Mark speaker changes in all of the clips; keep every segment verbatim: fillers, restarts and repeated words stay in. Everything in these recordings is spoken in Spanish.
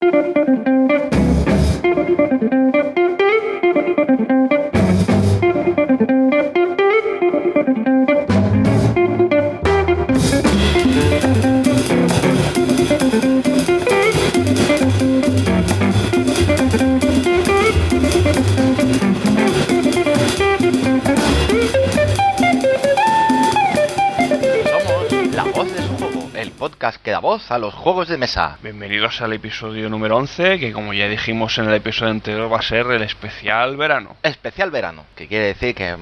Speaker 1: Que da voz a los juegos de mesa.
Speaker 2: Bienvenidos al episodio número once, que como ya dijimos en el episodio anterior va a ser el especial verano.
Speaker 1: Especial verano, que quiere decir que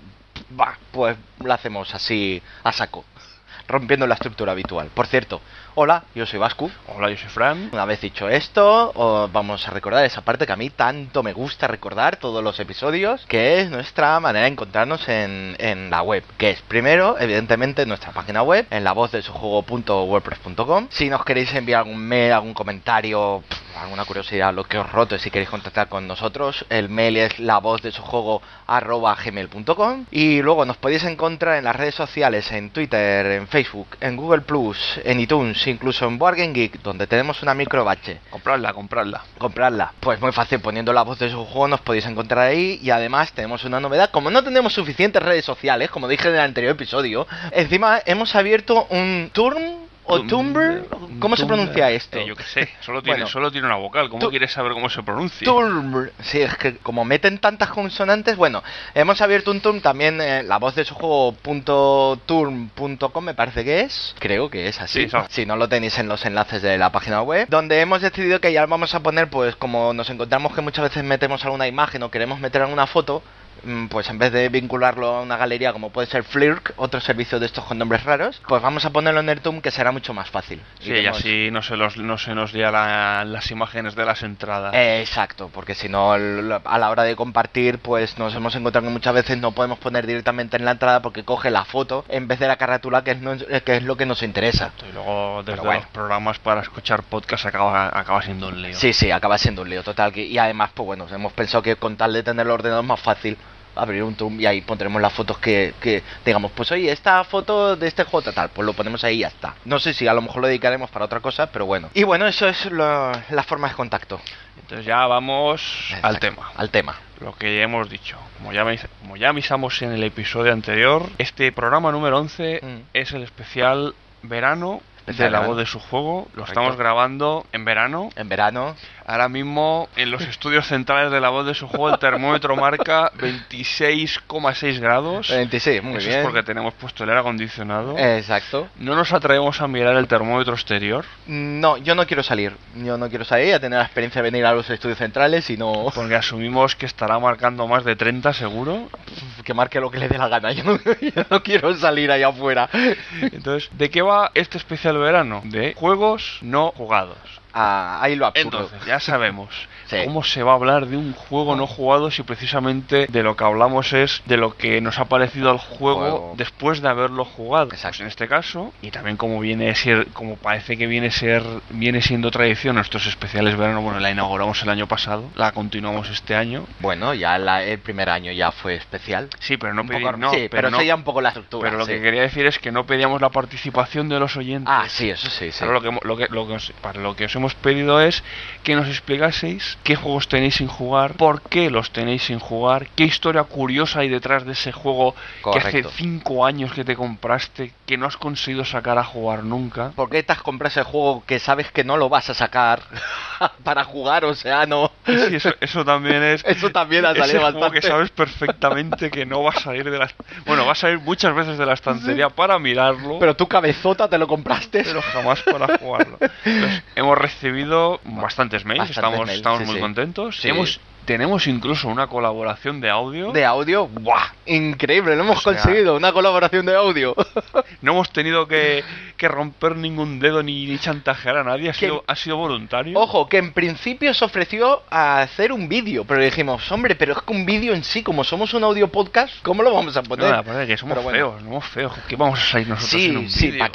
Speaker 1: bah, pues lo hacemos así a saco, rompiendo la estructura habitual. Por cierto, hola, yo soy Vascu.
Speaker 2: Hola, yo soy Fran.
Speaker 1: Una vez dicho esto, os vamos a recordar esa parte que a mí tanto me gusta recordar todos los episodios, que es nuestra manera de encontrarnos en, en la web, que es primero, evidentemente, nuestra página web, en la voz de su juego punto wordpress punto com. Si nos queréis enviar algún mail, algún comentario, pff, alguna curiosidad, lo que os roto, si queréis contactar con nosotros, el mail es la voz de su juego arroba gmail punto com. Y luego nos podéis encontrar en las redes sociales, en Twitter, en Facebook, en Google plus, en iTunes, incluso en Board Game Geek, donde tenemos una micro bache.
Speaker 2: Compradla, compradla.
Speaker 1: Compradla. Pues muy fácil, poniendo la voz de su juego nos podéis encontrar ahí. Y además tenemos una novedad, como no tenemos suficientes redes sociales, como dije en el anterior episodio, encima hemos abierto un Turn o Tumblr, ¿cómo se pronuncia esto?
Speaker 2: Eh, yo qué sé, solo tiene,
Speaker 1: bueno,
Speaker 2: so tiene una vocal, ¿cómo
Speaker 1: tu-
Speaker 2: quieres saber cómo se pronuncia?
Speaker 1: Tumblr, sí, es que como meten tantas consonantes, bueno, hemos abierto un Turn también, eh, la voz de su juego punto turn punto com me parece que es, creo que es así,
Speaker 2: Sí, so.
Speaker 1: si no lo tenéis en los enlaces de la página web, donde hemos decidido que ya vamos a poner, pues como nos encontramos que muchas veces metemos alguna imagen o queremos meter alguna foto, pues en vez de vincularlo a una galería como puede ser Flirk, otro servicio de estos con nombres raros, pues vamos a ponerlo en Airtum, que será mucho más fácil.
Speaker 2: Sí, y así no se, los, no se nos lía la, las imágenes de las entradas.
Speaker 1: Eh, exacto, porque si no, a la hora de compartir, pues nos hemos encontrado que muchas veces no podemos poner directamente en la entrada porque coge la foto en vez de la carátula, que es, no, que es lo que nos interesa.
Speaker 2: Y luego desde
Speaker 1: bueno.
Speaker 2: los programas para escuchar podcast acaba, acaba siendo un lío.
Speaker 1: Sí, sí, acaba siendo un lío total. Y además, pues bueno, hemos pensado que con tal de tener el ordenador más fácil, abrir un Zoom y ahí pondremos las fotos que, que digamos, pues oye, esta foto de este juego tal, pues lo ponemos ahí y ya está. No sé si a lo mejor lo dedicaremos para otra cosa, pero bueno. Y bueno, eso es lo, la forma de contacto.
Speaker 2: Entonces ya vamos
Speaker 1: Exacto,
Speaker 2: al tema.
Speaker 1: Al tema.
Speaker 2: Lo que ya hemos dicho. Como ya, como ya avisamos en el episodio anterior, este programa número once
Speaker 1: Mm.
Speaker 2: es el especial verano
Speaker 1: Especial
Speaker 2: de la
Speaker 1: verano.
Speaker 2: voz de su juego. Lo
Speaker 1: Correcto.
Speaker 2: estamos grabando en verano.
Speaker 1: En verano.
Speaker 2: Ahora mismo en los estudios centrales de la voz de su juego el termómetro marca veintiséis coma seis grados.
Speaker 1: veintiséis, muy
Speaker 2: Eso
Speaker 1: bien.
Speaker 2: es porque tenemos puesto el aire acondicionado.
Speaker 1: Exacto.
Speaker 2: No nos atrevemos a mirar el termómetro exterior.
Speaker 1: No, yo no quiero salir. Yo no quiero salir a tener la experiencia de venir a los estudios centrales y no
Speaker 2: Porque asumimos que estará marcando más de treinta seguro.
Speaker 1: que marque lo que le dé la gana. Yo no, yo no quiero salir allá afuera.
Speaker 2: Entonces, ¿de qué va este especial verano? De juegos no jugados.
Speaker 1: Ah, ahí lo absurdo.
Speaker 2: Entonces, ya sabemos
Speaker 1: Sí.
Speaker 2: cómo se va a hablar de un juego no jugado si precisamente de lo que hablamos es de lo que nos ha parecido al juego,
Speaker 1: Juego.
Speaker 2: después de haberlo jugado.
Speaker 1: Exacto.
Speaker 2: Pues en este caso, y también como viene a ser, como parece que viene a ser, viene siendo tradición nuestros especiales verano, bueno, la inauguramos el año pasado, la continuamos este año.
Speaker 1: Bueno, ya la- el primer año ya fue especial.
Speaker 2: Sí, pero no
Speaker 1: Un
Speaker 2: pedí,
Speaker 1: poco-
Speaker 2: no,
Speaker 1: sí, pero,
Speaker 2: no,
Speaker 1: seguía un poco la estructura.
Speaker 2: pero lo
Speaker 1: sí.
Speaker 2: que quería decir es que no pedíamos la participación de los oyentes.
Speaker 1: Ah, sí, eso sí, sí.
Speaker 2: Ahora lo que, hemo- lo que, lo que os, para lo que os hemos pedido es que nos explicaseis qué juegos tenéis sin jugar, por qué los tenéis sin jugar, qué historia curiosa hay detrás de ese juego que hace
Speaker 1: Correcto.
Speaker 2: cinco años que te compraste, que no has conseguido sacar a jugar nunca.
Speaker 1: ¿Por qué te has comprado ese juego que sabes que no lo vas a sacar para jugar? O sea, no.
Speaker 2: Sí, eso, eso también es...
Speaker 1: Eso también ha
Speaker 2: ese
Speaker 1: salido
Speaker 2: juego
Speaker 1: bastante.
Speaker 2: que sabes perfectamente que no va a salir de la... Bueno, va a salir muchas veces de la estantería para mirarlo.
Speaker 1: Pero tu cabezota te lo compraste.
Speaker 2: Pero jamás para jugarlo. Entonces, hemos recibido bastantes mails,
Speaker 1: Bastantes
Speaker 2: estamos,
Speaker 1: mails,
Speaker 2: estamos
Speaker 1: sí,
Speaker 2: muy
Speaker 1: sí.
Speaker 2: contentos.
Speaker 1: Sí.
Speaker 2: Hemos, tenemos incluso una colaboración de audio.
Speaker 1: De audio, ¡buah! Increíble, lo hemos
Speaker 2: O sea,
Speaker 1: conseguido, una colaboración de audio.
Speaker 2: No hemos tenido que, que romper ningún dedo ni, ni chantajear a nadie, ha sido, ha sido voluntario.
Speaker 1: Ojo, que en principio se ofreció a hacer un vídeo, pero dijimos, hombre, pero es que un vídeo en sí, como somos un audio podcast, ¿cómo lo vamos a
Speaker 2: No,
Speaker 1: poner?
Speaker 2: la verdad es que somos
Speaker 1: Pero bueno.
Speaker 2: feos, somos feos. ¿Qué vamos a salir nosotros en
Speaker 1: Sí,
Speaker 2: un
Speaker 1: sí,
Speaker 2: vídeo?
Speaker 1: ¿para qué?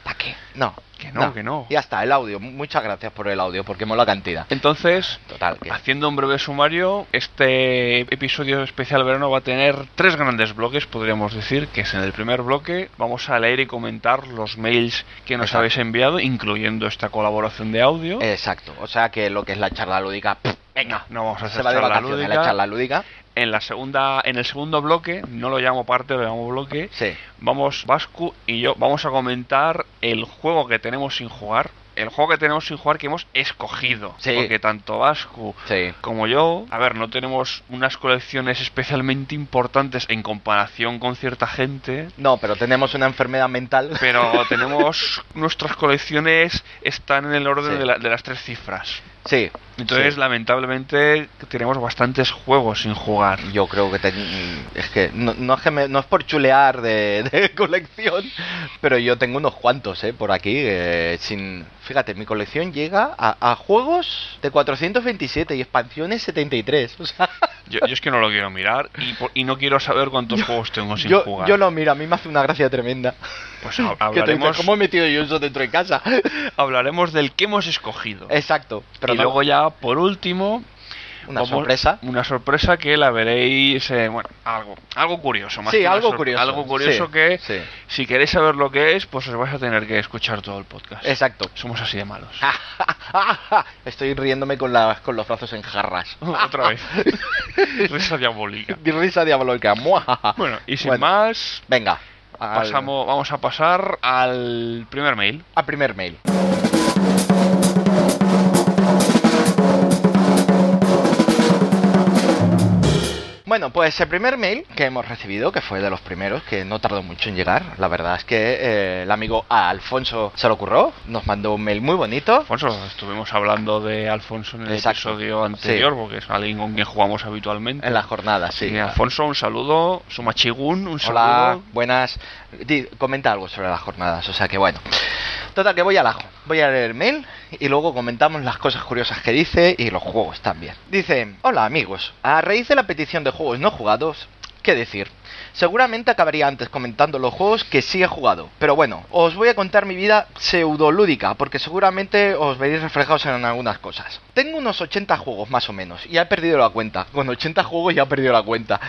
Speaker 1: ¿Para qué? No.
Speaker 2: Que no, no, que no.
Speaker 1: Ya está, el audio. Muchas gracias por el audio, porque mola cantidad.
Speaker 2: Entonces,
Speaker 1: total, que...
Speaker 2: haciendo un breve sumario, este episodio especial verano va a tener tres grandes bloques, podríamos decir, que es en el primer bloque vamos a leer y comentar los mails que nos Exacto. habéis enviado, incluyendo esta colaboración de audio.
Speaker 1: Exacto, o sea que lo que es la charla lúdica, pff, venga,
Speaker 2: no, no vamos a hacer
Speaker 1: se va de
Speaker 2: charla
Speaker 1: vacaciones
Speaker 2: lúdica.
Speaker 1: La charla lúdica.
Speaker 2: En la segunda, en el segundo bloque, no lo llamo parte, lo llamo bloque.
Speaker 1: Sí.
Speaker 2: Vamos, Vascu y yo, vamos a comentar el juego que tenemos sin jugar. El juego que tenemos sin jugar que hemos escogido.
Speaker 1: Sí.
Speaker 2: Porque tanto Vascu
Speaker 1: sí.
Speaker 2: como yo, a ver, no tenemos unas colecciones especialmente importantes en comparación con cierta gente.
Speaker 1: No, pero tenemos una enfermedad mental.
Speaker 2: Pero tenemos, nuestras colecciones están en el orden
Speaker 1: sí.
Speaker 2: de, la, de las tres cifras.
Speaker 1: Sí.
Speaker 2: Entonces,
Speaker 1: sí.
Speaker 2: lamentablemente, tenemos bastantes juegos sin jugar.
Speaker 1: Yo creo que ten... es que no, no, es que me... no es por chulear de, de colección, pero yo tengo unos cuantos, eh, por aquí. Eh, sin... Fíjate, mi colección llega a, a juegos de cuatrocientos veintisiete y expansiones setenta y tres. O sea...
Speaker 2: yo, yo es que no lo quiero mirar y, por, y no quiero saber cuántos yo, juegos tengo sin
Speaker 1: yo,
Speaker 2: jugar.
Speaker 1: Yo lo miro, a mí me hace una gracia tremenda.
Speaker 2: Pues hablaremos...
Speaker 1: ¿Cómo he metido yo eso dentro de casa?
Speaker 2: Hablaremos del que hemos escogido.
Speaker 1: Exacto.
Speaker 2: Pero y no... luego ya, por último...
Speaker 1: Una vamos, sorpresa.
Speaker 2: Una sorpresa que la veréis, eh, bueno, algo algo curioso. Más
Speaker 1: sí,
Speaker 2: que
Speaker 1: algo
Speaker 2: sor-
Speaker 1: curioso.
Speaker 2: Algo curioso
Speaker 1: sí,
Speaker 2: que,
Speaker 1: sí.
Speaker 2: si queréis saber lo que es, pues os vais a tener que escuchar todo el podcast.
Speaker 1: Exacto.
Speaker 2: Somos así de malos.
Speaker 1: Estoy riéndome con, la, con los brazos en jarras.
Speaker 2: Otra vez. Risa diabólica.
Speaker 1: Risa diabólica.
Speaker 2: Bueno, y sin
Speaker 1: bueno,
Speaker 2: más...
Speaker 1: Venga.
Speaker 2: Al... Pasamos, vamos a pasar al primer mail.
Speaker 1: Al primer mail. Bueno, pues el primer mail que hemos recibido, que fue de los primeros, que no tardó mucho en llegar, la verdad es que eh, el amigo Alfonso se lo ocurrió, nos mandó un mail muy bonito.
Speaker 2: Alfonso, estuvimos hablando de Alfonso en el
Speaker 1: Exacto.
Speaker 2: episodio anterior,
Speaker 1: sí.
Speaker 2: porque es alguien con quien jugamos habitualmente.
Speaker 1: En la jornada, sí.
Speaker 2: Y Alfonso, un saludo, Sumachigun, un saludo.
Speaker 1: Hola, buenas. Di, comenta algo sobre las jornadas, o sea que bueno. Total, que voy al ajo. Voy a leer el mail y luego comentamos las cosas curiosas que dice y los juegos también. Dice: hola amigos, a raíz de la petición de juegos no jugados, ¿qué decir? Seguramente acabaría antes comentando los juegos que sí he jugado. Pero bueno, os voy a contar mi vida pseudolúdica, porque seguramente os veréis reflejados en algunas cosas. Tengo unos ochenta juegos más o menos, y ya he perdido la cuenta. Con ochenta juegos ya he perdido la cuenta.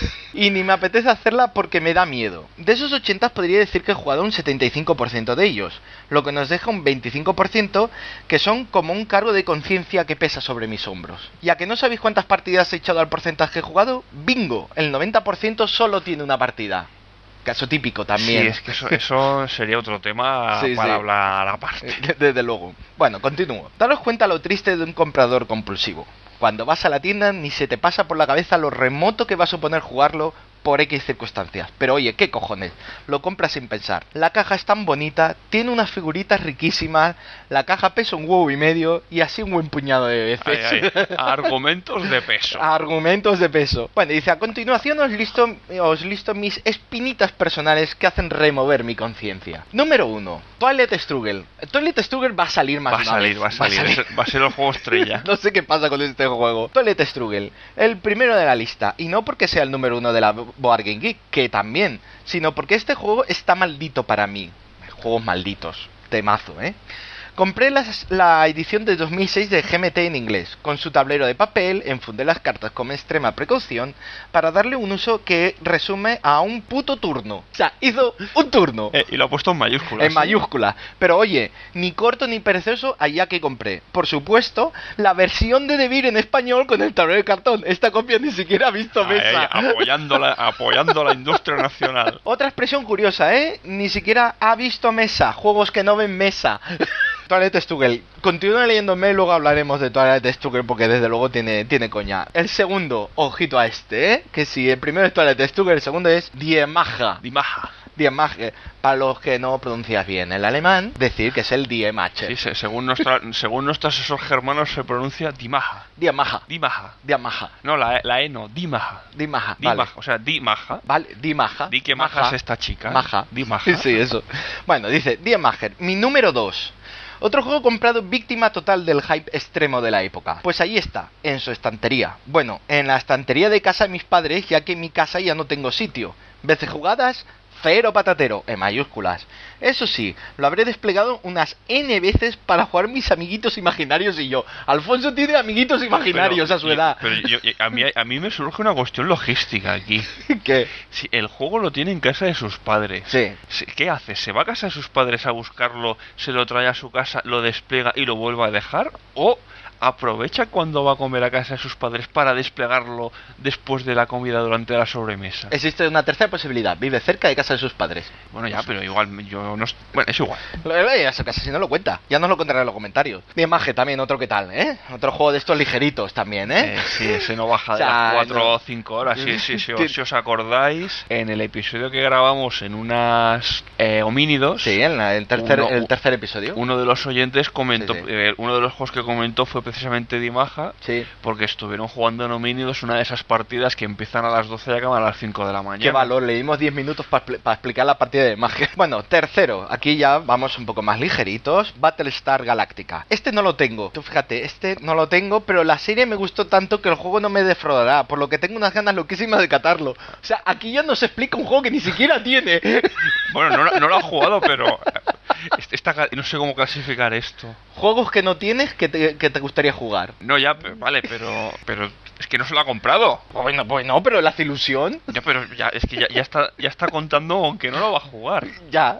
Speaker 1: Y ni me apetece hacerla porque me da miedo. De esos ochenta podría decir que he jugado un setenta y cinco por ciento de ellos, lo que nos deja un veinticinco por ciento que son como un cargo de conciencia que pesa sobre mis hombros. Ya que no sabéis cuántas partidas he echado al porcentaje que he jugado, bingo, el noventa por ciento solo tiene una partida. Caso típico también.
Speaker 2: Sí, es que eso, eso sería otro tema sí, para sí. hablar aparte.
Speaker 1: Desde luego. Bueno, continúo. Daros cuenta lo triste de un comprador compulsivo. Cuando vas a la tienda ni se te pasa por la cabeza lo remoto que va a suponer jugarlo por X circunstancias. Pero oye, ¿qué cojones? Lo compras sin pensar. La caja es tan bonita, tiene unas figuritas riquísimas, la caja pesa un huevo y medio y así un buen puñado de veces.
Speaker 2: Ay, ay. Argumentos de peso.
Speaker 1: Argumentos de peso. Bueno, dice, a continuación os listo, os listo mis espinitas personales que hacen remover mi conciencia. Número uno, Twilight Struggle. Twilight Struggle va a salir más
Speaker 2: va a salir, va a salir, va a salir. Va a ser el juego estrella.
Speaker 1: No sé qué pasa con este juego. Twilight Struggle, el primero de la lista. Y no porque sea el número uno de la Board Game Geek, que también, sino porque este juego está maldito para mí. Juegos malditos, temazo, ¿eh? Compré las, la edición de dos mil seis de G M T en inglés, con su tablero de papel, enfundé las cartas con extrema precaución para darle un uso que resume a un puto turno. O sea, hizo un turno.
Speaker 2: Eh, y lo ha puesto en mayúsculas.
Speaker 1: En mayúsculas. Pero oye, ni corto ni perezoso allá que compré. Por supuesto, la versión de Devir en español con el tablero de cartón. Esta copia ni siquiera ha visto mesa.
Speaker 2: Ay, apoyando, la, apoyando la industria nacional.
Speaker 1: Otra expresión curiosa, ¿eh? Ni siquiera ha visto mesa. Juegos que no ven mesa. Twilight Struggle. Continúo leyéndome y luego hablaremos de Twilight Struggle porque desde luego tiene, tiene coña. El segundo, ojito a este, ¿eh? Que si el primero es Twilight Struggle, el segundo es Die Maja.
Speaker 2: Die Maja.
Speaker 1: Die Maja. Para los que no pronuncias bien el alemán, decir que es el Die Macher.
Speaker 2: Sí, según, nuestra, según nuestro asesor germano se pronuncia Die Maja.
Speaker 1: Die Maja.
Speaker 2: Die Maja.
Speaker 1: Die Maja.
Speaker 2: No, la, la E no, Die Maja.
Speaker 1: Die Maja.
Speaker 2: Die vale. Maja. O sea, Die Maja.
Speaker 1: Vale, Die Maja.
Speaker 2: Di que maja, maja es esta chica.
Speaker 1: Maja.
Speaker 2: Die Maja.
Speaker 1: Sí, eso. Bueno, dice Die Macher. Mi número dos. Otro juego comprado víctima total del hype extremo de la época. Pues ahí está, en su estantería. Bueno, en la estantería de casa de mis padres, ya que en mi casa ya no tengo sitio. Veces jugadas, cero patatero, en mayúsculas. Eso sí, lo habré desplegado unas N veces para jugar mis amiguitos imaginarios y yo. Alfonso tiene amiguitos imaginarios
Speaker 2: pero,
Speaker 1: a su edad.
Speaker 2: Pero yo, a, mí, a mí me surge una cuestión logística aquí.
Speaker 1: ¿Qué?
Speaker 2: Si el juego lo tiene en casa de sus padres,
Speaker 1: sí.
Speaker 2: ¿qué hace? ¿Se va a casa de sus padres a buscarlo, se lo trae a su casa, lo despliega y lo vuelve a dejar? ¿O aprovecha cuando va a comer a casa de sus padres para desplegarlo después de la comida durante la sobremesa?
Speaker 1: Existe una tercera posibilidad, vive cerca de casa de sus padres.
Speaker 2: Bueno, ya, pero igual yo no... Bueno, es igual.
Speaker 1: A su casa si no lo cuenta, ya nos lo contará en los comentarios. Bien, Maje, también otro que tal, ¿eh? Otro juego de estos ligeritos también, ¿eh?
Speaker 2: eh sí, ese no baja de o sea, las cuatro o cinco horas. Sí, sí, sí, os, si os acordáis, en el episodio que grabamos en unas eh, homínidos...
Speaker 1: Sí, en la, el, tercer, uno, el tercer episodio.
Speaker 2: Uno de los oyentes comentó...
Speaker 1: Sí, sí.
Speaker 2: Eh, uno de los juegos que comentó fue precisamente Dimaja,
Speaker 1: sí.
Speaker 2: porque estuvieron jugando en homínidos, una de esas partidas que empiezan a las doce y acaban a las cinco de la mañana.
Speaker 1: Qué valor, le dimos diez minutos para pa explicar la partida de magia. Bueno, tercero, aquí ya vamos un poco más ligeritos, Battlestar Galactica. Este no lo tengo, tú fíjate, este no lo tengo, pero la serie me gustó tanto que el juego no me defraudará, por lo que tengo unas ganas loquísimas de catarlo. O sea, aquí ya no se explica un juego que ni siquiera tiene.
Speaker 2: Bueno, no, no lo he jugado, pero... Esta, no sé cómo clasificar esto.
Speaker 1: Juegos que no tienes que te, que te gustaría jugar.
Speaker 2: No, ya, pero, vale, pero pero es que no se lo ha comprado.
Speaker 1: Bueno, pues no, pero la hace ilusión.
Speaker 2: Ya, pero ya, es que ya, ya está ya está contando aunque no lo va a jugar.
Speaker 1: Ya.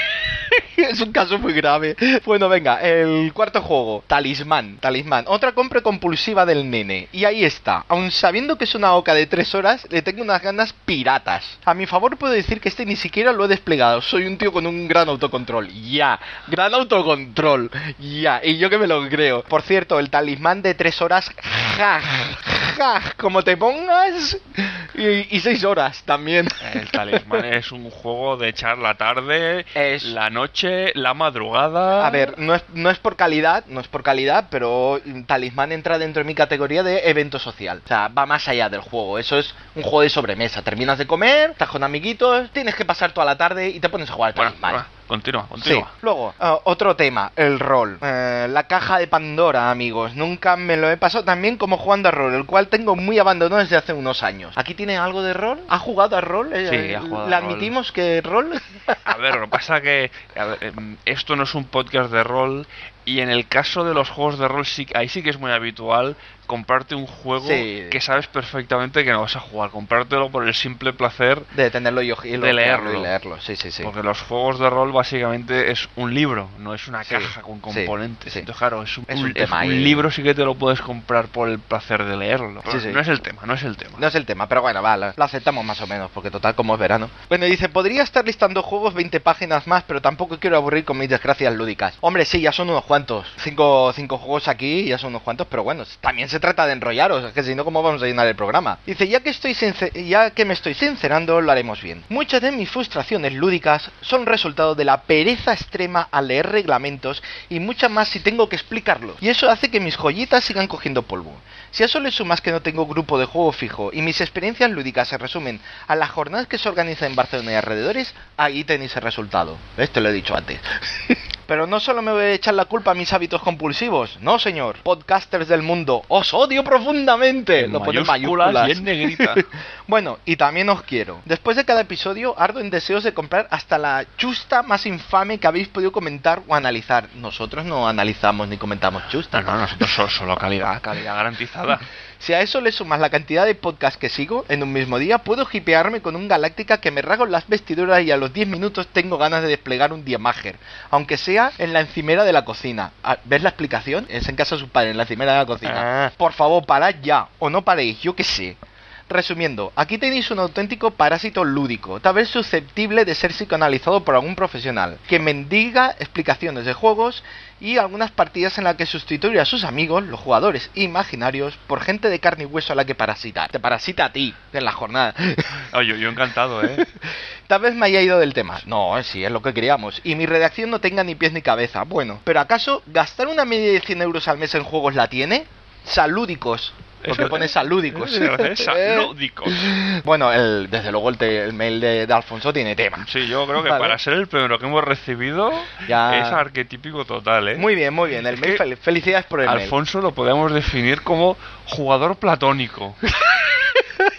Speaker 1: Es un caso muy grave. Bueno, venga, el cuarto juego, Talismán, Talismán, otra compra compulsiva del nene. Y ahí está, aun sabiendo que es una oca de tres horas, le tengo unas ganas piratas. A mi favor puedo decir que este ni siquiera lo he desplegado. Soy un tío con un gran autocontrol. Ya, gran autocontrol. Ya, y yo que me lo creo. Por cierto, el Talismán de tres horas, ja, ja, como te pongas. Y, y seis horas también.
Speaker 2: El Talismán es un juego de echar la tarde,
Speaker 1: es...
Speaker 2: la noche, la madrugada.
Speaker 1: A ver, no es, no es por calidad, no es por calidad, pero Talismán entra dentro de mi categoría de evento social. O sea, va más allá del juego. Eso es un juego de sobremesa. Terminas de comer, estás con amiguitos, tienes que pasar toda la tarde y te pones a jugar al Talismán.
Speaker 2: Bueno, bueno. Continúa, continúa.
Speaker 1: Sí. Luego, uh, otro tema, el rol. Uh, la caja de Pandora, amigos. Nunca me lo he pasado tan bien como jugando a rol, el cual tengo muy abandonado desde hace unos años. ¿Aquí tiene algo de rol? ¿Ha jugado a rol?
Speaker 2: Sí, ha jugado.
Speaker 1: ¿Le admitimos que rol?
Speaker 2: A ver, lo que pasa que a ver, esto no es un podcast de rol. Y en el caso de los juegos de rol, sí, ahí sí que es muy habitual comprarte un juego sí. que sabes perfectamente que no vas a jugar. Comprártelo por el simple placer
Speaker 1: de tenerlo y, y
Speaker 2: de leerlo.
Speaker 1: Y leerlo. Sí, sí, sí.
Speaker 2: Porque los juegos de rol básicamente es un libro, no es una caja sí, con componentes.
Speaker 1: Sí, sí.
Speaker 2: Entonces, claro, es un,
Speaker 1: es un,
Speaker 2: un,
Speaker 1: tema
Speaker 2: es un libro sí que te lo puedes comprar por el placer de leerlo.
Speaker 1: Sí, sí.
Speaker 2: No es el tema, no es el tema.
Speaker 1: No es el tema, pero bueno, vale, lo aceptamos más o menos, porque total como es verano. Bueno, dice, podría estar listando juegos veinte páginas más, pero tampoco quiero aburrir con mis desgracias lúdicas. Hombre, sí, ya son unos cuantos. Cinco cinco juegos aquí, ya son unos cuantos, pero bueno, también se trata de enrollaros, es que si no, ¿cómo vamos a llenar el programa? Dice, ya que estoy ya que me estoy sincerando, lo haremos bien. Muchas de mis frustraciones lúdicas son resultado de la pereza extrema al leer reglamentos y muchas más si tengo que explicarlo. Y eso hace que mis joyitas sigan cogiendo polvo. Si a eso le sumas que no tengo grupo de juego fijo y mis experiencias lúdicas se resumen a las jornadas que se organizan en Barcelona y alrededores, ahí tenéis el resultado. Esto lo he dicho antes. Pero no solo me voy a echar la culpa a mis hábitos compulsivos, no señor. Podcasters del mundo, os odio profundamente.
Speaker 2: En
Speaker 1: lo pone en
Speaker 2: mayúsculas,
Speaker 1: mayúsculas.
Speaker 2: Y en negrita.
Speaker 1: Bueno, y también os quiero. Después de cada episodio ardo en deseos de comprar hasta la chusta más infame que habéis podido comentar o analizar. Nosotros no analizamos ni comentamos chusta.
Speaker 2: No, no, nosotros solo, solo calidad, calidad garantizada.
Speaker 1: Si a eso le sumas la cantidad de podcasts que sigo en un mismo día, puedo hipearme con un Galáctica que me rago las vestiduras y a los diez minutos tengo ganas de desplegar un Diemager, aunque sea en la encimera de la cocina. ¿Ves la explicación? Es en casa de su padre, en la encimera de la cocina.
Speaker 2: Ah.
Speaker 1: Por favor, parad ya, o no paréis, yo qué sé. Resumiendo, aquí tenéis un auténtico parásito lúdico, tal vez susceptible de ser psicoanalizado por algún profesional, que mendiga explicaciones de juegos y algunas partidas en las que sustituye a sus amigos, los jugadores imaginarios, por gente de carne y hueso a la que parasitar. Te parasita a ti en la jornada.
Speaker 2: Oye, yo encantado, ¿eh?
Speaker 1: Tal vez me haya ido del tema. No, sí, es lo que queríamos. Y mi redacción no tenga ni pies ni cabeza. Bueno, ¿pero acaso gastar una media de cien euros al mes en juegos la tiene? Salúdicos. Porque
Speaker 2: Eso,
Speaker 1: pone salúdicos.
Speaker 2: Salúdicos.
Speaker 1: Bueno, el, desde luego el, te, el mail de, de Alfonso tiene tema.
Speaker 2: Sí, yo creo que
Speaker 1: vale.
Speaker 2: Para ser el primero que hemos recibido
Speaker 1: ya...
Speaker 2: es arquetípico total, ¿eh?
Speaker 1: Muy bien, muy bien. El
Speaker 2: es
Speaker 1: mail, fel felicidades por el
Speaker 2: Alfonso mail. Lo podemos definir como jugador platónico.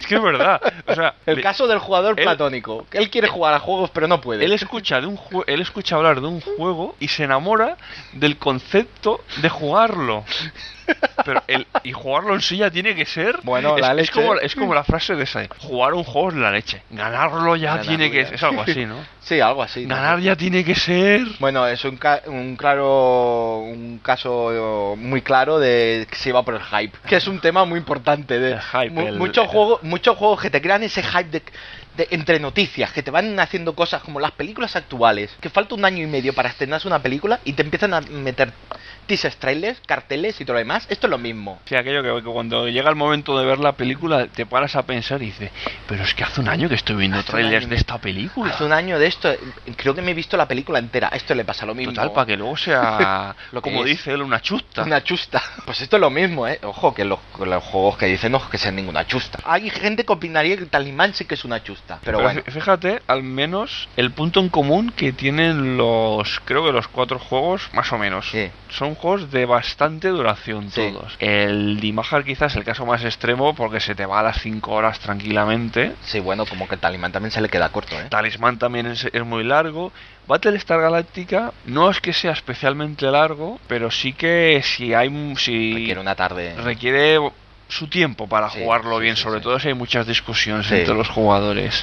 Speaker 2: Es que es verdad. O sea,
Speaker 1: el
Speaker 2: le,
Speaker 1: caso del jugador
Speaker 2: él,
Speaker 1: platónico. Que él quiere jugar a juegos, pero no puede.
Speaker 2: Él escucha, de un jue- él escucha hablar de un juego y se enamora del concepto de jugarlo. Pero el, y jugarlo en sí ya tiene que ser.
Speaker 1: Bueno,
Speaker 2: es,
Speaker 1: la
Speaker 2: es
Speaker 1: leche.
Speaker 2: como, es como la frase de esa: jugar un juego es la leche. Ganarlo ya
Speaker 1: Ganarlo
Speaker 2: tiene que
Speaker 1: ya.
Speaker 2: ser. Es algo así, ¿no?
Speaker 1: Sí, algo así.
Speaker 2: Ganar
Speaker 1: ¿no?
Speaker 2: ya tiene que ser.
Speaker 1: Bueno, es un, ca un claro. Un caso muy claro de que se iba por el hype. Que es un tema muy importante. De
Speaker 2: el hype.
Speaker 1: mu
Speaker 2: El,
Speaker 1: muchos,
Speaker 2: el...
Speaker 1: Juegos, muchos juegos que te crean ese hype de. De, entre noticias, que te van haciendo cosas como las películas actuales, que falta un año y medio para estrenarse una película y te empiezan a meter teasers, trailers, carteles y todo lo demás. Esto es lo mismo.
Speaker 2: Sí, aquello que, que cuando llega el momento de ver la película te paras a pensar y dices, pero es que hace un año que estoy viendo hace trailers de esta película.
Speaker 1: Hace un año de esto, creo que me he visto la película entera. Esto le pasa lo mismo.
Speaker 2: Total, para que luego sea, lo como
Speaker 1: es.
Speaker 2: dice él, una chusta.
Speaker 1: Una chusta. Pues esto es lo mismo, ¿eh? Ojo, que los, los juegos que dicen no que sean ninguna chusta. Hay gente que opinaría que Talismán sí que es una chusta. Pero, pero bueno.
Speaker 2: Fíjate, al menos el punto en común que tienen los, creo que los cuatro juegos, más o menos.
Speaker 1: Sí.
Speaker 2: Son juegos de bastante duración
Speaker 1: sí.
Speaker 2: todos. El Dimajar quizás es el caso más extremo porque se te va a las cinco horas tranquilamente.
Speaker 1: Sí, bueno, como que Talismán también se le queda corto, ¿eh?
Speaker 2: Talismán también es, es muy largo. Battlestar Galactica no es que sea especialmente largo, pero sí que si hay... Si
Speaker 1: requiere una tarde.
Speaker 2: Requiere su tiempo para
Speaker 1: sí,
Speaker 2: jugarlo
Speaker 1: sí,
Speaker 2: bien,
Speaker 1: sí,
Speaker 2: sobre
Speaker 1: sí.
Speaker 2: todo si hay muchas discusiones
Speaker 1: sí.
Speaker 2: entre los jugadores.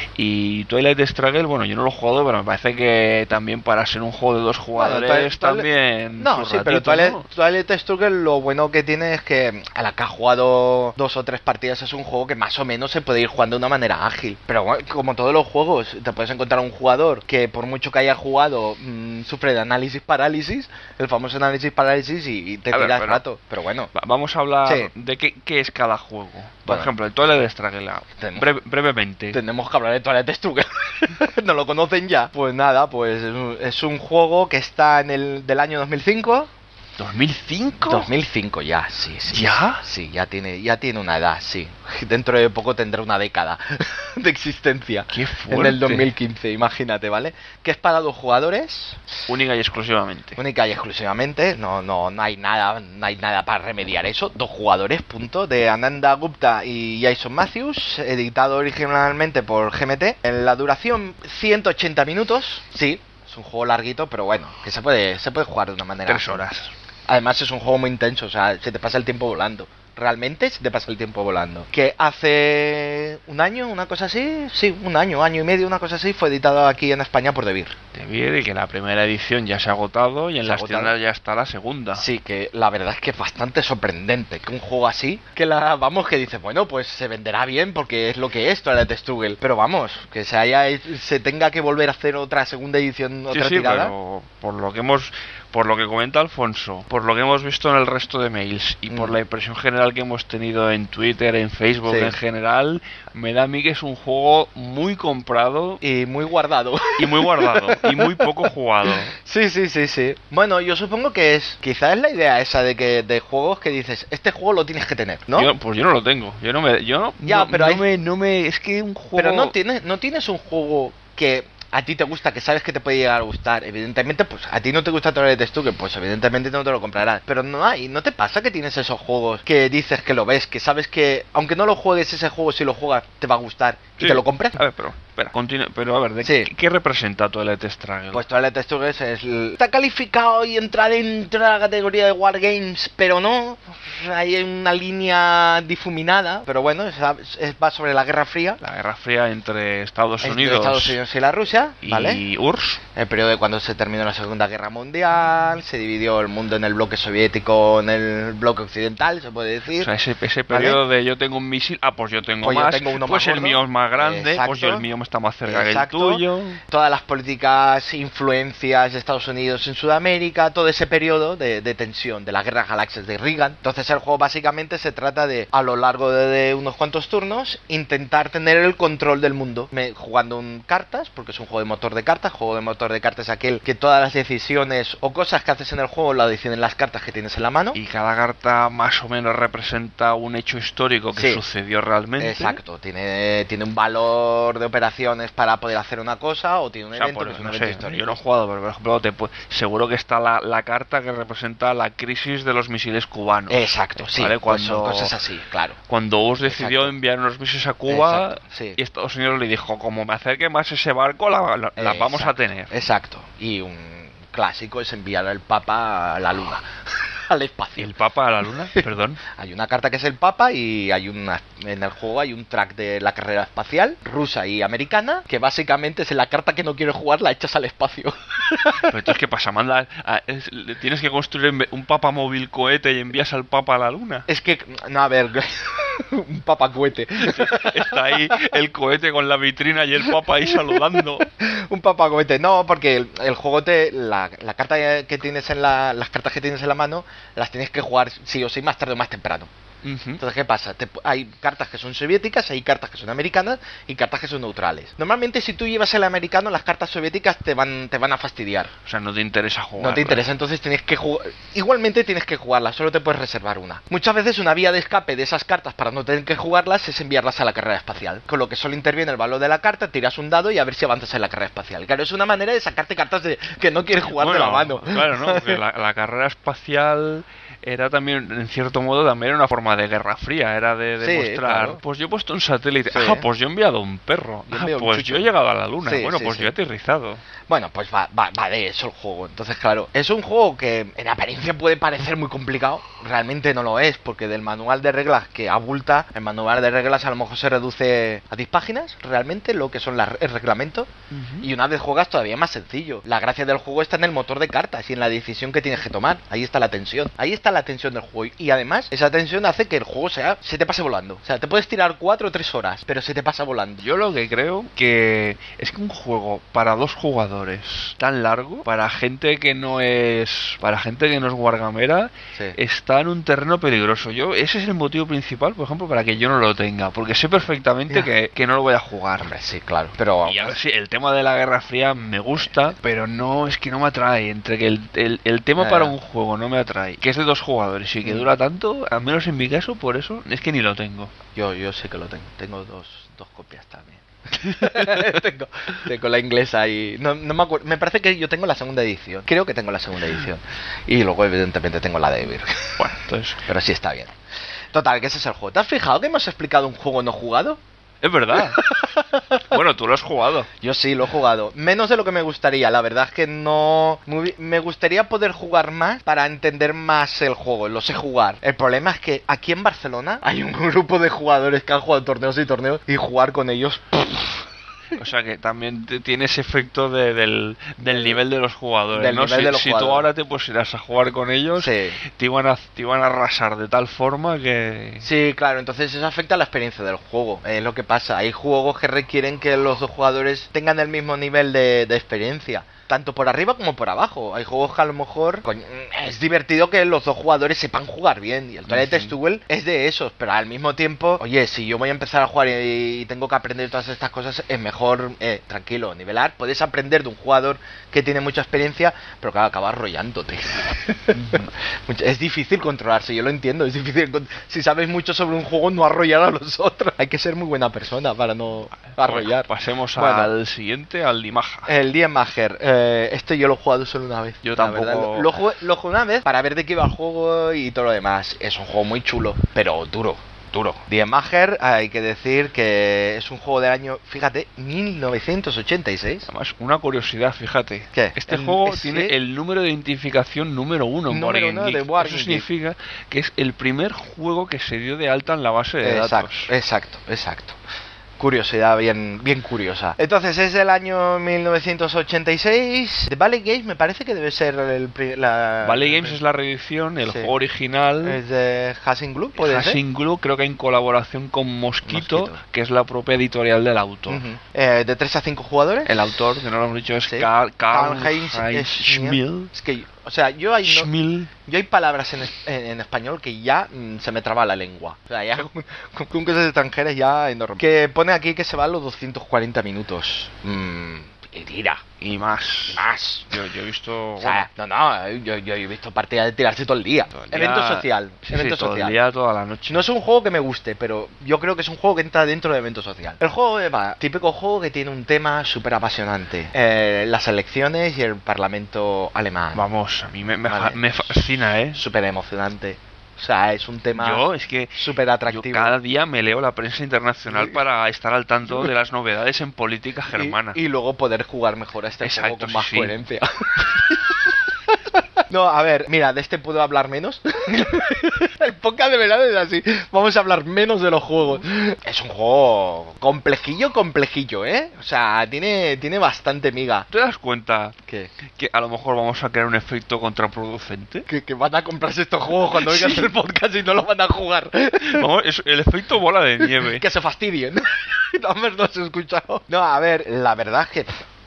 Speaker 2: Y Twilight Struggle, bueno, yo no lo he jugado, pero me parece que también para ser un juego de dos jugadores bueno, Twilight, también...
Speaker 1: No, sí, ratito, pero Twilight, ¿no? Twilight Struggle lo bueno que tiene es que a la que ha jugado dos o tres partidas es un juego que más o menos se puede ir jugando de una manera ágil. Pero bueno, como todos los juegos, te puedes encontrar un jugador que por mucho que haya jugado mmm, sufre de análisis parálisis, el famoso análisis parálisis y, y te tira el rato. Pero bueno.
Speaker 2: Vamos a hablar
Speaker 1: sí.
Speaker 2: de qué, qué es cada juego. Por
Speaker 1: bueno,
Speaker 2: ejemplo, el Twilight Struggle, breve, brevemente.
Speaker 1: Tenemos que hablar de Twilight Struggle. ¿No lo conocen ya? Pues nada, pues es un, es un juego que está en el del año dos mil cinco.
Speaker 2: ¿dos mil cinco?
Speaker 1: dos mil cinco ya, sí, sí.
Speaker 2: ¿Ya?
Speaker 1: Sí, ya tiene, ya tiene una edad, sí. Dentro de poco tendrá una década de existencia.
Speaker 2: ¡Qué fuerte!
Speaker 1: En el dos mil quince, imagínate, ¿vale? Que es para dos jugadores.
Speaker 2: Única y exclusivamente.
Speaker 1: Única y exclusivamente. No, no, no hay nada, no hay nada para remediar eso. Dos jugadores, punto. De Ananda Gupta y Jason Matthews. Editado originalmente por G M T. En la duración ciento ochenta minutos. Sí, es un juego larguito, pero bueno, que se puede, se puede jugar de una manera.
Speaker 2: Tres horas.
Speaker 1: Además es un juego muy intenso, o sea, se te pasa el tiempo volando. Realmente se te pasa el tiempo volando. Que hace un año, una cosa así, sí, un año, año y medio, una cosa así, fue editado aquí en España por Devir.
Speaker 2: Devir, y que la primera edición ya se ha agotado y en se las tiendas ya está la segunda.
Speaker 1: Sí, que la verdad es que es bastante sorprendente que un juego así, que la vamos, que dice, bueno, pues se venderá bien porque es lo que es Twilight Struggle. Pero vamos, que se haya se tenga que volver a hacer otra segunda edición, otra
Speaker 2: sí, sí,
Speaker 1: tirada.
Speaker 2: Pero por lo que hemos... Por lo que comenta Alfonso, por lo que hemos visto en el resto de mails y mm. por la impresión general que hemos tenido en Twitter, en Facebook sí. en general, me da a mí que es un juego muy comprado
Speaker 1: y muy guardado.
Speaker 2: Y muy guardado y muy poco jugado.
Speaker 1: Sí, sí, sí, sí. Bueno, yo supongo que es quizás es la idea esa de que de juegos que dices, este juego lo tienes que tener, ¿no?
Speaker 2: Yo, pues yo no lo tengo. Yo no me yo
Speaker 1: ya,
Speaker 2: no,
Speaker 1: pero
Speaker 2: no
Speaker 1: hay...
Speaker 2: me no me es que un juego
Speaker 1: Pero no tienes no tienes un juego que a ti te gusta, que sabes que te puede llegar a gustar. Evidentemente, pues a ti no te gusta Twilight Struggle, pues evidentemente no te lo comprarás. Pero no hay, ¿no te pasa que tienes esos juegos que dices que lo ves, que sabes que aunque no lo juegues ese juego, si lo juegas te va a gustar y
Speaker 2: sí.
Speaker 1: te lo compras?
Speaker 2: A ver, pero espera, continúa, pero a ver, ¿de
Speaker 1: sí.
Speaker 2: qué, ¿qué representa Twilight Struggle?
Speaker 1: Pues Twilight Struggle es el... está calificado y entra dentro de la categoría de Wargames, pero no. Hay una línea difuminada, pero bueno, es, es, va sobre la Guerra Fría.
Speaker 2: La Guerra Fría entre Estados
Speaker 1: entre
Speaker 2: Unidos,
Speaker 1: Estados Unidos y la Rusia, ¿vale?
Speaker 2: Y U R S S.
Speaker 1: El periodo de cuando se terminó la Segunda Guerra Mundial, se dividió el mundo en el bloque soviético, en el bloque occidental, se puede decir.
Speaker 2: O sea, ese, ese periodo ¿vale? de yo tengo un misil, ah, pues yo tengo
Speaker 1: pues
Speaker 2: más,
Speaker 1: yo tengo uno
Speaker 2: pues
Speaker 1: más
Speaker 2: el mío es más grande,
Speaker 1: exacto,
Speaker 2: pues yo el mío me está más cerca
Speaker 1: exacto,
Speaker 2: que el tuyo.
Speaker 1: Todas las políticas, influencias de Estados Unidos en Sudamérica, todo ese periodo de, de tensión, de la Guerra Galaxias de Reagan. Entonces el juego básicamente se trata de, a lo largo de, de unos cuantos turnos, intentar tener el control del mundo, me, jugando un cartas, porque es un juego de motor de cartas. Juego de motor de cartas es aquel que todas las decisiones o cosas que haces en el juego la deciden las cartas que tienes en la mano.
Speaker 2: Y cada carta más o menos representa un hecho histórico que sí. sucedió realmente.
Speaker 1: Exacto, tiene, tiene un valor de operación acciones para poder hacer una cosa, o tiene un
Speaker 2: O sea,
Speaker 1: evento
Speaker 2: pues,
Speaker 1: que es un
Speaker 2: no
Speaker 1: evento
Speaker 2: sé,
Speaker 1: histórico.
Speaker 2: yo no he jugado, pero por ejemplo, te pu- seguro que está la, la carta que representa la crisis de los misiles cubanos.
Speaker 1: Exacto, sí,
Speaker 2: ¿vale?
Speaker 1: pues son
Speaker 2: Cuando,
Speaker 1: cosas así, claro.
Speaker 2: cuando Bush decidió
Speaker 1: Exacto.
Speaker 2: enviar unos misiles a Cuba,
Speaker 1: Exacto, sí.
Speaker 2: y Estados Unidos le dijo, como me acerque más ese barco, la, la- la vamos a
Speaker 1: Exacto,
Speaker 2: tener.
Speaker 1: Exacto. Y un clásico es enviar al Papa a la Luna, al espacio.
Speaker 2: ¿El Papa a la Luna? Perdón.
Speaker 1: Hay una carta que es el Papa y hay una en el juego hay un track de la carrera espacial rusa y americana que básicamente es la carta que no quiero jugar, la echas al espacio.
Speaker 2: Pero entonces, ¿qué pasa? Manda a- es- le tienes que construir un Papa móvil cohete y envías al Papa a la Luna.
Speaker 1: Es que, no, a ver, un Papa cohete.
Speaker 2: Está ahí el cohete con la vitrina y el Papa ahí saludando.
Speaker 1: Un Papa cohete, no, porque el, el juego te. La, la carta que tienes en la. Las cartas que tienes en la mano, las tienes que jugar sí o sí más tarde o más temprano.
Speaker 2: Ujú.
Speaker 1: Entonces, ¿qué pasa? Te- hay cartas que son soviéticas, hay cartas que son americanas y cartas que son neutrales. Normalmente, si tú llevas el americano, las cartas soviéticas te van, te van a fastidiar.
Speaker 2: O sea, no te interesa jugar.
Speaker 1: No te interesa, entonces tienes que jugar. Igualmente tienes que jugarlas, solo te puedes reservar una. Muchas veces una vía de escape de esas cartas para no tener que jugarlas es enviarlas a la carrera espacial. Con lo que solo interviene el valor de la carta, tiras un dado y a ver si avanzas en la carrera espacial. Claro, es una manera de sacarte cartas de que no quieres jugar
Speaker 2: Bueno,
Speaker 1: de la mano.
Speaker 2: Claro, ¿no? Porque la, la carrera espacial era también, en cierto modo, también una forma de guerra fría. Era de
Speaker 1: Sí,
Speaker 2: demostrar,
Speaker 1: claro.
Speaker 2: pues yo he puesto un satélite.
Speaker 1: Sí.
Speaker 2: Ah, pues yo he enviado un perro.
Speaker 1: Yo he
Speaker 2: Ah,
Speaker 1: enviado un
Speaker 2: pues
Speaker 1: chucho.
Speaker 2: yo he llegado a la luna.
Speaker 1: Sí,
Speaker 2: bueno,
Speaker 1: sí,
Speaker 2: pues
Speaker 1: sí.
Speaker 2: yo he aterrizado.
Speaker 1: Bueno, pues va, va, va de eso el juego. Entonces, claro, es un juego que en apariencia puede parecer muy complicado. Realmente no lo es, porque del manual de reglas que abulta, el manual de reglas a lo mejor se reduce a diez páginas, realmente, lo que son las, el reglamento. Y una vez juegas todavía más sencillo. La gracia del juego está en el motor de cartas y en la decisión que tienes que tomar. Ahí está la tensión. Ahí está la tensión del juego. Y además, esa tensión hace que el juego sea se te pase volando. O sea, te puedes tirar cuatro o tres horas, pero se te pasa volando.
Speaker 2: Yo lo que creo que es que un juego para dos jugadores tan largo, para gente que no es para gente que no es guargamera,
Speaker 1: Sí.
Speaker 2: está en un terreno peligroso. Yo ese es el motivo principal, por ejemplo, para que yo no lo tenga, porque sé perfectamente
Speaker 1: Ya.
Speaker 2: que, que no lo voy a jugar.
Speaker 1: Hombre, sí, claro. Pero
Speaker 2: Y ahora sí, el tema de la Guerra Fría me gusta, pero no es que no me atrae. Entre que el, el, el tema
Speaker 1: Ya,
Speaker 2: para
Speaker 1: ya.
Speaker 2: un juego no me atrae, que es de dos jugadores y que
Speaker 1: Mm.
Speaker 2: dura tanto, al menos en mi caso, por eso es que ni lo tengo.
Speaker 1: Yo, yo sé que lo tengo. Tengo dos, dos copias también. tengo, tengo la inglesa y no, no me acuerdo. Me parece que yo tengo la segunda edición. Creo que tengo la segunda edición. Y luego, evidentemente, tengo la de Evir.
Speaker 2: Bueno, entonces,
Speaker 1: Pero sí está bien. Total, que ese es el juego. ¿Te has fijado que hemos explicado un juego no jugado?
Speaker 2: es verdad. Bueno, tú lo has jugado.
Speaker 1: Yo sí, lo he jugado. Menos de lo que me gustaría. La verdad es que no... me hubi- Me gustaría poder jugar más para entender más el juego. Lo sé jugar. El problema es que aquí en Barcelona hay un grupo de jugadores que han jugado torneos y torneos y jugar con ellos...
Speaker 2: O sea que también te- tiene ese efecto de- del, del nivel de los jugadores,
Speaker 1: Del
Speaker 2: ¿no?
Speaker 1: nivel
Speaker 2: si
Speaker 1: de los
Speaker 2: si tú
Speaker 1: jugadores.
Speaker 2: ahora te pusieras a jugar con ellos,
Speaker 1: Sí.
Speaker 2: te, iban a, te iban a arrasar de tal forma que...
Speaker 1: Sí, claro, entonces eso afecta a la experiencia del juego. Es lo que pasa. Hay juegos que requieren que los dos jugadores tengan el mismo nivel de, de experiencia. Tanto por arriba como por abajo. Hay juegos que a lo mejor coño, es divertido que los dos jugadores sepan jugar bien. Y el Twilight
Speaker 2: Ujú.
Speaker 1: Struggle es de esos. Pero al mismo tiempo, oye, si yo voy a empezar a jugar y, y tengo que aprender todas estas cosas, es mejor, eh, tranquilo, nivelar. Puedes aprender de un jugador que tiene mucha experiencia, pero claro, acabas arrollándote. Mucho- es difícil controlarse, yo lo entiendo. Es difícil. con- Si sabes mucho sobre un juego, no arrollar a los otros. Hay que ser muy buena persona para no arrollar.
Speaker 2: Bueno, pasemos
Speaker 1: Bueno.
Speaker 2: al siguiente, al Dimaja.
Speaker 1: El Die Mager, eh, este yo lo he jugado solo una vez.
Speaker 2: Yo
Speaker 1: la
Speaker 2: tampoco.
Speaker 1: verdad. Lo, lo jugué, lo jugué una vez para ver de qué iba el juego y todo lo demás. Es un juego muy chulo, pero duro, duro. Die Mager, hay que decir que es un juego del año, fíjate, mil novecientos ochenta y seis.
Speaker 2: Además, una curiosidad, fíjate.
Speaker 1: ¿Qué?
Speaker 2: Este
Speaker 1: El-
Speaker 2: juego
Speaker 1: ese-
Speaker 2: tiene el número de identificación número uno en
Speaker 1: Número
Speaker 2: Board
Speaker 1: uno
Speaker 2: Game
Speaker 1: de
Speaker 2: Geek.
Speaker 1: Board
Speaker 2: Eso
Speaker 1: Game
Speaker 2: significa que es el primer juego que se dio de alta en la base de
Speaker 1: Exacto,
Speaker 2: datos.
Speaker 1: exacto, exacto. Curiosidad bien, bien curiosa. Entonces es del año mil novecientos ochenta y seis. The Valley Games me parece que debe ser el pri- la...
Speaker 2: Valley Games es la reedición, el
Speaker 1: Sí.
Speaker 2: juego original.
Speaker 1: Es de Hashing Glue, puede ser.
Speaker 2: Hashing Glue, creo que en colaboración con Mosquito,
Speaker 1: Mosquito.
Speaker 2: que es la propia editorial del autor.
Speaker 1: Ujú. Eh, de tres a cinco jugadores.
Speaker 2: El autor, que no lo hemos dicho, es
Speaker 1: Sí.
Speaker 2: Karl, Karl
Speaker 1: Karl-Heinz
Speaker 2: Heinz
Speaker 1: Schmiel.
Speaker 2: Schmiel.
Speaker 1: Es que, o sea, yo hay, no-
Speaker 2: Schmiel.
Speaker 1: yo hay palabras en, es- en, en español que ya mm, se me traba la lengua. O sea, ya con, con- con cosas extranjeras ya enorme. Que pone aquí que se va a los doscientos cuarenta minutos. Mm, y tira.
Speaker 2: Y más.
Speaker 1: Y más.
Speaker 2: Yo, yo he visto...
Speaker 1: O sea, no, no, yo, yo he visto partidas de tirarse todo el día.
Speaker 2: todo el día-
Speaker 1: Evento social.
Speaker 2: Sí,
Speaker 1: evento
Speaker 2: sí, todo
Speaker 1: social.
Speaker 2: el día, toda la noche.
Speaker 1: No es un juego que me guste, pero yo creo que es un juego que entra dentro de evento social. El juego es va, típico juego que tiene un tema súper apasionante. Eh, las elecciones y el parlamento alemán.
Speaker 2: Vamos, a mí me, me,
Speaker 1: Vale.
Speaker 2: me fascina, ¿eh?
Speaker 1: Súper emocionante. O sea, es un tema
Speaker 2: Yo, es que
Speaker 1: súper
Speaker 2: yo
Speaker 1: atractivo.
Speaker 2: cada día me leo la prensa internacional
Speaker 1: Sí.
Speaker 2: para estar al tanto de las novedades en política germana.
Speaker 1: Y, y luego poder jugar mejor a este
Speaker 2: Exacto,
Speaker 1: juego con
Speaker 2: sí,
Speaker 1: más
Speaker 2: sí.
Speaker 1: coherencia. No, a ver, mira, de este puedo hablar menos. El podcast de verano es así. Vamos a hablar menos de los juegos. Es un juego complejillo, complejillo, ¿eh? O sea, tiene, tiene bastante miga.
Speaker 2: ¿Te das cuenta
Speaker 1: ¿Qué?
Speaker 2: que a lo mejor vamos a crear un efecto contraproducente?
Speaker 1: Que, que van a comprarse estos juegos cuando oigan
Speaker 2: Sí.
Speaker 1: el podcast y no los van a jugar.
Speaker 2: Vamos, es el efecto bola de nieve.
Speaker 1: Que se fastidien. No me los he escuchado. No, a ver, la verdad es que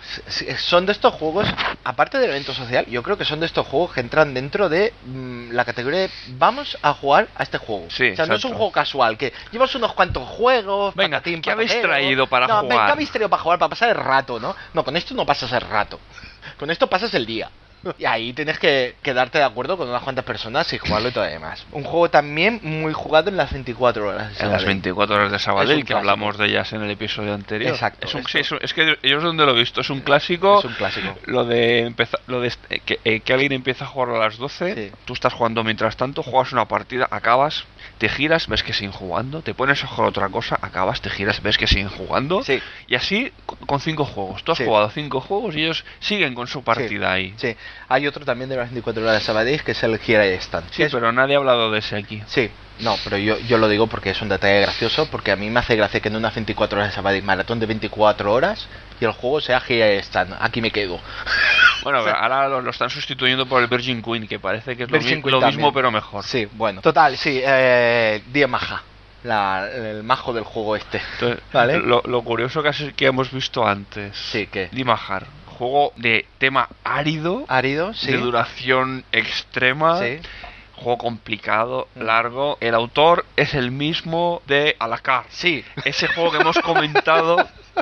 Speaker 1: son de estos juegos, aparte del evento social, yo creo que son de estos juegos que entran dentro de mmm, la categoría de vamos a jugar a este juego.
Speaker 2: Sí,
Speaker 1: o sea, no es un
Speaker 2: exacto.
Speaker 1: juego casual, que llevas unos cuantos juegos.
Speaker 2: Venga,
Speaker 1: patatín,
Speaker 2: ¿qué habéis
Speaker 1: patatero.
Speaker 2: traído para
Speaker 1: no,
Speaker 2: jugar?
Speaker 1: ¿Qué habéis traído para jugar? Para pasar el rato, ¿no? No, con esto no pasas el rato. Con esto pasas el día. Y ahí tienes que quedarte de acuerdo con unas cuantas personas y jugarlo y todo demás. Un juego también muy jugado en las veinticuatro horas.
Speaker 2: En
Speaker 1: ¿sabes?
Speaker 2: las veinticuatro horas de
Speaker 1: Es
Speaker 2: Sabadell,
Speaker 1: un
Speaker 2: que
Speaker 1: clásico.
Speaker 2: hablamos de ellas en el episodio anterior.
Speaker 1: Exacto,
Speaker 2: Es, un,
Speaker 1: esto-
Speaker 2: sí, es, un- es que yo es donde lo he visto. Es un clásico.
Speaker 1: Es un clásico.
Speaker 2: Lo de empezar, lo de est- que, eh, que alguien empieza a jugar a las doce,
Speaker 1: Sí.
Speaker 2: tú estás jugando mientras tanto, juegas una partida, acabas, te giras, ves que siguen jugando, te pones a jugar otra cosa, acabas, te giras, ves que siguen jugando.
Speaker 1: Sí.
Speaker 2: Y así con, con cinco juegos. Tú has
Speaker 1: Sí.
Speaker 2: jugado cinco juegos y ellos siguen con su partida
Speaker 1: Sí,
Speaker 2: ahí.
Speaker 1: Sí, hay otro también de las veinticuatro horas de Sabadell que es el Gira y Stand.
Speaker 2: Sí, pero nadie ha hablado de ese aquí.
Speaker 1: Sí, no, pero yo, yo lo digo porque es un detalle gracioso, porque a mí me hace gracia que en unas veinticuatro horas de Sabadell, maratón de veinticuatro horas, y el juego sea Gira y Stand. Aquí me quedo.
Speaker 2: Bueno,
Speaker 1: O sea,
Speaker 2: ahora lo, lo están sustituyendo por el Virgin Queen, que parece que es lo,
Speaker 1: Virgin
Speaker 2: mi-
Speaker 1: Queen
Speaker 2: lo
Speaker 1: también.
Speaker 2: mismo pero mejor.
Speaker 1: Sí, bueno. Total, sí, eh, Die Maja, la, el majo del juego este.
Speaker 2: Entonces,
Speaker 1: Vale.
Speaker 2: lo, lo curioso que, has- que hemos visto antes.
Speaker 1: Sí, ¿qué?
Speaker 2: Dimahar, juego de tema árido,
Speaker 1: Árido, sí.
Speaker 2: de duración extrema,
Speaker 1: Sí.
Speaker 2: juego complicado,
Speaker 1: Mm.
Speaker 2: largo. El autor es el mismo de Alacar.
Speaker 1: Sí.
Speaker 2: Ese juego que hemos comentado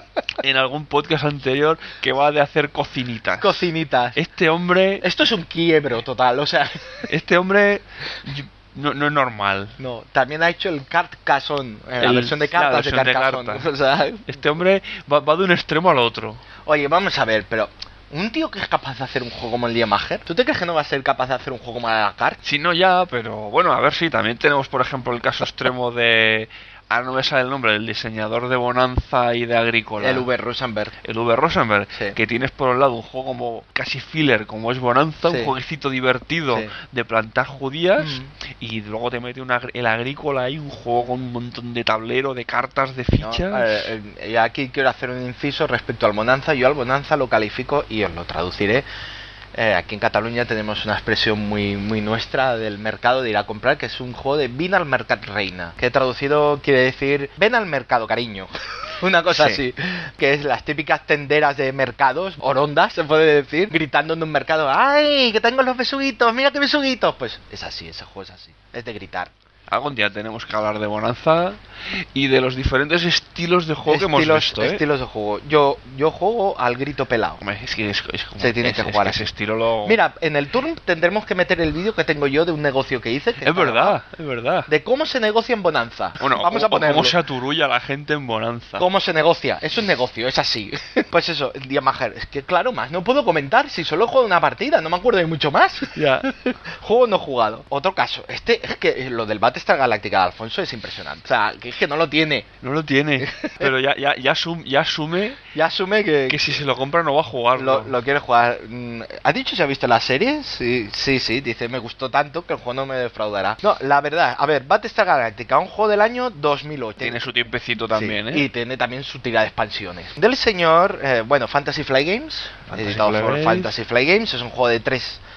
Speaker 2: en algún podcast anterior que va de hacer cocinitas.
Speaker 1: Cocinitas.
Speaker 2: Este hombre,
Speaker 1: Esto es un quiebro total, o sea...
Speaker 2: este hombre yo- no, no es normal.
Speaker 1: No, también ha hecho el Carcassonne, eh, la
Speaker 2: El-
Speaker 1: versión de
Speaker 2: la
Speaker 1: cartas
Speaker 2: versión de
Speaker 1: de Carcassonne.
Speaker 2: cartas.
Speaker 1: O sea,
Speaker 2: Este hombre va, va de un extremo al otro.
Speaker 1: oye, vamos a ver, pero un tío que es capaz de hacer un juego como el Die Macher, ¿tú te crees que no va a ser capaz de hacer un juego como la Cart?
Speaker 2: Si no ya, pero bueno, a ver si también tenemos, por ejemplo, el caso extremo de... Ahora no me sale el nombre, el diseñador de Bonanza y de Agrícola.
Speaker 1: El V. Rosenberg.
Speaker 2: El V. Rosenberg,
Speaker 1: Sí.
Speaker 2: que tienes por un lado un juego como casi filler, como es Bonanza,
Speaker 1: Sí.
Speaker 2: un jueguecito divertido
Speaker 1: Sí.
Speaker 2: de plantar judías,
Speaker 1: Mm.
Speaker 2: y luego te mete una, agr- el Agrícola ahí, un juego con un montón de tablero, de cartas, de
Speaker 1: ¿No?
Speaker 2: fichas.
Speaker 1: Eh, eh, y aquí quiero hacer un inciso respecto al Bonanza. Yo al Bonanza lo califico y os lo traduciré. Eh, aquí en Cataluña tenemos una expresión muy muy nuestra del mercado de ir a comprar, que es un juego de vin al mercat reina, que traducido quiere decir ven al mercado, cariño. Una cosa
Speaker 2: Sí.
Speaker 1: así, que es las típicas tenderas de mercados, orondas se puede decir, gritando en un mercado, ¡ay, que tengo los besuguitos, mira qué besuguitos! Pues es así, ese juego es así, es de gritar.
Speaker 2: Algún día tenemos que hablar de Bonanza y de los diferentes estilos de juego que hemos
Speaker 1: Estilos,
Speaker 2: visto, ¿eh?
Speaker 1: estilos de juego. Yo, yo juego al grito pelado.
Speaker 2: Hombre, es que es, es como-
Speaker 1: Se tiene
Speaker 2: es-
Speaker 1: que
Speaker 2: es
Speaker 1: jugar
Speaker 2: que
Speaker 1: así.
Speaker 2: ese estilo lo...
Speaker 1: Mira, en el turn tendremos que meter el vídeo que tengo yo de un negocio que hice. que
Speaker 2: es
Speaker 1: está
Speaker 2: verdad,
Speaker 1: grabado,
Speaker 2: es verdad.
Speaker 1: de cómo se negocia en Bonanza.
Speaker 2: Bueno,
Speaker 1: vamos
Speaker 2: o-
Speaker 1: a ponerlo.
Speaker 2: o cómo se aturulla la gente en Bonanza.
Speaker 1: ¿Cómo se negocia? Es un negocio, es así. Pues eso, el día Majer. Es que claro, más no puedo comentar si solo he jugado una partida, no me acuerdo de mucho más.
Speaker 2: Ya.
Speaker 1: Juego no jugado. Otro caso, este es que lo del Battlestar Galactica de Alfonso es impresionante. O sea, que es que no lo tiene.
Speaker 2: No lo tiene. Pero ya, ya, ya, asum- ya asume
Speaker 1: Ya asume que,
Speaker 2: que si se lo compra no va a jugarlo.
Speaker 1: Lo, lo quiere jugar. Mm, ¿Ha dicho si ha visto la serie? Sí, sí, sí. Dice, me gustó tanto que el juego no me defraudará. No, la verdad, a ver, Battlestar Galactica, un juego del año dos mil ocho.
Speaker 2: Tiene su tiempecito también,
Speaker 1: Sí,
Speaker 2: ¿eh?
Speaker 1: Y tiene también su tira de expansiones. Del señor, eh, bueno, Fantasy Flight Games,
Speaker 2: Fantasy
Speaker 1: editado
Speaker 2: Flight
Speaker 1: por
Speaker 2: Games.
Speaker 1: Fantasy Flight Games, es un juego de tres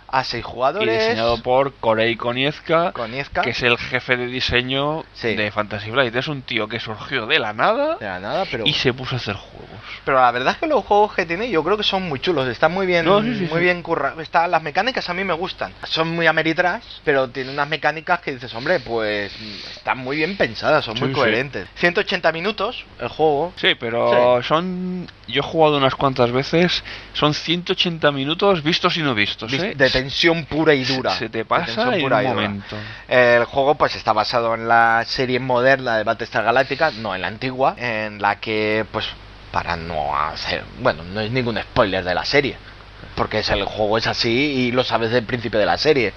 Speaker 1: a seis
Speaker 2: Y
Speaker 1: jugadores.
Speaker 2: diseñado por Korei Konietzka,
Speaker 1: Konietzka.
Speaker 2: que es el jefe de diseño
Speaker 1: Sí.
Speaker 2: de Fantasy Flight. Es un tío que surgió de la nada
Speaker 1: De la nada, pero...
Speaker 2: y se puso a hacer juegos.
Speaker 1: Pero la verdad es que los juegos que tiene yo creo que son muy chulos, están muy bien,
Speaker 2: No, sí, sí,
Speaker 1: muy
Speaker 2: sí.
Speaker 1: bien currados. Está, las mecánicas a mí me gustan. Son muy Ameritrash, pero tienen unas mecánicas que dices, hombre, pues están muy bien pensadas, son
Speaker 2: Sí,
Speaker 1: muy
Speaker 2: sí.
Speaker 1: coherentes. ciento ochenta minutos el juego.
Speaker 2: Sí, pero
Speaker 1: Sí.
Speaker 2: son... Yo he jugado unas cuantas veces, son ciento ochenta minutos vistos y no vistos, ¿eh?
Speaker 1: De tensión pura y dura.
Speaker 2: Se te
Speaker 1: De
Speaker 2: pasa
Speaker 1: tensión
Speaker 2: en
Speaker 1: pura
Speaker 2: un
Speaker 1: y dura.
Speaker 2: momento.
Speaker 1: El juego pues está basado en la serie moderna de Battlestar Galactica, no en la antigua, en la que pues para no hacer, bueno, no es ningún spoiler de la serie, porque es el juego es así y lo sabes desde el principio de la serie.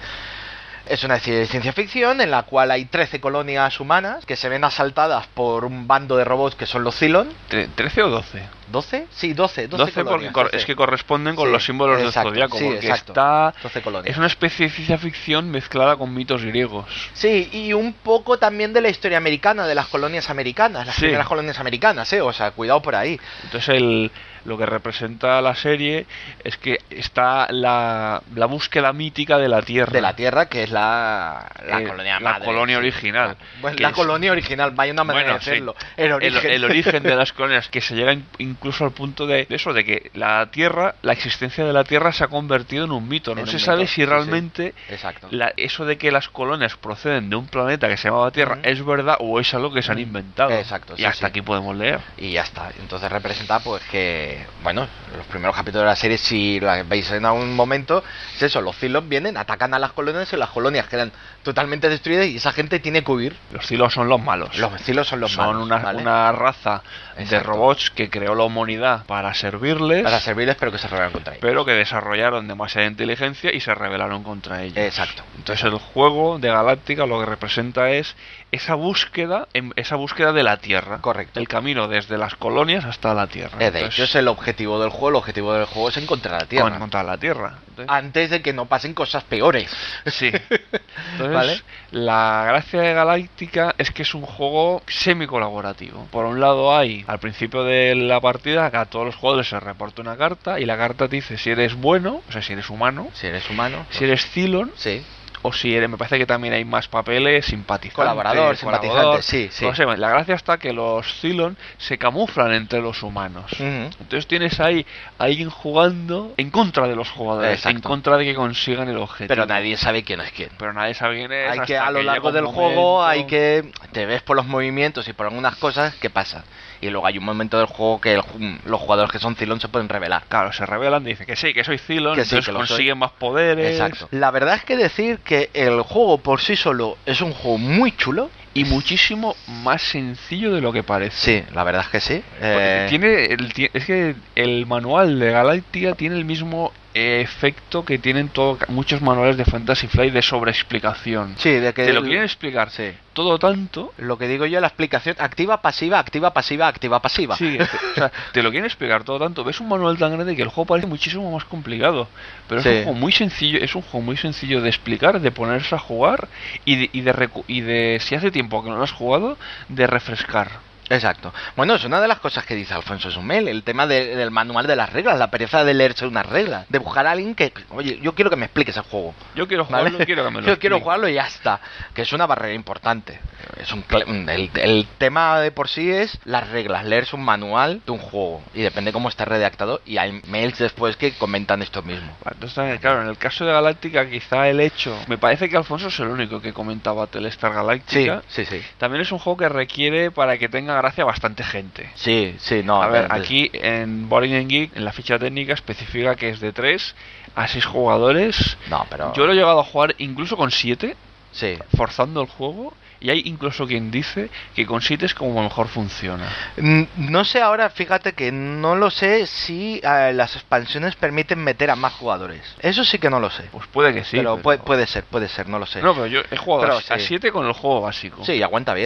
Speaker 1: Es una serie de ciencia ficción en la cual hay trece colonias humanas que se ven asaltadas por un bando de robots que son los Cylon.
Speaker 2: Tre- ¿trece o doce?
Speaker 1: ¿doce? Sí, doce. doce,
Speaker 2: doce porque
Speaker 1: colonias,
Speaker 2: cor-
Speaker 1: doce.
Speaker 2: es que corresponden con
Speaker 1: Sí,
Speaker 2: los símbolos
Speaker 1: exacto,
Speaker 2: del zodiaco,
Speaker 1: sí,
Speaker 2: porque
Speaker 1: exacto.
Speaker 2: está...
Speaker 1: doce colonias.
Speaker 2: Es una especie de ciencia ficción mezclada con mitos griegos.
Speaker 1: Sí, y un poco también de la historia americana, de las colonias americanas, las
Speaker 2: Sí.
Speaker 1: primeras colonias americanas, ¿eh? O sea, cuidado por ahí.
Speaker 2: Entonces el, lo que representa la serie es que está la, la búsqueda mítica de la Tierra.
Speaker 1: De la Tierra, que es la, la
Speaker 2: Eh,
Speaker 1: colonia
Speaker 2: la
Speaker 1: madre,
Speaker 2: colonia
Speaker 1: sí.
Speaker 2: original.
Speaker 1: Bueno,
Speaker 2: Que
Speaker 1: la
Speaker 2: es-
Speaker 1: colonia original, vaya una manera
Speaker 2: Bueno,
Speaker 1: de
Speaker 2: sí.
Speaker 1: hacerlo. El
Speaker 2: El,
Speaker 1: origen.
Speaker 2: el origen de las colonias, que se llega in- incluso al punto de, de eso, de que la Tierra, la existencia de la Tierra se ha convertido en un mito. No
Speaker 1: En
Speaker 2: se
Speaker 1: un
Speaker 2: sabe
Speaker 1: mito,
Speaker 2: si
Speaker 1: sí, sí.
Speaker 2: realmente
Speaker 1: Exacto.
Speaker 2: la- eso de que las colonias proceden de un planeta que se llamaba Tierra
Speaker 1: Ujú.
Speaker 2: es verdad o es algo que se han
Speaker 1: Ujú.
Speaker 2: inventado.
Speaker 1: Exacto,
Speaker 2: Y
Speaker 1: sí,
Speaker 2: hasta
Speaker 1: sí.
Speaker 2: aquí podemos leer.
Speaker 1: Y ya está. Entonces representa pues que, bueno, los primeros capítulos de la serie, si lo veis en algún momento, es eso, los Cylons vienen, atacan a las colonias y las colonias quedan totalmente destruidas y esa gente tiene que huir.
Speaker 2: Los Cylons son los malos.
Speaker 1: Los Cylons son los
Speaker 2: son
Speaker 1: malos,
Speaker 2: una,
Speaker 1: ¿vale?
Speaker 2: una raza de
Speaker 1: Exacto.
Speaker 2: robots que creó la humanidad para servirles,
Speaker 1: Para servirles, pero que se rebelan contra ellos.
Speaker 2: pero que desarrollaron demasiada inteligencia y se rebelaron contra ellos.
Speaker 1: Exacto.
Speaker 2: Entonces el juego de Galáctica lo que representa es esa búsqueda, en- esa búsqueda de la Tierra.
Speaker 1: Correcto.
Speaker 2: El camino desde las colonias hasta la Tierra.
Speaker 1: Eh, de
Speaker 2: Entonces,
Speaker 1: hecho, es el objetivo del juego. El objetivo del juego es encontrar la Tierra.
Speaker 2: con- contra la Tierra. Entonces,
Speaker 1: Antes de que no pasen cosas peores.
Speaker 2: sí. Entonces,
Speaker 1: ¿Vale?
Speaker 2: la gracia de Galáctica es que es un juego semi-colaborativo. Por un lado hay, al principio de la partida, que a todos los jugadores se reporta una carta y la carta te dice si eres bueno, o sea, si eres humano,
Speaker 1: Si eres humano.
Speaker 2: si eres Cylon,
Speaker 1: Sí.
Speaker 2: o si eres, me parece que también hay más papeles, simpatizante,
Speaker 1: Colaborador, simpatizante, sí, sí.
Speaker 2: No sé, la gracia está que los Cylon se camuflan entre los humanos.
Speaker 1: Ujú.
Speaker 2: Entonces tienes ahí a alguien jugando en contra de los jugadores,
Speaker 1: Exacto.
Speaker 2: en contra de que consigan el objetivo.
Speaker 1: Pero nadie sabe quién es quién.
Speaker 2: Pero nadie sabe quién es.
Speaker 1: Hay que,
Speaker 2: hasta
Speaker 1: a lo
Speaker 2: que
Speaker 1: largo
Speaker 2: llega
Speaker 1: del
Speaker 2: un
Speaker 1: juego,
Speaker 2: momento-
Speaker 1: hay que. Te ves por los movimientos y por algunas cosas qué pasa. Y luego hay un momento del juego que el ju- los jugadores que son Cylon se pueden revelar.
Speaker 2: Claro, se revelan, dicen que sí, que soy Cylon,
Speaker 1: Que sí,
Speaker 2: entonces
Speaker 1: que lo soy.
Speaker 2: consiguen más poderes.
Speaker 1: Exacto. La verdad es que decir que el juego por sí solo es un juego muy chulo.
Speaker 2: Y muchísimo más sencillo de lo que parece.
Speaker 1: Sí, la verdad es que sí.
Speaker 2: Porque
Speaker 1: Eh,
Speaker 2: tiene el, ti- es que el manual de Galáctica tiene el mismo eh, efecto que tienen todo, muchos manuales de Fantasy Flight de sobreexplicación.
Speaker 1: Sí, de que.
Speaker 2: Te lo quieren explicar
Speaker 1: Sí.
Speaker 2: todo tanto.
Speaker 1: Lo que digo yo, la explicación activa, pasiva, activa, pasiva, activa, pasiva.
Speaker 2: Sí, te, o sea, te lo quieren explicar todo tanto. Ves un manual tan grande que el juego parece muchísimo más complicado. Pero es
Speaker 1: Sí.
Speaker 2: un juego muy sencillo, es un juego muy sencillo de explicar, de ponerse a jugar y de, y de, recu- y de si hace tiempo que no lo has jugado, de refrescar.
Speaker 1: Exacto. Bueno, es una de las cosas que dice Alfonso Sumel, el tema de- del manual de las reglas, la pereza de leerse unas reglas, de buscar a alguien que, oye, yo quiero que me expliques el juego.
Speaker 2: Yo quiero
Speaker 1: ¿Vale?
Speaker 2: jugarlo, quiero que me lo
Speaker 1: Yo quiero
Speaker 2: explique.
Speaker 1: jugarlo y ya está. Que es una barrera importante. Es un cle- el, el tema de por sí es las reglas, leerse un manual de un juego. Y depende cómo está redactado. Y hay mails después que comentan esto mismo.
Speaker 2: Entonces, claro, en el caso de Galáctica, quizá el hecho. Me parece que Alfonso es el único que comentaba Battlestar
Speaker 1: Sí,
Speaker 2: Galáctica.
Speaker 1: sí, sí.
Speaker 2: También es un juego que requiere, para que tenga gracia, bastante gente.
Speaker 1: Sí, sí, no.
Speaker 2: A ver,
Speaker 1: de- de-
Speaker 2: aquí en Boring and Geek, en la ficha técnica, especifica que es de tres a seis jugadores.
Speaker 1: No, pero.
Speaker 2: Yo lo he llegado a jugar incluso con siete,
Speaker 1: Sí.
Speaker 2: forzando el juego. Y hay incluso quien dice que con siete es como mejor funciona.
Speaker 1: Mm, No sé ahora, fíjate que no lo sé si eh, las expansiones permiten meter a más jugadores. Eso sí que no lo sé.
Speaker 2: Pues puede que sí.
Speaker 1: pero
Speaker 2: pero-
Speaker 1: puede, puede ser, puede ser, no lo sé.
Speaker 2: No, pero yo he jugado
Speaker 1: Pero
Speaker 2: a
Speaker 1: sí.
Speaker 2: siete con el juego básico.
Speaker 1: Sí, aguanta bien.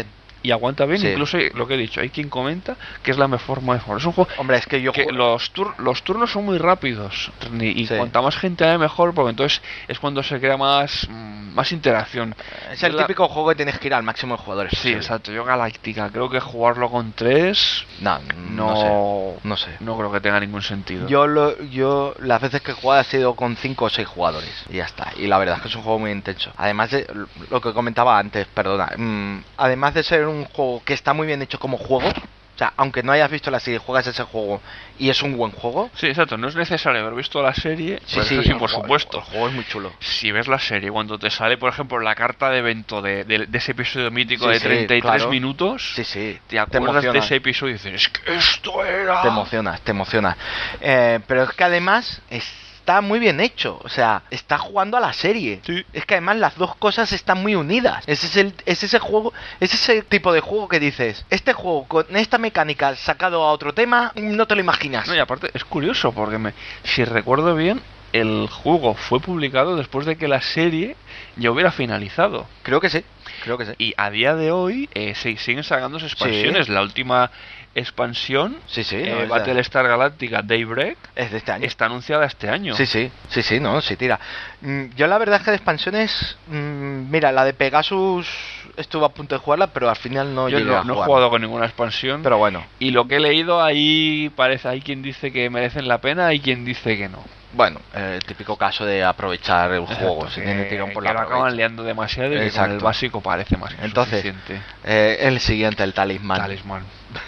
Speaker 2: y aguanta bien.
Speaker 1: Sí.
Speaker 2: Incluso lo que he dicho, hay quien comenta que es la mejor forma de jugar. Es un juego
Speaker 1: Hombre, es que yo
Speaker 2: que
Speaker 1: juego...
Speaker 2: los, tur los turnos son muy rápidos y, y
Speaker 1: Sí.
Speaker 2: cuanta más gente haya mejor, porque entonces es cuando se crea más, más interacción.
Speaker 1: Es el
Speaker 2: Yo la-
Speaker 1: típico juego que tienes que ir al máximo de jugadores
Speaker 2: Sí,
Speaker 1: posible.
Speaker 2: exacto. Yo Galáctica creo que jugarlo con tres
Speaker 1: No,
Speaker 2: no,
Speaker 1: no sé. No sé.
Speaker 2: no creo que tenga ningún sentido.
Speaker 1: Yo lo, yo las veces que he jugado ha sido con cinco o seis jugadores y ya está. Y la verdad es que es un juego muy intenso. Además de lo que comentaba antes, perdona. mmm, además de ser un juego que está muy bien hecho como juego, o sea, aunque no hayas visto la serie, juegas ese juego y es un buen juego.
Speaker 2: Sí, exacto. No es necesario haber visto la serie.
Speaker 1: Sí,
Speaker 2: pero
Speaker 1: sí,
Speaker 2: eso sí,
Speaker 1: el
Speaker 2: por
Speaker 1: juego-
Speaker 2: supuesto.
Speaker 1: El juego es muy chulo.
Speaker 2: Si ves la serie, cuando te sale, por ejemplo, la carta de evento de, de, de ese episodio mítico
Speaker 1: Sí,
Speaker 2: de
Speaker 1: sí,
Speaker 2: treinta y tres
Speaker 1: claro.
Speaker 2: minutos,
Speaker 1: Sí, sí.
Speaker 2: te acuerdas de
Speaker 1: emociona.
Speaker 2: ese episodio y dices, es que esto era...
Speaker 1: Te emocionas, te emocionas. Eh, pero es que además está muy bien hecho. O sea, está jugando a la serie.
Speaker 2: Sí.
Speaker 1: Es que además las dos cosas están muy unidas. Ese es el, es ese juego, es ese tipo de juego que dices, este juego con esta mecánica sacado a otro tema, no te lo imaginas.
Speaker 2: No, y aparte es curioso porque me, si recuerdo bien, el juego fue publicado después de que la serie ya hubiera finalizado.
Speaker 1: Creo que sí, creo que sí.
Speaker 2: Y a día de hoy eh, se siguen sacando expansiones.
Speaker 1: Sí.
Speaker 2: La última expansión,
Speaker 1: Sí, sí,
Speaker 2: eh,
Speaker 1: no, es, de,
Speaker 2: Battlestar Galactica Daybreak,
Speaker 1: es de este año.
Speaker 2: está anunciada este año.
Speaker 1: Sí, sí, sí, sí, no, sí tira. Mm, Yo la verdad es que de expansiones, mm, mira, la de Pegasus estuve a punto de jugarla, pero al final no
Speaker 2: Yo
Speaker 1: llegué
Speaker 2: no,
Speaker 1: a
Speaker 2: no he
Speaker 1: jugar.
Speaker 2: jugado con ninguna expansión.
Speaker 1: Pero bueno,
Speaker 2: Y lo que he leído ahí parece, hay quien dice que merecen la pena y quien dice que no.
Speaker 1: bueno, eh, el típico caso de aprovechar el juego,
Speaker 2: Exacto,
Speaker 1: si
Speaker 2: que,
Speaker 1: tiene tirón por
Speaker 2: que
Speaker 1: la
Speaker 2: lo acaban liando demasiado y que con
Speaker 1: Exacto.
Speaker 2: el básico parece más que
Speaker 1: Entonces,
Speaker 2: suficiente.
Speaker 1: Eh, el siguiente, el talismán.
Speaker 2: Talismán.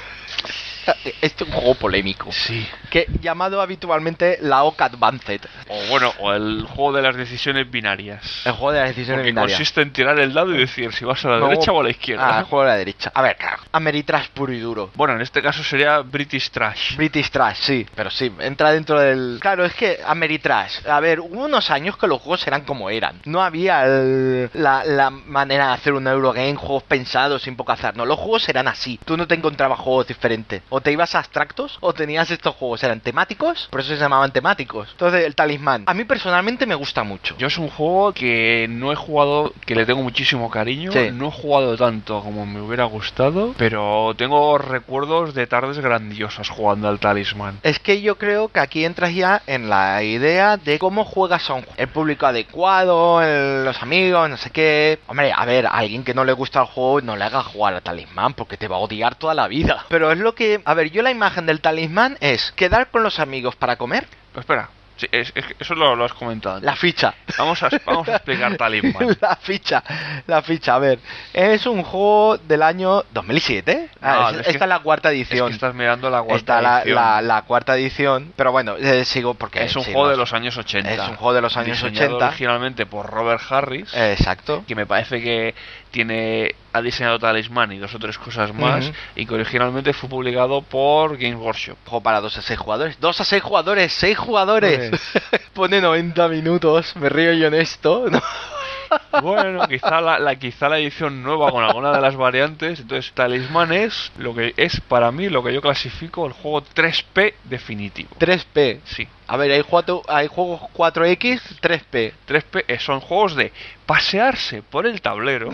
Speaker 1: Este es un juego polémico.
Speaker 2: Sí.
Speaker 1: Que llamado habitualmente la O C Advanced.
Speaker 2: O bueno, o el juego de las decisiones binarias.
Speaker 1: El juego de las decisiones
Speaker 2: Porque
Speaker 1: binarias.
Speaker 2: consiste en tirar el dado y decir si vas a la
Speaker 1: No,
Speaker 2: derecha o a la izquierda.
Speaker 1: Ah, el juego de la derecha. A ver, claro. Ameritrash puro y duro.
Speaker 2: Bueno, en este caso sería British Trash.
Speaker 1: British Trash, sí, pero sí, entra dentro del... Claro, es que Ameritrash, a ver, hubo unos años que los juegos eran como eran. No había el- la, la manera de hacer un Eurogame, juegos pensados sin poco azar. No, los juegos eran así. Tú no te encontrabas juegos diferentes. O te ibas a abstractos o tenías estos juegos. Eran temáticos, por eso se llamaban temáticos. Entonces, el talismán. A mí personalmente me gusta mucho.
Speaker 2: Yo es un juego que no he jugado, que le tengo muchísimo cariño.
Speaker 1: Sí.
Speaker 2: No he jugado tanto como me hubiera gustado, pero tengo recuerdos de tardes grandiosas jugando al talismán.
Speaker 1: Es que yo creo que aquí entras ya en la idea de cómo juegas a un juego. El público adecuado, el- los amigos, no sé qué. Hombre, a ver, a alguien que no le gusta el juego no le haga jugar al talismán porque te va a odiar toda la vida. Pero es lo que... A ver, yo la imagen del talismán es quedar con los amigos para comer,
Speaker 2: Pero espera, sí, es, es- eso lo, lo has comentado antes.
Speaker 1: la ficha.
Speaker 2: Vamos a, vamos a explicar talismán.
Speaker 1: La ficha, la ficha, a ver, es un juego del año dos mil siete. Ah,
Speaker 2: No,
Speaker 1: es-
Speaker 2: es que-
Speaker 1: esta es la cuarta
Speaker 2: Es
Speaker 1: edición.
Speaker 2: que estás mirando la cuarta
Speaker 1: Está la,
Speaker 2: edición.
Speaker 1: la, la cuarta edición, pero bueno, eh, sigo porque
Speaker 2: Es un
Speaker 1: sí,
Speaker 2: juego
Speaker 1: no,
Speaker 2: de los años ochenta.
Speaker 1: es un juego de los años
Speaker 2: Diseñado
Speaker 1: ochenta.
Speaker 2: originalmente por Robert Harris,
Speaker 1: Eh, Exacto.
Speaker 2: que me parece que tiene ha diseñado Talismán y dos o tres cosas más,
Speaker 1: Ujú.
Speaker 2: y que originalmente fue publicado por Games Workshop.
Speaker 1: Juego para dos a seis jugadores. dos a seis jugadores, seis jugadores. Pone noventa minutos, me río yo en esto. ¿no?
Speaker 2: Bueno, quizá la, la quizá la edición nueva con alguna de las variantes. Entonces, Talismán es lo que es para mí lo que yo clasifico el juego tres P definitivo.
Speaker 1: tres P.
Speaker 2: Sí.
Speaker 1: A ver, hay, cuatro, hay juegos cuatro X, tres P.
Speaker 2: tres P eh, son juegos de pasearse por el tablero.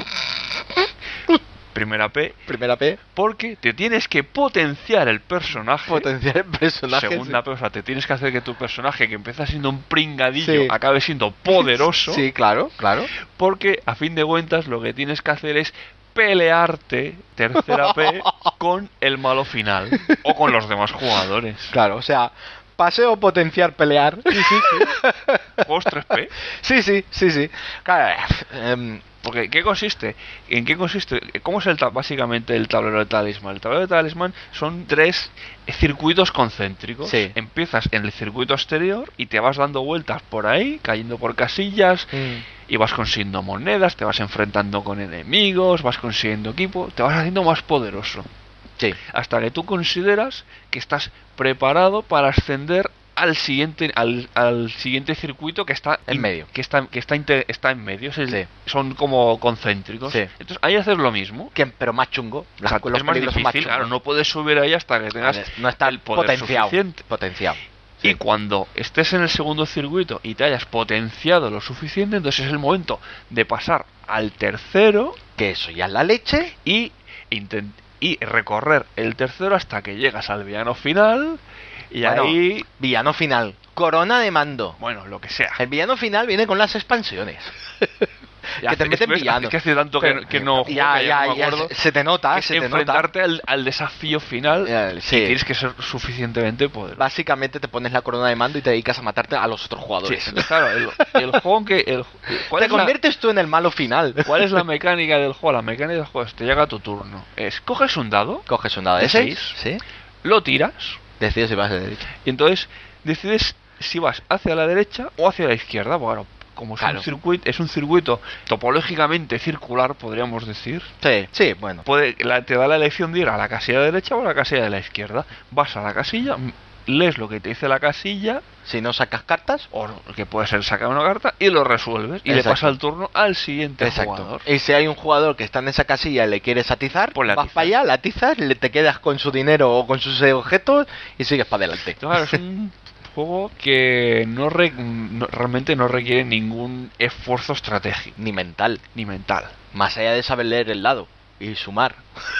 Speaker 2: Primera P,
Speaker 1: Primera P,
Speaker 2: porque te tienes que potenciar el personaje.
Speaker 1: potenciar el personaje.
Speaker 2: Segunda P, o sea, te tienes que hacer que tu personaje, que empieza siendo un pringadillo,
Speaker 1: Sí.
Speaker 2: acabe siendo poderoso.
Speaker 1: Sí, claro, claro.
Speaker 2: Porque a fin de cuentas lo que tienes que hacer es pelearte, tercera P, con el malo final o con los demás jugadores.
Speaker 1: Claro, o sea, paseo, potenciar, pelear.
Speaker 2: Sí, sí, sí. Juegos tres P.
Speaker 1: Sí, sí, sí, sí. Claro, em,
Speaker 2: Porque, ¿qué consiste? ¿En qué consiste? ¿Cómo es el ta- básicamente el tablero de Talismán? El tablero de Talismán son tres circuitos concéntricos.
Speaker 1: Sí.
Speaker 2: Empiezas en el circuito exterior y te vas dando vueltas por ahí, cayendo por casillas, y vas consiguiendo monedas, te vas enfrentando con enemigos, vas consiguiendo equipo, te vas haciendo más poderoso.
Speaker 1: sí.
Speaker 2: Hasta que tú consideras que estás preparado para ascender al siguiente al, al siguiente circuito que está
Speaker 1: En
Speaker 2: in-
Speaker 1: medio.
Speaker 2: que está que está inte- está en medio, es el-
Speaker 1: Sí.
Speaker 2: son como concéntricos.
Speaker 1: Sí.
Speaker 2: Entonces ahí haces lo mismo.
Speaker 1: Que- pero más chungo.
Speaker 2: O sea,
Speaker 1: Los
Speaker 2: es más
Speaker 1: peligros son
Speaker 2: difícil, claro,
Speaker 1: chungos.
Speaker 2: no puedes subir ahí hasta que tengas
Speaker 1: Vale, no está
Speaker 2: el poder
Speaker 1: potenciado.
Speaker 2: suficiente.
Speaker 1: Potenciado.
Speaker 2: Y
Speaker 1: Sí.
Speaker 2: cuando estés en el segundo circuito y te hayas potenciado lo suficiente, entonces es el momento de pasar al tercero
Speaker 1: Que eso ya es la leche.
Speaker 2: y intent- y recorrer el tercero hasta que llegas al villano final. Y
Speaker 1: bueno,
Speaker 2: ahí...
Speaker 1: villano final. Corona de mando.
Speaker 2: Bueno, lo que sea.
Speaker 1: El villano final viene con las expansiones.
Speaker 2: Ya,
Speaker 1: que te
Speaker 2: es-
Speaker 1: meten
Speaker 2: ves,
Speaker 1: villanos.
Speaker 2: Es que hace tanto que,
Speaker 1: Pero-
Speaker 2: que no juego,
Speaker 1: ya,
Speaker 2: que
Speaker 1: ya,
Speaker 2: no me
Speaker 1: ya,
Speaker 2: acuerdo.
Speaker 1: se, se te nota,
Speaker 2: Es
Speaker 1: se te nota.
Speaker 2: enfrentarte al, al desafío final
Speaker 1: Eh, sí.
Speaker 2: y tienes que ser suficientemente poderoso.
Speaker 1: Básicamente te pones la corona de mando y te dedicas a matarte a los otros
Speaker 2: Sí,
Speaker 1: jugadores.
Speaker 2: claro, el, el juego que... El, ¿cuál,
Speaker 1: Te
Speaker 2: es la,
Speaker 1: conviertes tú en el malo final.
Speaker 2: ¿Cuál es la mecánica del juego? La mecánica del juego es, te llega tu turno. Es, coges un dado,
Speaker 1: Coges un dado de
Speaker 2: ¿De
Speaker 1: seis,
Speaker 2: seis?
Speaker 1: ¿sí?
Speaker 2: lo tiras
Speaker 1: Decides si vas de derecha.
Speaker 2: y entonces decides si vas hacia la derecha o hacia la izquierda. Bueno, como es,
Speaker 1: Claro.
Speaker 2: un circuito, es un circuito topológicamente circular, podríamos decir.
Speaker 1: Sí, sí, bueno.
Speaker 2: Puede, la- te da la elección de ir a la casilla de la derecha o a la casilla de la izquierda. Vas a la casilla, m- lees lo que te dice la casilla,
Speaker 1: Si no sacas cartas,
Speaker 2: o que puede ser sacar una carta, y lo resuelves. Y le
Speaker 1: Exacto.
Speaker 2: pasa el turno al siguiente
Speaker 1: exacto.
Speaker 2: jugador.
Speaker 1: Y si hay un jugador que está en esa casilla y le quieres atizar,
Speaker 2: Pues le
Speaker 1: vas
Speaker 2: atizas.
Speaker 1: para allá, la atizas, le te quedas con su dinero o con sus objetos y sigues para adelante.
Speaker 2: Claro, es un juego que no, re- no- realmente no requiere ningún esfuerzo estratégico
Speaker 1: Ni mental.
Speaker 2: ni mental.
Speaker 1: Más allá de saber leer el dado y sumar.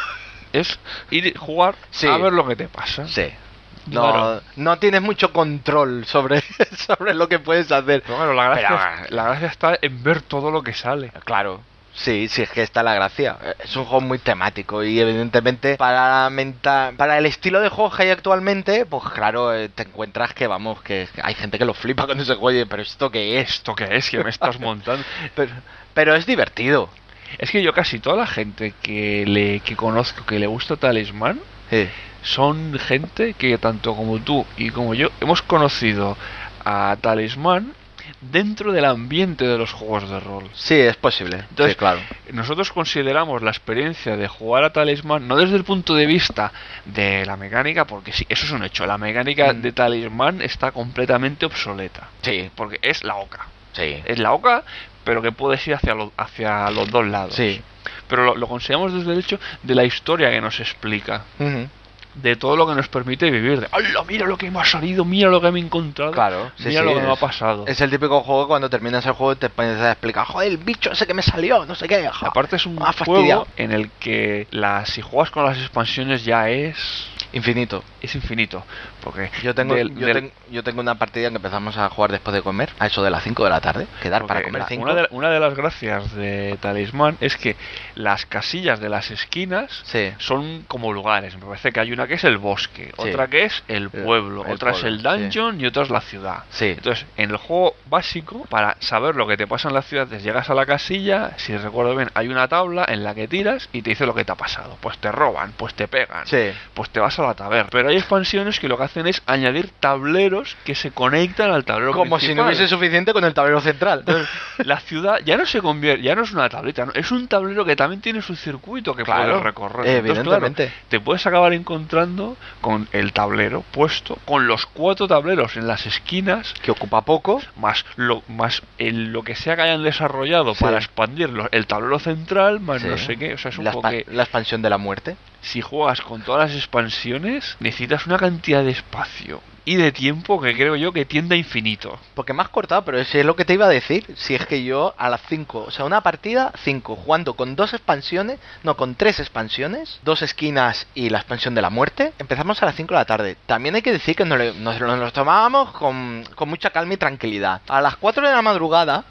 Speaker 2: Es ir y jugar
Speaker 1: Sí.
Speaker 2: a ver lo que te pasa.
Speaker 1: Sí. No,
Speaker 2: Claro.
Speaker 1: no tienes mucho control sobre, sobre lo que puedes hacer.
Speaker 2: Pero claro, la gracia,
Speaker 1: Pero-
Speaker 2: la gracia está en ver todo lo que sale.
Speaker 1: Claro. Sí, sí, es que está la gracia. Es un juego muy temático y evidentemente para la menta- para el estilo de juego que hay actualmente, pues claro, eh, te encuentras que vamos, que hay gente que lo flipa con ese juego, y, pero ¿esto qué es?
Speaker 2: ¿Esto qué es? ¿Que me estás montando?
Speaker 1: Pero, pero es divertido.
Speaker 2: Es que yo casi toda la gente que le que conozco que le gusta Talismán
Speaker 1: Sí.
Speaker 2: son gente que tanto como tú y como yo hemos conocido a Talismán dentro del ambiente de los juegos de rol.
Speaker 1: Sí, es posible.
Speaker 2: Entonces,
Speaker 1: sí, claro.
Speaker 2: Nosotros consideramos la experiencia de jugar a Talismán no desde el punto de vista de la mecánica, porque sí, eso es un hecho. La mecánica
Speaker 1: Mm.
Speaker 2: de Talismán está completamente obsoleta.
Speaker 1: Sí,
Speaker 2: Porque es la oca.
Speaker 1: sí.
Speaker 2: Es la oca, pero que puedes ir hacia, lo- hacia los dos lados.
Speaker 1: Sí.
Speaker 2: Pero lo, lo consideramos desde el hecho de la historia que nos explica.
Speaker 1: Ujú.
Speaker 2: De todo lo que nos permite vivir. De, ¡hala! Mira lo que me ha salido, mira lo que me he encontrado.
Speaker 1: Claro, sí,
Speaker 2: mira
Speaker 1: sí,
Speaker 2: lo que me ha
Speaker 1: es-
Speaker 2: pasado.
Speaker 1: Es el típico juego que cuando terminas el juego te pones a explicar, joder, el bicho ese que me salió, no sé qué. ja".
Speaker 2: Aparte es un
Speaker 1: Ah, fastidiado.
Speaker 2: juego en el que la, si juegas con las expansiones ya es
Speaker 1: Infinito.
Speaker 2: es infinito. Porque
Speaker 1: Yo tengo,
Speaker 2: del-
Speaker 1: yo,
Speaker 2: del-
Speaker 1: ten- yo tengo una partida que empezamos a jugar después de comer, a eso de las cinco de la tarde. Quedar
Speaker 2: porque
Speaker 1: para comer
Speaker 2: la-
Speaker 1: cinco.
Speaker 2: una, de, una de las gracias de Talismán es que las casillas de las esquinas
Speaker 1: Sí.
Speaker 2: son como lugares. Me parece que hay una que es el bosque,
Speaker 1: Sí.
Speaker 2: otra que es el pueblo,
Speaker 1: el
Speaker 2: otra
Speaker 1: pueblo,
Speaker 2: es el dungeon y otra es la ciudad.
Speaker 1: Sí.
Speaker 2: Entonces, en el juego básico, para saber lo que te pasa en las ciudades, llegas a la casilla, si recuerdo bien, hay una tabla en la que tiras y te dice lo que te ha pasado. Pues te roban, pues te pegan,
Speaker 1: Sí.
Speaker 2: pues te vas a la taberna. Pero hay expansiones que lo que hacen es añadir tableros que se conectan al tablero
Speaker 1: Como si no
Speaker 2: principal.
Speaker 1: hubiese suficiente con el tablero central.
Speaker 2: Entonces, la ciudad ya no se convierte, ya no es una tableta, ¿no? Es un tablero que también tiene su circuito que
Speaker 1: Claro,
Speaker 2: puedes recorrer. Entonces, claro,
Speaker 1: evidentemente.
Speaker 2: te puedes acabar encontrando con el tablero puesto, con los cuatro tableros en las esquinas,
Speaker 1: Que ocupa poco.
Speaker 2: más lo más el, lo que sea que hayan desarrollado
Speaker 1: Sí.
Speaker 2: para expandirlo, el tablero central, más
Speaker 1: Sí.
Speaker 2: no sé qué. O sea, es un
Speaker 1: La,
Speaker 2: juego
Speaker 1: expa-
Speaker 2: que
Speaker 1: la expansión de la muerte.
Speaker 2: si juegas con todas las expansiones, necesitas una cantidad de espacio y de tiempo que creo yo que tiende a infinito.
Speaker 1: Porque me has cortado, pero si es lo que te iba a decir. Si es que yo a las cinco, o sea, una partida cinco, jugando con dos expansiones, no, con tres expansiones, dos esquinas y la expansión de la muerte, empezamos a las cinco de la tarde. También hay que decir que nos, le- nos, nos lo tomábamos con, con mucha calma y tranquilidad. A las cuatro de la madrugada,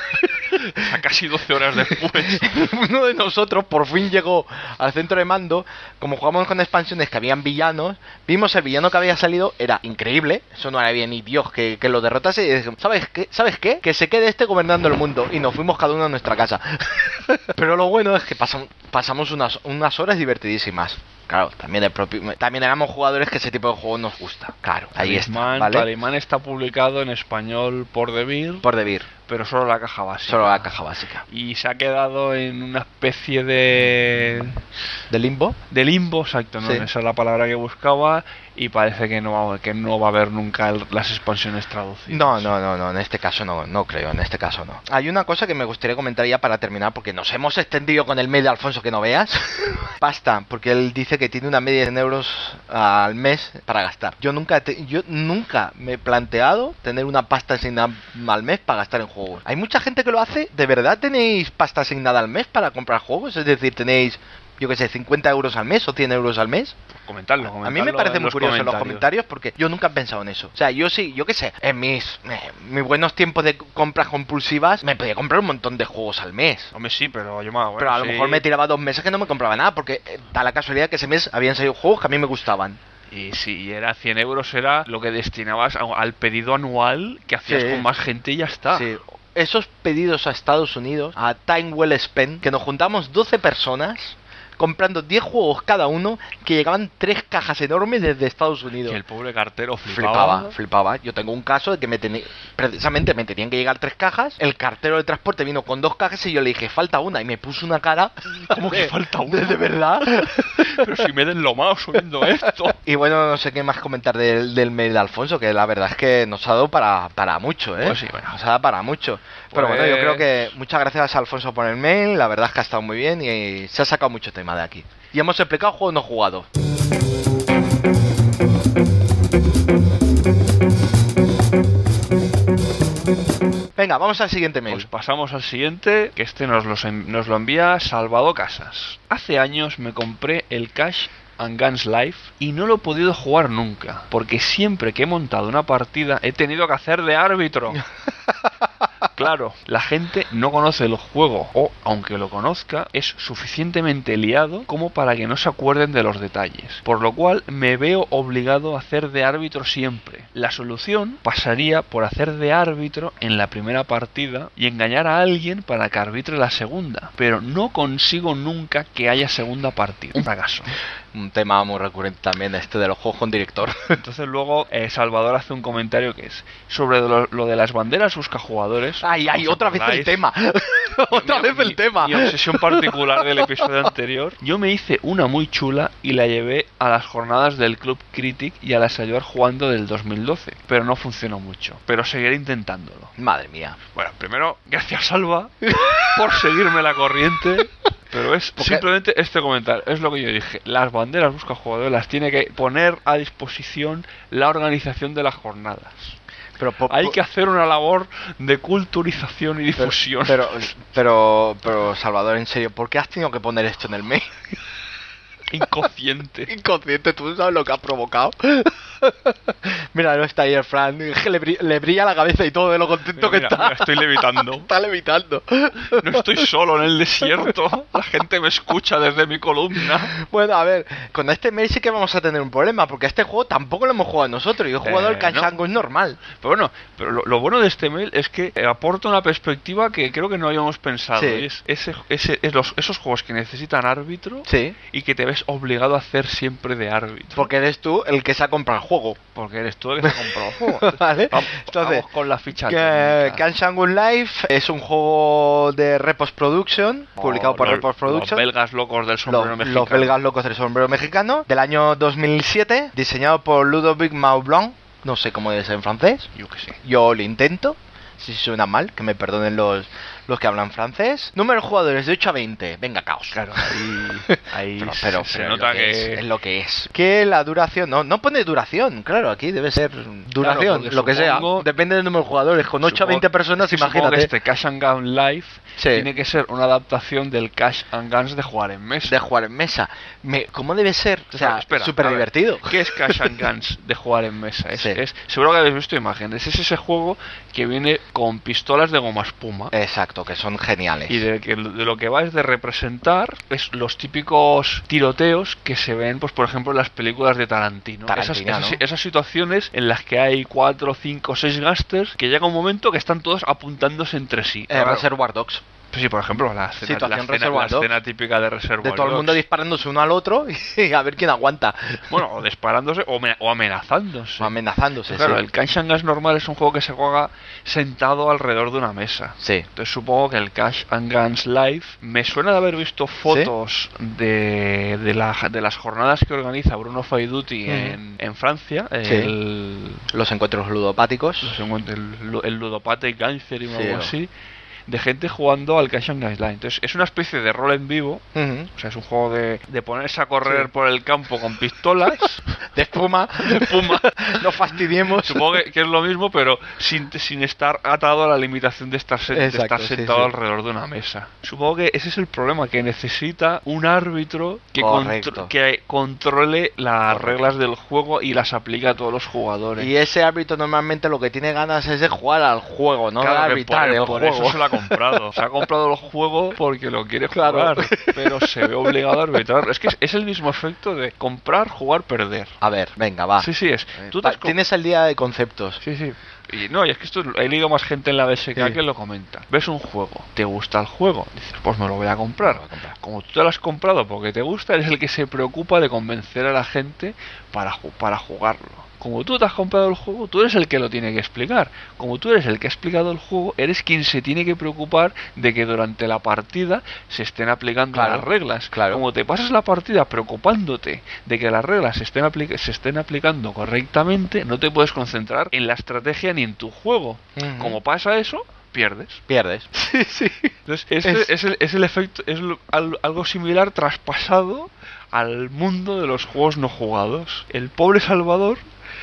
Speaker 2: A casi doce horas después.
Speaker 1: uno de nosotros por fin llegó al centro de mando. Como jugamos con expansiones que habían villanos, vimos el villano que había salido, era increíble, eso no había ni Dios que, que lo derrotase, y dijimos, ¿sabes qué? ¿Sabes qué? Que se quede este gobernando el mundo, y nos fuimos cada uno a nuestra casa. Pero lo bueno es que pasam- pasamos unas, unas horas divertidísimas. Claro, también el propio, también éramos jugadores que ese tipo de juego nos gusta. Claro, ahí está,
Speaker 2: Talismán,
Speaker 1: ¿vale?
Speaker 2: Talismán está publicado en español por Devir,
Speaker 1: Por Debir,
Speaker 2: pero solo la caja básica.
Speaker 1: solo la caja básica.
Speaker 2: Y se ha quedado en una especie de
Speaker 1: ¿De Limbo?
Speaker 2: de limbo, exacto, ¿no?
Speaker 1: Sí.
Speaker 2: Esa es la palabra que buscaba y parece que no va, que no va a haber nunca el- las expansiones traducidas.
Speaker 1: No, no, no, no, en este caso no, no creo, en este caso no. Hay una cosa que me gustaría comentar ya para terminar, porque nos hemos extendido con el mail de Alfonso que no veas. Pasta, porque él dice que tiene una media de cien euros al mes para gastar. Yo nunca, te- yo nunca me he planteado tener una pasta asignada al mes para gastar en juegos. Hay mucha gente que lo hace. ¿De verdad tenéis pasta asignada al mes para comprar juegos? Es decir, tenéis yo qué sé, cincuenta euros al mes o cien euros al mes.
Speaker 2: Pues comentarlo, comentarlo.
Speaker 1: A mí me parece
Speaker 2: en
Speaker 1: muy
Speaker 2: los
Speaker 1: curioso en los
Speaker 2: comentarios.
Speaker 1: comentarios porque yo nunca he pensado en eso. O sea, yo sí, yo qué sé, en mis, eh, mis buenos tiempos de compras compulsivas me podía comprar un montón de juegos al mes.
Speaker 2: Hombre, sí, pero yo me bueno,
Speaker 1: Pero a lo
Speaker 2: sí.
Speaker 1: mejor me tiraba dos meses que no me compraba nada porque eh, da la casualidad que ese mes habían salido juegos que a mí me gustaban.
Speaker 2: Y si era cien euros, era lo que destinabas a- al pedido anual que hacías
Speaker 1: Sí.
Speaker 2: con más gente y ya está.
Speaker 1: Sí. Esos pedidos a Estados Unidos, a Time Well Spent, que nos juntamos doce personas comprando diez juegos cada uno, que llegaban tres cajas enormes desde Estados Unidos.
Speaker 2: Que el pobre cartero flipaba.
Speaker 1: Flipaba, flipaba. Yo tengo un caso de que me teni- precisamente me tenían que llegar tres cajas. El cartero de transporte vino con dos cajas y yo le dije, falta una. Y me puso una cara.
Speaker 2: ¿Cómo que falta una?
Speaker 1: ¿De, de verdad?
Speaker 2: Pero si me den lo más oyendo esto.
Speaker 1: Y bueno, no sé qué más comentar del, del mail de Alfonso, que la verdad es que nos ha dado para, para mucho, ¿eh?
Speaker 2: Pues sí, bueno.
Speaker 1: Nos ha dado para mucho. Pero
Speaker 2: Pues-
Speaker 1: bueno, yo creo que muchas gracias a Alfonso por el mail. La verdad es que ha estado muy bien y se ha sacado mucho tema de aquí. Y hemos explicado juegos no jugados. Venga, vamos al siguiente mail.
Speaker 2: Pues pasamos al siguiente, que este nos, los en- nos lo envía Salvador Casas. Hace años me compré el Cash and Guns Live y no lo he podido jugar nunca, porque siempre que he montado una partida he tenido que hacer de árbitro. Claro, la gente no conoce el juego o, aunque lo conozca, es suficientemente liado como para que no se acuerden de los detalles, por lo cual me veo obligado a hacer de árbitro siempre. La solución pasaría por hacer de árbitro en la primera partida y engañar a alguien para que arbitre la segunda, pero no consigo nunca que haya segunda partida. Un fracaso.
Speaker 1: Un tema muy recurrente también, este de los juegos con director.
Speaker 2: Entonces luego eh, Salvador hace un comentario que es sobre lo, lo de las banderas busca jugadores.
Speaker 1: Ay, ay,
Speaker 2: ¿Os
Speaker 1: otra vez el
Speaker 2: acordáis?
Speaker 1: tema. Otra
Speaker 2: Mi-
Speaker 1: vez el
Speaker 2: mi-
Speaker 1: tema.
Speaker 2: Mi obsesión particular del episodio anterior. Yo me hice una muy chula y la llevé a las jornadas del Club Critic y a la Sayuar jugando del dos mil doce, pero no funcionó mucho. Pero seguiré intentándolo.
Speaker 1: Madre mía.
Speaker 2: Bueno, primero, gracias Salva por seguirme la corriente. Pero es
Speaker 1: Porque-
Speaker 2: simplemente este comentario, es lo que yo dije. Las banderas busca jugadores las tiene que poner a disposición la organización de las jornadas.
Speaker 1: Pero, po-
Speaker 2: Hay
Speaker 1: po-
Speaker 2: que hacer una labor de culturización y
Speaker 1: pero,
Speaker 2: difusión.
Speaker 1: pero, pero, pero, Salvador, en serio, ¿por qué has tenido que poner esto en el mail?
Speaker 2: Inconsciente.
Speaker 1: Inconsciente, tú sabes lo que has provocado. Mira, no está ahí el Fran, que le, bri- le brilla la cabeza y todo de lo contento
Speaker 2: Mira,
Speaker 1: que
Speaker 2: mira,
Speaker 1: está.
Speaker 2: mira, estoy levitando.
Speaker 1: Está levitando.
Speaker 2: No estoy solo en el desierto. La gente me escucha desde mi columna.
Speaker 1: Bueno, a ver, con este mail sí que vamos a tener un problema, porque este juego tampoco lo hemos jugado nosotros. Yo he jugado
Speaker 2: Eh,
Speaker 1: el Canchango, es normal.
Speaker 2: Pero bueno, pero lo, lo bueno de este mail es que eh, aporta una perspectiva que creo que no habíamos pensado.
Speaker 1: Sí.
Speaker 2: Y es, ese, ese, es los, esos juegos que necesitan árbitro
Speaker 1: Sí,
Speaker 2: y que te ves obligado a hacer siempre de árbitro.
Speaker 1: porque eres tú el que se ha comprado el juego.
Speaker 2: Porque eres tú el que se ha comprado el juego.
Speaker 1: ¿Vale?
Speaker 2: Vamos,
Speaker 1: Entonces,
Speaker 2: vamos con la ficha
Speaker 1: que
Speaker 2: técnica.
Speaker 1: Canchangun Life es un juego de Repos Production, publicado
Speaker 2: Oh,
Speaker 1: por
Speaker 2: los-
Speaker 1: Repos Production.
Speaker 2: Los belgas locos del
Speaker 1: Los,
Speaker 2: sombrero mexicano.
Speaker 1: los belgas locos del sombrero mexicano, del año dos mil siete, diseñado por Ludovic Maublanc, no sé cómo es en francés,
Speaker 2: Yo qué sé.
Speaker 1: yo lo intento, si suena mal, que me perdonen los, los que hablan francés. Número de jugadores de ocho a veinte, venga, caos.
Speaker 2: Claro, ahí, ahí
Speaker 1: Pero,
Speaker 2: se-
Speaker 1: pero,
Speaker 2: se,
Speaker 1: pero es
Speaker 2: nota
Speaker 1: lo
Speaker 2: que...
Speaker 1: es, es lo que es. Que la duración, no, no pone duración, claro, aquí debe ser duración,
Speaker 2: porque
Speaker 1: lo que sea.
Speaker 2: supongo-
Speaker 1: Depende del número de jugadores, con ocho a
Speaker 2: Supongo-
Speaker 1: veinte personas,
Speaker 2: es que supongo
Speaker 1: imagínate.
Speaker 2: que este Cash and Gun Live
Speaker 1: Sí.
Speaker 2: tiene que ser una adaptación del Cash and Guns de jugar en mesa.
Speaker 1: De jugar en mesa. Me, ¿Cómo debe ser? O sea,
Speaker 2: Espera,
Speaker 1: súper
Speaker 2: a ver,
Speaker 1: divertido.
Speaker 2: ¿Qué es Cash and Guns de jugar en mesa? Es,
Speaker 1: Sí.
Speaker 2: es- seguro que habéis visto imágenes. Es ese juego que viene con pistolas de goma espuma.
Speaker 1: Exacto, que son geniales.
Speaker 2: Y de, que, de lo que va es de representar es los típicos tiroteos que se ven, pues por ejemplo, en las películas de Tarantino.
Speaker 1: Tarantino,
Speaker 2: esas, esas,
Speaker 1: ¿no?
Speaker 2: esas situaciones en las que hay cuatro, cinco, seis gangsters que llega un momento que están todos apuntándose entre sí.
Speaker 1: Eh,
Speaker 2: Claro.
Speaker 1: Reservoir Dogs.
Speaker 2: Pues sí, por ejemplo, la escena,
Speaker 1: Situación
Speaker 2: la escena,
Speaker 1: Reservoir
Speaker 2: la
Speaker 1: Dogs.
Speaker 2: escena típica de Reservoir
Speaker 1: De todo el
Speaker 2: Dogs.
Speaker 1: mundo disparándose uno al otro y a ver quién aguanta.
Speaker 2: Bueno, o disparándose o, me- o amenazándose.
Speaker 1: O amenazándose,
Speaker 2: Claro,
Speaker 1: sí.
Speaker 2: el Cash and Guns normal es un juego que se juega sentado alrededor de una mesa.
Speaker 1: Sí.
Speaker 2: Entonces supongo que el Cash and Guns Live me suena de haber visto fotos de, de, la- de las jornadas que organiza Bruno Faiduti
Speaker 1: Ujú.
Speaker 2: en, en Francia.
Speaker 1: Sí.
Speaker 2: El,
Speaker 1: Los encuentros ludopáticos.
Speaker 2: no sé, el, el Ludopathic Gathering o
Speaker 1: Sí,
Speaker 2: algo
Speaker 1: o-
Speaker 2: así. De gente jugando al Cash and Guns Live. Entonces es una especie de rol en vivo.
Speaker 1: Ujú.
Speaker 2: O sea, es un juego de, de ponerse a correr
Speaker 1: Sí.
Speaker 2: por el campo con pistolas.
Speaker 1: de espuma.
Speaker 2: De espuma.
Speaker 1: No fastidiemos.
Speaker 2: Supongo que, que es lo mismo, pero sin, sin estar atado a la limitación de estar, se,
Speaker 1: Exacto,
Speaker 2: de estar
Speaker 1: sí,
Speaker 2: sentado
Speaker 1: sí.
Speaker 2: alrededor de una mesa. Supongo que ese es el problema, que necesita un árbitro que, contro- que controle las
Speaker 1: Correcto.
Speaker 2: reglas del juego y las aplique a todos los jugadores.
Speaker 1: Y ese árbitro normalmente lo que tiene ganas es de jugar al juego, no
Speaker 2: Claro,
Speaker 1: de
Speaker 2: que
Speaker 1: arbitrar
Speaker 2: por,
Speaker 1: el
Speaker 2: por
Speaker 1: juego.
Speaker 2: eso se lo ha comprado. Se ha comprado el juego porque lo quiere
Speaker 1: Claro.
Speaker 2: jugar, pero se ve obligado a arbitrar. Es que es, es el mismo efecto de comprar, jugar, perder.
Speaker 1: A ver, venga, va.
Speaker 2: Sí, sí, es. Tú te
Speaker 1: Va,
Speaker 2: has comp-
Speaker 1: Tienes el día de conceptos.
Speaker 2: Sí, sí. Y no, y es que esto he leído más gente en la B S K
Speaker 1: Sí.
Speaker 2: que lo comenta. Ves un juego, te gusta el juego, dices, pues me lo voy a comprar.
Speaker 1: Me lo voy a comprar.
Speaker 2: Como tú te lo has comprado porque te gusta, eres el que se preocupa de convencer a la gente para, ju- para jugarlo. Como tú te has comprado el juego, tú eres el que lo tiene que explicar. Como tú eres el que ha explicado el juego, eres quien se tiene que preocupar de que durante la partida se estén aplicando
Speaker 1: Claro,
Speaker 2: las reglas.
Speaker 1: claro.
Speaker 2: Como te pasas la partida preocupándote de que las reglas se estén, apli- se estén aplicando correctamente, no te puedes concentrar en la estrategia ni en tu juego.
Speaker 1: Ujú.
Speaker 2: Como pasa eso, pierdes.
Speaker 1: Pierdes. Sí, sí.
Speaker 2: Entonces, este
Speaker 1: Es-
Speaker 2: es, el, es el efecto, es lo- al- algo similar traspasado al mundo de los juegos no jugados. El pobre Salvador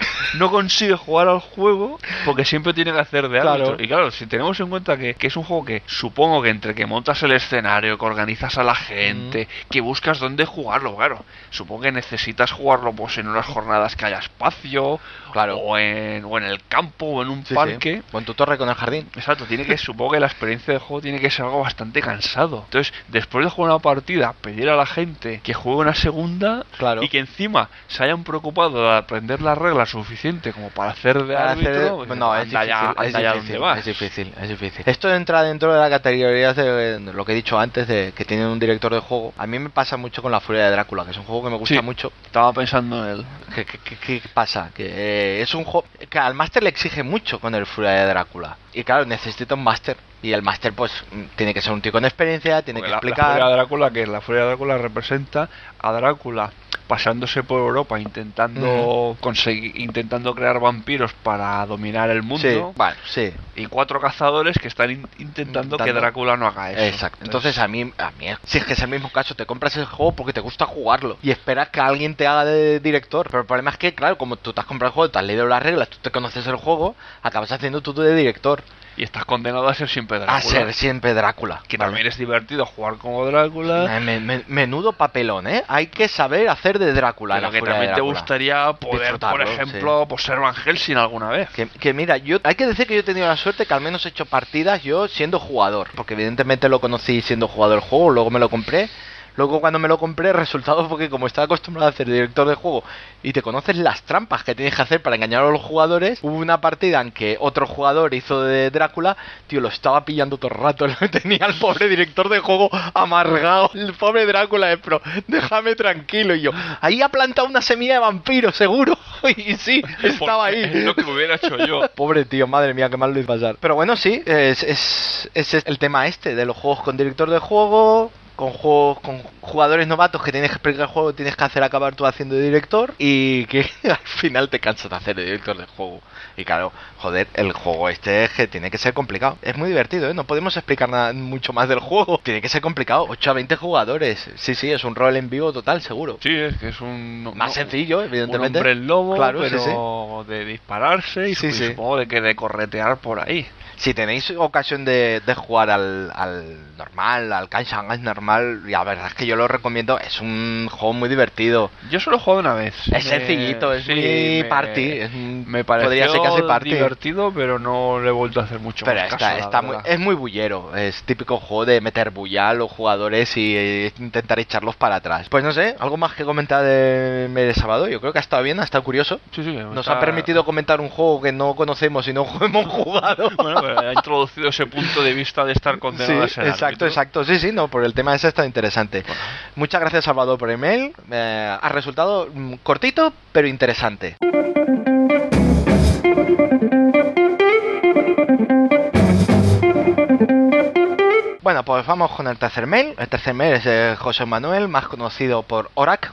Speaker 2: no consigue jugar al juego porque siempre tiene que hacer de árbitro.
Speaker 1: Claro.
Speaker 2: Y claro, si tenemos en cuenta que, que es un juego que supongo que entre que montas el escenario, que organizas a la gente,
Speaker 1: Mm.
Speaker 2: que buscas dónde jugarlo, claro, supongo que necesitas jugarlo pues en unas jornadas que haya espacio,
Speaker 1: Claro.
Speaker 2: o, en, o en el campo, o en un
Speaker 1: Sí,
Speaker 2: parque.
Speaker 1: sí. O en tu torre con el jardín.
Speaker 2: Exacto, tiene que, supongo que la experiencia de juego tiene que ser algo bastante cansado. Entonces, después de jugar una partida, pedir a la gente que juegue una segunda
Speaker 1: Claro.
Speaker 2: y que encima se hayan preocupado de aprender las reglas suficiente como para hacer de
Speaker 1: Para
Speaker 2: árbitro,
Speaker 1: hacer-
Speaker 2: pues,
Speaker 1: no, es
Speaker 2: anda
Speaker 1: difícil,
Speaker 2: ya,
Speaker 1: es
Speaker 2: anda ya
Speaker 1: difícil,
Speaker 2: donde vas.
Speaker 1: es difícil, es difícil. Esto entra dentro de la categoría de lo que he dicho antes, de que tienen un director de juego. A mí me pasa mucho con La Furia de Drácula, que es un juego que me gusta
Speaker 2: Sí.
Speaker 1: mucho.
Speaker 2: Estaba pensando en él.
Speaker 1: ¿Qué, qué- qué- qué pasa? Que eh, es un juego que al máster le exige mucho con el Furia de Drácula. Y claro, necesita un máster. Y el máster pues mm, tiene que ser un tío con experiencia, tiene
Speaker 2: Porque
Speaker 1: que
Speaker 2: la,
Speaker 1: explicar.
Speaker 2: la Furia de Drácula, que es la Furia de Drácula representa a Drácula pasándose por Europa intentando conseguir, intentando crear vampiros para dominar el mundo.
Speaker 1: Sí, bueno, sí.
Speaker 2: Y cuatro cazadores que están in- intentando, que
Speaker 1: Intentando.
Speaker 2: Drácula no haga eso.
Speaker 1: Exacto. Entonces a mí, a mí, si es que es el mismo caso, te compras el juego porque te gusta jugarlo y esperas que alguien te haga de director. Pero el problema es que, claro, como tú te has comprado el juego, te has leído las reglas, tú te conoces el juego, acabas haciendo tú de director.
Speaker 2: Y estás condenado a ser siempre Drácula.
Speaker 1: A ser siempre Drácula.
Speaker 2: Que
Speaker 1: Vale.
Speaker 2: también es divertido jugar como Drácula.
Speaker 1: Eh, me- me- menudo papelón, ¿eh? Hay que saber hacer de Drácula. en
Speaker 2: Pero
Speaker 1: la
Speaker 2: que
Speaker 1: Furia de
Speaker 2: también te
Speaker 1: Drácula.
Speaker 2: gustaría poder, por
Speaker 1: Disfrutarlo,
Speaker 2: ejemplo, pues ser Van Helsing alguna vez.
Speaker 1: Que, que mira, yo hay que decir que yo he tenido la suerte que al menos he hecho partidas yo siendo jugador, porque evidentemente lo conocí siendo jugador del juego, luego me lo compré. Luego cuando me lo compré, el resultado fue que como estaba acostumbrado a ser director de juego y te conoces las trampas que tienes que hacer para engañar a los jugadores, hubo una partida en que otro jugador hizo de Drácula, tío, lo estaba pillando todo el rato, tenía al pobre director de juego amargado, el pobre Drácula, eh, pero déjame tranquilo, y yo, ahí ha plantado una semilla de vampiro, seguro, y sí, estaba
Speaker 2: Porque
Speaker 1: ahí.
Speaker 2: Es lo que hubiera hecho yo.
Speaker 1: Pobre tío, madre mía, qué mal lo hice pasar. Pero bueno, sí, es, es, ese es el tema este, de los juegos con director de juego, con juegos con jugadores novatos que tienes que explicar el juego, tienes que hacer acabar tú haciendo de director y que al final te cansas de hacer de director de juego. Y claro, joder, el juego este es que tiene que ser complicado. Es muy divertido, ¿eh? No podemos explicar nada mucho más del juego. Tiene que ser complicado, ocho a veinte jugadores. Sí, sí, es un rol en vivo total, seguro.
Speaker 2: Sí, es que es un... no-
Speaker 1: Más sencillo,
Speaker 2: Un
Speaker 1: evidentemente.
Speaker 2: hombre lobo,
Speaker 1: Claro, sí,
Speaker 2: pero de dispararse y,
Speaker 1: Sí,
Speaker 2: y
Speaker 1: sí.
Speaker 2: supongo de que de corretear por ahí.
Speaker 1: Si tenéis ocasión de, de jugar al, al normal, al Kanshangai normal, la verdad es que yo lo recomiendo. Es un juego muy divertido.
Speaker 2: Yo solo he jugado una vez.
Speaker 1: Es
Speaker 2: Me-
Speaker 1: sencillito, es
Speaker 2: sí,
Speaker 1: muy
Speaker 2: me-
Speaker 1: party. Es un-
Speaker 2: Me pareció
Speaker 1: podría ser casi party.
Speaker 2: divertido, pero no le he vuelto a hacer mucho
Speaker 1: Pero
Speaker 2: más
Speaker 1: está,
Speaker 2: caso, la
Speaker 1: está muy,
Speaker 2: verdad.
Speaker 1: es muy bullero. Es típico juego de meter bulla a los jugadores y eh, intentar echarlos para atrás. Pues no sé, algo más que comentar de Mere Sábado. Yo creo que ha estado bien, ha estado curioso.
Speaker 2: Sí, sí,
Speaker 1: Nos
Speaker 2: está-
Speaker 1: ha permitido comentar un juego que no conocemos y no hemos jugado.
Speaker 2: Bueno, pero ha introducido ese punto de vista de estar
Speaker 1: Sí,
Speaker 2: condenado a ser
Speaker 1: exacto,
Speaker 2: árbitro.
Speaker 1: exacto. Sí, sí, no, por el tema ese está interesante. Muchas gracias, Salvador, por email. Eh, ha resultado mm, cortito, pero interesante. Bueno, pues vamos con el tercer mail. El tercer mail es de José Manuel, más conocido por Orac.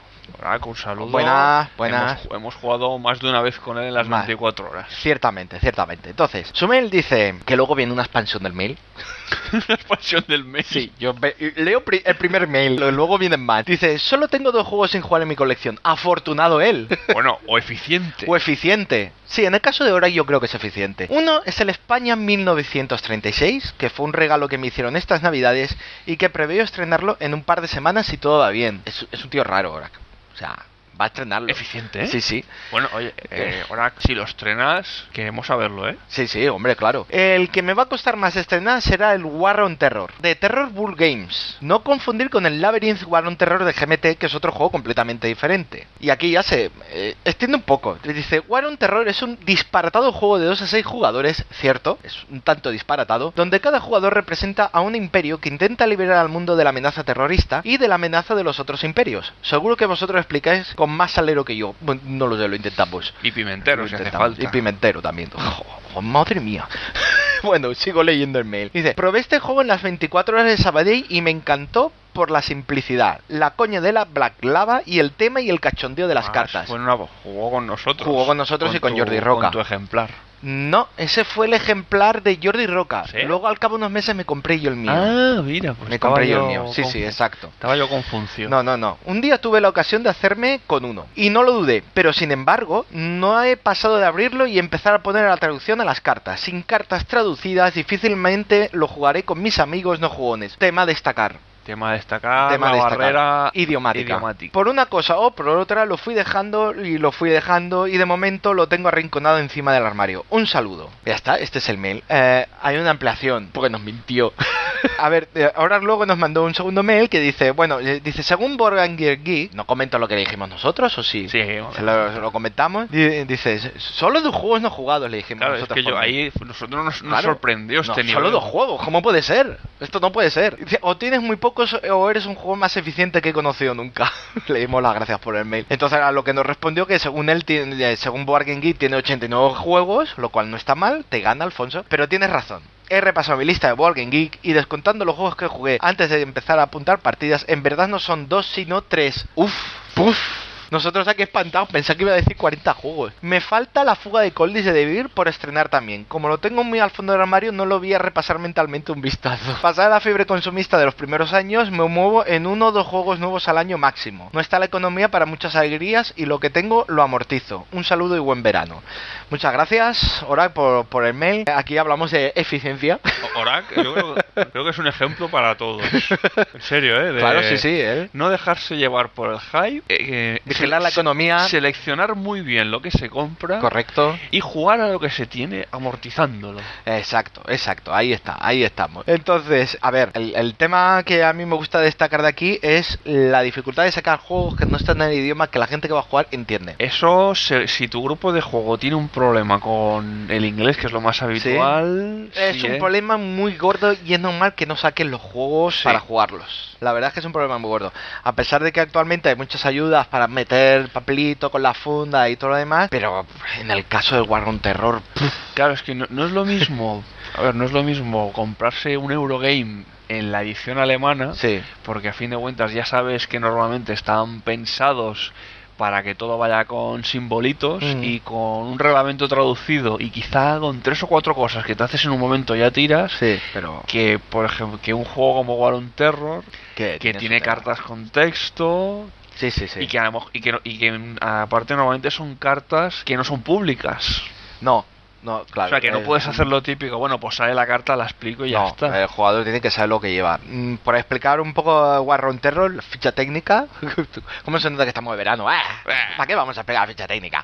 Speaker 2: Orak, un saludo.
Speaker 1: Buenas, buenas.
Speaker 2: Hemos, hemos jugado más de una vez con él en las
Speaker 1: Vale.
Speaker 2: veinticuatro horas.
Speaker 1: Ciertamente, ciertamente. Entonces, su mail dice que luego viene una expansión del mail.
Speaker 2: La expansión del mail.
Speaker 1: Sí, yo ve- leo pri- el primer mail, lo- luego vienen más. Dice, solo tengo dos juegos sin jugar en mi colección. Afortunado él.
Speaker 2: Bueno, o eficiente.
Speaker 1: O eficiente. Sí, en el caso de Orak yo creo que es eficiente. Uno es el España mil novecientos treinta y seis, que fue un regalo que me hicieron estas navidades y que preveo estrenarlo en un par de semanas si todo va bien. Es, es un tío raro, Orak. O sea, va a estrenarlo.
Speaker 2: Eficiente, ¿eh?
Speaker 1: Sí, sí.
Speaker 2: Bueno, oye, eh, Orak, si lo estrenas, queremos saberlo, ¿eh?
Speaker 1: Sí, sí, hombre, claro. El que me va a costar más estrenar será el War on Terror, de Terror Bull Games. No confundir con el Labyrinth War on Terror de G M T, que es otro juego completamente diferente. Y aquí ya se eh, extiende un poco. Dice, War on Terror es un disparatado juego de dos a seis jugadores, cierto, es un tanto disparatado, donde cada jugador representa a un imperio que intenta liberar al mundo de la amenaza terrorista y de la amenaza de los otros imperios. Seguro que vosotros explicáis con más salero que yo. Bueno, no lo sé, lo intentamos.
Speaker 2: Y pimentero,
Speaker 1: Lo
Speaker 2: si hace
Speaker 1: intentamos.
Speaker 2: falta.
Speaker 1: Y pimentero también. Oh, oh, madre mía. Bueno, sigo leyendo el mail. Dice, probé este juego en las veinticuatro horas de Sabadell y me encantó por la simplicidad, la coña de la Black Lava y el tema y el cachondeo de las
Speaker 2: Ah,
Speaker 1: cartas.
Speaker 2: Fue una- jugó con nosotros.
Speaker 1: Jugó con nosotros y con
Speaker 2: tu-
Speaker 1: Jordi Roca.
Speaker 2: Con tu ejemplar.
Speaker 1: No, ese fue el ejemplar de Jordi Roca.
Speaker 2: ¿Sí?
Speaker 1: Luego al cabo de unos meses me compré yo el mío.
Speaker 2: Ah, mira, pues
Speaker 1: me
Speaker 2: estaba
Speaker 1: compré yo el
Speaker 2: yo
Speaker 1: mío. Sí,
Speaker 2: con-
Speaker 1: sí, exacto.
Speaker 2: Estaba yo con función.
Speaker 1: No, no, no. Un día tuve la ocasión de hacerme con uno. Y no lo dudé. Pero sin embargo, no he pasado de abrirlo y empezar a poner la traducción a las cartas. Sin cartas traducidas, difícilmente lo jugaré con mis amigos no jugones. Tema a destacar.
Speaker 2: Tema a destacar,
Speaker 1: Tema a
Speaker 2: la
Speaker 1: destacar.
Speaker 2: barrera
Speaker 1: Idiomática.
Speaker 2: idiomática.
Speaker 1: Por una cosa o por otra lo fui dejando y lo fui dejando y de momento lo tengo arrinconado encima del armario. Un saludo. Ya está, este es el mail. Eh, hay una ampliación, porque nos mintió. A ver, eh, ahora luego nos mandó un segundo mail que dice, bueno, eh, dice, según Board Gear Geek, no comento lo que le dijimos nosotros, ¿o sí?
Speaker 2: Sí,
Speaker 1: Se lo, se lo comentamos. Di- Dice, solo dos juegos no jugados, le dijimos
Speaker 2: claro, es
Speaker 1: nosotros.
Speaker 2: que yo
Speaker 1: por mail.
Speaker 2: ahí nosotros nos, nos
Speaker 1: Claro.
Speaker 2: sorprendió este
Speaker 1: No,
Speaker 2: nivel.
Speaker 1: solo dos juegos, ¿cómo puede ser? Esto no puede ser. Dice, o tienes muy pocos o eres un juego más eficiente que he conocido nunca. Le dimos las gracias por el mail. Entonces a lo que nos respondió que según él, tiene, eh, según Board Game Geek, tiene ochenta y nueve juegos, lo cual no está mal, te gana Alfonso, pero tienes razón. He repasado mi lista de Board Game Geek y descontando los juegos que jugué antes de empezar a apuntar partidas, en verdad no son dos sino tres. Uf, uf. Nosotros aquí espantados, pensé que iba a decir cuarenta juegos. Me falta la fuga de Coldis de Devir por estrenar también. Como lo tengo muy al fondo del armario, no lo voy a repasar mentalmente un vistazo. Pasada la fiebre consumista de los primeros años, me muevo en uno o dos juegos nuevos al año máximo. No está la economía para muchas alegrías y lo que tengo lo amortizo. Un saludo y buen verano. Muchas gracias, Orak, por, por el mail. Aquí hablamos de eficiencia.
Speaker 2: Orak, yo creo, creo que es un ejemplo para todos. En serio, ¿eh? De
Speaker 1: Claro, sí, sí, ¿eh?
Speaker 2: No dejarse llevar por el hype. Eh,
Speaker 1: Vigilar la economía.
Speaker 2: Seleccionar muy bien lo que se compra.
Speaker 1: Correcto.
Speaker 2: Y jugar a lo que se tiene amortizándolo.
Speaker 1: Exacto, exacto, ahí está, ahí estamos. Entonces, a ver, el, el tema que a mí me gusta destacar de aquí es la dificultad de sacar juegos que no están en el idioma que la gente que va a jugar entiende.
Speaker 2: Eso, se- si tu grupo de juego tiene un problema con el inglés, que es lo más habitual...
Speaker 1: Es
Speaker 2: sí,
Speaker 1: un
Speaker 2: ¿eh?
Speaker 1: problema muy gordo y es normal que no saquen los juegos
Speaker 2: Sí.
Speaker 1: para jugarlos. La verdad es que es un problema muy gordo. A pesar de que actualmente hay muchas ayudas para meter papelito con la funda y todo lo demás, pero en el caso del War on Terror, puf,
Speaker 2: Claro, es que no, no es lo mismo... A ver, no es lo mismo comprarse un Eurogame en la edición alemana,
Speaker 1: sí,
Speaker 2: porque a fin de cuentas ya sabes que normalmente están pensados para que todo vaya con simbolitos
Speaker 1: Mm.
Speaker 2: y con un reglamento traducido y quizá con tres o cuatro cosas que te haces en un momento ya tiras,
Speaker 1: sí, pero
Speaker 2: que por ejemplo que un juego como War on Terror
Speaker 1: que,
Speaker 2: que
Speaker 1: su
Speaker 2: tiene
Speaker 1: tema.
Speaker 2: cartas con texto
Speaker 1: Sí, sí, sí.
Speaker 2: y que a lo mej- y que, no- y que mm, aparte normalmente son cartas que no son públicas.
Speaker 1: No, no, claro.
Speaker 2: O sea que no
Speaker 1: eh,
Speaker 2: puedes hacer lo típico, bueno, pues sale la carta, la explico y ya
Speaker 1: No,
Speaker 2: está.
Speaker 1: el jugador tiene que saber lo que lleva. Mm, por explicar un poco War on Terror, la ficha técnica. ¿Cómo se nota que estamos de verano? ¡Ah! ¿Para qué vamos a explicar la ficha técnica?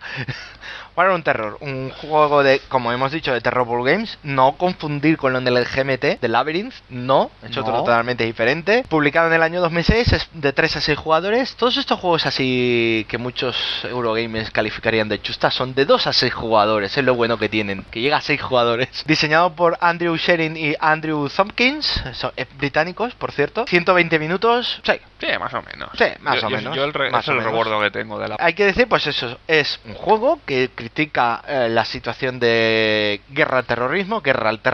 Speaker 1: War on Terror, un juego de, como hemos dicho, de Terror Bull Games. No confundir con lo del G M T, de Labyrinth. No, es otro
Speaker 2: No.
Speaker 1: totalmente diferente. Publicado en el año dos mil seis, es de tres a seis jugadores. Todos estos juegos así que muchos Eurogames calificarían de chusta son de dos a seis jugadores. Es lo bueno que tienen, que llega a seis jugadores. Diseñado por Andrew Sherin y Andrew Thompkins, son eh, británicos, por cierto. ciento veinte minutos. Sí,
Speaker 2: Sí, más o menos.
Speaker 1: Sí, más
Speaker 2: Yo-
Speaker 1: o
Speaker 2: yo-
Speaker 1: menos,
Speaker 2: Yo el, re-
Speaker 1: más
Speaker 2: es
Speaker 1: o
Speaker 2: el
Speaker 1: menos.
Speaker 2: recuerdo que tengo de la...
Speaker 1: hay que decir, pues eso, es un juego que critica eh, la situación de guerra al terrorismo, guerra al terror,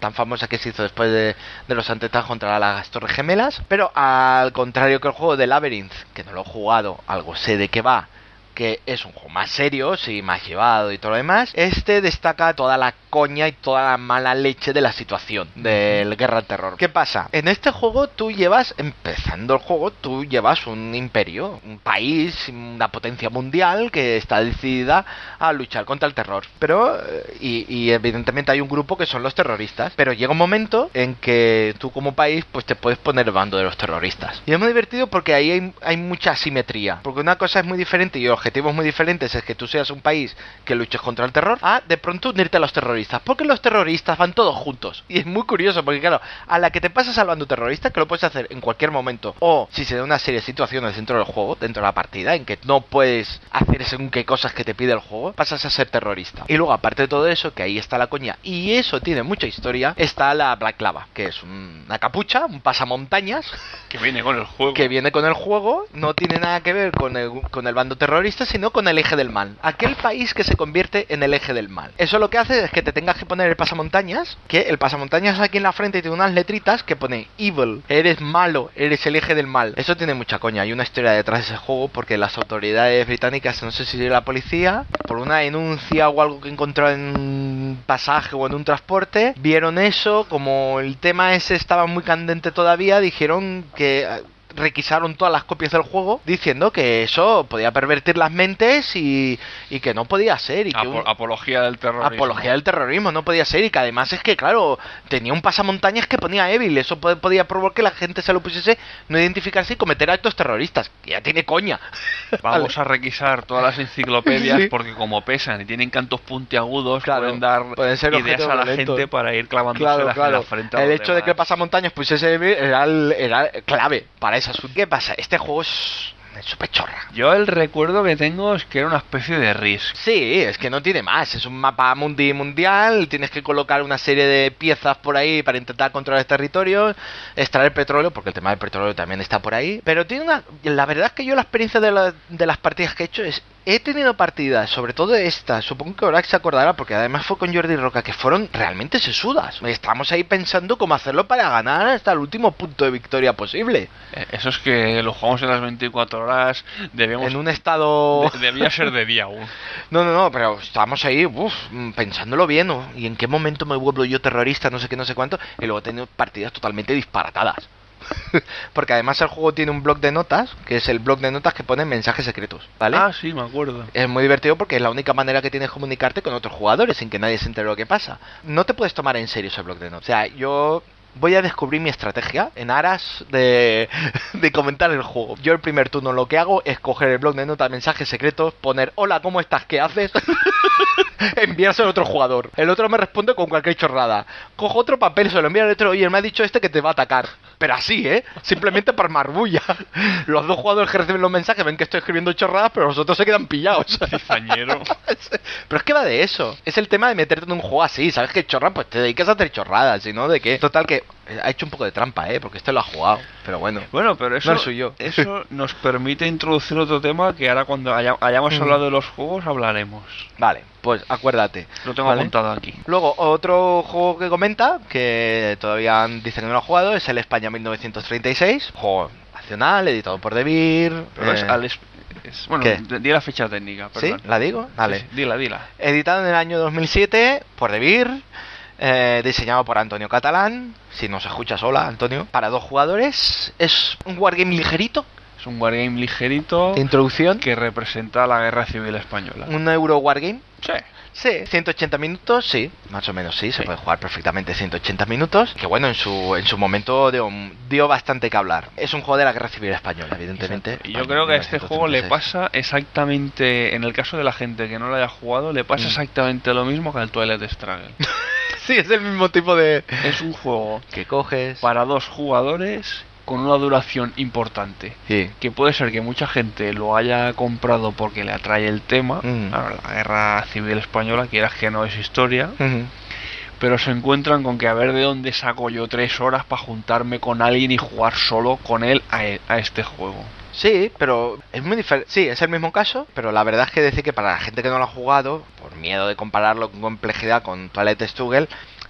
Speaker 1: tan famosa que se hizo después de, de los atentados contra las Torres Gemelas. Pero al contrario que el juego de Labyrinth, que no lo he jugado, algo sé de qué va, que es un juego más serio, sí, más llevado y todo lo demás, este destaca toda la coña y toda la mala leche de la situación del Guerra al Terror. ¿Qué pasa? En este juego tú llevas, empezando el juego, tú llevas un imperio, un país, una potencia mundial que está decidida a luchar contra el terror. Pero, y, y evidentemente hay un grupo que son los terroristas, pero llega un momento en que tú como país pues te puedes poner el bando de los terroristas. Y es muy divertido porque ahí hay, hay mucha asimetría, porque una cosa es muy diferente y objetivos muy diferentes es que tú seas un país que luches contra el terror a de pronto unirte a los terroristas, porque los terroristas van todos juntos y es muy curioso porque claro, a la que te pasas al bando terrorista, que lo puedes hacer en cualquier momento o si se da una serie de situaciones dentro del juego, dentro de la partida en que no puedes hacer según qué cosas que te pide el juego, pasas a ser terrorista. Y luego aparte de todo eso, que ahí está la coña y eso tiene mucha historia, está la Black Lava, que es un, una capucha, un pasamontañas
Speaker 2: que viene con el juego,
Speaker 1: que viene con el juego, no tiene nada que ver con el, con el bando terrorista, sino con el eje del mal. Aquel país que se convierte en el eje del mal. Eso lo que hace es que te tengas que poner el pasamontañas, que el pasamontañas aquí en la frente tiene unas letritas que pone evil, eres malo, eres el eje del mal. Eso tiene mucha coña, hay una historia detrás de ese juego porque las autoridades británicas, no sé si la policía, por una denuncia o algo que encontró en un pasaje o en un transporte, vieron eso, como el tema ese estaba muy candente todavía, dijeron que requisaron todas las copias del juego diciendo que eso podía pervertir las mentes y, y que no podía ser y que
Speaker 2: Apo-
Speaker 1: un,
Speaker 2: apología del terrorismo
Speaker 1: apología del terrorismo no podía ser y que además es que claro tenía un pasamontañas que ponía Evil, eso pod- podía provocar que la gente se lo pusiese, no identificarse y cometer actos terroristas, que ya tiene coña.
Speaker 2: Vamos
Speaker 1: Vale.
Speaker 2: a requisar todas las enciclopedias
Speaker 1: Sí.
Speaker 2: porque como pesan y tienen cantos puntiagudos,
Speaker 1: Claro,
Speaker 2: pueden dar
Speaker 1: pueden ser
Speaker 2: ideas
Speaker 1: objetos
Speaker 2: a la
Speaker 1: violentos.
Speaker 2: gente para ir clavándose
Speaker 1: Claro,
Speaker 2: la,
Speaker 1: claro.
Speaker 2: la frente a
Speaker 1: El
Speaker 2: los
Speaker 1: hecho de que el
Speaker 2: demás.
Speaker 1: pasamontañas pusiese Evil era, el- era clave para ese asunto. ¿Qué pasa? Este juego es súper chorra.
Speaker 2: Yo el recuerdo que tengo es que era una especie de Risk.
Speaker 1: Sí, es que no tiene más. Es un mapa mundi mundial. Tienes que colocar una serie de piezas por ahí para intentar controlar territorios, extraer petróleo, porque el tema del petróleo también está por ahí. Pero tiene una. La verdad es que yo la experiencia de, la- de las partidas que he hecho es. He tenido partidas, sobre todo esta, supongo que Orax se acordará, porque además fue con Jordi Roca, que fueron realmente sesudas. Estamos ahí pensando cómo hacerlo para ganar hasta el último punto de victoria posible.
Speaker 2: Eh, Eso es que lo jugamos en las veinticuatro horas, debíamos...
Speaker 1: En un estado...
Speaker 2: de- debía ser de día aún.
Speaker 1: No, no, no, pero estábamos ahí, uff, pensándolo bien, ¿no? ¿Y en qué momento me vuelvo yo terrorista, no sé qué, no sé cuánto? Y luego he tenido partidas totalmente disparatadas. Porque además el juego tiene un bloc de notas, que es el bloc de notas que pone mensajes secretos, ¿vale?
Speaker 2: Ah, sí, me acuerdo.
Speaker 1: Es muy divertido porque es la única manera que tienes de comunicarte con otros jugadores sin que nadie se entere lo que pasa. No te puedes tomar en serio ese bloc de notas. O sea, yo voy a descubrir mi estrategia en aras de, de comentar el juego. Yo el primer turno lo que hago es coger el bloc de notas, mensajes secretos, poner hola, ¿cómo estás? ¿Qué haces? Enviárselo a otro jugador. El otro me responde con cualquier chorrada. Cojo otro papel, se lo envío al otro. Oye, me ha dicho este que te va a atacar. Pero así, ¿eh? Simplemente por marbulla. Los dos jugadores que reciben los mensajes ven que estoy escribiendo chorradas, pero los otros se quedan pillados.
Speaker 2: Cizañero.
Speaker 1: Pero es que va de eso. Es el tema de meterte en un juego así. ¿Sabes qué chorra? Pues te dedicas a hacer chorradas, y no de que... Total que ha hecho un poco de trampa, ¿eh? Porque este lo ha jugado. Pero bueno.
Speaker 2: Bueno, pero eso,
Speaker 1: No es suyo.
Speaker 2: eso nos permite introducir otro tema que ahora cuando haya- hayamos
Speaker 1: Mm.
Speaker 2: hablado de los juegos hablaremos.
Speaker 1: Vale, pues acuérdate.
Speaker 2: Lo tengo
Speaker 1: ¿vale?
Speaker 2: apuntado aquí.
Speaker 1: Luego, otro juego que comenta, que todavía dicen que no lo ha jugado, es el España mil novecientos treinta y seis. Juego nacional, editado por Devir.
Speaker 2: Pero es
Speaker 1: eh,
Speaker 2: al es- es- bueno,
Speaker 1: ¿qué?
Speaker 2: d- di la fecha técnica,
Speaker 1: ¿Sí?
Speaker 2: perdón.
Speaker 1: ¿La digo? Vale.
Speaker 2: Sí, sí, dila, dila.
Speaker 1: Editado en el año dos mil siete por Devir. Eh, diseñado por Antonio Catalán. Si nos escuchas, hola Antonio. Para dos jugadores. Es un wargame ligerito.
Speaker 2: Es un wargame ligerito
Speaker 1: De introducción.
Speaker 2: que representa la guerra civil española.
Speaker 1: Un euro wargame.
Speaker 2: Sí.
Speaker 1: Sí, ciento ochenta minutos, sí, más o menos sí, se
Speaker 2: Sí.
Speaker 1: puede jugar perfectamente ciento ochenta minutos, que bueno, en su en su momento dio, dio bastante que hablar. Es un juego de la Guerra Civil Española, evidentemente.
Speaker 2: Exacto. Y yo
Speaker 1: España,
Speaker 2: creo que a este juego le
Speaker 1: mil novecientos treinta y seis.
Speaker 2: pasa exactamente, en el caso de la gente que no lo haya jugado, le pasa
Speaker 1: Mm.
Speaker 2: exactamente lo mismo que al Twilight Struggle.
Speaker 1: Sí, es el mismo tipo de...
Speaker 2: Es un juego
Speaker 1: que coges...
Speaker 2: para dos jugadores con una duración importante.
Speaker 1: Sí.
Speaker 2: Que puede ser que mucha gente lo haya comprado porque le atrae el tema.
Speaker 1: Mm.
Speaker 2: Claro, la guerra civil española, quieras que no es historia.
Speaker 1: Ujú.
Speaker 2: Pero se encuentran con que a ver de dónde saco yo tres horas para juntarme con alguien y jugar solo con él a, e- a este juego.
Speaker 1: Sí, pero es muy diferente. Sí, es el mismo caso, pero la verdad es que decir que para la gente que no lo ha jugado, por miedo de compararlo con complejidad con Twilight Struggle,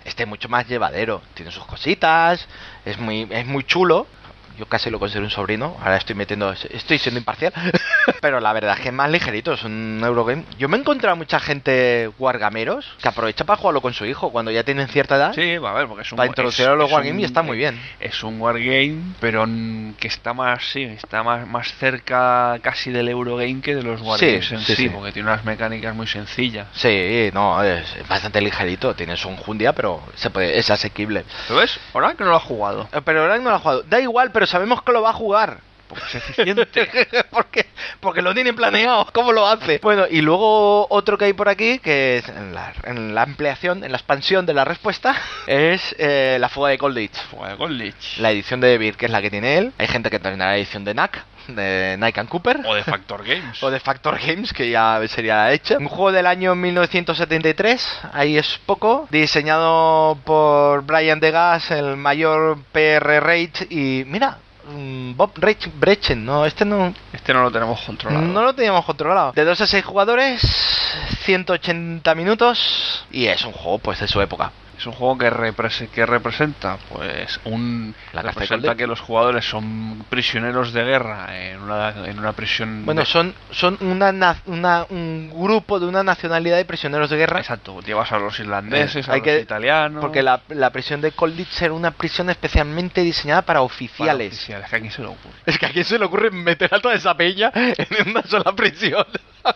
Speaker 1: este mucho más llevadero. Tiene sus cositas, es muy, es muy chulo. Yo casi lo considero un sobrino. Ahora estoy metiendo... Estoy siendo imparcial. Pero la verdad es que es más ligerito. Es un Eurogame. Yo me he encontrado mucha gente wargameros que aprovecha para jugarlo con su hijo cuando ya tienen cierta edad.
Speaker 2: Sí, va a ver, porque es un...
Speaker 1: Para introducir a los wargames y está muy bien.
Speaker 2: Es un wargame, pero que está más... Sí, está más, más cerca casi del Eurogame que de los wargames
Speaker 1: sí,
Speaker 2: en
Speaker 1: sí,
Speaker 2: sí,
Speaker 1: sí.
Speaker 2: porque tiene unas mecánicas muy sencillas.
Speaker 1: Sí, no, es, es bastante ligerito. Tienes un Jundia, pero se puede, es asequible.
Speaker 2: ¿Lo ves? Ahora que no lo ha jugado.
Speaker 1: Pero ahora no lo ha jugado. Da igual, pero sabemos que lo va a jugar.
Speaker 2: Porque es eficiente.
Speaker 1: porque, porque lo tiene planeado. ¿Cómo lo hace? Bueno, y luego otro que hay por aquí, que es en la, en la ampliación, en la expansión de la respuesta, es eh, la fuga de Colditch.
Speaker 2: Fuga de Colditch.
Speaker 1: La edición de Beer, que es la que tiene él. Hay gente que tendrá la edición de N A C, de Nike and Cooper.
Speaker 2: O de Factor Games.
Speaker 1: O de Factor Games, que ya sería la hecha. Un juego del año mil novecientos setenta y tres, ahí es poco. Diseñado por Brian Degas, el mayor P R Rage. Y mira, Bob Rage Brechen, no, este no.
Speaker 2: Este no lo tenemos controlado.
Speaker 1: No lo teníamos controlado. De dos a seis jugadores, ciento ochenta minutos. Y es un juego, pues, de su época.
Speaker 2: Es un juego que, repres que representa, pues, un...
Speaker 1: La
Speaker 2: representa que los jugadores son prisioneros de guerra en una, en una prisión...
Speaker 1: Bueno,
Speaker 2: de...
Speaker 1: son, son una, una, un grupo de una nacionalidad de prisioneros de guerra.
Speaker 2: Exacto, llevas a los irlandeses,
Speaker 1: eh,
Speaker 2: a
Speaker 1: hay
Speaker 2: los
Speaker 1: que,
Speaker 2: italianos...
Speaker 1: Porque la, la prisión de Colditch era una prisión especialmente diseñada para oficiales.
Speaker 2: Para oficiales, que a quién se le ocurre.
Speaker 1: Es que a quién se le ocurre meter a toda esa peña en una sola prisión.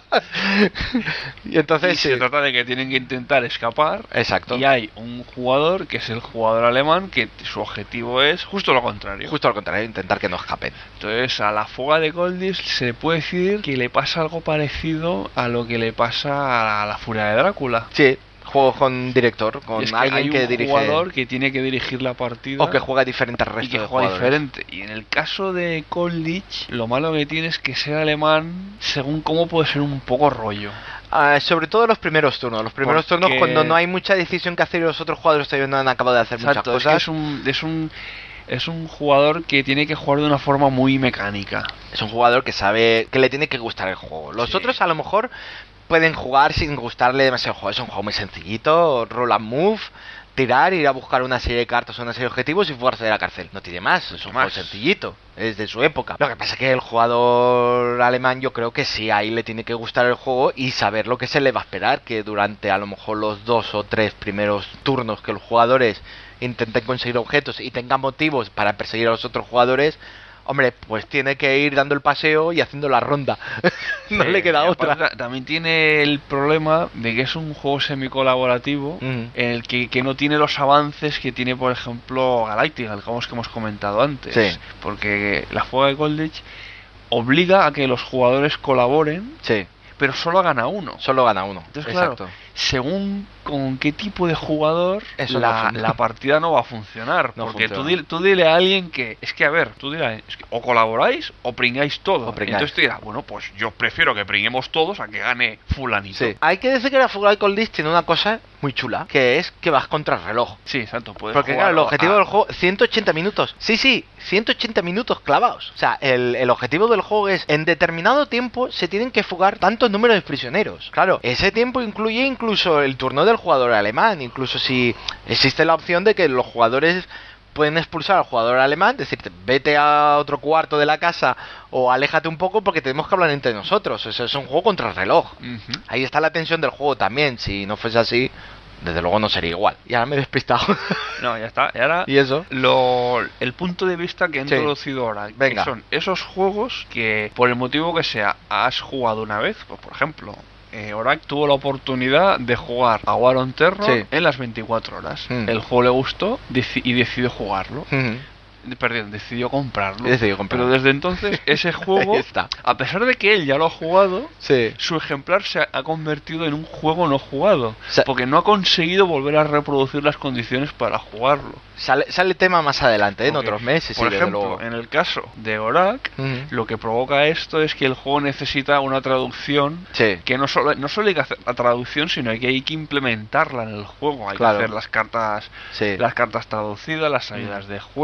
Speaker 1: Y entonces...
Speaker 2: Y se
Speaker 1: sí.
Speaker 2: trata de que tienen que intentar escapar.
Speaker 1: Exacto.
Speaker 2: Y hay un jugador, que es el jugador alemán, que su objetivo es justo lo contrario.
Speaker 1: Justo al contrario, intentar que no escapen.
Speaker 2: Entonces, a la fuga de Colditch se puede decir que le pasa algo parecido a lo que le pasa a la furia de Drácula.
Speaker 1: Sí, juego con director, con
Speaker 2: es que
Speaker 1: alguien
Speaker 2: hay
Speaker 1: que
Speaker 2: un
Speaker 1: dirige...
Speaker 2: jugador que tiene que dirigir la partida.
Speaker 1: O que juega diferente al resto
Speaker 2: y que
Speaker 1: de
Speaker 2: juega
Speaker 1: jugadores.
Speaker 2: diferente. Y en el caso de Colditch, lo malo que tiene es que ser alemán, según cómo puede ser un poco rollo.
Speaker 1: Uh, sobre todo los primeros turnos. Los primeros
Speaker 2: Porque...
Speaker 1: turnos cuando no hay mucha decisión que hacer y los otros jugadores todavía no han acabado de hacer
Speaker 2: Exacto,
Speaker 1: muchas cosas.
Speaker 2: Es, que es un... Es un Es un jugador que tiene que jugar de una forma muy mecánica.
Speaker 1: Es un jugador que sabe que le tiene que gustar el juego. Los
Speaker 2: sí.
Speaker 1: otros a lo mejor pueden jugar sin gustarle demasiado el juego. Es un juego muy sencillito, roll and move, tirar, ir a buscar una serie de cartas o una serie de objetivos y fugarse de la cárcel. No tiene más, es un
Speaker 2: más.
Speaker 1: juego sencillito, es de su época. Lo que pasa es que el jugador alemán yo creo que sí, ahí le tiene que gustar el juego y saber lo que se le va a esperar, que durante a lo mejor los dos o tres primeros turnos que los jugadores intenten conseguir objetos y tengan motivos para perseguir a los otros jugadores, hombre, pues tiene que ir dando el paseo y haciendo la ronda. No
Speaker 2: sí,
Speaker 1: le queda otra.
Speaker 2: Aparte, también tiene el problema de que es un juego semicolaborativo
Speaker 1: Mm.
Speaker 2: en el que, que no tiene los avances que tiene, por ejemplo, Galactica, el juego que hemos comentado antes.
Speaker 1: Sí.
Speaker 2: Porque la fuga de Colditch obliga a que los jugadores colaboren,
Speaker 1: Sí,
Speaker 2: pero solo gana uno.
Speaker 1: solo gana uno.
Speaker 2: Entonces,
Speaker 1: Exacto.
Speaker 2: claro, según con qué tipo de jugador,
Speaker 1: Eso
Speaker 2: la,
Speaker 1: no fun-
Speaker 2: la partida no va a funcionar.
Speaker 1: No
Speaker 2: porque
Speaker 1: funciona.
Speaker 2: tú, dile, tú dile a alguien que, es que a ver, tú dirás, es que o colaboráis o pringáis todo.
Speaker 1: O pringáis.
Speaker 2: Entonces te dirás, bueno, pues yo prefiero que pringuemos todos a que gane fulanito.
Speaker 1: Sí. Hay que decir que la fuga de Colditch tiene una cosa muy chula, que es que vas contra el reloj.
Speaker 2: Sí, exacto. Puedes
Speaker 1: Porque
Speaker 2: jugar
Speaker 1: claro, el objetivo
Speaker 2: a-
Speaker 1: del juego, ciento ochenta minutos. Sí, sí, ciento ochenta minutos clavados. O sea, el, el objetivo del juego es, en determinado tiempo se tienen que fugar tantos números de prisioneros. Claro, ese tiempo incluye incluso el turno del jugador alemán, incluso si existe la opción de que los jugadores pueden expulsar al jugador alemán, decirte, vete a otro cuarto de la casa o aléjate un poco porque tenemos que hablar entre nosotros. Eso es un juego contra el reloj.
Speaker 2: Ujú.
Speaker 1: Ahí está la tensión del juego también. Si no fuese así, desde luego no sería igual. Y ahora me he despistado.
Speaker 2: No, ya está. Y ahora,
Speaker 1: ¿Y eso?
Speaker 2: lo, el punto de vista que he
Speaker 1: Sí.
Speaker 2: introducido ahora,
Speaker 1: Venga.
Speaker 2: que son esos juegos que, por el motivo que sea, has jugado una vez, pues por ejemplo... Eh, Orak tuvo la oportunidad de jugar a War on Terror
Speaker 1: Sí.
Speaker 2: en las veinticuatro horas.
Speaker 1: Mm.
Speaker 2: El juego le gustó deci- y decidió jugarlo.
Speaker 1: Ujú.
Speaker 2: Perdón, decidió comprarlo.
Speaker 1: Decidió comprarlo.
Speaker 2: Pero desde entonces, ese juego,
Speaker 1: Ahí está.
Speaker 2: a pesar de que él ya lo ha jugado,
Speaker 1: Sí.
Speaker 2: su ejemplar se ha convertido en un juego no jugado.
Speaker 1: O sea-
Speaker 2: porque no ha conseguido volver a reproducir las condiciones para jugarlo.
Speaker 1: Sale, sale tema más adelante, ¿eh? En
Speaker 2: Porque,
Speaker 1: otros meses.
Speaker 2: Por
Speaker 1: sí, desde
Speaker 2: ejemplo,
Speaker 1: luego.
Speaker 2: en el caso de Orak,
Speaker 1: Ujú.
Speaker 2: lo que provoca esto es que el juego necesita una traducción
Speaker 1: Sí.
Speaker 2: que no solo, no solo hay que hacer la traducción, sino que hay que implementarla en el juego. Hay
Speaker 1: Claro.
Speaker 2: que hacer las cartas
Speaker 1: Sí.
Speaker 2: las cartas traducidas, las salidas de juego, las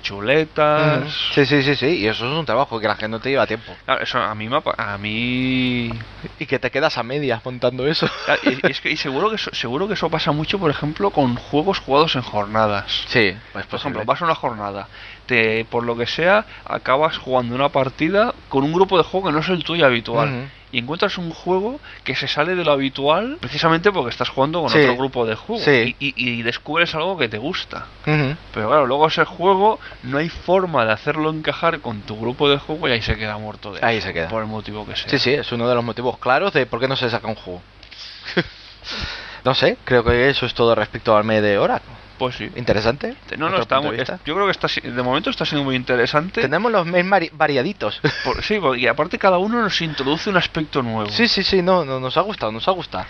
Speaker 2: chuletas.
Speaker 1: Mm, sí, sí, sí, sí. Y eso es un trabajo que la gente no te lleva tiempo.
Speaker 2: Claro, eso a mí me ha pa- a mí
Speaker 1: Y que te quedas a medias montando eso.
Speaker 2: Claro, y, y es que y seguro que eso, seguro que eso pasa mucho, por ejemplo, con juegos jugados en jornadas.
Speaker 1: Sí, pues
Speaker 2: Por ejemplo, vas a una jornada, te por lo que sea, acabas jugando una partida con un grupo de juego que no es el tuyo habitual.
Speaker 1: Uh-huh.
Speaker 2: Y encuentras un juego que se sale de lo habitual precisamente porque estás jugando con
Speaker 1: Sí.
Speaker 2: otro grupo de juego.
Speaker 1: Sí.
Speaker 2: Y, y, y descubres algo que te gusta.
Speaker 1: Uh-huh.
Speaker 2: Pero claro, luego ese juego no hay forma de hacerlo encajar con tu grupo de juego y ahí se queda muerto de
Speaker 1: Ahí se queda.
Speaker 2: por el motivo que sea.
Speaker 1: Sí, sí, es uno de los motivos claros de por qué no se saca un juego. No sé, creo que eso es todo respecto al mes de hora.
Speaker 2: Pues sí.
Speaker 1: Interesante.
Speaker 2: No, no,
Speaker 1: Otro
Speaker 2: está
Speaker 1: punto
Speaker 2: muy,
Speaker 1: de vista.
Speaker 2: es- yo creo que está si- de momento está siendo muy interesante.
Speaker 1: Tenemos los mails mari- variaditos.
Speaker 2: Por- sí, porque- y aparte cada uno nos introduce un aspecto nuevo.
Speaker 1: Sí, sí, sí, no, no, nos ha gustado, nos ha gustado.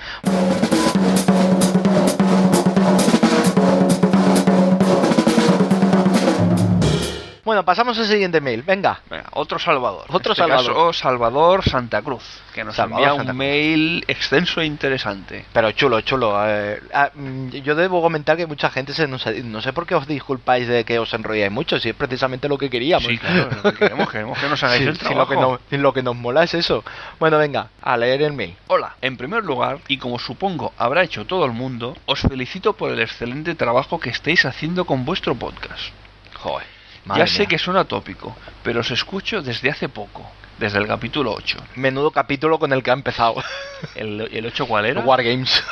Speaker 1: Bueno, pasamos al siguiente mail, venga.
Speaker 2: Venga, otro Salvador.
Speaker 1: Otro
Speaker 2: En este
Speaker 1: Salvador.
Speaker 2: caso, Salvador Santa Cruz, que nos
Speaker 1: Salvador
Speaker 2: envía
Speaker 1: Santa
Speaker 2: un
Speaker 1: Cruz.
Speaker 2: mail extenso e interesante.
Speaker 1: Pero chulo, chulo. eh, ah, mm, yo debo comentar que mucha gente se nos, no sé por qué os disculpáis de que os enrolláis mucho, si es precisamente lo que queríamos.
Speaker 2: Sí, claro, es lo que queremos, queremos que nos hagáis
Speaker 1: Sí,
Speaker 2: el
Speaker 1: si lo
Speaker 2: trabajo.
Speaker 1: que, nos, si lo que nos mola es eso. Bueno, venga, a leer el mail.
Speaker 2: Hola, en primer lugar, y como supongo habrá hecho todo el mundo, os felicito por el excelente trabajo que estáis haciendo con vuestro podcast.
Speaker 1: Joder.
Speaker 2: Ya sé que suena tópico, pero os escucho desde hace poco, desde el capítulo ocho.
Speaker 1: Menudo capítulo con el que ha empezado.
Speaker 2: ¿El, el ocho cuál era?
Speaker 1: Wargames.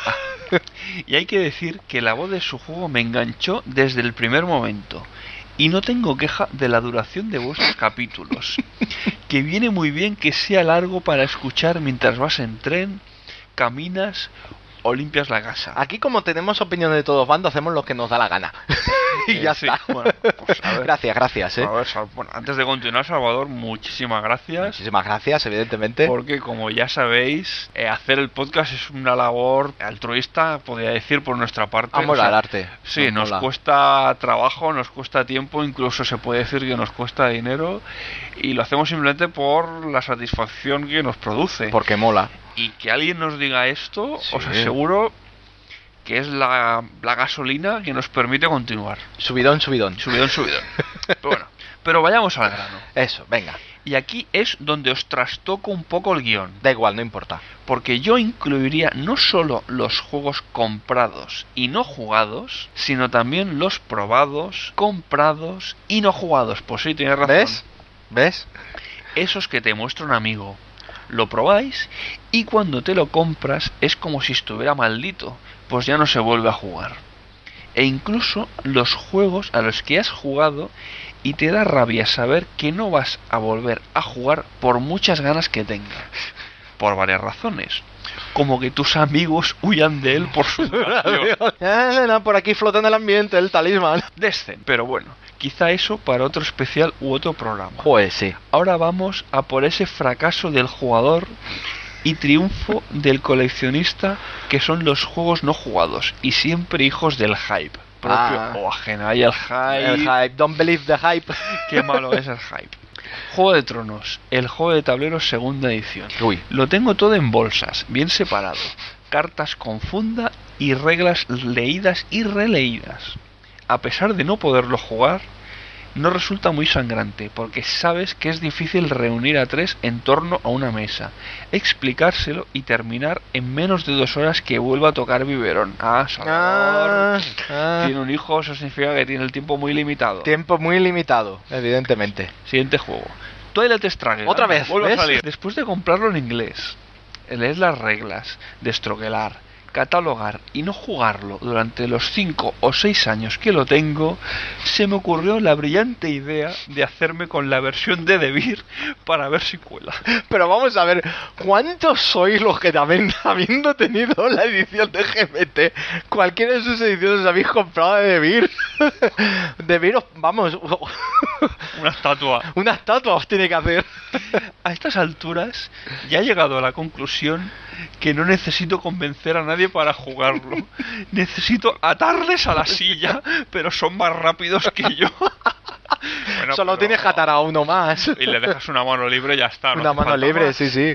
Speaker 2: Y hay que decir que la voz de su juego me enganchó desde el primer momento. Y no tengo queja de la duración de vuestros capítulos. Que viene muy bien que sea largo para escuchar mientras vas en tren, caminas o limpias la casa.
Speaker 1: Aquí, como tenemos opiniones de todos bandos, hacemos lo que nos da la gana. y
Speaker 2: Eh,
Speaker 1: ya
Speaker 2: sí,
Speaker 1: está.
Speaker 2: bueno, pues, a ver.
Speaker 1: Gracias, gracias, ¿eh?
Speaker 2: A ver, Sal- bueno, antes de continuar, Salvador, muchísimas gracias.
Speaker 1: Muchísimas gracias, evidentemente.
Speaker 2: Porque como ya sabéis, eh, hacer el podcast es una labor altruista, podría decir, por nuestra parte.
Speaker 1: Amor
Speaker 2: O sea,
Speaker 1: al arte.
Speaker 2: Sí, nos
Speaker 1: mola.
Speaker 2: cuesta trabajo, nos cuesta tiempo, incluso se puede decir que nos cuesta dinero, y lo hacemos simplemente por la satisfacción que nos produce.
Speaker 1: Porque mola.
Speaker 2: Y que alguien nos diga esto,
Speaker 1: Sí.
Speaker 2: os aseguro que es la, la gasolina que nos permite continuar.
Speaker 1: Subidón, subidón.
Speaker 2: Subidón, subidón. Pero bueno, pero vayamos al grano.
Speaker 1: Eso, venga.
Speaker 2: Y aquí es donde os trastoco un poco el guión.
Speaker 1: Da igual, no importa.
Speaker 2: Porque yo incluiría no solo los juegos comprados y no jugados, sino también los probados, comprados y no jugados. Pues sí, tienes razón.
Speaker 1: ¿Ves? ¿Ves?
Speaker 2: Esos que te muestra un amigo. Lo probáis y cuando te lo compras es como si estuviera maldito, pues ya no se vuelve a jugar. E incluso los juegos a los que has jugado y te da rabia saber que no vas a volver a jugar por muchas ganas que tengas. Por varias razones. Como que tus amigos huyan de él por su duración.
Speaker 1: Ah, no, por aquí flota en el ambiente el talismán.
Speaker 2: Descen, pero bueno, quizá eso para otro especial u otro programa.
Speaker 1: Pues sí.
Speaker 2: Ahora vamos a por ese fracaso del jugador y triunfo del coleccionista, que son los juegos no jugados y siempre hijos del hype propio
Speaker 1: Ah.
Speaker 2: o ajeno. Hay el hype,
Speaker 1: El hype. Don't believe the hype.
Speaker 2: qué malo es el hype. Juego de Tronos, el juego de tableros segunda edición.
Speaker 1: Uy.
Speaker 2: Lo tengo todo en bolsas, bien separado, cartas con funda y reglas leídas y releídas. A pesar de no poderlo jugar, no resulta muy sangrante, porque sabes que es difícil reunir a tres en torno a una mesa, explicárselo y terminar en menos de dos horas que vuelva a tocar biberón. Ah, Salvador,
Speaker 1: Ah, ah.
Speaker 2: tiene un hijo, eso significa que tiene el tiempo muy limitado.
Speaker 1: Tiempo muy limitado, evidentemente.
Speaker 2: Siguiente juego. Twilight Struggle.
Speaker 1: Otra
Speaker 2: Anda,
Speaker 1: vez,
Speaker 2: vuelve
Speaker 1: ¿ves?
Speaker 2: a salir. Después de comprarlo en inglés, leer las reglas, destroquelar, catalogar y no jugarlo durante los cinco o seis años que lo tengo, se me ocurrió la brillante idea de hacerme con la versión de Devir para ver si cuela.
Speaker 1: Pero vamos a ver, ¿cuántos sois los que también, habiendo tenido la edición de G M T, cualquiera de sus ediciones habéis comprado de Devir? Devir, os- vamos,
Speaker 2: Una estatua.
Speaker 1: una estatua os tiene que hacer.
Speaker 2: A estas alturas ya he llegado a la conclusión que no necesito convencer a nadie para jugarlo. Necesito atarles a la silla, pero son más rápidos que yo. Bueno,
Speaker 1: Solo
Speaker 2: pero-
Speaker 1: tienes que atar a uno más.
Speaker 2: Y le dejas una mano libre y ya está. no
Speaker 1: Una
Speaker 2: hace
Speaker 1: mano
Speaker 2: falta
Speaker 1: libre,
Speaker 2: más.
Speaker 1: sí, sí.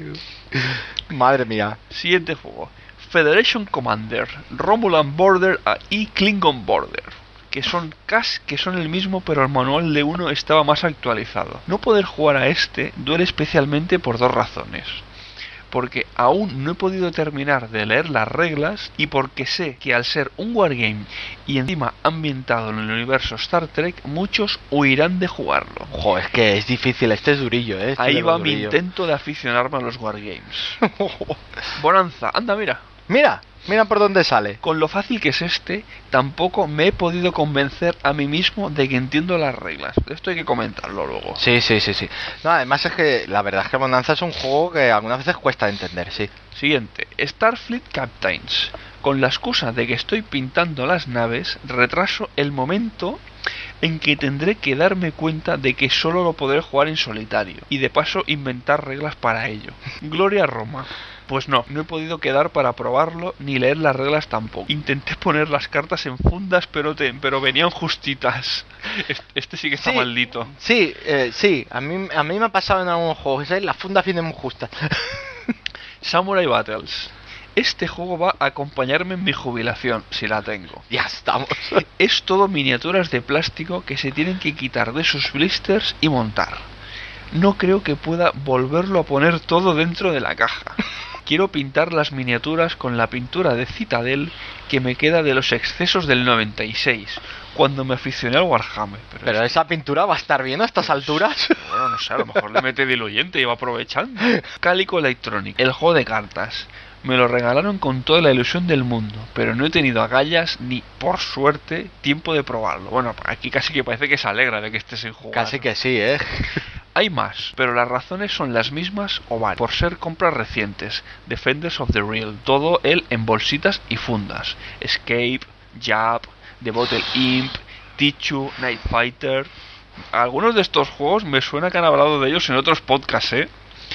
Speaker 1: Madre mía.
Speaker 2: Siguiente juego. Federation Commander, Romulan Border y Klingon Border. que son casi que son el mismo, pero el manual de uno estaba más actualizado. No poder jugar a este duele especialmente por dos razones. Porque aún no he podido terminar de leer las reglas y porque sé que al ser un wargame y encima ambientado en el universo Star Trek, muchos huirán de jugarlo.
Speaker 1: Ojo, es que es difícil, este es durillo, ¿eh? Este
Speaker 2: Ahí va
Speaker 1: durillo.
Speaker 2: mi intento de aficionarme a los wargames. Bonanza, anda, mira.
Speaker 1: Mira, mira por dónde sale.
Speaker 2: Con lo fácil que es este, tampoco me he podido convencer a mí mismo de que entiendo las reglas. Esto hay que comentarlo luego.
Speaker 1: Sí, sí, sí, sí. No, además es que la verdad es que Bonanza es un juego que algunas veces cuesta entender, sí.
Speaker 2: Siguiente, Starfleet Captains. Con la excusa de que estoy pintando las naves, retraso el momento en que tendré que darme cuenta de que solo lo podré jugar en solitario y de paso inventar reglas para ello. Gloria a Roma. Pues no, no he podido quedar para probarlo ni leer las reglas tampoco. Intenté poner las cartas en fundas, pero te, pero venían justitas. Este, este sí que está
Speaker 1: sí,
Speaker 2: maldito.
Speaker 1: Sí, eh, sí, a mí, a mí me ha pasado en algunos juegos, ¿eh? Las fundas vienen muy justas.
Speaker 2: Samurai Battles. Este juego va a acompañarme en mi jubilación, si la tengo.
Speaker 1: Ya estamos.
Speaker 2: Es todo miniaturas de plástico que se tienen que quitar de sus blisters y montar. No creo que pueda volverlo a poner todo dentro de la caja. Quiero pintar las miniaturas con la pintura de Citadel que me queda de los excesos del noventa y seis, cuando me aficioné al Warhammer. Pero,
Speaker 1: Pero
Speaker 2: es...
Speaker 1: esa pintura va a estar bien a estas
Speaker 2: pues,
Speaker 1: alturas.
Speaker 2: Bueno, no sé, a lo mejor le mete diluyente y va aprovechando. Calico Electronic, el juego de cartas. Me lo regalaron con toda la ilusión del mundo, pero no he tenido agallas ni, por suerte, tiempo de probarlo. Bueno, aquí casi que parece que se alegra de que estés sin jugar.
Speaker 1: Casi que sí, ¿eh?
Speaker 2: Hay más, pero las razones son las mismas o varias. Por ser compras recientes, Defenders of the Real, todo él en bolsitas y fundas. Escape, Jab, The Bottle Imp, Tichu, Night Fighter. Algunos de estos juegos me suena que han hablado de ellos en otros podcasts, ¿eh?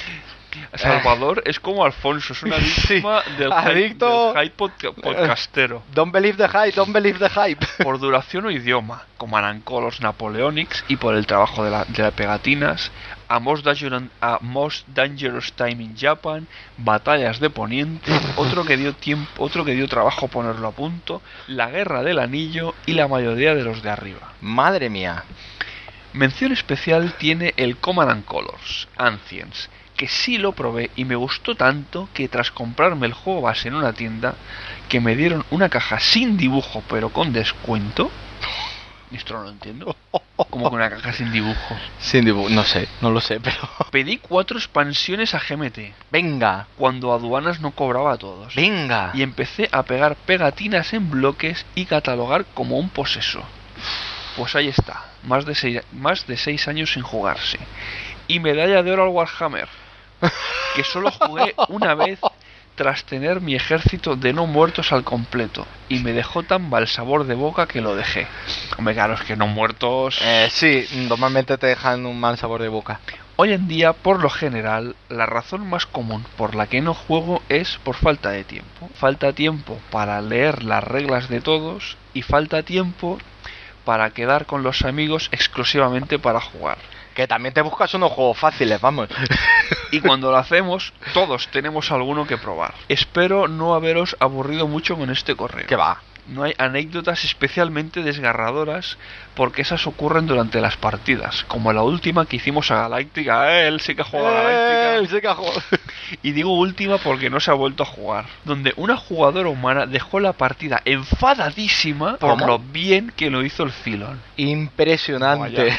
Speaker 2: Salvador es como Alfonso, es una víctima sí, del,
Speaker 1: adicto,
Speaker 2: hype, del hype podca podcastero.
Speaker 1: Don't believe the hype, don't believe the hype.
Speaker 2: Por duración o idioma, como Anancolos Napoleonics, y por el trabajo de, la, de las pegatinas, a Most, a Most Dangerous Time in Japan, Batallas de Poniente, otro que dio tiempo, otro que dio trabajo ponerlo a punto, La Guerra del Anillo y la mayoría de los de arriba.
Speaker 1: Madre mía.
Speaker 2: Mención especial tiene el Command and Colors, Ancients, que sí lo probé y me gustó tanto que tras comprarme el juego base en una tienda, que me dieron una caja sin dibujo pero con descuento. Esto no lo entiendo. ¿Cómo que una caja sin dibujo?
Speaker 1: Sin dibujo, no sé, no lo sé, pero...
Speaker 2: Pedí cuatro expansiones a G M T.
Speaker 1: Venga.
Speaker 2: Cuando aduanas no cobraba a todos.
Speaker 1: Venga.
Speaker 2: Y empecé a pegar pegatinas en bloques y catalogar como un poseso. Pues ahí está, más de seis, más de seis años sin jugarse. Y medalla de oro al Warhammer, que solo jugué una vez tras tener mi ejército de no muertos al completo, y me dejó tan mal sabor de boca que lo dejé. Hombre, claro, es que no muertos...
Speaker 1: Eh, sí, normalmente te dejan un mal sabor de boca.
Speaker 2: Hoy en día, por lo general, la razón más común por la que no juego es por falta de tiempo. Falta tiempo para leer las reglas de todos y falta tiempo para quedar con los amigos exclusivamente para jugar.
Speaker 1: Que también te buscas unos juegos fáciles, vamos.
Speaker 2: Y cuando lo hacemos, todos tenemos alguno que probar. Espero no haberos aburrido mucho con este correo.
Speaker 1: ¿Qué va?
Speaker 2: No hay anécdotas especialmente desgarradoras, porque esas ocurren durante las partidas, como la última que hicimos a Galáctica. Eh, él sí que ha jugado a Galáctica.
Speaker 1: Él sí que ha jugado.
Speaker 2: Y digo última porque no se ha vuelto a jugar. Donde una jugadora humana dejó la partida enfadadísima por
Speaker 1: ¿Cómo?
Speaker 2: lo bien que lo hizo el Cylon.
Speaker 1: Impresionante.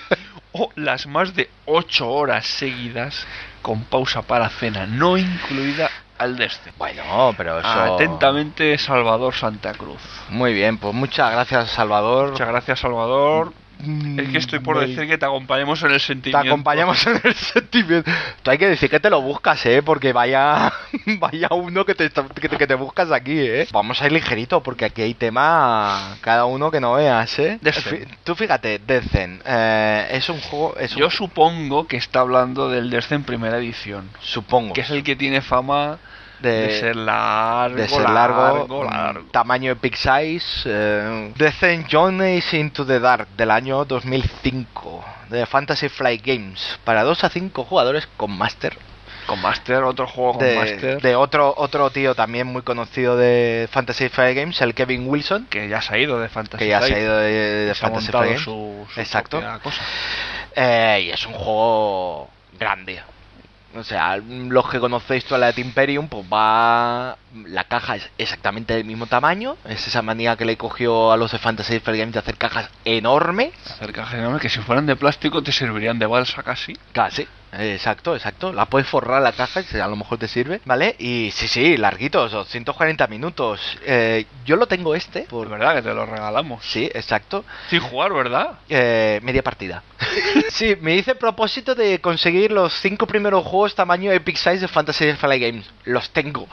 Speaker 2: O las más de ocho horas seguidas con pausa para cena, no incluida al desce.
Speaker 1: Bueno, pero eso...
Speaker 2: Atentamente, Salvador Santa Cruz.
Speaker 1: Muy bien, pues muchas gracias, Salvador.
Speaker 2: Muchas gracias, Salvador.
Speaker 1: Mm,
Speaker 2: Es que estoy por
Speaker 1: muy...
Speaker 2: decir que te acompañemos en el sentimiento.
Speaker 1: Te acompañamos en el sentimiento. Tú hay que decir que te lo buscas, ¿eh? Porque vaya vaya uno que te, que te, que te buscas aquí, ¿eh? Vamos a ir ligerito, porque aquí hay tema cada uno que no veas, ¿eh?
Speaker 2: Descent.
Speaker 1: Tú fíjate, Descent, eh, es un juego... Es un...
Speaker 2: Yo supongo que está hablando del Descent primera edición.
Speaker 1: Supongo.
Speaker 2: Que es el que tiene fama... De, de ser largo,
Speaker 1: de ser largo,
Speaker 2: largo, largo.
Speaker 1: Tamaño Epic Size. eh, Descent Journeys into the Dark del año dos mil cinco de Fantasy Flight Games para dos a cinco jugadores con Master.
Speaker 2: Con Master, otro juego con
Speaker 1: de,
Speaker 2: Master.
Speaker 1: de otro otro tío también muy conocido de Fantasy Flight Games, el Kevin Wilson,
Speaker 2: que ya se ha ido de Fantasy
Speaker 1: que ya
Speaker 2: Flight,
Speaker 1: se ha ido de, de
Speaker 2: se
Speaker 1: Fantasy
Speaker 2: ha
Speaker 1: Flight Games.
Speaker 2: su, su
Speaker 1: Exacto.
Speaker 2: cosa.
Speaker 1: Eh, y es un juego grande. O sea, los que conocéis Twilight Imperium, pues va... La caja es exactamente del mismo tamaño. Es esa manía que le cogió a los de Fantasy Flight Games de hacer cajas enormes.
Speaker 2: Hacer cajas enormes que si fueran de plástico te servirían de balsa casi.
Speaker 1: Casi. Exacto, exacto. La puedes forrar la caja y a lo mejor te sirve, ¿vale? Y sí, sí, larguitos, doscientos cuarenta minutos. Eh, yo lo tengo este.
Speaker 2: Por verdad que te lo regalamos.
Speaker 1: Sí, exacto.
Speaker 2: Sin jugar, ¿verdad?
Speaker 1: Eh, media partida. Sí, me hice propósito de conseguir los cinco primeros juegos tamaño Epic Size de Fantasy Flight Games. Los tengo.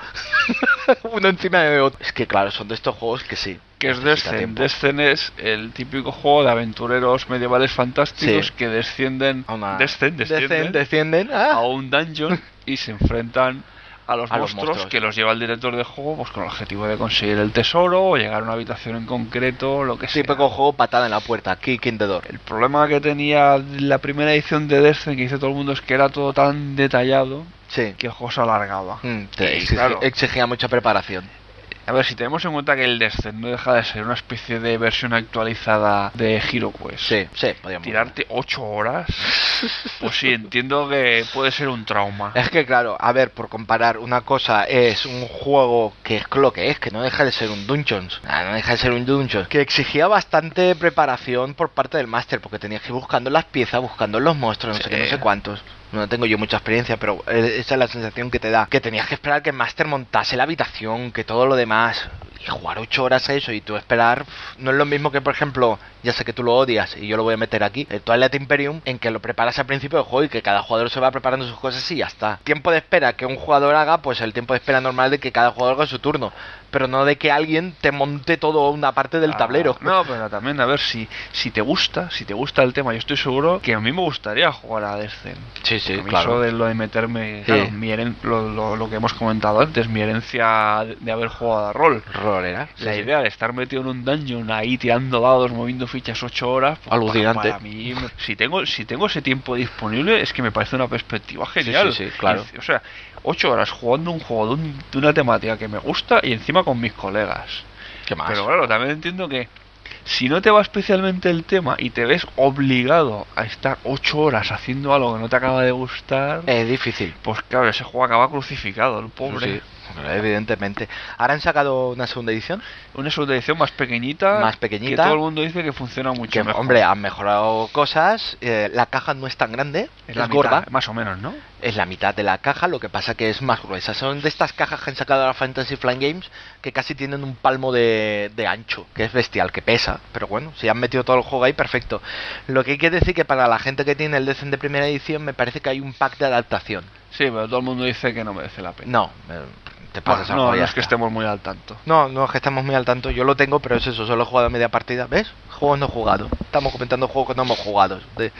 Speaker 1: Uno encima de otro. Es que claro, son de estos juegos que sí.
Speaker 2: Que es Descent. Descent es el típico juego de aventureros medievales fantásticos sí. que descienden,
Speaker 1: una...
Speaker 2: descend, descienden,
Speaker 1: descend, descienden ah.
Speaker 2: a un dungeon y se enfrentan a los,
Speaker 1: a
Speaker 2: monstruos,
Speaker 1: los monstruos
Speaker 2: que los lleva el director de juego pues con el objetivo de conseguir el tesoro o llegar a una habitación en concreto, lo que sea.
Speaker 1: Típico juego patada en la puerta, kick in the door.
Speaker 2: El problema que tenía la primera edición de Descent, que dice todo el mundo, es que era todo tan detallado
Speaker 1: sí.
Speaker 2: que el juego se alargaba.
Speaker 1: Mm, y, exige, claro, exigía mucha preparación.
Speaker 2: A ver, si tenemos en cuenta que el Descent no deja de ser una especie de versión actualizada de Hero Quest.
Speaker 1: Sí, sí, podríamos.
Speaker 2: Tirarte ocho horas, pues sí, entiendo que puede ser un trauma.
Speaker 1: Es que claro, a ver, por comparar, una cosa es un juego que es lo que es, que no deja de ser un Dungeons, no deja de ser un Dungeons, que exigía bastante preparación por parte del máster, porque tenías que ir buscando las piezas, buscando los monstruos, no sé
Speaker 2: sí.
Speaker 1: qué, no sé cuántos. No tengo yo mucha experiencia, pero esa es la sensación que te da. Que tenías que esperar que el máster montase la habitación, que todo lo demás. Y jugar ocho horas a eso y tú esperar... No es lo mismo que, por ejemplo, ya sé que tú lo odias y yo lo voy a meter aquí, el Twilight Imperium, en que lo preparas al principio del juego y que cada jugador se va preparando sus cosas y ya está. Tiempo de espera que un jugador haga, pues el tiempo de espera normal de que cada jugador haga su turno. Pero no de que alguien te monte todo una parte del
Speaker 2: ah,
Speaker 1: tablero.
Speaker 2: No, pero también, a ver, si, si te gusta, si te gusta el tema, yo estoy seguro que a mí me gustaría jugar a Descent.
Speaker 1: Sí, sí,
Speaker 2: a mí
Speaker 1: claro.
Speaker 2: Eso de lo de meterme,
Speaker 1: sí.
Speaker 2: claro, mi heren- lo, lo, lo que hemos comentado antes, mi herencia de, de haber jugado a rol.
Speaker 1: Rolera.
Speaker 2: La
Speaker 1: sí,
Speaker 2: idea sí. de estar metido en un dungeon ahí tirando dados, moviendo fichas ocho horas, pues
Speaker 1: alucinante.
Speaker 2: Para, para mí, si tengo, si tengo ese tiempo disponible, es que me parece una perspectiva genial.
Speaker 1: Sí, sí, sí, claro.
Speaker 2: Y, o sea, ocho horas jugando un juego de, un, de una temática que me gusta y encima con mis colegas.
Speaker 1: ¿Qué más?
Speaker 2: Pero claro, también entiendo que si no te va especialmente el tema y te ves obligado a estar ocho horas haciendo algo que no te acaba de gustar,
Speaker 1: es difícil.
Speaker 2: Pues claro, ese juego acaba crucificado, el pobre.
Speaker 1: Sí, sí, evidentemente. ¿Ahora han sacado una segunda edición?
Speaker 2: Una segunda edición más pequeñita.
Speaker 1: Más pequeñita.
Speaker 2: Que todo el mundo dice que funciona mucho
Speaker 1: que,
Speaker 2: mejor.
Speaker 1: Hombre, han mejorado cosas. Eh, la caja no es tan grande.
Speaker 2: Es,
Speaker 1: es
Speaker 2: la
Speaker 1: gorda.
Speaker 2: Mitad, más o menos, ¿no?
Speaker 1: Es la mitad de la caja, lo que pasa que es más gruesa. Son de estas cajas que han sacado a la Fantasy Flight Games que casi tienen un palmo de, de ancho, que es bestial, que pesa. Pero bueno, si han metido todo el juego ahí, perfecto. Lo que hay que decir que para la gente que tiene el Descent de primera edición, me parece que hay un pack de adaptación.
Speaker 2: Sí, pero todo el mundo dice que no merece la pena.
Speaker 1: No, te pasas
Speaker 2: bueno, no,
Speaker 1: no
Speaker 2: no es que estemos muy al tanto.
Speaker 1: No, no es que estemos muy al tanto. Yo lo tengo, pero es eso, solo he jugado a media partida. ¿Ves? Juegos no jugados. Estamos comentando juegos que no hemos jugado. De...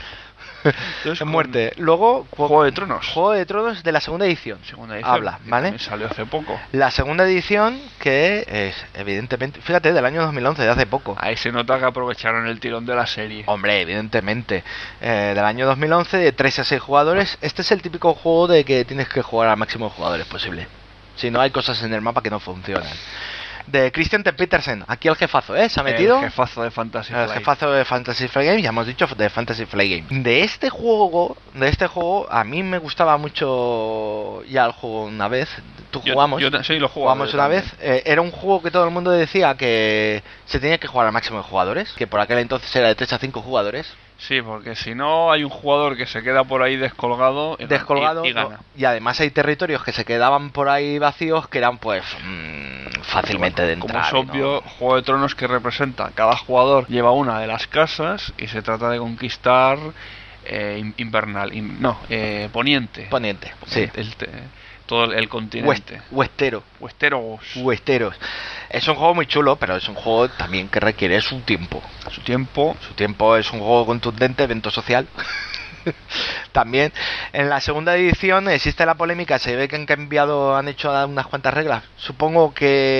Speaker 1: en muerte. Luego,
Speaker 2: Juego de Tronos.
Speaker 1: Juego de Tronos de la segunda edición.
Speaker 2: Segunda edición.
Speaker 1: Habla, ¿vale?
Speaker 2: Salió hace poco.
Speaker 1: La segunda edición, que es, evidentemente, fíjate, del año dos mil once, de hace poco.
Speaker 2: Ahí se nota que aprovecharon el tirón de la serie.
Speaker 1: Hombre, evidentemente. Eh, del año dos mil once, de tres a seis jugadores. Este es el típico juego de que tienes que jugar al máximo de jugadores posible. Si no, hay cosas en el mapa que no funcionan. De Christian T. Petersen, aquí el jefazo, ¿eh? Se ha metido.
Speaker 2: El jefazo de Fantasy Flight.
Speaker 1: El jefazo de Fantasy Flight Games, ya hemos dicho de Fantasy Flight Games. De este juego, de este juego, a mí me gustaba mucho ya el juego una vez. Tú jugamos.
Speaker 2: Yo, yo, sí, lo
Speaker 1: jugamos una
Speaker 2: también.
Speaker 1: vez. Eh, era un juego que todo el mundo decía que se tenía que jugar al máximo de jugadores, que por aquel entonces era de tres a cinco jugadores.
Speaker 2: Sí, porque si no hay un jugador que se queda por ahí descolgado, y
Speaker 1: descolgado
Speaker 2: y, y gana.
Speaker 1: No, y además hay territorios que se quedaban por ahí vacíos que eran pues mmm, fácilmente de entrar.
Speaker 2: Como es obvio, ¿no? Juego de Tronos que representa, cada jugador lleva una de las casas y se trata de conquistar eh, invernal, in, no, eh, poniente.
Speaker 1: Poniente, sí.
Speaker 2: El, el, todo el, el continente.
Speaker 1: West, Westero.
Speaker 2: Westeros.
Speaker 1: Westeros. Es un juego muy chulo, pero es un juego también que requiere su tiempo.
Speaker 2: Su tiempo.
Speaker 1: Su tiempo es un juego contundente, evento social. También en la segunda edición existe la polémica, se ve que han cambiado, han hecho unas cuantas reglas. Supongo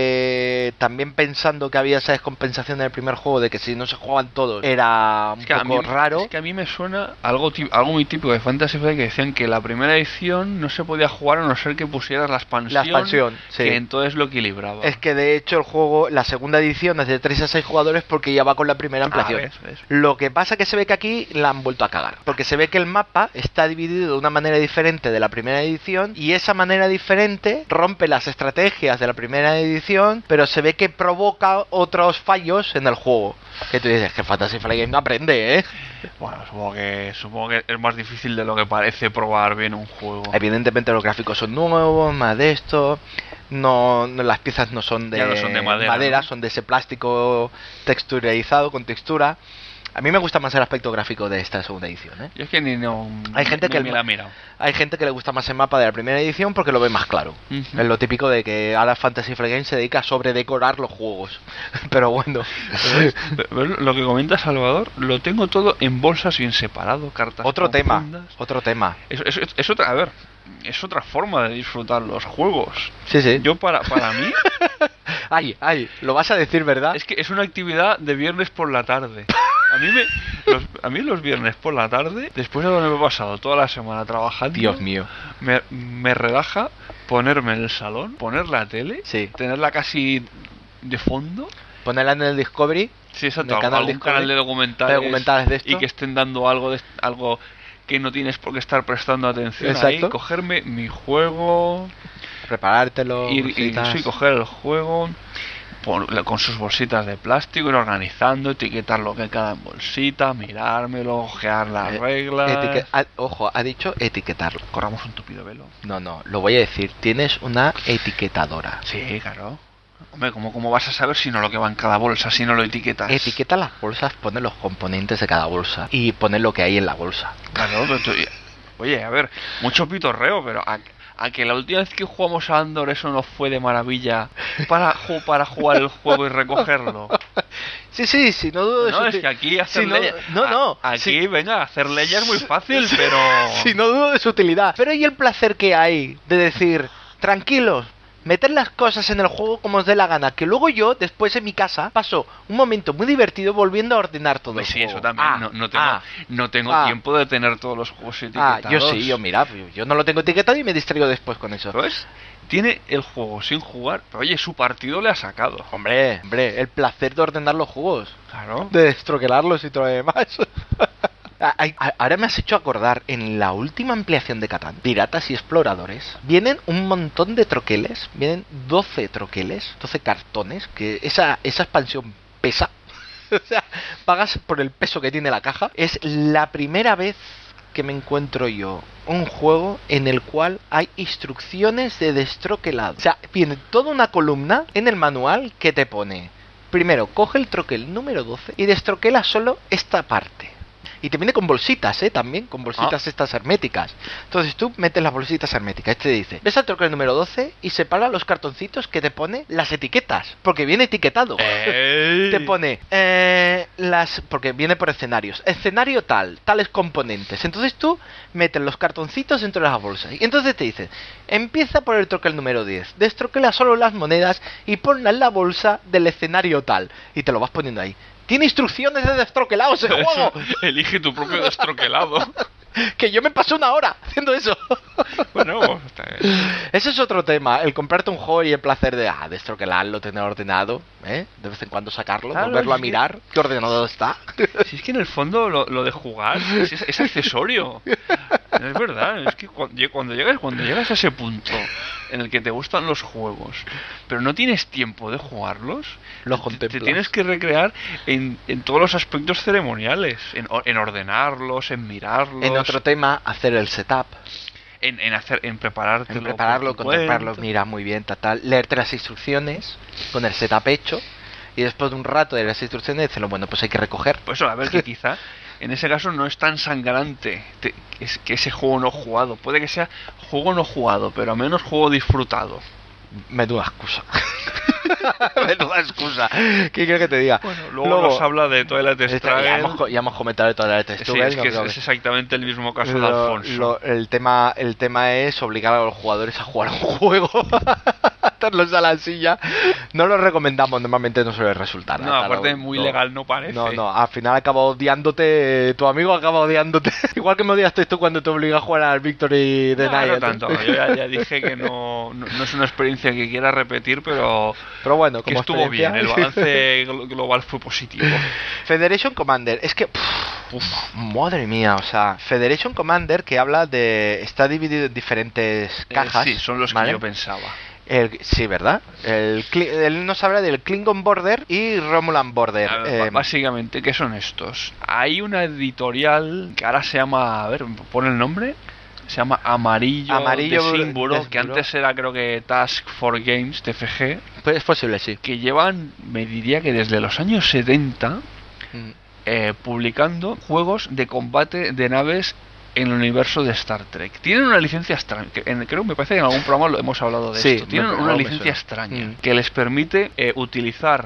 Speaker 1: que también pensando que había esa descompensación en el primer juego de que si no se jugaban todos era un
Speaker 2: es que
Speaker 1: poco
Speaker 2: a mí,
Speaker 1: raro.
Speaker 2: Es que a mí me suena algo, algo muy típico de Fantasy Flight, que decían que la primera edición no se podía jugar a no ser que pusieras la expansión,
Speaker 1: La expansión, sí.
Speaker 2: Que entonces lo equilibraba.
Speaker 1: Es que de hecho el juego, la segunda edición es de tres a seis jugadores porque ya va con la primera ampliación.
Speaker 2: Ah, ¿ves? ¿ves?
Speaker 1: Lo que pasa que se ve que aquí la han vuelto a cagar, porque se ve que el mapa está dividido de una manera diferente de la primera edición y esa manera diferente rompe las estrategias de la primera edición, pero se ve que provoca otros fallos en el juego. Que tú dices que Fantasy Flight Games no aprende, ¿eh?
Speaker 2: Bueno, supongo que, supongo que es más difícil de lo que parece probar bien un juego.
Speaker 1: Evidentemente los gráficos son nuevos, más de esto. No, no, las piezas no son de,
Speaker 2: Ya no son de madera,
Speaker 1: madera
Speaker 2: ¿no?
Speaker 1: Son de ese plástico texturizado con textura. A mí me gusta más el aspecto gráfico de esta segunda edición, ¿eh?
Speaker 2: Yo es que ni no.
Speaker 1: Hay gente
Speaker 2: ni
Speaker 1: que
Speaker 2: me
Speaker 1: el-
Speaker 2: la mira.
Speaker 1: Hay gente que le gusta más el mapa de la primera edición porque lo ve más claro.
Speaker 2: Ujú.
Speaker 1: Es lo típico de que ahora Fantasy Flight Games se dedica a sobredecorar los juegos. Pero bueno.
Speaker 2: Pero lo que comenta Salvador, lo tengo todo en bolsas bien separado, cartas.
Speaker 1: Otro tema,
Speaker 2: profundas.
Speaker 1: otro tema.
Speaker 2: Es, es, es otra, a ver, es otra forma de disfrutar los juegos.
Speaker 1: Sí, sí.
Speaker 2: Yo para, para mí
Speaker 1: Ay, ay, lo vas a decir, ¿verdad?
Speaker 2: es que es una actividad de viernes por la tarde. A mí me los, a mí los viernes por la tarde, después de haberme pasado toda la semana trabajando,
Speaker 1: Dios mío.
Speaker 2: me, me relaja ponerme en el salón, poner la tele,
Speaker 1: Sí.
Speaker 2: tenerla casi de fondo.
Speaker 1: Ponerla en el Discovery.
Speaker 2: Sí, exacto,
Speaker 1: En el canal
Speaker 2: algún
Speaker 1: Discovery,
Speaker 2: canal de documentales,
Speaker 1: de documentales de esto.
Speaker 2: y que estén dando algo de algo que no tienes por qué estar prestando atención.
Speaker 1: Exacto.
Speaker 2: Ahí, cogerme mi juego,
Speaker 1: Preparártelo.
Speaker 2: ir, y,
Speaker 1: cositas.
Speaker 2: sí, coger el juego pon- con sus bolsitas de plástico, ir organizando, etiquetar lo que cada bolsita, mirármelo, ojear las
Speaker 1: Eh,
Speaker 2: reglas.
Speaker 1: Etique- ah, ojo, ha dicho etiquetarlo.
Speaker 2: Corramos un tupido velo.
Speaker 1: No, no, lo voy a decir. Tienes una etiquetadora.
Speaker 2: Sí, claro. Hombre, ¿cómo, ¿cómo vas a saber si no lo que va en cada bolsa, si no lo etiquetas?
Speaker 1: Etiqueta las bolsas, pone los componentes de cada bolsa y pone lo que hay en la bolsa.
Speaker 2: Claro, pero tú- oye, a ver, mucho pitorreo, pero a, a que la última vez que jugamos a Andor eso no fue de maravilla para, ju- para jugar el juego y recogerlo.
Speaker 1: Sí, sí, sí, no dudo de
Speaker 2: No,
Speaker 1: su
Speaker 2: es
Speaker 1: uti-
Speaker 2: que aquí hacer
Speaker 1: Sí, no,
Speaker 2: leyes-
Speaker 1: no, no,
Speaker 2: a- aquí,
Speaker 1: sí.
Speaker 2: venga, hacer leyes es muy fácil, pero...
Speaker 1: Sí, no dudo de su utilidad. Pero ¿y el placer que hay de decir, tranquilos, meter las cosas en el juego como os dé la gana? Que luego yo, después en mi casa, paso un momento muy divertido volviendo a ordenar todo el
Speaker 2: Sí,
Speaker 1: juego.
Speaker 2: eso también.
Speaker 1: Ah,
Speaker 2: no, no tengo,
Speaker 1: ah,
Speaker 2: no tengo
Speaker 1: ah.
Speaker 2: tiempo de tener todos los juegos
Speaker 1: Ah,
Speaker 2: etiquetados.
Speaker 1: yo sí, yo mira, yo, yo no lo tengo etiquetado y me distraigo después con eso.
Speaker 2: ¿Ves? Tiene el juego sin jugar, pero oye, su partido le ha sacado.
Speaker 1: Hombre, hombre, el placer de ordenar los juegos,
Speaker 2: Claro.
Speaker 1: de destroquelarlos y todo lo demás. Ah, ay, a- Ahora me has hecho acordar, en la última ampliación de Catán, Piratas y Exploradores, vienen un montón de troqueles, vienen doce troqueles, doce cartones, que esa, esa expansión pesa. O sea, pagas por el peso que tiene la caja. Es la primera vez que me encuentro yo un juego en el cual hay instrucciones de destroquelado. O sea, viene toda una columna en el manual que te pone: primero, coge el troquel número doce y destroquela solo esta parte. Y te viene con bolsitas, ¿eh? También, con bolsitas
Speaker 2: Ah.
Speaker 1: estas herméticas. Entonces tú metes las bolsitas herméticas. Este dice, ves al troquel número doce y separa los cartoncitos que te pone las etiquetas. Porque viene etiquetado.
Speaker 2: ¡Ey!
Speaker 1: Te pone eh, las, porque viene por escenarios, escenario tal, tales componentes. Entonces tú metes los cartoncitos dentro de las bolsas y entonces te dicen: empieza por el troquel número diez, destroquela solo las monedas y ponla en la bolsa del escenario tal, y te lo vas poniendo ahí. Tiene instrucciones de destroquelado ese juego.
Speaker 2: Elige tu propio destroquelado.
Speaker 1: Que yo me pasé una hora haciendo eso.
Speaker 2: Bueno, está bien.
Speaker 1: Ese es otro tema, el comprarte un juego y el placer de, ah, destroquelarlo, tener ordenado, ¿eh? De vez en cuando sacarlo,
Speaker 2: Claro,
Speaker 1: volverlo a
Speaker 2: es que-
Speaker 1: mirar, qué ordenado está.
Speaker 2: Si es que en el fondo lo, lo de jugar es, es accesorio. No es verdad, es que cuando, cuando llegas cuando llegas a ese punto en el que te gustan los juegos, pero no tienes tiempo de jugarlos,
Speaker 1: Los
Speaker 2: te,
Speaker 1: contemplas.
Speaker 2: te tienes que recrear en, en todos los aspectos ceremoniales, en, or- en ordenarlos, en mirarlos,
Speaker 1: En otro tema, hacer el setup,
Speaker 2: en, en hacer, en preparártelo,
Speaker 1: en prepararlo,
Speaker 2: por tu
Speaker 1: contemplarlo,
Speaker 2: cuenta.
Speaker 1: mira muy bien, tal, tal, leerte las instrucciones con el setup hecho y después de un rato de las instrucciones decirlo, bueno, pues hay que recoger.
Speaker 2: Pues eso, a ver, que quizá en ese caso no es tan sangrante te- es que ese juego no jugado. Puede que sea juego no jugado, pero al menos juego disfrutado.
Speaker 1: Menuda excusa. Menuda excusa. ¿Qué quieres que te diga?
Speaker 2: Bueno, luego, luego nos habla de Twilight Struggle.
Speaker 1: Ya hemos, ya hemos comentado de Twilight Struggle.
Speaker 2: Sí, es, que es, es exactamente el mismo caso
Speaker 1: lo,
Speaker 2: de Alfonso.
Speaker 1: Lo, el, tema, el tema es obligar a los jugadores a jugar un juego. Atarlos a la silla. No lo recomendamos, normalmente no suele resultar.
Speaker 2: No, claro, aparte muy no, legal no parece.
Speaker 1: No, no, al final acaba odiándote. Tu amigo acaba odiándote. Igual que me odiaste tú cuando te obligas a jugar al Victory de
Speaker 2: no,
Speaker 1: Night.
Speaker 2: No tanto, yo ya, ya dije que no, no, no es una experiencia que quiera repetir, pero,
Speaker 1: pero bueno, como
Speaker 2: que estuvo bien, el balance global fue positivo.
Speaker 1: Federation Commander, es que pff, uf, madre mía, o sea, Federation Commander que habla de, está dividido en diferentes cajas.
Speaker 2: Eh, sí, son los
Speaker 1: ¿vale?
Speaker 2: que yo pensaba.
Speaker 1: El, sí, ¿verdad? El, él nos habla del Klingon Border y Romulan Border.
Speaker 2: A ver,
Speaker 1: eh,
Speaker 2: básicamente, ¿qué son estos? Hay una editorial que ahora se llama, a ver, pon el nombre. Se llama Amarillo,
Speaker 1: Amarillo
Speaker 2: de Simburo, que antes era creo que Task for Games, T F G.
Speaker 1: Pues es posible, sí.
Speaker 2: Que llevan, me diría que desde los años setenta, mm. eh, publicando juegos de combate de naves en el universo de Star Trek. Tienen una licencia extraña, que en, creo que me parece que en algún programa lo hemos hablado de
Speaker 1: sí,
Speaker 2: esto. Tienen una licencia extraña mm. que les permite eh, utilizar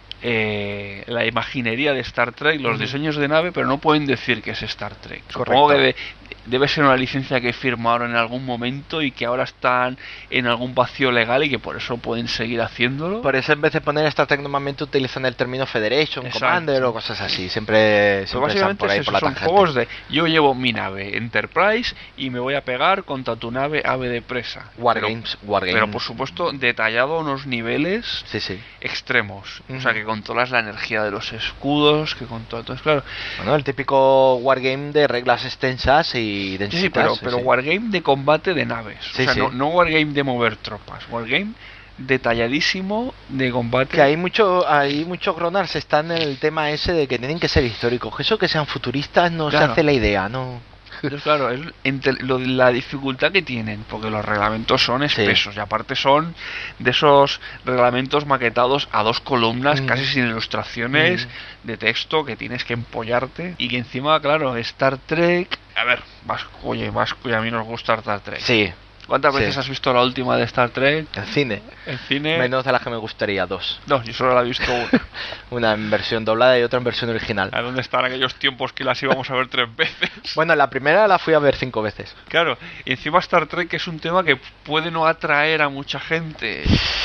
Speaker 2: eh, la imaginería de Star Trek, los mm. diseños de nave, pero no pueden decir que es Star Trek.
Speaker 1: Correcto.
Speaker 2: Supongo que de, debe ser una licencia que firmaron en algún momento y que ahora están en algún vacío legal y que por eso pueden seguir haciéndolo.
Speaker 1: Por eso en vez de poner Star Trek normalmente utilizan el término Federation, Exacto. Commander o cosas así. Siempre, siempre están por ahí
Speaker 2: es
Speaker 1: por la
Speaker 2: son
Speaker 1: tangente.
Speaker 2: Juegos de yo llevo mi nave Enterprise y me voy a pegar contra tu nave ave de presa.
Speaker 1: Wargames,
Speaker 2: pero,
Speaker 1: Wargames.
Speaker 2: Pero por supuesto detallado a unos niveles
Speaker 1: sí, sí.
Speaker 2: extremos.
Speaker 1: Uh-huh.
Speaker 2: O sea que controlas la energía de los escudos, que controlas todo. Claro.
Speaker 1: Bueno, el típico Wargame de reglas extensas y densitas.
Speaker 2: Sí, pero,
Speaker 1: sí,
Speaker 2: pero
Speaker 1: sí.
Speaker 2: Wargame de combate de naves.
Speaker 1: Sí,
Speaker 2: o sea,
Speaker 1: sí.
Speaker 2: no, no Wargame de mover tropas. Wargame detalladísimo de combate.
Speaker 1: Que hay mucho, hay muchos Gronars están en el tema ese de que tienen que ser históricos. Que eso que sean futuristas no
Speaker 2: claro.
Speaker 1: se hace la idea, ¿no?
Speaker 2: Entonces, claro, es entre lo, la dificultad que tienen, porque los reglamentos son espesos, sí. y aparte son de esos reglamentos maquetados a dos columnas, mm. casi sin ilustraciones mm. de texto, que tienes que empollarte, y que encima, claro, Star Trek... A ver, Vasco, oye, Vasco y a mí nos gusta Star Trek.
Speaker 1: Sí.
Speaker 2: ¿Cuántas veces
Speaker 1: sí.
Speaker 2: has visto la última de Star Trek?
Speaker 1: En cine.
Speaker 2: En cine.
Speaker 1: Menos de las que me gustaría, dos.
Speaker 2: No, yo solo la he visto una.
Speaker 1: Una en versión doblada y otra en versión original.
Speaker 2: ¿A dónde están aquellos tiempos que las íbamos a ver tres veces?
Speaker 1: Bueno, la primera la fui a ver cinco veces.
Speaker 2: Claro, y encima Star Trek es un tema que puede no atraer a mucha gente.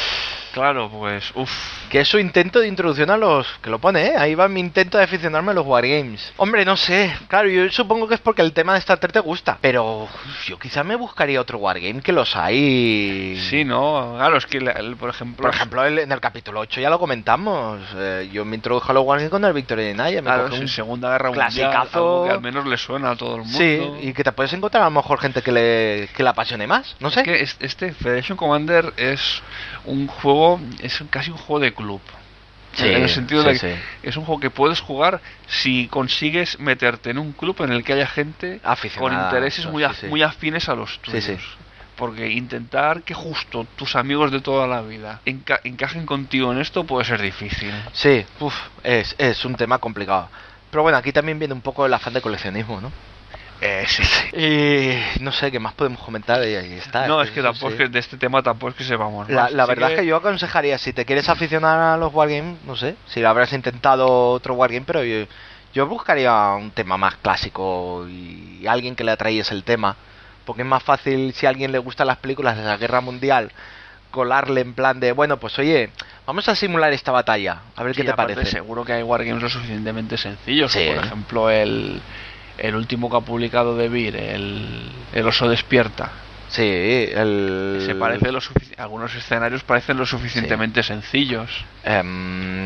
Speaker 2: Claro, pues, uff.
Speaker 1: Que es su intento de introducción a los... Que lo pone, ¿eh? Ahí va mi intento de aficionarme a los Wargames. Hombre, no sé. Claro, yo supongo que es porque el tema de Star Trek te gusta. Pero uf, yo quizá me buscaría otro Wargame, que los hay...
Speaker 2: Sí, ¿no? Claro, es que, el, por ejemplo...
Speaker 1: Por ejemplo, el, en el capítulo ocho ya lo comentamos. Eh, yo me introduje a los Wargames con el Victory de Naya.
Speaker 2: Claro, en Segunda Guerra Mundial, algo que al menos le suena a todo el mundo.
Speaker 1: Sí, y que te puedes encontrar a lo mejor gente que le, que le apasione más. No sé.
Speaker 2: Es que este Federation Commander es un juego... Es casi un juego de club.
Speaker 1: Sí,
Speaker 2: en el sentido
Speaker 1: sí,
Speaker 2: de que
Speaker 1: sí.
Speaker 2: es un juego que puedes jugar si consigues meterte en un club en el que haya gente
Speaker 1: aficionada,
Speaker 2: con intereses muy,
Speaker 1: sí, sí.
Speaker 2: muy afines a los tuyos.
Speaker 1: Sí, sí.
Speaker 2: Porque intentar que justo tus amigos de toda la vida enca encajen contigo en esto puede ser difícil.
Speaker 1: Sí, uf, es, es un tema complicado. Pero bueno, aquí también viene un poco el afán de coleccionismo, ¿no?
Speaker 2: Eh, sí, sí.
Speaker 1: Y no sé qué más podemos comentar y ahí está.
Speaker 2: No, es que tampoco sí. es que de este tema tampoco es que sepamos.
Speaker 1: La, la verdad que... es que yo aconsejaría, si te quieres aficionar a los Wargames, no sé, si habrás intentado otro Wargame, pero yo, yo buscaría un tema más clásico y alguien que le atraiese el tema, porque es más fácil si a alguien le gustan las películas de la Guerra Mundial, colarle en plan de, bueno, pues oye, vamos a simular esta batalla, a ver sí, qué te parece.
Speaker 2: Seguro que hay Wargames lo suficientemente sencillos,
Speaker 1: sí.
Speaker 2: por ejemplo el... El último que ha publicado De Beer, el, el oso despierta.
Speaker 1: Sí, el...
Speaker 2: Se parece lo algunos escenarios parecen lo suficientemente sí. sencillos.
Speaker 1: Um...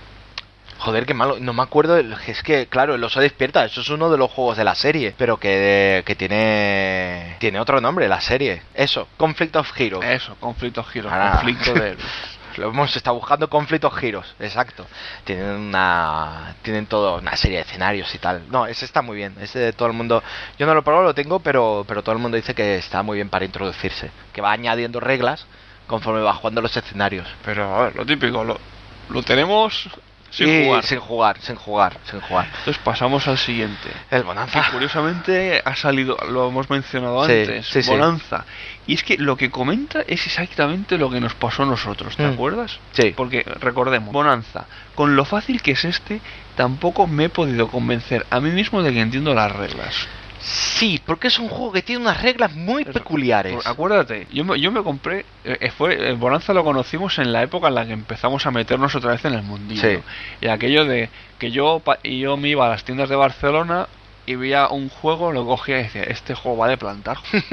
Speaker 1: Joder, qué malo, no me acuerdo, es que claro, el oso despierta, eso es uno de los juegos de la serie, pero que, que tiene tiene otro nombre, la serie. Eso, Conflict of Heroes.
Speaker 2: Eso, Conflict of Heroes,
Speaker 1: ah.
Speaker 2: conflicto de héroes.
Speaker 1: Lo hemos estado buscando Conflict of Heroes, exacto. Tienen una tienen todo una serie de escenarios y tal. No, ese está muy bien. Ese de todo el mundo, yo no lo probado, lo tengo, pero pero todo el mundo dice que está muy bien para introducirse, que va añadiendo reglas conforme va jugando los escenarios.
Speaker 2: Pero a ver, lo típico, lo, lo tenemos Sin
Speaker 1: y
Speaker 2: jugar.
Speaker 1: sin jugar, sin jugar, sin jugar.
Speaker 2: Entonces pasamos al siguiente.
Speaker 1: El Bonanza.
Speaker 2: Que curiosamente ha salido, lo hemos mencionado
Speaker 1: Sí,
Speaker 2: antes,
Speaker 1: sí, sí.
Speaker 2: Bonanza. Y es que lo que comenta es exactamente lo que nos pasó a nosotros, ¿te
Speaker 1: Mm.
Speaker 2: acuerdas?
Speaker 1: Sí.
Speaker 2: Porque recordemos, Bonanza, con lo fácil que es este, tampoco me he podido convencer a mí mismo de que entiendo las reglas.
Speaker 1: Sí, porque es un juego que tiene unas reglas muy
Speaker 2: Eso.
Speaker 1: peculiares.
Speaker 2: Acuérdate, yo me, yo me compré, eh, fue, eh, Bonanza lo conocimos en la época en la que empezamos a meternos otra vez en el mundillo.
Speaker 1: Sí.
Speaker 2: Y aquello de que yo, pa- y yo me iba a las tiendas de Barcelona y veía un juego, lo cogía y decía, este juego va de plantar.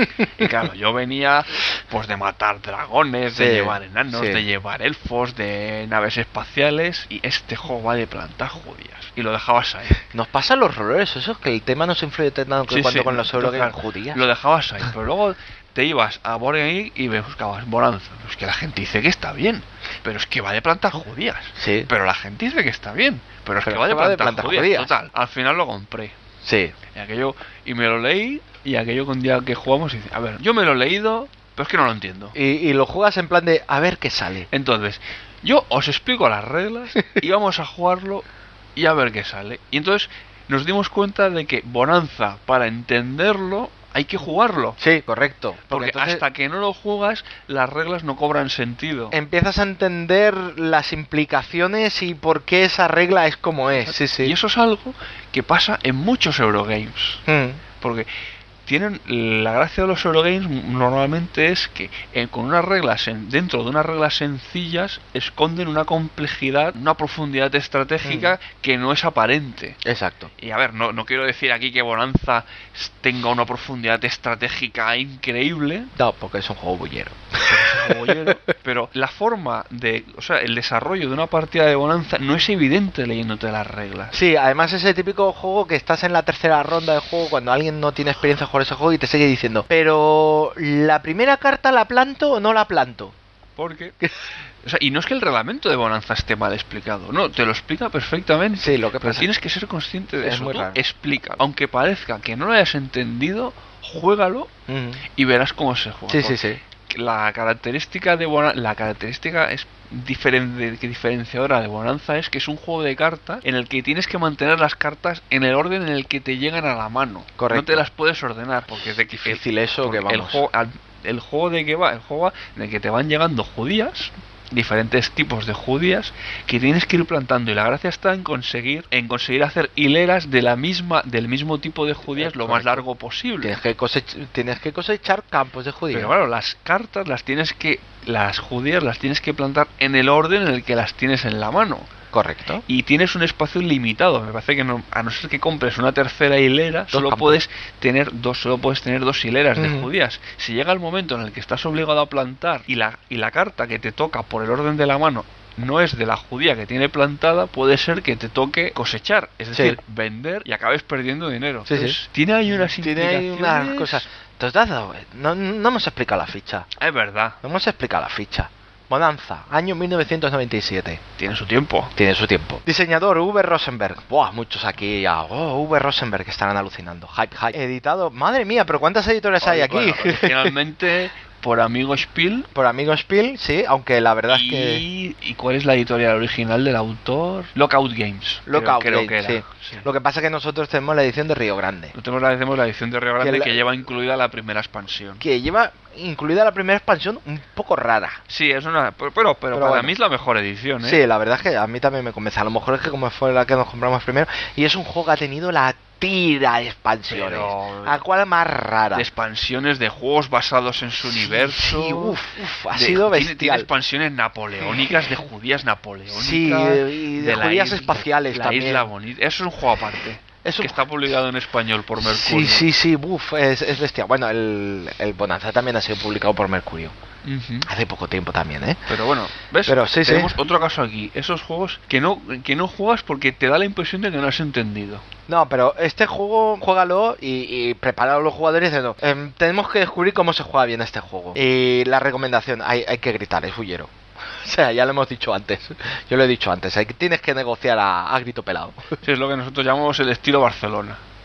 Speaker 2: Y claro, yo venía pues de matar dragones, de
Speaker 1: Sí,
Speaker 2: llevar enanos,
Speaker 1: sí.
Speaker 2: de llevar elfos, de naves espaciales, y este juego va de plantar judías. Y lo dejabas ahí.
Speaker 1: Nos pasan los roles, eso es que el tema no se influye tanto
Speaker 2: Sí,
Speaker 1: cuando
Speaker 2: sí,
Speaker 1: con los Eurogames
Speaker 2: total,
Speaker 1: judías.
Speaker 2: Lo dejabas ahí, pero luego te ibas a Board Game Geek y buscabas Bonanza. Pues que la gente dice que está bien, pero es que va de plantas judías.
Speaker 1: Sí.
Speaker 2: Pero la gente dice que está bien, pero es
Speaker 1: Pero
Speaker 2: que va de
Speaker 1: es que va de
Speaker 2: plantas
Speaker 1: plantas
Speaker 2: judías.
Speaker 1: judías.
Speaker 2: Total, al final lo compré.
Speaker 1: Sí.
Speaker 2: Y aquello, y me lo leí, y aquello que un día que jugamos y dice, a ver, yo me lo he leído, pero es que no lo entiendo.
Speaker 1: Y, y lo juegas en plan de a ver qué sale.
Speaker 2: Entonces, yo os explico las reglas y vamos a jugarlo y a ver qué sale. Y entonces nos dimos cuenta de que Bonanza, para entenderlo, hay que jugarlo.
Speaker 1: Sí, correcto. Porque,
Speaker 2: Porque
Speaker 1: entonces
Speaker 2: hasta que no lo jugas, las reglas no cobran sentido.
Speaker 1: empiezas a entender las implicaciones y por qué esa regla es como es. Sí, sí.
Speaker 2: Y eso es algo que pasa en muchos Eurogames.
Speaker 1: Mm.
Speaker 2: Porque tienen la gracia de los Eurogames normalmente es que eh, con unas reglas en- dentro de unas reglas sencillas esconden una complejidad, una profundidad estratégica
Speaker 1: Mm.
Speaker 2: que no es aparente.
Speaker 1: Exacto.
Speaker 2: Y a ver, no, no quiero decir aquí que Bonanza s- tenga una profundidad estratégica increíble,
Speaker 1: No, porque es un juego bullero.
Speaker 2: joyero, pero la forma de, o sea, el desarrollo de una partida de Bonanza no es evidente leyéndote las reglas.
Speaker 1: Sí, además es el típico juego que estás en la tercera ronda de juego cuando alguien no tiene experiencia en jugar ese juego y te sigue diciendo, pero ¿la primera carta la planto o no la planto?
Speaker 2: Porque, o sea, y no es que el reglamento de Bonanza esté mal explicado, no, te lo explica perfectamente.
Speaker 1: Sí, lo que
Speaker 2: Pero
Speaker 1: pasa
Speaker 2: tienes que ser consciente de
Speaker 1: es
Speaker 2: eso.
Speaker 1: muy
Speaker 2: Tú
Speaker 1: raro.
Speaker 2: explica, aunque parezca que no lo hayas entendido, juégalo
Speaker 1: Mm.
Speaker 2: y verás cómo se juega.
Speaker 1: Sí, sí,
Speaker 2: Porque
Speaker 1: sí.
Speaker 2: La característica de Bonanza, la característica es diferen- de- que diferenciadora de Bonanza es que es un juego de cartas en el que tienes que mantener las cartas en el orden en el que te llegan a la mano.
Speaker 1: Correcto.
Speaker 2: No te las puedes ordenar porque es de que
Speaker 1: Difícil eso,
Speaker 2: porque
Speaker 1: que vamos.
Speaker 2: El juego, al- el juego de que va, el juego va en el que te van llegando judías, diferentes tipos de judías que tienes que ir plantando, y la gracia está en conseguir en conseguir hacer hileras de la misma del mismo tipo de judías
Speaker 1: Eh,
Speaker 2: lo más
Speaker 1: correcto.
Speaker 2: largo posible.
Speaker 1: Tienes que, cosech- tienes que cosechar campos de judíos.
Speaker 2: Pero claro, las cartas las tienes que las judías las tienes que plantar en el orden en el que las tienes en la mano.
Speaker 1: Correcto.
Speaker 2: Y tienes un espacio limitado. Me parece que no, a no ser que compres una tercera hilera, solo
Speaker 1: campos.
Speaker 2: puedes tener dos, solo puedes tener dos hileras de
Speaker 1: Ujú.
Speaker 2: judías. Si llega el momento en el que estás obligado a plantar y la, y la carta que te toca por el orden de la mano no es de la judía que tiene plantada, puede ser que te toque cosechar, es
Speaker 1: Sí.
Speaker 2: decir, vender y acabes perdiendo dinero.
Speaker 1: Sí, sí.
Speaker 2: Entonces, tiene ahí unas
Speaker 1: Tiene ahí
Speaker 2: implicaciones.
Speaker 1: unas cosas. ¿Te has dado? No, no hemos explicado la ficha.
Speaker 2: Es verdad,
Speaker 1: No hemos explicado la ficha. Bonanza, año mil novecientos noventa y siete.
Speaker 2: tiene su tiempo.
Speaker 1: Tiene su tiempo. Diseñador Uwe Rosenberg. Buah, muchos aquí ya. Oh, Uwe Rosenberg que estarán alucinando. Hype, hype. Editado. Madre mía, pero ¿cuántas editores hay aquí?
Speaker 2: Bueno, originalmente por Amigo Spiel.
Speaker 1: Por Amigo Spiel, sí, aunque la verdad
Speaker 2: y,
Speaker 1: es que.
Speaker 2: ¿Y cuál es la editorial original del autor? Lockout Games.
Speaker 1: Lockout
Speaker 2: creo, creo
Speaker 1: Games,
Speaker 2: que era.
Speaker 1: sí.
Speaker 2: Sí.
Speaker 1: Lo que pasa es que nosotros tenemos la edición de Río Grande.
Speaker 2: Nosotros la hacemos la edición de Río Grande
Speaker 1: Que
Speaker 2: que,
Speaker 1: la-
Speaker 2: lleva incluida la primera expansión.
Speaker 1: Que lleva incluida la primera expansión un poco rara.
Speaker 2: Sí, es una. Pero, pero, pero para
Speaker 1: bueno.
Speaker 2: mí es la mejor edición, ¿eh?
Speaker 1: Sí, la verdad es que a mí también me convence. A lo mejor es que como fue la que nos compramos primero. Y es un juego que ha tenido la tira de expansiones.
Speaker 2: Pero-
Speaker 1: ¿A cuál más rara?
Speaker 2: De expansiones de juegos basados en su universo.
Speaker 1: Sí, uf, uf, ha
Speaker 2: de-
Speaker 1: sido
Speaker 2: tiene- Tiene
Speaker 1: bestial.
Speaker 2: expansiones napoleónicas, de judías napoleónicas.
Speaker 1: Sí, y de
Speaker 2: la
Speaker 1: judías
Speaker 2: isla-
Speaker 1: espaciales
Speaker 2: la
Speaker 1: también.
Speaker 2: isla bonita. Eso es un juego aparte.
Speaker 1: Es un
Speaker 2: que está publicado en español por
Speaker 1: Sí,
Speaker 2: Mercurio.
Speaker 1: sí, sí, buf, es, es bestia. Bueno, el, el Bonanza también ha sido publicado por Mercurio.
Speaker 2: Ujú.
Speaker 1: Hace poco tiempo también, ¿eh?
Speaker 2: Pero bueno, ¿ves?
Speaker 1: Pero sí, sí.
Speaker 2: Tenemos otro caso aquí. Esos juegos que no, que no juegas porque te da la impresión de que no has entendido.
Speaker 1: No, pero este juego, juégalo y, y prepara a los jugadores de no. Em, tenemos que descubrir cómo se juega bien este juego. Y la recomendación, hay, hay que gritar, es fullero. O sea, ya lo hemos dicho antes. Yo lo he dicho antes, hay, que- tienes que negociar a, a grito pelado.
Speaker 2: Sí, es lo que nosotros llamamos el estilo Barcelona.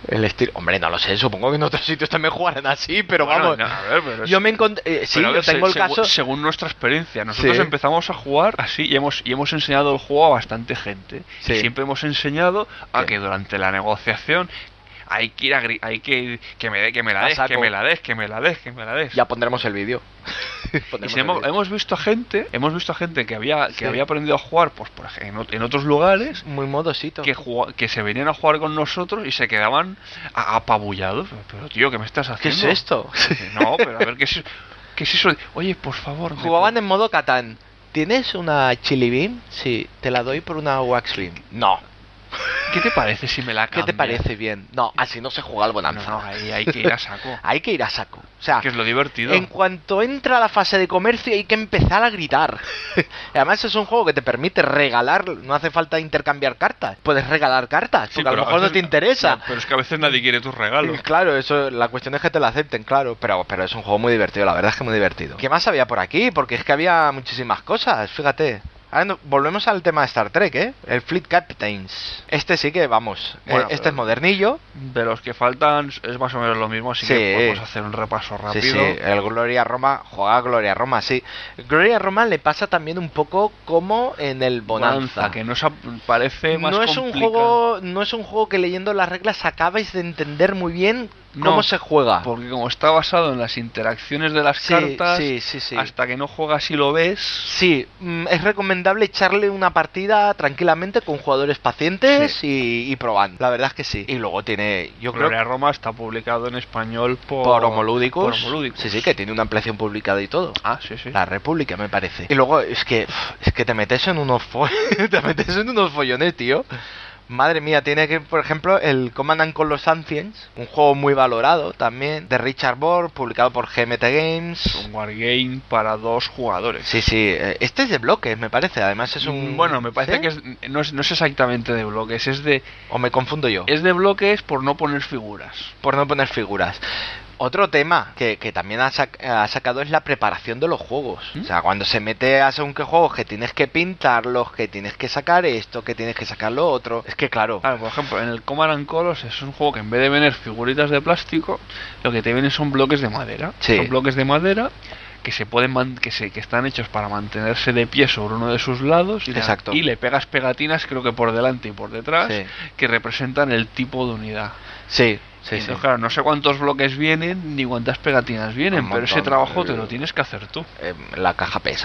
Speaker 1: El estilo... Hombre, no lo sé, supongo que en otros sitios también jugarán así, pero
Speaker 2: Bueno,
Speaker 1: vamos...
Speaker 2: no, a ver, pero
Speaker 1: yo
Speaker 2: es-
Speaker 1: me encontré... eh, sí,
Speaker 2: Pero a ver,
Speaker 1: yo tengo
Speaker 2: se-
Speaker 1: el
Speaker 2: segu-
Speaker 1: caso...
Speaker 2: según nuestra experiencia, nosotros
Speaker 1: Sí.
Speaker 2: empezamos a jugar así y hemos, y hemos enseñado el juego a bastante gente.
Speaker 1: Sí.
Speaker 2: Y siempre hemos enseñado a
Speaker 1: ¿Qué?
Speaker 2: que durante la negociación hay que ir a gri- hay que que me dé, que me la
Speaker 1: A
Speaker 2: des, que
Speaker 1: saco.
Speaker 2: me la des, que me la des, que me la des.
Speaker 1: Ya pondremos el vídeo.
Speaker 2: Y
Speaker 1: Pondremos
Speaker 2: si
Speaker 1: el
Speaker 2: hemos,
Speaker 1: vídeo.
Speaker 2: hemos visto gente, hemos visto gente que había que
Speaker 1: Sí.
Speaker 2: había aprendido a jugar, pues por ejemplo, en, ot- en otros lugares,
Speaker 1: Muy modosito.
Speaker 2: que jugua- que se venían a jugar con nosotros y se quedaban a- apabullados. Pero tío, ¿qué me estás
Speaker 1: ¿Qué
Speaker 2: haciendo?
Speaker 1: es esto?
Speaker 2: No, pero a ver qué es, qué es eso. de, Oye, por favor. ¿me
Speaker 1: Jugaban
Speaker 2: pu-
Speaker 1: en modo Catán. ¿Tienes una Chili Bean? Sí, te la doy por una Wax Bean. No.
Speaker 2: ¿Qué te parece si me la
Speaker 1: ¿Qué te
Speaker 2: cambias?
Speaker 1: parece bien? No, así no se juega al
Speaker 2: No,
Speaker 1: Bonanza.
Speaker 2: no, ahí hay que ir a saco.
Speaker 1: Hay que ir a saco. O sea,
Speaker 2: Que es lo divertido.
Speaker 1: en cuanto entra la fase de comercio hay que empezar a gritar. Y además es un juego que te permite regalar, no hace falta intercambiar cartas. Puedes regalar cartas,
Speaker 2: Sí,
Speaker 1: porque a lo
Speaker 2: pero
Speaker 1: mejor no
Speaker 2: veces-
Speaker 1: te interesa.
Speaker 2: No, pero es que a veces nadie quiere tus regalos.
Speaker 1: Claro, eso, la cuestión es que te lo acepten, claro. Pero, pero es un juego muy divertido, la verdad es que muy divertido. ¿Qué más había por aquí? Porque es que había muchísimas cosas, fíjate. Ahora no- volvemos al tema de Star Trek, ¿eh? El Fleet Captains. Este sí que, vamos,
Speaker 2: Bueno,
Speaker 1: eh, este
Speaker 2: pero-
Speaker 1: es modernillo.
Speaker 2: De los que faltan es más o menos lo mismo, así
Speaker 1: Sí.
Speaker 2: que podemos hacer un repaso rápido.
Speaker 1: Sí, sí, el Gloria Roma, juega Gloria Roma, sí. Gloria Roma le pasa también un poco como en el Bonanza.
Speaker 2: Bonanza, que nos ap- parece más
Speaker 1: No es un
Speaker 2: complicado.
Speaker 1: juego, no es un juego que leyendo las reglas acabáis de entender muy bien cómo
Speaker 2: No,
Speaker 1: se juega.
Speaker 2: Porque como está basado en las interacciones de las
Speaker 1: Sí,
Speaker 2: cartas,
Speaker 1: sí, sí, sí.
Speaker 2: hasta que no juegas y lo ves,
Speaker 1: Sí, mm, es recomendable echarle una partida tranquilamente con jugadores pacientes y, y probando. La verdad es que sí. Y luego tiene, yo creo,
Speaker 2: Gloria Roma está publicado en español por,
Speaker 1: por Homolúdicos.
Speaker 2: por Homolúdicos.
Speaker 1: Sí, sí, que tiene una ampliación publicada y todo.
Speaker 2: Ah, sí, sí.
Speaker 1: La República, me parece. Y luego es que es que te metes en unos fo- te metes en unos follones, tío. Madre mía, tiene que, por ejemplo, el Command and Colors Ancients, un juego muy valorado también, de Richard Bohr, publicado por G M T Games.
Speaker 2: Un wargame para dos jugadores.
Speaker 1: Sí, sí, eh, este es de bloques, me parece, además es un...
Speaker 2: Mm, Bueno, me parece
Speaker 1: ¿Sí?
Speaker 2: que es- no, es, no es exactamente de bloques, es de
Speaker 1: ¿O me confundo yo?
Speaker 2: es de bloques por no poner figuras.
Speaker 1: Por no poner figuras. Otro tema que, que también ha, sac- ha sacado es la preparación de los juegos.
Speaker 2: ¿Mm?
Speaker 1: O sea, cuando se mete a según qué juegos, que tienes que pintarlos, que tienes que sacar esto, que tienes que sacar lo otro. Es que claro,
Speaker 2: Claro, por ejemplo, en el Command and Colors es un juego que en vez de venir figuritas de plástico, lo que te vienen son bloques de madera.
Speaker 1: Sí.
Speaker 2: Son bloques de madera que se pueden man- que se que están hechos para mantenerse de pie sobre uno de sus lados y, le-
Speaker 1: Exacto.
Speaker 2: y le pegas pegatinas, creo que por delante y por detrás,
Speaker 1: Sí.
Speaker 2: que representan el tipo de unidad.
Speaker 1: sí, sí,
Speaker 2: Entonces,
Speaker 1: sí.
Speaker 2: claro, no sé cuántos bloques vienen ni cuántas pegatinas vienen,
Speaker 1: Un
Speaker 2: pero ese
Speaker 1: montón.
Speaker 2: trabajo te lo tienes que hacer tú.
Speaker 1: Eh, la caja pesa.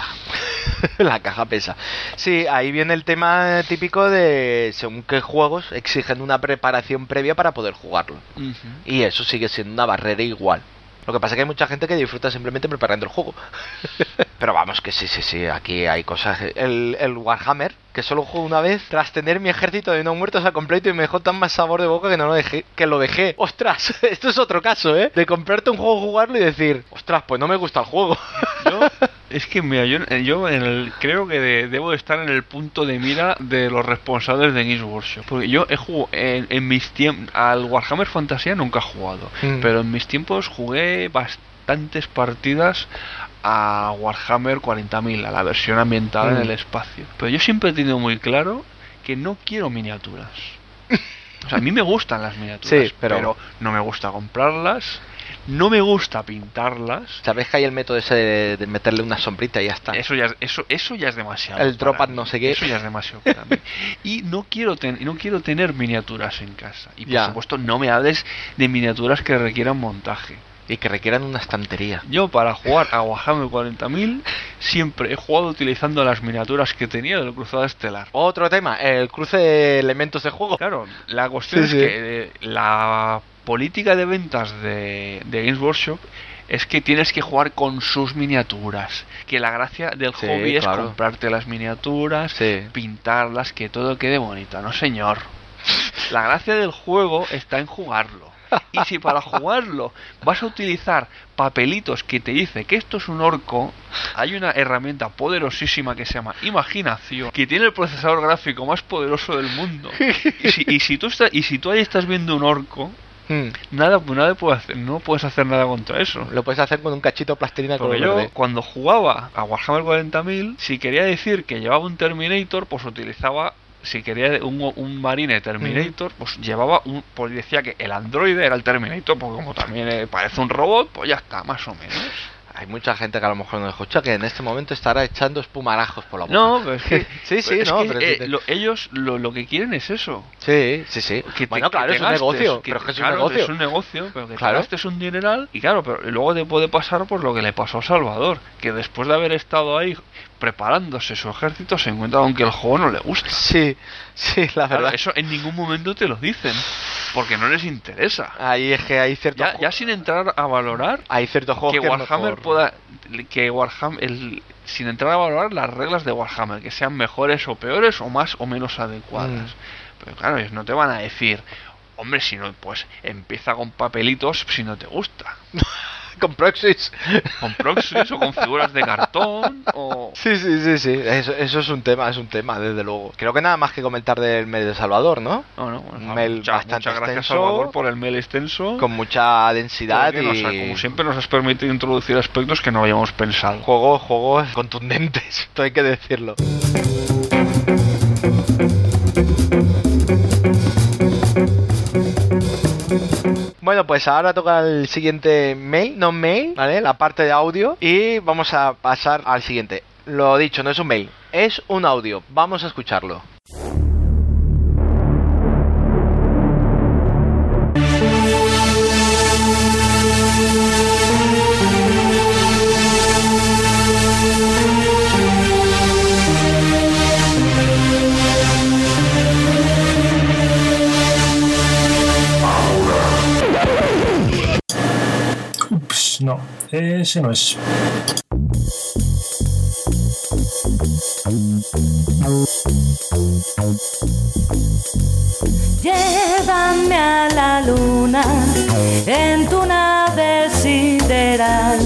Speaker 1: La caja pesa. Sí, ahí viene el tema típico de según qué juegos exigen una preparación previa para poder jugarlo.
Speaker 2: Ujú.
Speaker 1: Y eso sigue siendo una barrera igual. Lo que pasa es que hay mucha gente que disfruta simplemente preparando el juego. Pero vamos, que sí, sí, sí, aquí hay cosas. El, el Warhammer, que solo juego una vez, tras tener mi ejército de no muertos a completo y me dejó tan más sabor de boca que no lo dejé, que lo dejé. Ostras, esto es otro caso, ¿eh? De comprarte un juego, jugarlo y decir, ostras, pues no me gusta el juego.
Speaker 2: Yo, es que mira, yo, yo en el- creo que de- debo de estar en el punto de mira de los responsables de Games Workshop. Porque yo he jugado en, en mis tiempos al Warhammer Fantasía nunca he jugado,
Speaker 1: Mm.
Speaker 2: pero en mis tiempos jugué bastantes partidas a Warhammer cuarenta mil, a la versión ambientada
Speaker 1: Mm.
Speaker 2: en el espacio. Pero yo siempre he tenido muy claro que no quiero miniaturas. O sea, a mí me gustan las miniaturas,
Speaker 1: Sí, pero-
Speaker 2: pero no me gusta comprarlas, no me gusta pintarlas.
Speaker 1: ¿Sabes que hay el método ese de, de meterle una sombrita y ya está?
Speaker 2: Eso ya, es- eso, eso ya es demasiado.
Speaker 1: El
Speaker 2: para
Speaker 1: Dropad
Speaker 2: mí.
Speaker 1: no sé qué.
Speaker 2: Eso ya es demasiado para mí. Y no quiero, ten- no quiero tener miniaturas en casa. Y por
Speaker 1: Ya.
Speaker 2: supuesto no me hables de miniaturas que requieran montaje.
Speaker 1: Y que requieran una estantería.
Speaker 2: Yo para jugar a Warhammer cuarenta mil siempre he jugado utilizando las miniaturas que tenía del Cruzada Estelar.
Speaker 1: Otro tema, el cruce de elementos de juego.
Speaker 2: Claro, la cuestión
Speaker 1: Sí,
Speaker 2: es
Speaker 1: sí.
Speaker 2: que eh, la política de ventas de, de Games Workshop es que tienes que jugar con sus miniaturas. Que la gracia del
Speaker 1: Sí,
Speaker 2: hobby es
Speaker 1: claro.
Speaker 2: comprarte las miniaturas,
Speaker 1: Sí.
Speaker 2: pintarlas, que todo quede bonito. No, señor. La gracia del juego está en jugarlo. Y si para jugarlo vas a utilizar papelitos que te dice que esto es un orco, hay una herramienta poderosísima que se llama Imaginación, que tiene el procesador gráfico más poderoso del mundo. Y si, y si tú estás, y si tú ahí estás viendo un orco,
Speaker 1: Hmm.
Speaker 2: nada, nada puede hacer, no puedes hacer nada contra eso.
Speaker 1: Lo puedes hacer con un cachito de plastilina
Speaker 2: Porque
Speaker 1: color
Speaker 2: yo,
Speaker 1: verde.
Speaker 2: cuando jugaba a Warhammer cuarenta mil, si quería decir que llevaba un Terminator, pues utilizaba si quería un, un marine Terminator, mm. pues llevaba un, pues decía que el androide era el Terminator, porque como también eh, parece un robot, pues ya está, más o menos.
Speaker 1: Hay mucha gente que a lo mejor no escucha que en este momento estará echando espumarajos por la boca.
Speaker 2: No, pero es que...
Speaker 1: sí, sí,
Speaker 2: es
Speaker 1: no,
Speaker 2: que,
Speaker 1: pero...
Speaker 2: Eh,
Speaker 1: te...
Speaker 2: lo, ellos lo, lo que quieren es eso.
Speaker 1: Sí, sí, sí.
Speaker 2: Que
Speaker 1: bueno,
Speaker 2: te,
Speaker 1: claro,
Speaker 2: que
Speaker 1: es un
Speaker 2: gastes,
Speaker 1: negocio,
Speaker 2: que,
Speaker 1: pero es que es
Speaker 2: claro,
Speaker 1: un negocio.
Speaker 2: es un negocio, pero que
Speaker 1: claro.
Speaker 2: te gastes un dineral, y claro, pero luego te puede pasar por lo que le pasó a Salvador, que después de haber estado ahí preparándose su ejército se encuentra con que el juego no le gusta.
Speaker 1: Sí, sí, la verdad.
Speaker 2: Claro, eso en ningún momento te lo dicen, porque no les interesa.
Speaker 1: Ahí es que hay ciertos
Speaker 2: ya, ya sin entrar a valorar
Speaker 1: hay ciertos juegos
Speaker 2: que,
Speaker 1: que
Speaker 2: Warhammer
Speaker 1: mejor...
Speaker 2: pueda que Warhammer el, sin entrar a valorar las reglas de Warhammer, que sean mejores o peores o más o menos adecuadas. Mm. Pero claro, ellos no te van a decir, hombre, si no, pues empieza con papelitos si no te gusta.
Speaker 1: Con proxies.
Speaker 2: Con proxies o con figuras de cartón o...
Speaker 1: Sí, sí, sí, sí. Eso, eso es un tema, es un tema, desde luego. Creo que nada más que comentar del mail de Salvador, ¿no?
Speaker 2: No, no. Pues,
Speaker 1: un mail
Speaker 2: mucha,
Speaker 1: bastante
Speaker 2: muchas gracias,
Speaker 1: extenso,
Speaker 2: Salvador, por el mail extenso.
Speaker 1: Con mucha densidad y...
Speaker 2: Nos, como siempre nos has permitido introducir aspectos que no habíamos pensado.
Speaker 1: Juegos, juegos contundentes, esto hay que decirlo. Bueno, pues ahora toca el siguiente mail, no mail, ¿vale? La parte de audio. Y vamos a pasar al siguiente. Lo dicho, no es un mail, es un audio. Vamos a escucharlo.
Speaker 3: No, ese no es.
Speaker 4: Llévame a la luna en tu nave sideral.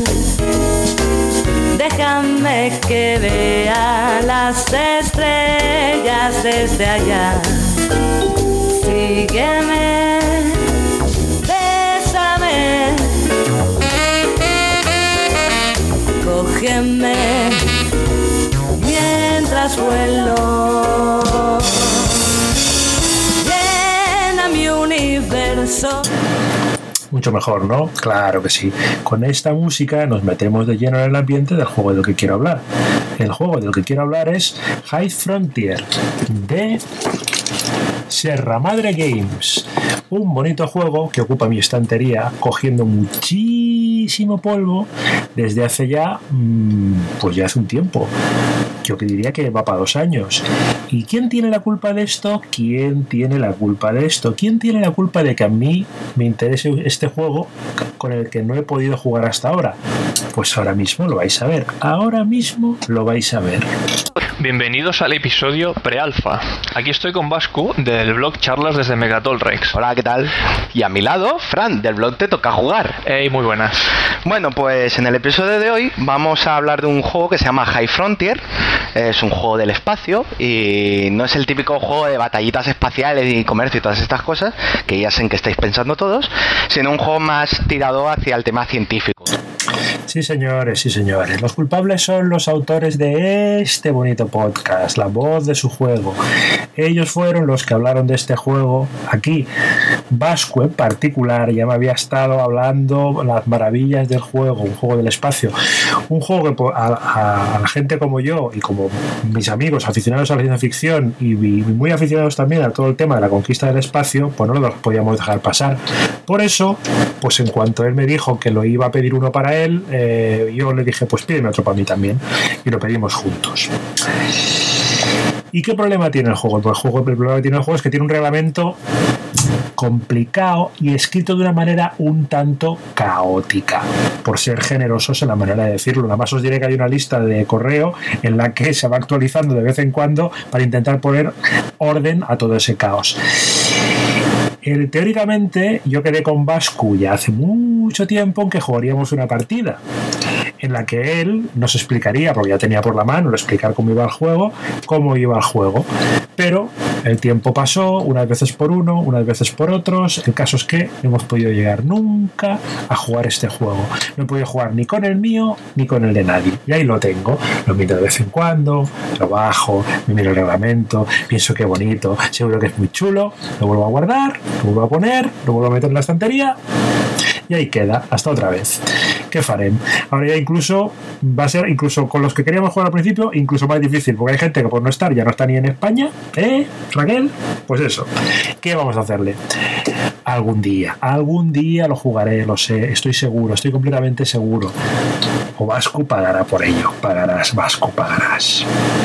Speaker 4: Déjame que vea las estrellas desde allá. Sígueme, bésame, cógeme mientras vuelo. Llena mi universo.
Speaker 3: Mucho mejor, ¿no? Claro que sí. Con esta música nos metemos de lleno en el ambiente del juego del que quiero hablar. El juego del que quiero hablar es High Frontier de Sierra Madre Games. Un bonito juego que ocupa mi estantería cogiendo muchísimo polvo desde hace ya, pues ya hace un tiempo. Yo que diría que va para dos años. ¿Y quién tiene la culpa de esto? ¿Quién tiene la culpa de esto? ¿Quién tiene la culpa de que a mí me interese este juego con el que no he podido jugar hasta ahora? Pues ahora mismo lo vais a ver. Ahora mismo lo vais a ver.
Speaker 2: Bienvenidos al episodio pre-alfa. Aquí estoy con Vasco del blog Charlas desde Megatolrex.
Speaker 1: Hola, ¿qué tal? Y a mi lado, Fran, del blog Te Toca Jugar.
Speaker 2: Hey, muy buenas.
Speaker 1: Bueno, pues en el episodio de hoy vamos a hablar de un juego que se llama High Frontier. Es un juego del espacio y no es el típico juego de batallitas espaciales y comercio y todas estas cosas, que ya sé en que estáis pensando todos, sino un juego más tirado hacia el tema científico.
Speaker 3: Sí, señores, sí, señores. Los culpables son los autores de este bonito podcast, La Voz de su Juego. Ellos fueron los que hablaron de este juego aquí. Vasco en particular ya me había estado hablando las maravillas del juego, un juego del espacio. Un juego que a, a, a la gente como yo y como mis amigos aficionados a la ciencia ficción y, y muy aficionados también a todo el tema de la conquista del espacio, pues no lo podíamos dejar pasar. Por eso, pues en cuanto él me dijo que lo iba a pedir uno para él, eh, yo le dije, pues pídeme otro para mí también. Y lo pedimos juntos. ¿Y qué problema tiene el juego? Pues el, juego, el problema que tiene el juego es que tiene un reglamento complicado y escrito de una manera un tanto caótica, por ser generosos en la manera de decirlo. Nada más os diré que hay una lista de correo en la que se va actualizando de vez en cuando para intentar poner orden a todo ese caos. El, teóricamente yo quedé con Vasco ya hace mucho tiempo en que jugaríamos una partida. en la que él nos explicaría, porque ya tenía por la mano explicar cómo iba el juego, cómo iba el juego. Pero el tiempo pasó, unas veces por uno, unas veces por otros. El caso es que no hemos podido llegar nunca a jugar este juego. No he podido jugar ni con el mío ni con el de nadie. Y ahí lo tengo. Lo miro de vez en cuando, lo bajo, me miro el reglamento, pienso que bonito, seguro que es muy chulo, lo vuelvo a guardar, lo vuelvo a poner, lo vuelvo a meter en la estantería y ahí queda, hasta otra vez. ¿Qué farem? Ahora ya incluso va a ser, incluso con los que queríamos jugar al principio, incluso más difícil, porque hay gente que por no estar ya no está ni en España, ¿eh, Raquel? Pues eso. ¿Qué vamos a hacerle? Algún día, algún día lo jugaré, lo sé, estoy seguro, estoy completamente seguro. O Vasco pagará por ello, pagarás, Vasco, pagarás.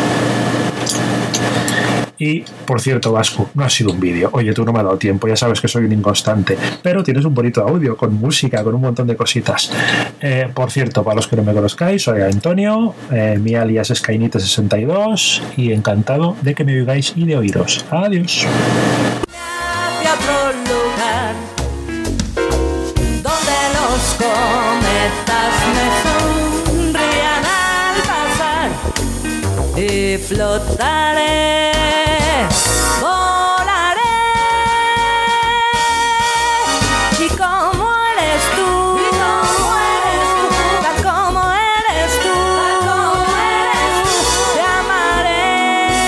Speaker 3: Y, por cierto, Vasco, no ha sido un vídeo. Oye, tú no me has dado tiempo, ya sabes que soy un inconstante. Pero tienes un bonito audio, con música, con un montón de cositas. Eh, por cierto, para los que no me conozcáis, soy Antonio, eh, mi alias es Cainite sesenta y dos y encantado de que me oigáis y de oíros. Adiós.
Speaker 4: Hacia otro lugar donde los cometas me sonrían al pasar y flotaré, volaré y como eres tú, y como eres tú, tal como eres tú, tal como eres tú, te amaré.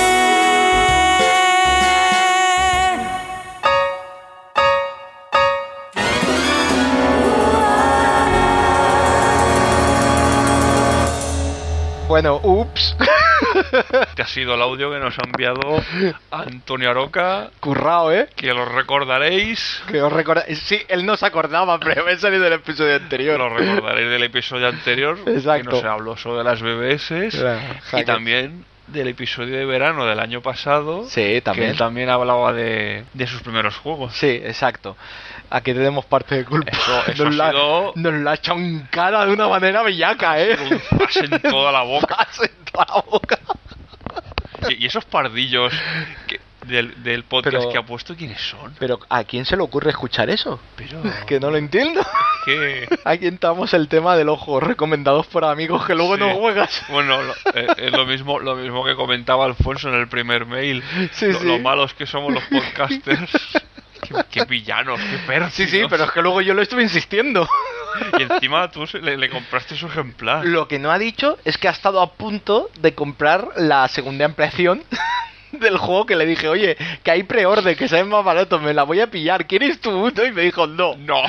Speaker 1: Bueno, ups.
Speaker 2: Este ha sido el audio que nos ha enviado Antonio Aroca.
Speaker 1: Currao, ¿eh?
Speaker 2: Que lo recordaréis.
Speaker 1: Que os recordáis. Sí, él no se acordaba, pero me he salido del episodio anterior.
Speaker 2: Lo recordaréis del episodio anterior.
Speaker 1: Exacto.
Speaker 2: Que nos habló sobre las B B S. Y también del episodio de verano del año pasado.
Speaker 1: Sí, también.
Speaker 2: Que él también hablaba de, de sus primeros juegos.
Speaker 1: Sí, exacto. Aquí tenemos parte de culpa.
Speaker 2: Eso, eso
Speaker 1: nos,
Speaker 2: ha
Speaker 1: la,
Speaker 2: sido...
Speaker 1: nos la ha echado en cara de una manera bellaca, ¿eh?
Speaker 2: Pase en toda la boca.
Speaker 1: Pase en toda la boca.
Speaker 2: Y, y esos pardillos que, del, del podcast
Speaker 1: Pero-
Speaker 2: que ha puesto, ¿quiénes son?
Speaker 1: Pero ¿a quién se le ocurre escuchar eso?
Speaker 2: Pero...
Speaker 1: Que no lo entiendo.
Speaker 2: que...
Speaker 1: Aquí estamos el tema de los juegos recomendados por amigos que luego
Speaker 2: Sí.
Speaker 1: no juegas.
Speaker 2: Bueno, lo, eh, es lo mismo, lo mismo que comentaba Alfonso en el primer mail.
Speaker 1: Sí,
Speaker 2: lo,
Speaker 1: sí.
Speaker 2: lo malos que somos los podcasters. Qué, qué villanos, qué pérfidos.
Speaker 1: Sí, sí, pero es que luego yo lo estuve insistiendo.
Speaker 2: Y encima tú se- le, le compraste su ejemplar.
Speaker 1: Lo que no ha dicho es que ha estado a punto de comprar la segunda ampliación del juego, que le dije, oye, que hay preorden, que salen más baratos, me la voy a pillar, ¿quieres tú uno? Y me dijo, no.
Speaker 2: No.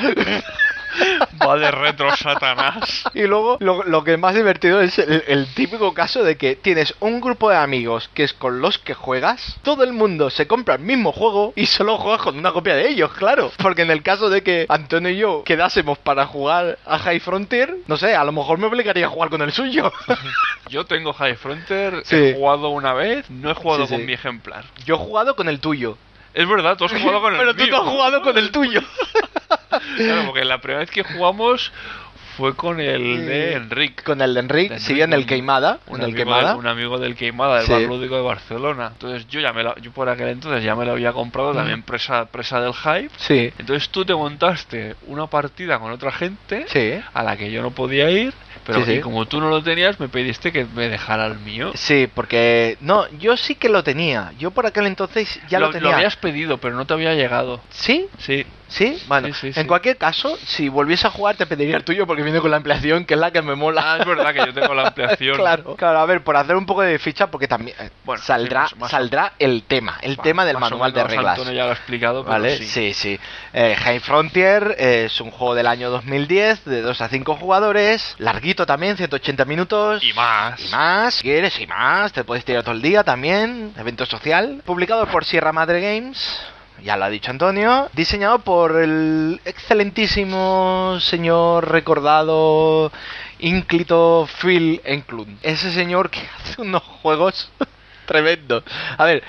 Speaker 2: Va de retro Satanás.
Speaker 1: Y luego lo, lo que es más divertido es el, el típico caso de que tienes un grupo de amigos que es con los que juegas, todo el mundo se compra el mismo juego y solo juegas con una copia de ellos, claro. Porque en el caso de que Antonio y yo quedásemos para jugar a High Frontier, no sé, a lo mejor me obligaría a jugar con el suyo.
Speaker 2: Yo tengo High Frontier,
Speaker 1: Sí.
Speaker 2: he jugado una vez, no he jugado
Speaker 1: Sí,
Speaker 2: con
Speaker 1: sí.
Speaker 2: mi ejemplar.
Speaker 1: Yo he jugado con el tuyo.
Speaker 2: Es verdad, tú has jugado con el
Speaker 1: Pero tú
Speaker 2: mío.
Speaker 1: no has jugado con el tuyo.
Speaker 2: Claro, porque la primera vez que jugamos fue con el de Enric.
Speaker 1: Con el de Enric,
Speaker 2: De
Speaker 1: sí,
Speaker 2: Enric,
Speaker 1: en el
Speaker 2: un-
Speaker 1: Queimada.
Speaker 2: Un
Speaker 1: En el
Speaker 2: amigo,
Speaker 1: Queimada.
Speaker 2: del, un amigo del Queimada, del
Speaker 1: Sí.
Speaker 2: bar lúdico de Barcelona. Entonces yo ya me lo, yo por aquel entonces ya me lo había comprado, también presa, presa del hype.
Speaker 1: Sí,
Speaker 2: Entonces tú te montaste una partida con otra gente
Speaker 1: sí.
Speaker 2: a la que yo no podía ir, pero
Speaker 1: Sí, sí.
Speaker 2: y como tú no lo tenías, me pediste que me dejara el mío.
Speaker 1: Sí, porque... No, yo sí que lo tenía. Yo por aquel entonces ya lo,
Speaker 2: lo,
Speaker 1: tenía.
Speaker 2: habías pedido, pero no te había llegado.
Speaker 1: ¿Sí?
Speaker 2: Sí.
Speaker 1: ¿Sí? Bueno,
Speaker 2: Sí, sí,
Speaker 1: en
Speaker 2: sí.
Speaker 1: cualquier caso, si volviese a jugar te pediría el tuyo porque viene con la ampliación, que es la que me mola.
Speaker 2: Ah, es verdad que yo tengo la ampliación.
Speaker 1: Claro, claro, a ver, por hacer un poco de ficha, porque también eh,
Speaker 2: Bueno,
Speaker 1: saldrá,
Speaker 2: sí, más- más-
Speaker 1: saldrá el tema, el
Speaker 2: Va,
Speaker 1: tema del
Speaker 2: más o
Speaker 1: manual de
Speaker 2: menos
Speaker 1: reglas.
Speaker 2: Antonio ya lo ha explicado, pero
Speaker 1: ¿Vale?
Speaker 2: sí.
Speaker 1: Sí, sí. Eh, High Frontier eh, es un juego del año dos mil diez, de dos a cinco jugadores, larguito también, ciento ochenta minutos.
Speaker 2: Y más.
Speaker 1: Y más, si quieres, y más, te puedes tirar todo el día también, evento social. Publicado por Sierra Madre Games, ya lo ha dicho Antonio. Diseñado por el excelentísimo señor recordado ínclito Phil Englund. Ese señor que hace unos juegos tremendos. A ver,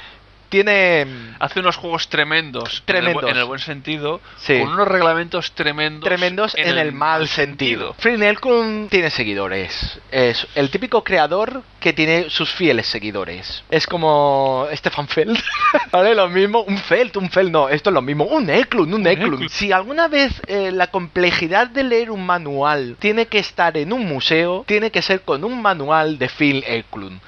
Speaker 1: tiene...
Speaker 2: Hace unos juegos tremendos,
Speaker 1: Tremendos.
Speaker 2: En, el, en el buen sentido,
Speaker 1: Sí.
Speaker 2: con unos reglamentos tremendos,
Speaker 1: tremendos en, el, mal sentido. Freenelkun tiene seguidores. Es el típico creador que tiene sus fieles seguidores. Es como Stefan Feld, ¿vale? Lo mismo, un Feld, un Feld, no, esto es lo mismo. Un Eklund, un Eklund.
Speaker 2: Eklund.
Speaker 1: Si alguna vez eh, la complejidad de leer un manual tiene que estar en un museo, tiene que ser con un manual de Phil Eklund.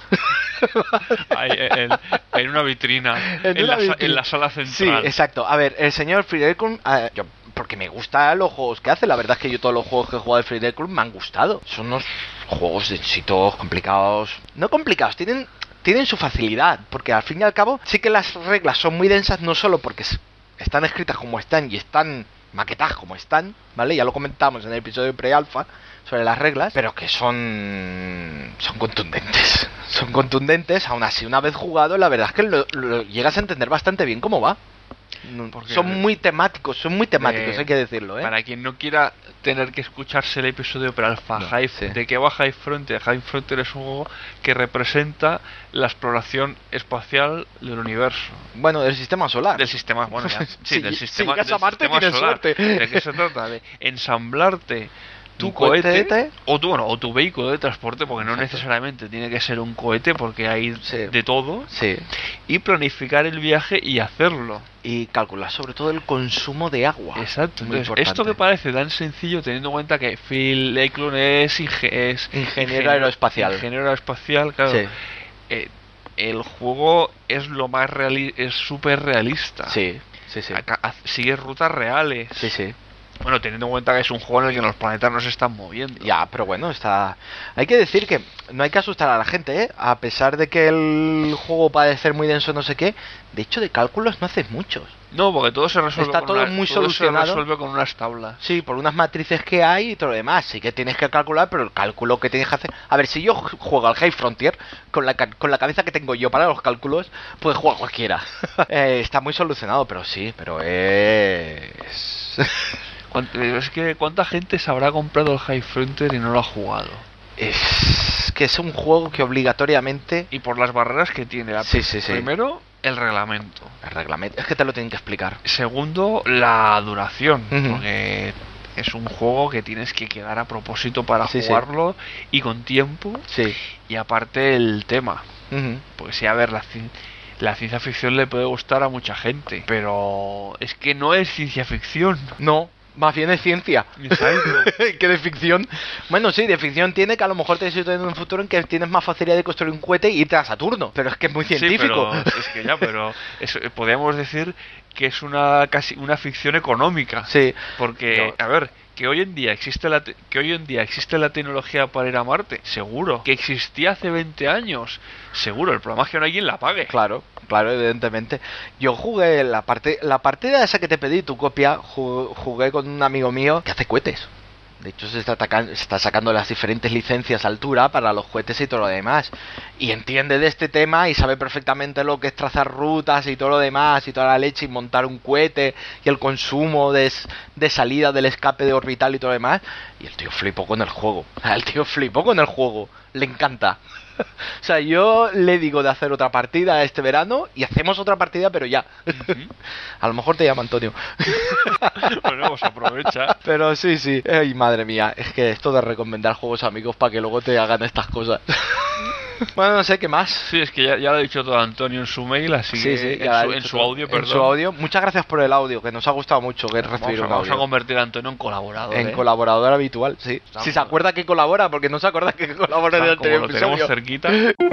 Speaker 2: Ahí, en, en una vitrina,
Speaker 1: En
Speaker 2: en,
Speaker 1: una
Speaker 2: la, sa-
Speaker 1: vitrina.
Speaker 2: en la sala
Speaker 1: Sí,
Speaker 2: central.
Speaker 1: exacto. A ver, el señor Freenelkun, eh, yo porque me gustan los juegos que hace. La verdad es que yo todos los juegos que he jugado de Freenelkun me han gustado. Son unos juegos de éxitos complicados. No complicados, tienen, tienen su facilidad. Porque al fin y al cabo sí que las reglas son muy densas, no solo porque es- están escritas como están y están maquetadas como están, ¿vale? Ya lo comentamos en el episodio pre-alfa sobre las reglas, pero que son son contundentes. Son contundentes, aún así una vez jugado, la verdad es que lo, lo llegas a entender bastante bien cómo va. No,
Speaker 2: Porque
Speaker 1: son muy temáticos, son muy temáticos,
Speaker 2: Eh,
Speaker 1: hay que decirlo, ¿eh?
Speaker 2: Para quien no quiera tener que escucharse el episodio pre-alfa,
Speaker 1: No,
Speaker 2: High-
Speaker 1: sí.
Speaker 2: ¿de qué va High Frontier? High Frontier es un juego que representa la exploración espacial del universo.
Speaker 1: Bueno, del sistema solar.
Speaker 2: Del sistema, bueno, ya, sí,
Speaker 1: Sí,
Speaker 2: del
Speaker 1: si
Speaker 2: sistema,
Speaker 1: llegas
Speaker 2: del
Speaker 1: a Marte,
Speaker 2: sistema
Speaker 1: tienes
Speaker 2: solar.
Speaker 1: suerte.
Speaker 2: ¿De qué se trata? De ensamblarte tu
Speaker 1: Un
Speaker 2: cohete,
Speaker 1: cohete.
Speaker 2: o tu, bueno, o tu vehículo de transporte, porque no
Speaker 1: Exacto.
Speaker 2: necesariamente tiene que ser un cohete, porque hay
Speaker 1: Sí.
Speaker 2: de todo,
Speaker 1: Sí.
Speaker 2: y planificar el viaje y hacerlo.
Speaker 1: Y calcular sobre todo el consumo de agua.
Speaker 2: Exacto.
Speaker 1: Muy
Speaker 2: Entonces,
Speaker 1: importante.
Speaker 2: esto que parece tan sencillo, teniendo en cuenta que Phil Eklund es, inge- es
Speaker 1: Ingeniero aeroespacial.
Speaker 2: ingeniero aeroespacial, claro.
Speaker 1: Sí.
Speaker 2: eh, el juego es lo más reali es súper realista.
Speaker 1: Sí, sí, sí.
Speaker 2: Acá- haz- sigue rutas reales.
Speaker 1: Sí, sí.
Speaker 2: Bueno, teniendo en cuenta que es un juego en el que los planetas no se están moviendo.
Speaker 1: Ya, pero bueno, está... Hay que decir que no hay que asustar a la gente, ¿eh? A pesar de que el juego parece ser muy denso, no sé qué. De hecho, de cálculos no haces muchos.
Speaker 2: No, porque todo se resuelve
Speaker 1: Está
Speaker 2: con
Speaker 1: todo
Speaker 2: una-
Speaker 1: muy
Speaker 2: todo
Speaker 1: solucionado.
Speaker 2: se resuelve con unas tablas.
Speaker 1: Sí, por unas matrices que hay y todo lo demás. Sí que tienes que calcular, pero el cálculo que tienes que hacer... A ver, si yo ju- juego al High Frontier, con la, ca- con la cabeza que tengo yo para los cálculos, puede jugar cualquiera. Eh, está muy solucionado, pero sí, pero es...
Speaker 2: Cuant- Es que cuánta gente se habrá comprado el High Frontier y no lo ha jugado.
Speaker 1: es que es un juego que obligatoriamente...
Speaker 2: Y por las barreras que tiene. La-
Speaker 1: Sí, sí, sí.
Speaker 2: Primero, el reglamento.
Speaker 1: El reglamento... Es que te lo tienen que explicar.
Speaker 2: Segundo, la duración.
Speaker 1: Ujú.
Speaker 2: Porque es un juego que tienes que quedar a propósito para
Speaker 1: Sí, sí.
Speaker 2: jugarlo y con tiempo.
Speaker 1: Sí.
Speaker 2: Y aparte el tema.
Speaker 1: Ujú.
Speaker 2: Porque sí, a ver, la, ci- la ciencia ficción le puede gustar a mucha gente. Pero es que no es ciencia ficción.
Speaker 1: No, más bien es ciencia.
Speaker 2: Exacto.
Speaker 1: Que de ficción. Bueno, sí, de ficción tiene que a lo mejor te situas en un futuro en que tienes más facilidad de construir un cohete y irte a Saturno. Pero es que es muy científico.
Speaker 2: Sí, pero es que ya, pero eso, eh, podríamos decir que es una casi una ficción económica.
Speaker 1: Sí.
Speaker 2: Porque,
Speaker 1: No.
Speaker 2: a ver, que hoy en día existe la te- que hoy en día existe la tecnología para ir a Marte, seguro. Que existía hace veinte años, seguro. El problema es que no hay quien la pague.
Speaker 1: Claro, claro, evidentemente. Yo jugué la parte la partida esa que te pedí, tu copia, ju- jugué con un amigo mío que hace cohetes. De hecho, se está, atacan- se está sacando las diferentes licencias a altura para los cohetes y todo lo demás. Y entiende de este tema y sabe perfectamente lo que es trazar rutas y todo lo demás y toda la leche y montar un cohete y el consumo de, s- de salida del escape de orbital y todo lo demás. Y el tío flipó con el juego. O sea, el tío flipó con el juego. Le encanta. O sea, yo le digo de hacer otra partida este verano y hacemos otra partida, pero ya. A lo mejor te llama Antonio.
Speaker 2: Bueno, pues aprovecha.
Speaker 1: Pero sí, sí. Ay, madre mía. Es que esto de recomendar juegos a amigos para que luego te hagan estas cosas. Bueno, no sé qué más.
Speaker 2: Sí, es que ya, ya lo ha dicho todo Antonio en su mail, así
Speaker 1: Sí,
Speaker 2: que
Speaker 1: sí,
Speaker 2: en,
Speaker 1: ya lo ha
Speaker 2: su,
Speaker 1: dicho
Speaker 2: en su
Speaker 1: todo.
Speaker 2: audio, perdón.
Speaker 1: En su audio. Muchas gracias por el audio, que nos ha gustado mucho que
Speaker 2: Vamos,
Speaker 1: recibir
Speaker 2: a,
Speaker 1: un
Speaker 2: vamos a
Speaker 1: audio.
Speaker 2: convertir a Antonio en colaborador.
Speaker 1: En
Speaker 2: ¿eh?
Speaker 1: colaborador habitual, sí.
Speaker 2: Estamos-
Speaker 1: Si se acuerda que colabora, porque no se acuerda que colabora en el
Speaker 2: Como
Speaker 1: anterior
Speaker 2: lo tenemos
Speaker 1: episodio.
Speaker 2: cerquita.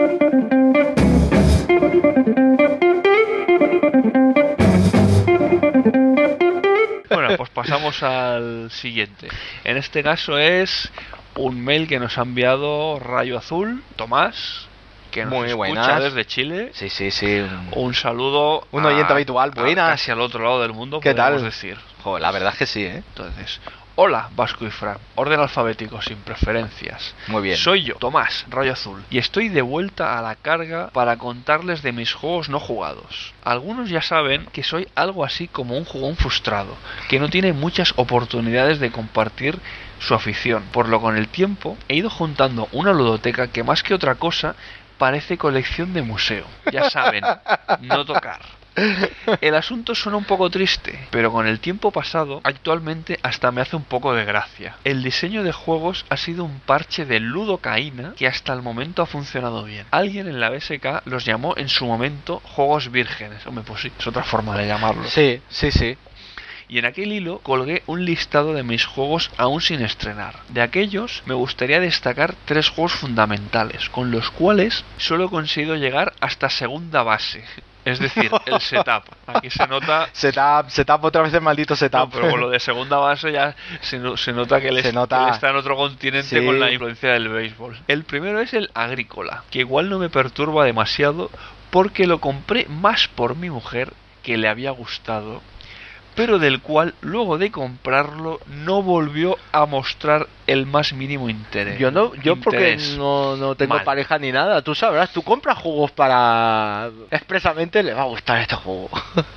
Speaker 2: Bueno, pues pasamos al siguiente. En este caso es un mail que nos ha enviado Rayo Azul, Tomás, que nos
Speaker 1: Muy
Speaker 2: escucha
Speaker 1: buenas.
Speaker 2: desde Chile.
Speaker 1: Sí, sí, sí. un-
Speaker 2: Un saludo
Speaker 1: Un oyente
Speaker 2: a-
Speaker 1: habitual,
Speaker 2: a
Speaker 1: buenas.
Speaker 2: casi al otro lado del mundo,
Speaker 1: ¿Qué
Speaker 2: podemos
Speaker 1: tal?
Speaker 2: decir.
Speaker 1: Joder, la verdad es que sí, ¿eh?
Speaker 2: Entonces, hola Vasco y Fran, orden alfabético sin preferencias.
Speaker 1: Muy bien.
Speaker 2: Soy yo, Tomás, Rayo Azul, y estoy de vuelta a la carga para contarles de mis juegos no jugados. Algunos ya saben que soy algo así como un jugón frustrado, que no tiene muchas oportunidades de compartir su afición, por lo que con el tiempo he ido juntando una ludoteca que más que otra cosa parece colección de museo. Ya saben, no tocar. El asunto suena un poco triste, pero con el tiempo pasado, actualmente hasta me hace un poco de gracia. El diseño de juegos ha sido un parche de ludocaína que hasta el momento ha funcionado bien. Alguien en la B S K los llamó en su momento juegos vírgenes. Hombre, pues sí, es otra forma de llamarlos.
Speaker 1: Sí, sí, sí.
Speaker 2: Y en aquel hilo colgué un listado de mis juegos aún sin estrenar. De aquellos me gustaría destacar tres juegos fundamentales, con los cuales solo he conseguido llegar hasta segunda base. Es decir, el setup. Aquí se nota...
Speaker 1: Setup, setup otra vez el maldito setup.
Speaker 2: No, pero con lo de segunda base ya se, no, se nota que él,
Speaker 1: se
Speaker 2: es,
Speaker 1: nota...
Speaker 2: que él está en otro continente, sí, con la influencia del béisbol. El primero es el Agrícola, que igual no me perturba demasiado porque lo compré más por mi mujer, que le había gustado, pero del cual luego de comprarlo no volvió a mostrar el más mínimo interés.
Speaker 1: Yo no, yo porque no, no tengo Mal. pareja ni nada, tú sabrás, tú compras juegos para... expresamente le va a gustar este juego.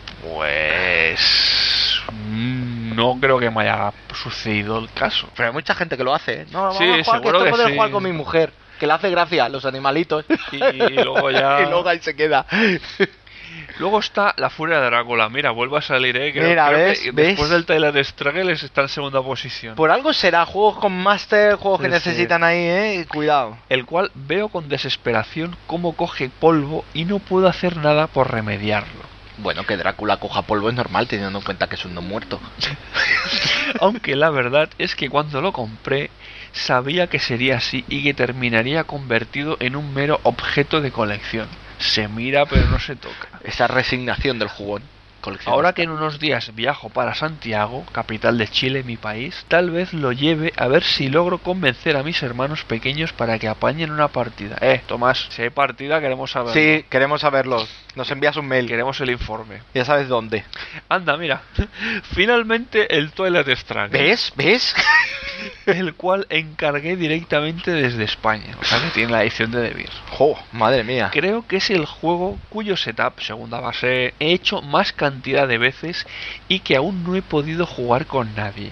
Speaker 2: Pues... no creo que me haya sucedido el caso.
Speaker 1: Pero hay mucha gente que lo hace, ¿eh? No,
Speaker 2: sí,
Speaker 1: vamos a jugar,
Speaker 2: seguro
Speaker 1: que esto
Speaker 2: que
Speaker 1: poder
Speaker 2: sí.
Speaker 1: jugar con mi mujer, que le hace gracia los animalitos.
Speaker 2: Y, y luego ya...
Speaker 1: y luego ahí se queda.
Speaker 2: Luego está La Furia de Drácula. Mira, vuelve a salir, ¿eh? Creo,
Speaker 1: Mira,
Speaker 2: creo
Speaker 1: ¿ves?
Speaker 2: que
Speaker 1: ¿ves?
Speaker 2: Después del Twilight Struggles está en segunda posición.
Speaker 1: Por algo será, juegos con Master, juegos que
Speaker 2: Sí,
Speaker 1: necesitan
Speaker 2: sí.
Speaker 1: ahí, ¿eh? Cuidado.
Speaker 2: El cual veo con desesperación cómo coge polvo y no puedo hacer nada por remediarlo.
Speaker 1: Bueno, que Drácula coja polvo es normal, teniendo en cuenta que es un no muerto.
Speaker 2: Aunque la verdad es que cuando lo compré sabía que sería así y que terminaría convertido en un mero objeto de colección. Se mira pero no se toca.
Speaker 1: Esa resignación del jugón.
Speaker 2: Ahora que en unos días viajo para Santiago, capital de Chile, mi país, tal vez lo lleve a ver si logro convencer a mis hermanos pequeños para que apañen una partida. Eh, Tomás, si hay partida queremos saberlo.
Speaker 1: Sí, queremos saberlo. Nos envías un mail.
Speaker 2: Queremos el informe.
Speaker 1: Ya sabes dónde.
Speaker 2: Anda, mira. Finalmente el Twilight Struggle.
Speaker 1: ¿Ves? ¿Ves?
Speaker 2: El cual encargué directamente desde España. O sea que tiene la edición de De Beers.
Speaker 1: ¡Jo! Madre mía.
Speaker 2: Creo que es el juego cuyo setup, segunda base, he hecho más cantidad de veces y que aún no he podido jugar con nadie.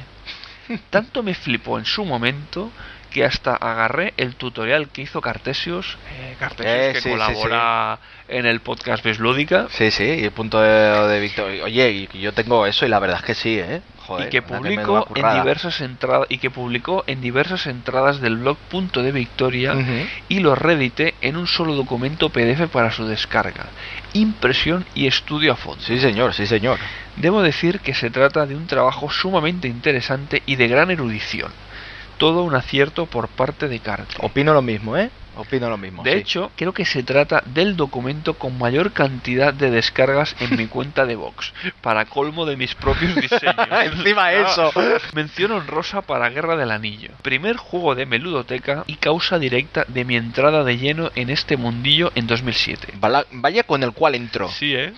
Speaker 2: Tanto me flipó en su momento que hasta agarré el tutorial que hizo Cartesius, eh, Cartesius
Speaker 1: eh,
Speaker 2: que
Speaker 1: sí,
Speaker 2: colabora
Speaker 1: sí, sí.
Speaker 2: en el podcast Beslúdica.
Speaker 1: Sí, sí, y el punto de, de Victoria. Oye, y yo tengo eso y la verdad es que sí, ¿eh? Joder,
Speaker 2: y que publicó que en diversas entradas y que publicó en diversas entradas del blog Punto de Victoria uh-huh. y lo reedité en un solo documento P D F para su descarga, impresión y estudio a fondo.
Speaker 1: Sí, señor, sí, señor.
Speaker 2: Debo decir que se trata de un trabajo sumamente interesante y de gran erudición. Todo un acierto por parte de Carte.
Speaker 1: Opino lo mismo, ¿eh? Opino lo mismo.
Speaker 2: De
Speaker 1: sí.
Speaker 2: hecho, creo que se trata del documento con mayor cantidad de descargas en mi cuenta de Vox, para colmo de mis propios diseños.
Speaker 1: Encima eso.
Speaker 2: Mención honrosa para Guerra del Anillo. Primer juego de Meludoteca y causa directa de mi entrada de lleno en este mundillo en dos mil siete.
Speaker 1: Vaya con el cual entró.
Speaker 2: Sí, ¿eh?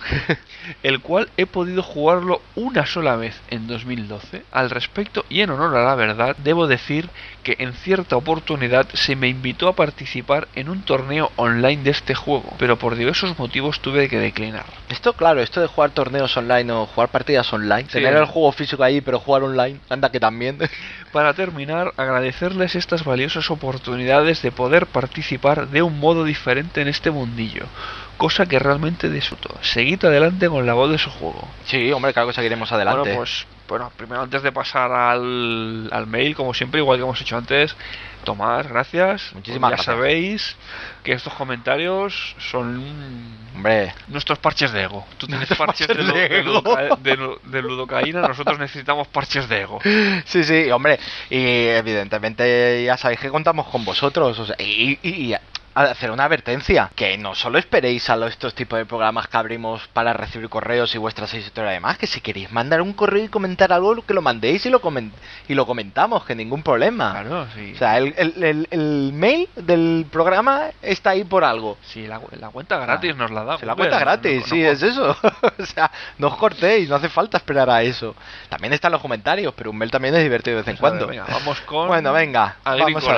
Speaker 2: El cual he podido jugarlo una sola vez en dos mil doce. Al respecto, y en honor a la verdad, debo decir que en cierta oportunidad se me invitó a participar en un torneo online de este juego, pero por diversos motivos tuve que declinar.
Speaker 1: Esto, claro, esto de jugar torneos online o jugar partidas online, sí. Tener el juego físico ahí pero jugar online, anda que también.
Speaker 2: Para terminar, agradecerles estas valiosas oportunidades de poder participar de un modo diferente en este mundillo, cosa que realmente disfruto. Seguid adelante con la voz de su juego.
Speaker 1: Sí, hombre, claro que seguiremos adelante.
Speaker 2: Bueno, pues, bueno, primero antes de pasar al, al mail, como siempre, igual que hemos hecho antes, Tomás, gracias.
Speaker 1: Muchísimas
Speaker 2: ya
Speaker 1: gracias.
Speaker 2: Ya sabéis que estos comentarios son
Speaker 1: hombre
Speaker 2: nuestros parches de ego. Tú tienes parches de, de, de, ludoca, de, de ludocaína, nosotros necesitamos parches de ego.
Speaker 1: Sí, sí, hombre, y evidentemente ya sabéis que contamos con vosotros, o sea, y, y, y hacer una advertencia, que no solo esperéis a los, estos tipos de programas que abrimos para recibir correos y vuestras historias y demás, que si queréis mandar un correo y comentar algo, que lo mandéis y lo coment y lo comentamos, que ningún problema.
Speaker 2: Claro, sí.
Speaker 1: O sea, el, el, el, el mail del programa está ahí por algo.
Speaker 2: Sí, la, la cuenta gratis ah, nos la da.
Speaker 1: Sí, la cuenta gratis, no, no, sí, no, es eso. O sea, no os cortéis, no hace falta esperar a eso. También están los comentarios, pero un mail también es divertido de vez en cuando.
Speaker 2: Venga, vamos con...
Speaker 1: Bueno, venga,
Speaker 2: Agrícola,
Speaker 1: vamos a ver.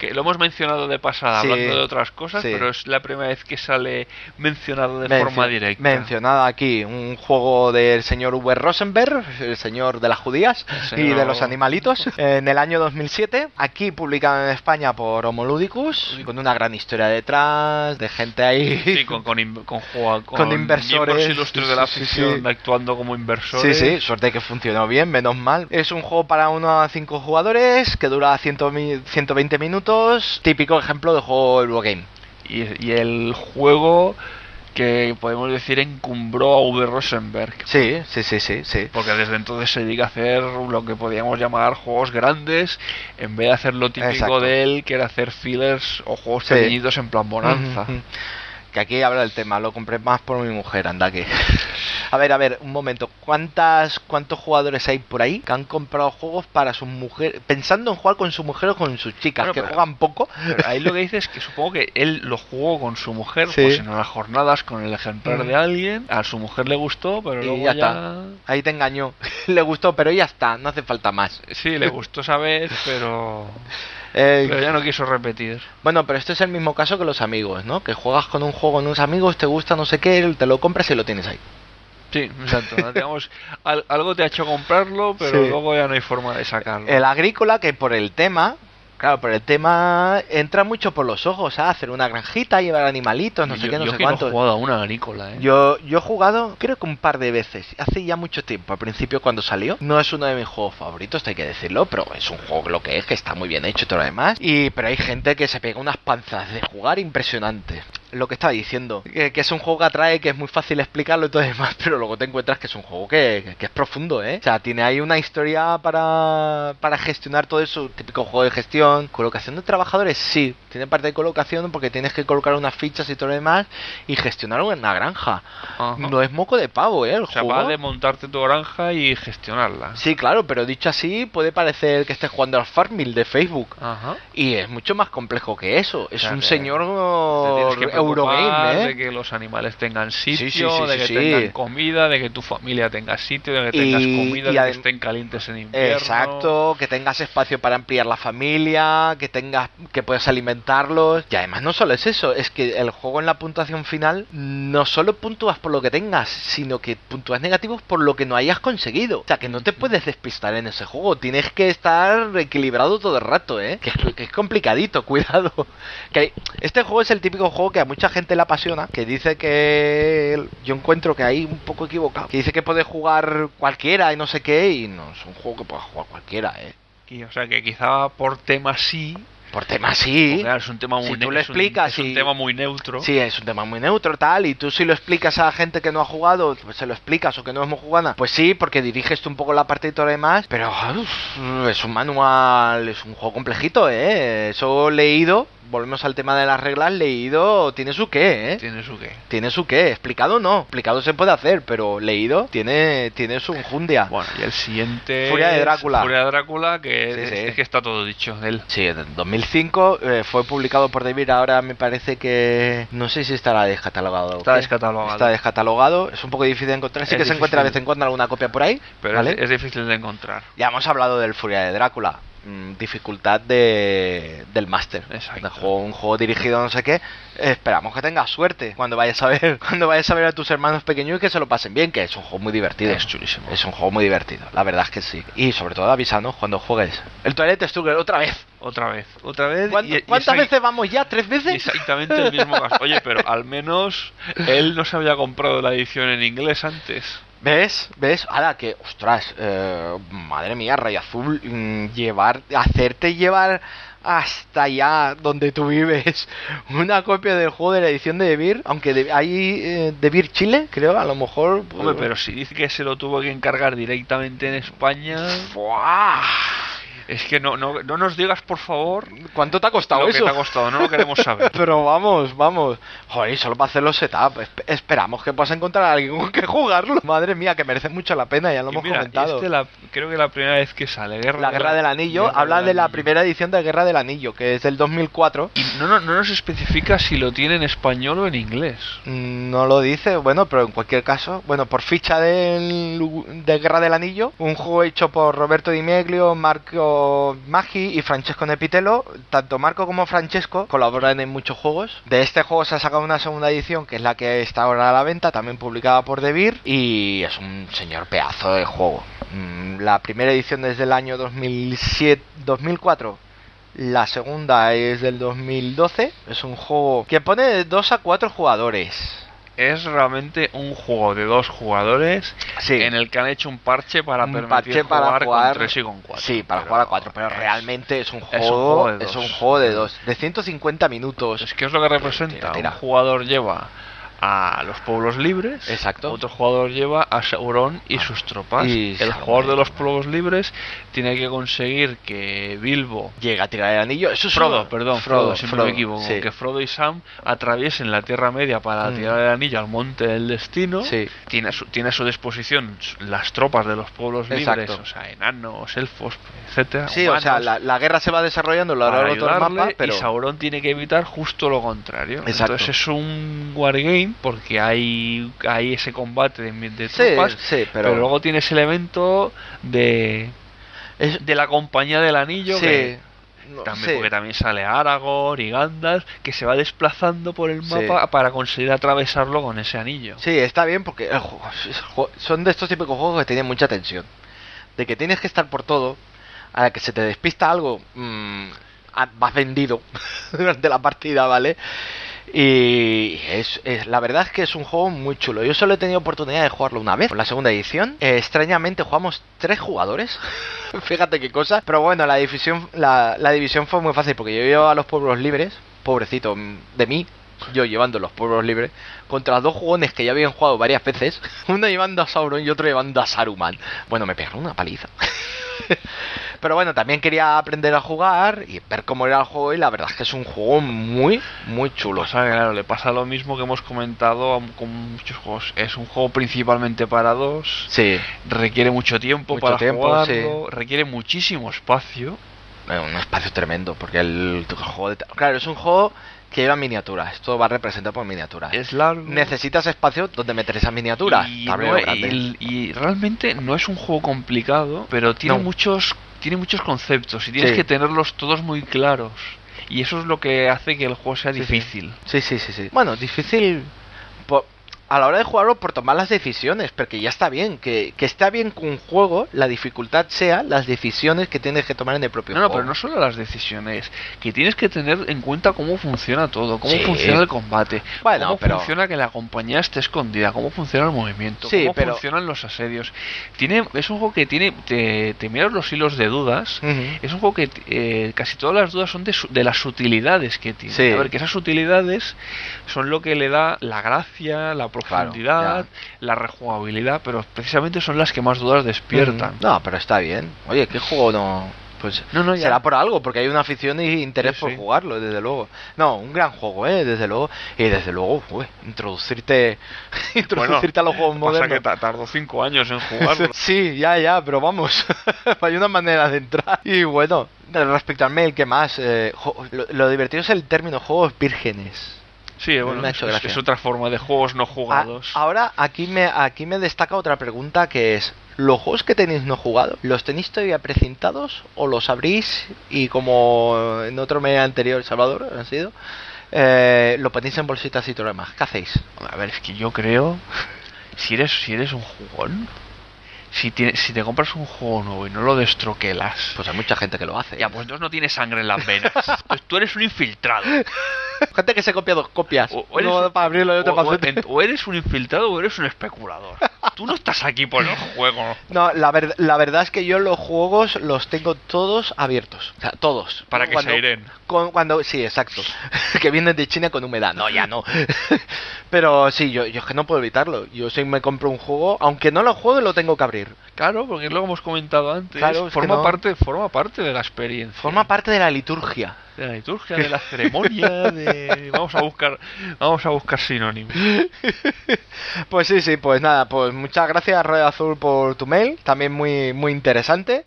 Speaker 2: que lo hemos mencionado de pasada,
Speaker 1: Sí,
Speaker 2: hablando de otras cosas,
Speaker 1: sí.
Speaker 2: pero es la primera vez que sale mencionado de
Speaker 1: Mencio-
Speaker 2: forma directa.
Speaker 1: Mencionado aquí, un juego del señor Uwe Rosenberg, el señor de las judías
Speaker 2: El
Speaker 1: y
Speaker 2: señor-
Speaker 1: de los animalitos, en el año dos mil siete. Aquí publicado en España por Homoludicus, con una gran historia detrás, de gente ahí.
Speaker 2: Sí, con, con, in- con, juega- con
Speaker 1: Con inversores.
Speaker 2: miembros ilustres de la
Speaker 1: Sí, sí,
Speaker 2: ficción
Speaker 1: sí.
Speaker 2: actuando como
Speaker 1: Sí,
Speaker 2: inversores.
Speaker 1: sí, suerte que funcionó bien, menos mal. Es un juego para uno a cinco jugadores que dura cien, mi- ciento veinte minutos, típico ejemplo de juego Eurogame.
Speaker 2: Y, y el juego que podemos decir encumbró a Uwe Rosenberg.
Speaker 1: Sí, sí, sí, sí, sí.
Speaker 2: Porque desde entonces se dedica a hacer lo que podríamos llamar juegos grandes, en vez de hacer lo típico
Speaker 1: Exacto.
Speaker 2: de él, que era hacer fillers o juegos
Speaker 1: Sí.
Speaker 2: pequeñitos en plan bonanza.
Speaker 1: Ujú, ujú. Que aquí habla del tema, lo compré más por mi mujer, anda que. A ver, a ver, un momento. ¿Cuántas, ¿Cuántos jugadores hay por ahí que han comprado juegos para sus mujeres, pensando en jugar con su mujer o con sus chicas,
Speaker 2: Bueno,
Speaker 1: que
Speaker 2: pero-
Speaker 1: juegan poco?
Speaker 2: Pero ahí lo que dice es que supongo que él lo jugó con su mujer,
Speaker 1: Sí.
Speaker 2: pues en unas jornadas con el ejemplar
Speaker 1: Mm.
Speaker 2: de alguien, a su mujer le gustó, pero
Speaker 1: Y
Speaker 2: luego
Speaker 1: ya
Speaker 2: ya...
Speaker 1: está. Ahí te engañó. Le gustó, pero ya está, no hace falta más.
Speaker 2: Sí, le gustó esa vez, pero...
Speaker 1: Eh,
Speaker 2: pero ya no quiso repetir.
Speaker 1: Bueno, pero esto es el mismo caso que los amigos, ¿no? Que juegas con un juego con unos amigos, te gusta no sé qué, te lo compras y lo tienes ahí.
Speaker 2: Sí, exacto. Digamos, al- algo te ha hecho comprarlo, pero
Speaker 1: Sí.
Speaker 2: luego ya no hay forma de sacarlo.
Speaker 1: El agrícola, que por el tema, claro, por el tema entra mucho por los ojos, ¿ah? Hacer una granjita, llevar animalitos, no sé
Speaker 2: yo,
Speaker 1: qué, no
Speaker 2: yo
Speaker 1: sé
Speaker 2: que no he
Speaker 1: cuántos.
Speaker 2: jugado a una agrícola, ¿eh?
Speaker 1: Yo, yo he jugado, creo que un par de veces, hace ya mucho tiempo, al principio cuando salió. No es uno de mis juegos favoritos, hay que decirlo, pero es un juego lo que es, que está muy bien hecho y todo lo demás. Y, pero hay gente que se pega unas panzas de jugar impresionantes. Lo que estaba diciendo, que, que es un juego que atrae, que es muy fácil explicarlo y todo lo demás, pero luego te encuentras que es un juego que, que- que es profundo, ¿eh? O sea, tiene ahí una historia para, para gestionar todo eso, típico juego de gestión. Colocación de trabajadores, sí, tiene parte de colocación porque tienes que colocar unas fichas y todo lo demás y gestionar una granja.
Speaker 2: Ajá.
Speaker 1: No es moco de pavo, ¿eh? El
Speaker 2: O sea,
Speaker 1: juego.
Speaker 2: va de montarte tu granja y gestionarla.
Speaker 1: Sí, claro, pero dicho así puede parecer que estés jugando al Farmville de Facebook.
Speaker 2: Ajá.
Speaker 1: Y es mucho más complejo que eso. Es
Speaker 2: O sea,
Speaker 1: un
Speaker 2: que
Speaker 1: señor
Speaker 2: Te tienes que preocupar
Speaker 1: Eurogame, ¿eh?
Speaker 2: de que los animales tengan sitio,
Speaker 1: Sí, sí, sí,
Speaker 2: de
Speaker 1: sí,
Speaker 2: que
Speaker 1: sí.
Speaker 2: tengan comida, de que tu familia tenga sitio, de que
Speaker 1: Y-
Speaker 2: tengas comida,
Speaker 1: y
Speaker 2: de
Speaker 1: adem-
Speaker 2: que estén calientes en invierno.
Speaker 1: Exacto, que tengas espacio para ampliar la familia, que tengas, que puedas alimentarlos. Y además no solo es eso, es que el juego en la puntuación final no solo puntúas por lo que tengas, sino que puntúas negativos por lo que no hayas conseguido. O sea, que no te puedes despistar en ese juego, tienes que estar equilibrado todo el rato, ¿eh? Que es, que es complicadito, cuidado. Que hay- este juego es el típico juego que a mucha gente le apasiona, que dice que yo encuentro que hay un poco equivocado, que dice que puede jugar cualquiera y no sé qué, y no es un juego que pueda jugar cualquiera, ¿eh?
Speaker 2: Y, o sea, que quizá por tema sí.
Speaker 1: Por tema sí.
Speaker 2: Porque, claro, es un tema muy
Speaker 1: Si tú
Speaker 2: ne-
Speaker 1: le
Speaker 2: es un-
Speaker 1: explicas
Speaker 2: es un
Speaker 1: y-
Speaker 2: tema muy neutro.
Speaker 1: Sí, es un tema muy neutro, tal, y tú si lo explicas a gente que no ha jugado, pues se lo explicas o que no hemos jugado, pues sí, porque diriges tú un poco la parte y todo lo demás, pero uf, es un manual, es un juego complejito, ¿eh? Eso leído, volvemos al tema de las reglas, leído tiene su qué, ¿eh?
Speaker 2: Tiene su qué.
Speaker 1: Tiene su qué, explicado no, explicado se puede hacer, pero leído tiene, tiene su enjundia.
Speaker 2: Bueno, y el siguiente.
Speaker 1: Furia de
Speaker 2: es
Speaker 1: Drácula.
Speaker 2: Furia de Drácula, que,
Speaker 1: Sí,
Speaker 2: es,
Speaker 1: sí.
Speaker 2: es que está todo dicho de él.
Speaker 1: Sí, en dos mil cinco eh, fue publicado por Devir, ahora me parece que... No sé si estará descatalogado. o
Speaker 2: Está
Speaker 1: qué.
Speaker 2: descatalogado.
Speaker 1: Está descatalogado, es un poco difícil de encontrar, sí
Speaker 2: Es
Speaker 1: que se encuentra de
Speaker 2: difícil.
Speaker 1: vez en cuando alguna copia por ahí,
Speaker 2: Pero
Speaker 1: ¿vale?
Speaker 2: es, es difícil de encontrar.
Speaker 1: Ya hemos hablado del Furia de Drácula, mm, dificultad de, del máster.
Speaker 2: Exacto.
Speaker 1: De juego, un juego dirigido no sé qué. Esperamos que tengas suerte cuando vayas a ver cuando vayas a ver a tus hermanos pequeños y que se lo pasen bien, que es un juego muy divertido.
Speaker 2: Es chulísimo.
Speaker 1: Es un juego muy divertido, la verdad es que sí. Y sobre todo avisanos cuando juegues. El Toilet Struggle, otra vez.
Speaker 2: Otra vez. Otra vez.
Speaker 1: ¿Cuánto-
Speaker 2: y- y
Speaker 1: ¿Cuántas
Speaker 2: esa-
Speaker 1: veces vamos ya? ¿Tres veces?
Speaker 2: Exactamente el mismo caso. Oye, pero al menos él no se había comprado la edición en inglés antes.
Speaker 1: ¿Ves? ¿Ves? Ahora que, ostras, eh, madre mía, Rey Azul, mm, llevar, hacerte llevar hasta allá donde tú vives una copia del juego de la edición de Devir, aunque de- hay eh, Devir Chile, creo, a lo mejor. pues,
Speaker 2: Hombre, pero si dice que se lo tuvo que encargar directamente en España.
Speaker 1: ¡Buah!
Speaker 2: Es que no, no, no nos digas, por favor,
Speaker 1: ¿Cuánto te ha costado
Speaker 2: lo que
Speaker 1: eso?
Speaker 2: te ha costado. No lo queremos saber.
Speaker 1: Pero vamos, vamos. Joder, solo para hacer los setup. Esp- esperamos que puedas encontrar a alguien con que jugarlo. Madre mía, que merece mucho la pena, ya lo
Speaker 2: Y
Speaker 1: hemos
Speaker 2: mira,
Speaker 1: comentado.
Speaker 2: este la, creo que la primera vez que sale Guerra
Speaker 1: La Guerra del Anillo,
Speaker 2: Guerra
Speaker 1: habla
Speaker 2: del
Speaker 1: de la
Speaker 2: Anillo.
Speaker 1: primera edición de Guerra del Anillo, que es del dos mil cuatro.
Speaker 2: Y no, no, no nos especifica si lo tiene en español o en inglés.
Speaker 1: Mm, No lo dice, bueno, pero en cualquier caso, bueno, por ficha del, de Guerra del Anillo, un juego hecho por Roberto Di Meglio, Marco Marco Maggi y Francesco Nepitello, tanto Marco como Francesco colaboran en muchos juegos. De este juego se ha sacado una segunda edición, que es la que está ahora a la venta, también publicada por Devir, y es un señor pedazo de juego. La primera edición es del año dos mil siete, dos mil cuatro. La segunda es del dos mil doce. Es un juego que pone de dos a cuatro jugadores.
Speaker 2: Es realmente un juego de dos jugadores, sí, en el que han hecho un parche para
Speaker 1: un
Speaker 2: permitir
Speaker 1: parche
Speaker 2: jugar,
Speaker 1: para jugar
Speaker 2: con tres y con cuatro.
Speaker 1: Sí, para
Speaker 2: pero
Speaker 1: jugar a cuatro, pero es, realmente es un juego,
Speaker 2: es un juego de dos.
Speaker 1: Es un juego de dos, de ciento cincuenta minutos.
Speaker 2: Es que es lo que representa. Tira, tira. Un jugador lleva a los pueblos libres.
Speaker 1: Exacto.
Speaker 2: Otro jugador lleva a Sauron y ah. sus tropas. Y el jugador de los pueblos libres tiene que conseguir que Bilbo
Speaker 1: llegue a tirar el anillo. Eso es
Speaker 2: Frodo,
Speaker 1: un...
Speaker 2: perdón, Frodo, Frodo, si Frodo, no me equivoco. Sí. Que Frodo y Sam atraviesen la Tierra Media para mm. tirar el anillo al Monte del Destino.
Speaker 1: Sí.
Speaker 2: Tiene, a su, tiene a su disposición las tropas de los pueblos
Speaker 1: Exacto.
Speaker 2: libres, o sea, enanos, elfos, etcétera.
Speaker 1: Sí,
Speaker 2: humanos,
Speaker 1: o sea, la, la guerra se va desarrollando a lo largo de todo el mapa, pero
Speaker 2: y Sauron tiene que evitar justo lo contrario.
Speaker 1: Exacto.
Speaker 2: Entonces es un wargame porque hay, hay ese combate de, de
Speaker 1: sí,
Speaker 2: tropas,
Speaker 1: sí, pero...
Speaker 2: pero luego tiene ese elemento de es... de la compañía del anillo,
Speaker 1: sí.
Speaker 2: que también, sí. porque también sale Aragorn y Gandalf, que se va desplazando por el mapa sí. para conseguir atravesarlo con ese anillo.
Speaker 1: Sí, está bien porque el juego, son de estos típicos juegos que tienen mucha tensión, de que tienes que estar por todo, a la que se te despista algo, mmm, vas vendido durante la partida, ¿vale? Y es, es, la verdad es que es un juego muy chulo. Yo solo he tenido oportunidad de jugarlo una vez, por la segunda edición. Eh, extrañamente jugamos tres jugadores. Fíjate qué cosa. Pero bueno, la división, la, la división fue muy fácil porque yo llevo a los pueblos libres, pobrecito de mí, yo llevando los pueblos libres, contra dos jugones que ya habían jugado varias veces. Uno llevando a Sauron y otro llevando a Saruman. Bueno, me pegaron una paliza. Pero bueno, también quería aprender a jugar y ver cómo era el juego, y la verdad es que es un juego muy, muy chulo.
Speaker 2: O sea, claro, le pasa lo mismo que hemos comentado con muchos juegos. Es un juego principalmente para dos.
Speaker 1: Sí.
Speaker 2: Requiere mucho tiempo
Speaker 1: mucho
Speaker 2: para
Speaker 1: tiempo,
Speaker 2: jugarlo.
Speaker 1: Sí.
Speaker 2: Requiere muchísimo espacio.
Speaker 1: Bueno, un espacio tremendo, porque el, el juego... De, claro, es un juego que lleva miniaturas. Esto va representado por miniaturas.
Speaker 2: Es largo.
Speaker 1: Necesitas espacio donde meter esas miniaturas.
Speaker 2: Y, no, y, y realmente no es un juego complicado, pero tiene no. muchos tiene muchos conceptos y tienes sí. que tenerlos todos muy claros. Y eso es lo que hace que el juego sea
Speaker 1: sí,
Speaker 2: difícil.
Speaker 1: Sí, sí, sí, sí. Bueno, difícil por, a la hora de jugarlo por tomar las decisiones, porque ya está bien. Que, que está bien que un juego, la dificultad sea las decisiones que tienes que tomar en el propio
Speaker 2: no,
Speaker 1: juego.
Speaker 2: No, pero no solo las decisiones, que tienes que tener en cuenta cómo funciona todo, cómo
Speaker 1: sí.
Speaker 2: funciona el combate,
Speaker 1: bueno,
Speaker 2: cómo
Speaker 1: pero...
Speaker 2: funciona que la compañía esté escondida, cómo funciona el movimiento,
Speaker 1: sí,
Speaker 2: cómo
Speaker 1: pero...
Speaker 2: funcionan los asedios. Tiene, es un juego que tiene, te, te miras los hilos de dudas,
Speaker 1: uh-huh.
Speaker 2: es un juego que eh, casi todas las dudas son de, su, de las sutilidades que tiene.
Speaker 1: Sí.
Speaker 2: A ver, que esas sutilidades son lo que le da la gracia, la profundidad, claro, la rejugabilidad, pero precisamente son las que más dudas despiertan.
Speaker 1: Mm, no, pero está bien. Oye, ¿qué juego no? Pues
Speaker 2: no, no, ya.
Speaker 1: será por algo, porque hay una afición y interés
Speaker 2: sí,
Speaker 1: por
Speaker 2: sí.
Speaker 1: jugarlo, desde luego. No, un gran juego, eh, desde luego. Y desde luego, uy, introducirte introducirte
Speaker 2: bueno,
Speaker 1: a los juegos modernos.
Speaker 2: Pasa que tardó cinco años en jugarlo.
Speaker 1: Sí, ya, ya, pero vamos. Hay una manera de entrar. Y bueno, respecto al mail, ¿qué más? Eh, lo, lo divertido es el término juegos vírgenes.
Speaker 2: Sí, bueno, es, es otra forma de juegos no jugados.
Speaker 1: A, ahora, aquí me aquí me destaca otra pregunta, que es: ¿los juegos que tenéis no jugados, los tenéis todavía precintados o los abrís y, como en otro mail anterior, Salvador, ha sido, eh, lo ponéis en bolsitas y todo lo demás? ¿Qué hacéis?
Speaker 2: A ver, es que yo creo, si eres si eres un jugón, Si, tiene, si te compras un juego nuevo y no lo destroquelas,
Speaker 1: pues hay mucha gente que lo hace.
Speaker 2: Ya, pues entonces no tienes sangre en las venas. Pues tú eres un infiltrado.
Speaker 1: Gente que se copia dos copias.
Speaker 2: O, o eres,
Speaker 1: uno para abrirlo y otro para hacer.
Speaker 2: O eres un infiltrado o eres un especulador. Tú no estás aquí por el juego.
Speaker 1: No, la, ver, la verdad es que yo los juegos los tengo todos abiertos. O sea, todos.
Speaker 2: Para que
Speaker 1: cuando,
Speaker 2: se airen.
Speaker 1: Con, cuando, sí, exacto. Que vienen de China con humedad. No, ya no. Pero sí, yo, yo es que no puedo evitarlo. Yo si me compro un juego, aunque no lo juegue, lo tengo que abrir.
Speaker 2: Claro, porque es lo que hemos comentado antes.
Speaker 1: Claro, es
Speaker 2: forma,
Speaker 1: no.
Speaker 2: parte, forma parte de la experiencia.
Speaker 1: Forma parte de la liturgia.
Speaker 2: De la liturgia, de la ceremonia, de... Vamos a buscar vamos a buscar sinónimos.
Speaker 1: Pues sí, sí, pues nada, pues muchas gracias, Radio Azul, por tu mail. También muy, muy interesante.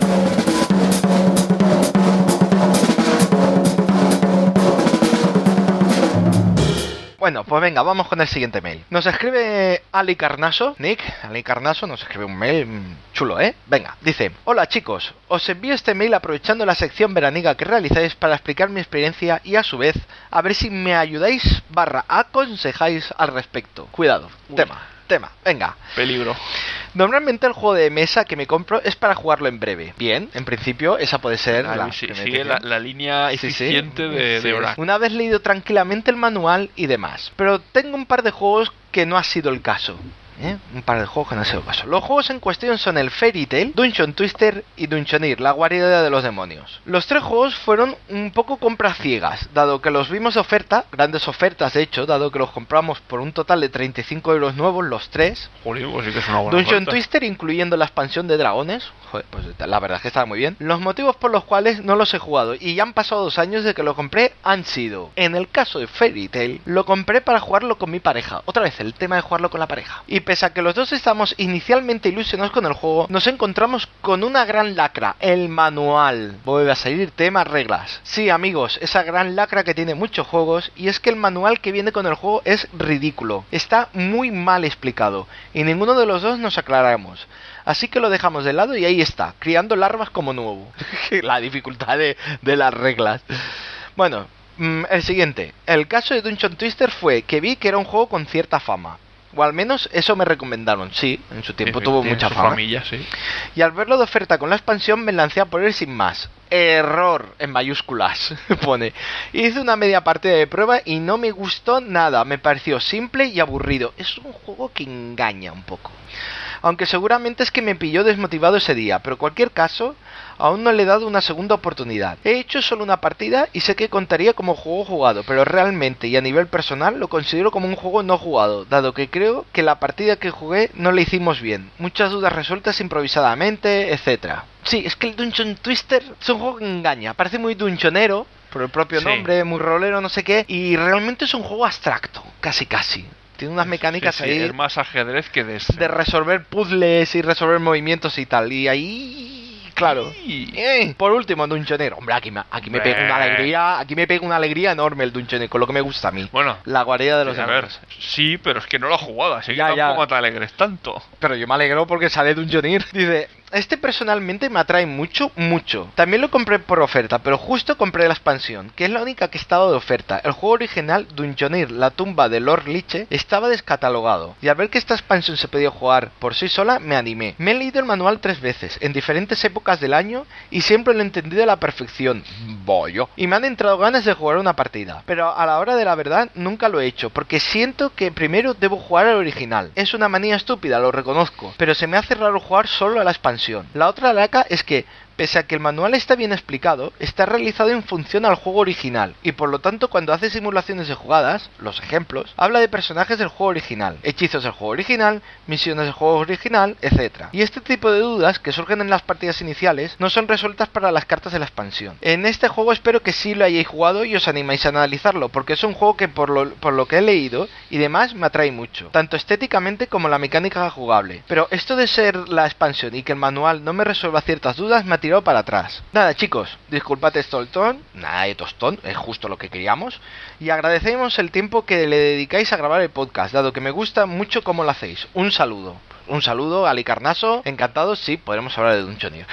Speaker 1: Bueno, pues venga, vamos con el siguiente mail. Nos escribe Ali Carnaso, Nick, Ali Carnaso nos escribe un mail mmm, chulo, ¿eh? Venga, dice: hola chicos, os envío este mail aprovechando la sección veraniega que realizáis para explicar mi experiencia y a su vez a ver si me ayudáis barra aconsejáis al respecto. Cuidado, Uy. tema. Tema, venga.
Speaker 2: Peligro.
Speaker 1: Normalmente el juego de mesa que me compro es para jugarlo en breve. Bien, en principio esa puede ser
Speaker 2: ah,
Speaker 1: la,
Speaker 2: sí, sigue la, la línea eficiente sí, sí. de,
Speaker 1: sí.
Speaker 2: de Oracle.
Speaker 1: Una vez leído tranquilamente el manual y demás. Pero tengo un par de juegos que no ha sido el caso. ¿Eh? Un par de juegos que no ha sido el caso. Los juegos en cuestión son el Fairy Tail, Dungeon Twister y Dungeoneer, la guarida de los demonios. Los tres juegos fueron un poco compras ciegas, dado que los vimos de oferta, grandes ofertas de hecho, dado que los compramos por un total de treinta y cinco euros nuevos los tres.
Speaker 2: Joder, pues sí que es una buena
Speaker 1: Dungeon
Speaker 2: oferta.
Speaker 1: Twister incluyendo la expansión de dragones. Joder, pues la verdad es que estaba muy bien. Los motivos por los cuales no los he jugado y ya han pasado dos años de que lo compré han sido: en el caso de Fairy Tail, lo compré para jugarlo con mi pareja. Otra vez el tema de jugarlo con la pareja. Y pese a que los dos estamos inicialmente ilusionados con el juego, nos encontramos con una gran lacra: el manual. Vuelve a salir tema reglas. Sí, amigos, esa gran lacra que tiene muchos juegos, y es que el manual que viene con el juego es ridículo. Está muy mal explicado y ninguno de los dos nos aclaramos. Así que lo dejamos de lado y ahí está, criando larvas como nuevo. La dificultad de, de las reglas. Bueno, mmm, el siguiente. El caso de Dungeon Twister fue que vi que era un juego con cierta fama. O al menos eso me recomendaron, sí, en su tiempo sí, tuvo mucha fama.
Speaker 2: Familia, sí.
Speaker 1: Y al verlo de oferta con la expansión me lancé a por él sin más. Error, en mayúsculas, pone. Hice una media partida de prueba y no me gustó nada, me pareció simple y aburrido. Es un juego que engaña un poco. Aunque seguramente es que me pilló desmotivado ese día, pero en cualquier caso, aún no le he dado una segunda oportunidad. He hecho solo una partida y sé que contaría como juego jugado, pero realmente y a nivel personal lo considero como un juego no jugado, dado que creo que la partida que jugué no la hicimos bien. Muchas dudas resueltas improvisadamente, etcétera. Sí, es que el Dungeon Twister es un juego que engaña, parece muy dungeonero, por el propio sí. nombre, muy rolero, no sé qué, y realmente es un juego abstracto, casi casi. Tiene unas mecánicas
Speaker 2: sí, sí,
Speaker 1: ahí.
Speaker 2: Es más ajedrez que de...
Speaker 1: de resolver puzzles y resolver movimientos y tal. Y ahí, claro. Eh, por último, Dungeoneer. Hombre, aquí me, aquí me pega una alegría. Aquí me pega una alegría enorme el Dungeoneer, con lo que me gusta a mí.
Speaker 2: Bueno,
Speaker 1: la guarida de los
Speaker 2: sí, a ver, sí, pero es que no lo he jugado, así
Speaker 1: ya,
Speaker 2: que
Speaker 1: ya.
Speaker 2: tampoco te alegres tanto.
Speaker 1: Pero yo me alegro porque sale Dungeoneer. Dice: este personalmente me atrae mucho, mucho. También lo compré por oferta, pero justo compré la expansión, que es la única que estaba de oferta. El juego original, Dungeoneer, la tumba de Lord Liche, estaba descatalogado. Y al ver que esta expansión se podía jugar por sí sola, me animé. Me he leído el manual tres veces, en diferentes épocas del año, y siempre lo he entendido a la perfección. Bollo. Y me han entrado ganas de jugar una partida. Pero a la hora de la verdad, nunca lo he hecho, porque siento que primero debo jugar al original. Es una manía estúpida, lo reconozco, pero se me hace raro jugar solo a la expansión. La otra laca es que, pese a que el manual está bien explicado, está realizado en función al juego original, y por lo tanto cuando hace simulaciones de jugadas, los ejemplos, habla de personajes del juego original, hechizos del juego original, misiones del juego original, etcétera. Y este tipo de dudas que surgen en las partidas iniciales no son resueltas para las cartas de la expansión. En este juego espero que sí lo hayáis jugado y os animáis a analizarlo, porque es un juego que por lo, por lo que he leído y demás me atrae mucho, tanto estéticamente como la mecánica jugable. Pero esto de ser la expansión y que el manual no me resuelva ciertas dudas me ha tirado para atrás. Nada chicos, disculpad esto el ton, nada de tostón, es justo lo que queríamos, y agradecemos el tiempo que le dedicáis a grabar el podcast, dado que me gusta mucho cómo lo hacéis. Un saludo. Un saludo, Ali Carnaso, encantado, sí, podremos hablar de Dungeoneer.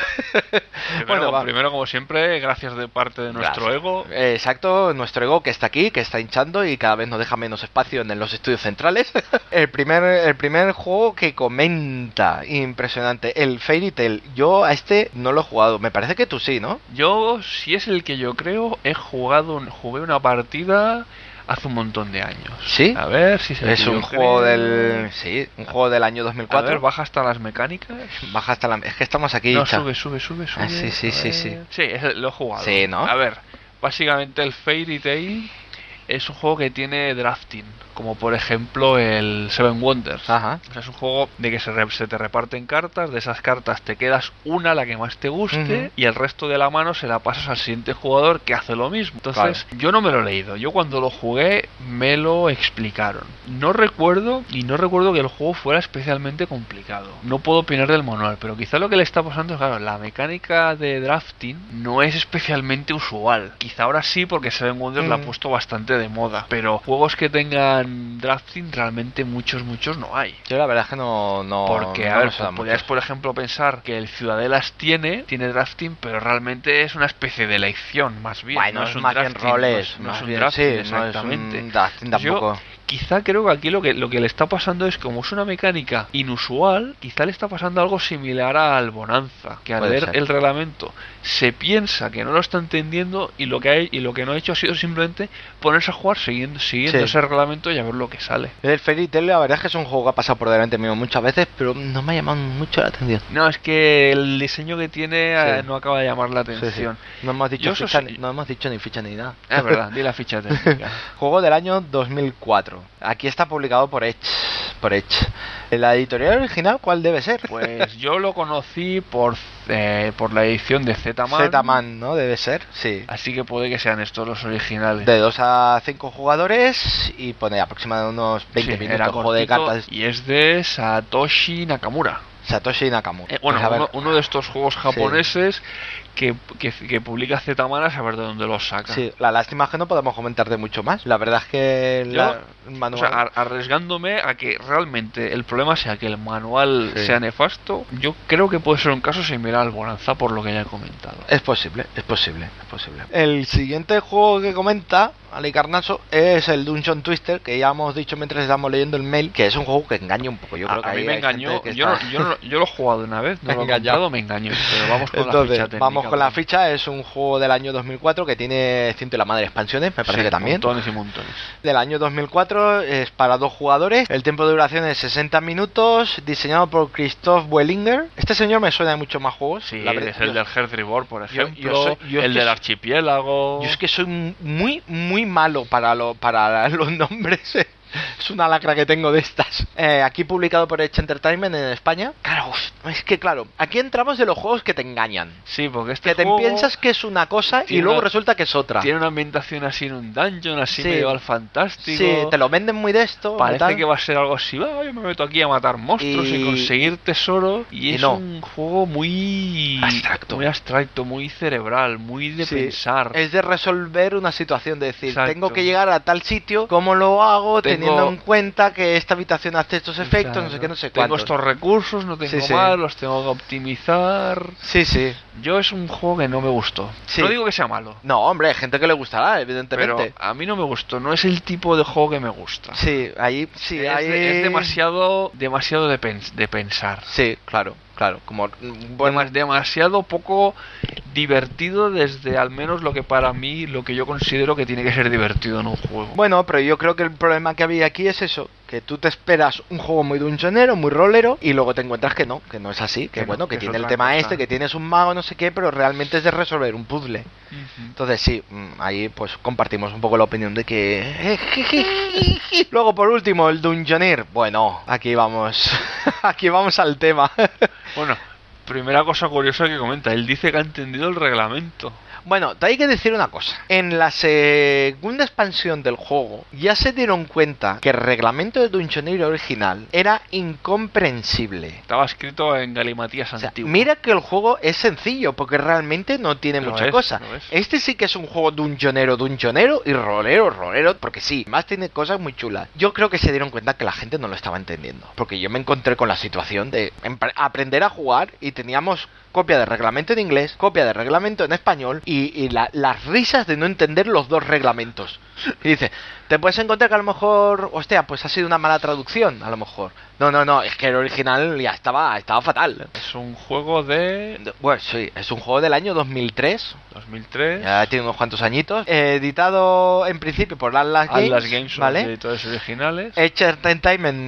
Speaker 2: Primero, bueno, va. primero, como siempre, gracias de parte de nuestro gracias. ego.
Speaker 1: Eh, exacto, nuestro ego que está aquí, que está hinchando y cada vez nos deja menos espacio en los estudios centrales. el primer el primer juego que comenta, impresionante, el Fairy Tail. Yo a este no lo he jugado, me parece que tú sí, ¿no?
Speaker 2: Yo, si es el que yo creo, he jugado, jugué una partida... hace un montón de años.
Speaker 1: ¿Sí?
Speaker 2: A ver si se
Speaker 1: es un juego creo. del sí, un juego del año dos mil cuatro.
Speaker 2: A ver, baja hasta las mecánicas.
Speaker 1: Baja hasta la es que estamos aquí.
Speaker 2: No, sube, sube, sube, sube.
Speaker 1: Ah, sí, sí, sí, sí.
Speaker 2: Sí, es, lo he jugado.
Speaker 1: Sí, ¿no?
Speaker 2: A ver, básicamente el Fairy Tail es un juego que tiene drafting, como por ejemplo el Seven Wonders.
Speaker 1: Ajá.
Speaker 2: O sea, es un juego de que se, re- se te reparten cartas, de esas cartas te quedas una, la que más te guste,
Speaker 1: Ujú.
Speaker 2: y el resto de la mano se la pasas al siguiente jugador que hace lo mismo. Entonces, yo no me lo he leído. Yo cuando lo jugué me lo explicaron. No recuerdo, y no recuerdo que el juego fuera especialmente complicado. No puedo opinar del manual, pero quizá lo que le está pasando es, claro, la mecánica de drafting no es especialmente usual. Quizá ahora sí, porque Seven Wonders
Speaker 1: Mm.
Speaker 2: la ha puesto bastante de moda. Pero juegos que tengan drafting, realmente muchos, muchos no hay.
Speaker 1: Yo la verdad es que no... no
Speaker 2: Porque,
Speaker 1: no
Speaker 2: a ver,
Speaker 1: nos da
Speaker 2: podrías,
Speaker 1: mucho.
Speaker 2: por ejemplo, pensar que el Ciudadelas tiene, tiene drafting, pero realmente es una especie de elección, más bien.
Speaker 1: Bueno,
Speaker 2: no
Speaker 1: es
Speaker 2: un
Speaker 1: más bien
Speaker 2: drafting, no
Speaker 1: roles,
Speaker 2: es- no
Speaker 1: más
Speaker 2: es un
Speaker 1: bien,
Speaker 2: drafting,
Speaker 1: sí, no es
Speaker 2: exactamente.
Speaker 1: un drafting
Speaker 2: Yo
Speaker 1: tampoco.
Speaker 2: quizá creo que aquí lo que, lo que le está pasando es, como es una mecánica inusual, quizá le está pasando algo similar al Bonanza, que al
Speaker 1: Puede
Speaker 2: ver
Speaker 1: ser.
Speaker 2: el reglamento se piensa que no lo está entendiendo y lo que ha, y lo que no ha hecho ha sido simplemente ponerse a jugar siguiendo, siguiendo
Speaker 1: Sí.
Speaker 2: ese reglamento y a ver lo que sale.
Speaker 1: El Fairy Tail la verdad es que es un juego que ha pasado por delante mío muchas veces, pero no me ha llamado mucho la atención.
Speaker 2: No, es que el diseño que tiene
Speaker 1: Sí.
Speaker 2: eh, no acaba de llamar la
Speaker 1: Sí, sí.
Speaker 2: atención.
Speaker 1: No hemos dicho
Speaker 2: Yo eso
Speaker 1: ficha,
Speaker 2: sí.
Speaker 1: ni- no hemos dicho ni ficha ni nada.
Speaker 2: Es verdad, di la ficha técnica.
Speaker 1: Juego del año dos mil cuatro. Aquí está publicado por Edge. Por Edge. La editorial original, ¿cuál debe ser?
Speaker 2: Pues yo lo conocí por eh, por la edición de Z-Man.
Speaker 1: Z-Man, ¿no? Debe ser, sí.
Speaker 2: Así que puede que sean estos los originales.
Speaker 1: De dos a cinco jugadores y pone aproximadamente unos veinte
Speaker 2: Sí,
Speaker 1: minutos.
Speaker 2: era
Speaker 1: Juego de
Speaker 2: cortito
Speaker 1: cartas.
Speaker 2: y es de Satoshi Nakamura.
Speaker 1: Satoshi Nakamura.
Speaker 2: Eh, bueno,
Speaker 1: Pues a ver,
Speaker 2: uno, uno de estos juegos japoneses que, que, que publica Z-Man, a saber de dónde los saca.
Speaker 1: sí, la lástima es que no podemos comentar de mucho más. La verdad es que
Speaker 2: Yo,
Speaker 1: la- el
Speaker 2: O
Speaker 1: manual...
Speaker 2: sea, ar- arriesgándome a que realmente el problema sea que el manual
Speaker 1: Sí.
Speaker 2: sea nefasto, yo creo que puede ser un caso similar al Bonanza, por lo que ya he comentado.
Speaker 1: Es posible, es posible, es posible. El siguiente juego que comenta Ali Carnaso es el Dungeon Twister, que ya hemos dicho mientras estamos leyendo el mail, que es un juego que engaña un poco. Yo
Speaker 2: a
Speaker 1: creo que
Speaker 2: a mí
Speaker 1: ahí
Speaker 2: me
Speaker 1: hay gente
Speaker 2: engañó,
Speaker 1: que
Speaker 2: yo,
Speaker 1: está-
Speaker 2: no, yo, no- yo lo he jugado una vez, no lo he
Speaker 1: Engañado.
Speaker 2: comprado, me engañó, pero vamos con la
Speaker 1: Entonces,
Speaker 2: ficha técnica.
Speaker 1: vamos con la
Speaker 2: bueno.
Speaker 1: ficha. Es un juego del año dos mil cuatro que tiene ciento y la madre expansiones, me parece
Speaker 2: Sí,
Speaker 1: que también.
Speaker 2: montones y montones.
Speaker 1: Del año dos mil cuatro, es para dos jugadores. El tiempo de duración es sesenta minutos. Diseñado por Christoph Wellinger. Este señor me suena de muchos más juegos.
Speaker 2: Sí,
Speaker 1: la verdad.
Speaker 2: es el
Speaker 1: Yo-
Speaker 2: del Hearthribor, por
Speaker 1: yo-
Speaker 2: ejemplo,
Speaker 1: yo soy- yo es
Speaker 2: el
Speaker 1: que
Speaker 2: del
Speaker 1: soy-
Speaker 2: archipiélago.
Speaker 1: Yo es que soy muy, muy malo para, lo, para los nombres. Es una lacra que tengo de estas. Eh, aquí publicado por Edge Entertainment en España. Claro, es que claro, aquí entramos de los juegos que te engañan.
Speaker 2: Sí, porque este
Speaker 1: Que te
Speaker 2: juego
Speaker 1: piensas que es una cosa y
Speaker 2: tiene
Speaker 1: luego
Speaker 2: una-
Speaker 1: resulta que es otra.
Speaker 2: tiene una ambientación así en un dungeon, así
Speaker 1: Sí.
Speaker 2: medio al fantástico.
Speaker 1: Sí, te lo venden muy de esto.
Speaker 2: Parece
Speaker 1: tal.
Speaker 2: que va a ser algo así, "Ah, yo me meto aquí a matar monstruos y,
Speaker 1: Y-
Speaker 2: conseguir tesoro", y,
Speaker 1: y
Speaker 2: es
Speaker 1: no.
Speaker 2: un juego muy
Speaker 1: Abstracto.
Speaker 2: muy abstracto, muy cerebral, muy de
Speaker 1: Sí,
Speaker 2: pensar.
Speaker 1: es de resolver una situación, de decir,
Speaker 2: Exacto.
Speaker 1: tengo que llegar a tal sitio, ¿cómo lo hago?
Speaker 2: Tengo-
Speaker 1: Teniendo en cuenta que esta habitación hace estos efectos, no sé qué, no sé
Speaker 2: Tengo
Speaker 1: cuántos.
Speaker 2: estos recursos, no tengo
Speaker 1: Sí, sí.
Speaker 2: más, los tengo que optimizar.
Speaker 1: Sí, sí.
Speaker 2: Yo es un juego que no me gustó.
Speaker 1: Sí.
Speaker 2: No digo que sea malo,
Speaker 1: No, hombre, hay gente que le gustará,
Speaker 2: pero
Speaker 1: evidentemente.
Speaker 2: a mí no me gustó. No es el tipo de juego que me gusta.
Speaker 1: Sí, ahí, sí,
Speaker 2: es,
Speaker 1: ahí...
Speaker 2: de- es demasiado, demasiado de, pens- de pensar.
Speaker 1: Sí, claro, claro, como... mm,
Speaker 2: Bueno,
Speaker 1: Bueno,
Speaker 2: demasiado poco divertido desde al menos lo que para mí, lo que yo considero que tiene que ser divertido en un juego.
Speaker 1: bueno, pero yo creo que el problema que había aquí es eso, que tú te esperas un juego muy dungeonero, muy rolero, y luego te encuentras que no, que no es así, que,
Speaker 2: Que no,
Speaker 1: bueno, que,
Speaker 2: que es
Speaker 1: tiene el
Speaker 2: otra
Speaker 1: tema
Speaker 2: cosa.
Speaker 1: este, que tienes un mago, no sé qué, pero realmente es de resolver un puzzle.
Speaker 2: Ujú.
Speaker 1: Entonces sí, mm, ahí pues compartimos un poco la opinión de que... Luego por último, el Dungeoneer. Bueno, aquí vamos, aquí vamos al tema.
Speaker 2: Bueno, primera cosa curiosa que comenta, él dice que ha entendido el reglamento.
Speaker 1: Bueno, te hay que decir una cosa. En la segunda expansión del juego ya se dieron cuenta que el reglamento de Dungeoneer original era incomprensible.
Speaker 2: Estaba escrito en galimatías
Speaker 1: O sea,
Speaker 2: antiguo.
Speaker 1: mira que el juego es sencillo porque realmente no tiene
Speaker 2: Lo
Speaker 1: mucha
Speaker 2: es,
Speaker 1: cosa.
Speaker 2: lo es.
Speaker 1: Este sí que es un juego dungeonero, dungeonero y rolero, rolero, porque sí, más tiene cosas muy chulas. Yo creo que se dieron cuenta que la gente no lo estaba entendiendo, porque yo me encontré con la situación de empre- aprender a jugar y teníamos copia de reglamento en inglés, copia de reglamento en español y, y la- las risas de no entender los dos reglamentos. Y dice, te puedes encontrar que a lo mejor, hostia, pues ha sido una mala traducción, a lo mejor. No, no, no, es que el original ya estaba, estaba fatal.
Speaker 2: Es un juego de
Speaker 1: Bueno, sí, es un juego del año dos mil tres.
Speaker 2: dos mil tres.
Speaker 1: Ya tiene unos cuantos añitos. Eh, editado en principio por Atlas Games.
Speaker 2: Atlas Games son
Speaker 1: ¿vale?
Speaker 2: los editores originales.
Speaker 1: Edge Entertainment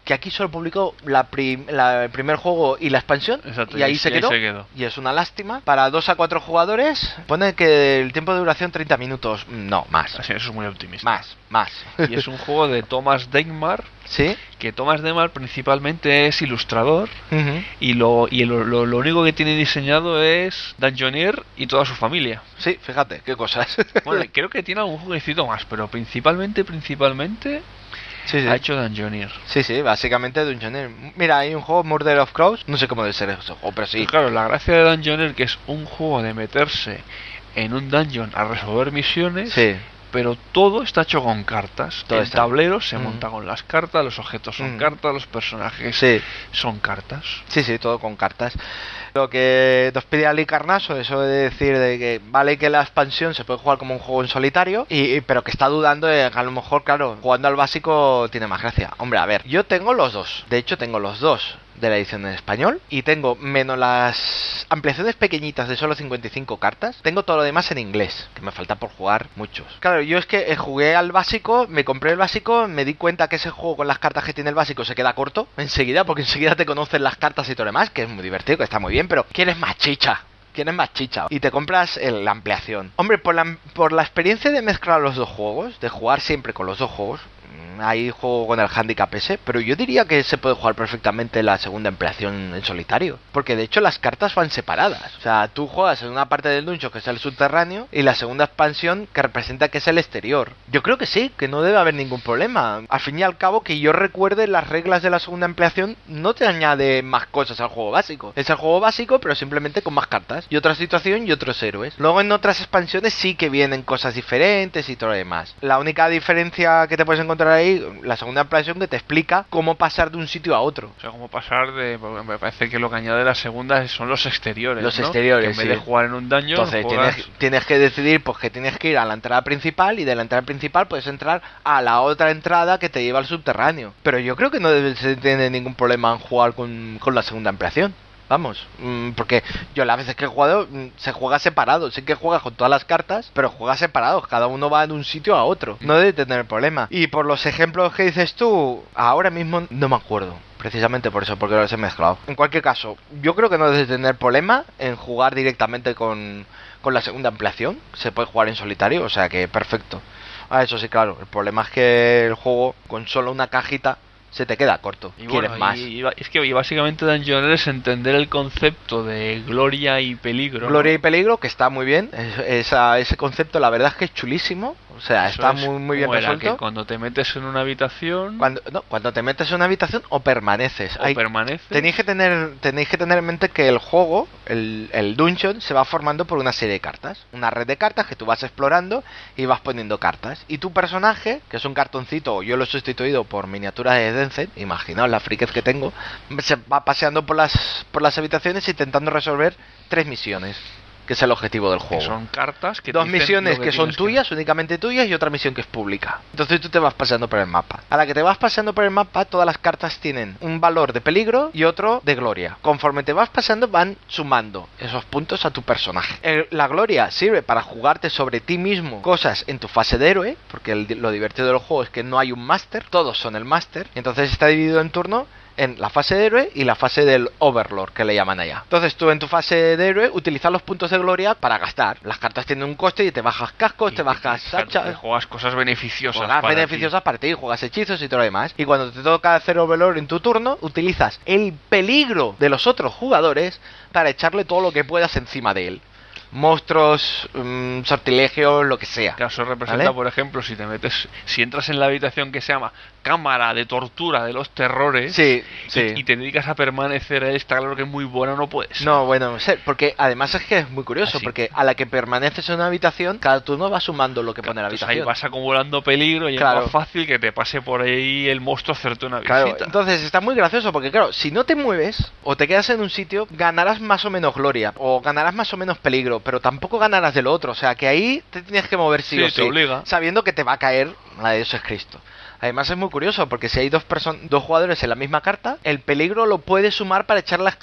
Speaker 1: que aquí solo publicó la, prim- la el primer juego y la expansión.
Speaker 2: Exacto,
Speaker 1: Y ahí,
Speaker 2: y
Speaker 1: se,
Speaker 2: ahí
Speaker 1: quedó,
Speaker 2: se quedó.
Speaker 1: y es una lástima. Para dos a cuatro jugadores pone que el tiempo de duración treinta minutos. No, más.
Speaker 2: Así, eso es muy optimista.
Speaker 1: Más, más.
Speaker 2: Y es un juego de Thomas Denkmar,
Speaker 1: ¿Sí?
Speaker 2: que Thomas Denkmar principalmente es ilustrador,
Speaker 1: Uh-huh.
Speaker 2: y lo y lo, lo, lo único que tiene diseñado es Dungeoneer y toda su familia.
Speaker 1: Sí, fíjate, qué cosas.
Speaker 2: Bueno, creo que tiene algún jueguecito más, pero principalmente, principalmente
Speaker 1: sí, sí.
Speaker 2: ha hecho Dungeoneer.
Speaker 1: Sí, sí, básicamente Dungeoneer. Mira, hay un juego, Murder of Crows, no sé cómo debe ser ese juego, pero sí.
Speaker 2: Pues claro, la gracia de Dungeoneer, que es un juego de meterse en un dungeon a resolver misiones,
Speaker 1: Sí.
Speaker 2: pero todo está hecho con cartas.
Speaker 1: Todo
Speaker 2: El
Speaker 1: está-
Speaker 2: tablero se
Speaker 1: Mm.
Speaker 2: monta con las cartas, los objetos son
Speaker 1: Mm.
Speaker 2: cartas, los personajes
Speaker 1: Sí.
Speaker 2: son cartas.
Speaker 1: Sí, sí, todo con cartas. Lo que nos pide Ali Carnaso, eso de decir de que vale que la expansión se puede jugar como un juego en solitario, y, y- pero que está dudando de que a lo mejor, claro, jugando al básico tiene más gracia. Hombre, a ver, yo tengo los dos. De hecho, tengo los dos de la edición en español, y tengo, menos las ampliaciones pequeñitas de solo cincuenta y cinco cartas, tengo todo lo demás en inglés, que me falta por jugar muchos. Claro, yo es que eh, jugué al básico, me compré el básico, me di cuenta que ese juego con las cartas que tiene el básico se queda corto enseguida, porque enseguida te conocen las cartas y todo lo demás, que es muy divertido, que está muy bien, pero quieres más chicha. Quieres más chicha y te compras el- la ampliación. Hombre, por la, por la experiencia de mezclar los dos juegos, de jugar siempre con los dos juegos, mm, ahí juego con el handicap ese, pero yo diría que se puede jugar perfectamente la segunda ampliación en solitario, porque de hecho las cartas van separadas. O sea, tú juegas en una parte del dungeon que es el subterráneo y la segunda expansión que representa que es el exterior. Yo creo que sí, que no debe haber ningún problema. Al fin y al cabo, que yo recuerde, las reglas de la segunda ampliación no te añade más cosas al juego básico. Es el juego básico, pero simplemente con más cartas y otra situación y otros héroes. Luego en otras expansiones sí que vienen cosas diferentes y todo lo demás. La única diferencia que te puedes encontrar ahí, la segunda ampliación, que te explica cómo pasar de un sitio a otro.
Speaker 2: O sea, como pasar de... Me parece que lo que añade la segunda son los exteriores,
Speaker 1: Los
Speaker 2: ¿no?
Speaker 1: exteriores,
Speaker 2: Que en vez
Speaker 1: sí.
Speaker 2: de jugar en un dungeon,
Speaker 1: Entonces
Speaker 2: juegas...
Speaker 1: tienes, tienes que decidir pues que tienes que ir a la entrada principal, y de la entrada principal puedes entrar a la otra entrada que te lleva al subterráneo. Pero yo creo que no debe se tener ningún problema en jugar con, con la segunda ampliación. Vamos, mm, porque yo las veces que he jugado mm, se juega separado. Sí que juegas con todas las cartas, pero juega separados. Cada uno va de un sitio a otro. No debe tener problema. Y por los ejemplos que dices tú, ahora mismo no me acuerdo. Precisamente por eso, porque los he mezclado. En cualquier caso, yo creo que no debe tener problema en jugar directamente con, con la segunda ampliación. Se puede jugar en solitario, o sea que perfecto. Ah, eso sí, claro. El problema es que el juego con solo una cajita se te queda corto.
Speaker 2: Y
Speaker 1: Quieres
Speaker 2: bueno,
Speaker 1: más.
Speaker 2: y- y- es que y básicamente Dungeoneer es entender el concepto de gloria y peligro, ¿no?
Speaker 1: Gloria y peligro, que está muy bien. Es- esa- ese concepto, la verdad es que es chulísimo. O sea,
Speaker 2: Eso
Speaker 1: está
Speaker 2: es,
Speaker 1: muy, muy bien
Speaker 2: ¿cómo era?
Speaker 1: resuelto.
Speaker 2: Que cuando te metes en una habitación
Speaker 1: Cuando, no, cuando te metes en una habitación o permaneces.
Speaker 2: o
Speaker 1: Hay-
Speaker 2: permaneces,
Speaker 1: Tenéis que tener tenéis que tener en mente que el juego, el, el dungeon, se va formando por una serie de cartas. Una red de cartas que tú vas explorando y vas poniendo cartas. Y tu personaje, que es un cartoncito, yo lo he sustituido por miniaturas de Denset, imaginaos la friquez que tengo, se va paseando por las, por las habitaciones intentando resolver tres misiones, que es el objetivo del
Speaker 2: que
Speaker 1: juego.
Speaker 2: son cartas que te
Speaker 1: Dos
Speaker 2: dicen
Speaker 1: misiones
Speaker 2: lo
Speaker 1: que, son
Speaker 2: tienes
Speaker 1: tuyas, únicamente tuyas, y otra misión que es pública. Entonces tú te vas paseando por el mapa. A la que te vas paseando por el mapa, todas las cartas tienen un valor de peligro y otro de gloria. Conforme te vas pasando, van sumando esos puntos a tu personaje. El- la gloria sirve para jugarte sobre ti mismo cosas en tu fase de héroe, porque el- lo divertido del juego es que no hay un máster, todos son el máster. Entonces está dividido en turno en la fase de héroe y la fase del Overlord, que le llaman allá. Entonces tú en tu fase de héroe utilizas los puntos de gloria para gastar. Las cartas tienen un coste y te bajas cascos,
Speaker 2: Y
Speaker 1: te bajas
Speaker 2: claro,
Speaker 1: hachas,
Speaker 2: te juegas cosas beneficiosas
Speaker 1: juegas
Speaker 2: para
Speaker 1: beneficiosas para ti, juegas hechizos y todo lo demás. Y cuando te toca hacer Overlord en tu turno, utilizas el peligro de los otros jugadores para echarle todo lo que puedas encima de él. Monstruos, mm, sortilegios, lo que sea.
Speaker 2: ti. Caso representa,
Speaker 1: ¿Vale?
Speaker 2: por ejemplo, si te metes, si entras en la habitación que se llama cámara de tortura de los terrores,
Speaker 1: Sí,
Speaker 2: y-
Speaker 1: sí.
Speaker 2: y, te dedicas a permanecer ahí, está claro que es muy buena, no puedes.
Speaker 1: No, bueno, no sé, porque además es que es muy curioso,
Speaker 2: Así.
Speaker 1: porque a la que permaneces en una habitación, cada turno va sumando lo que pone la
Speaker 2: Entonces ahí
Speaker 1: habitación.
Speaker 2: vas acumulando peligro y
Speaker 1: Claro.
Speaker 2: es más fácil que te pase por ahí el monstruo a hacerte una
Speaker 1: Claro,
Speaker 2: visita.
Speaker 1: entonces está muy gracioso porque claro, si no te mueves o te quedas en un sitio, ganarás más o menos gloria o ganarás más o menos peligro, pero tampoco ganarás del otro, o sea que ahí te tienes que mover sí,
Speaker 2: Sí,
Speaker 1: o
Speaker 2: te
Speaker 1: sí,
Speaker 2: obliga.
Speaker 1: sabiendo que te va a caer la de Dios es Cristo. Además es muy curioso porque si hay dos person dos jugadores en la misma carta, el peligro lo puedes sumar para echar las cartas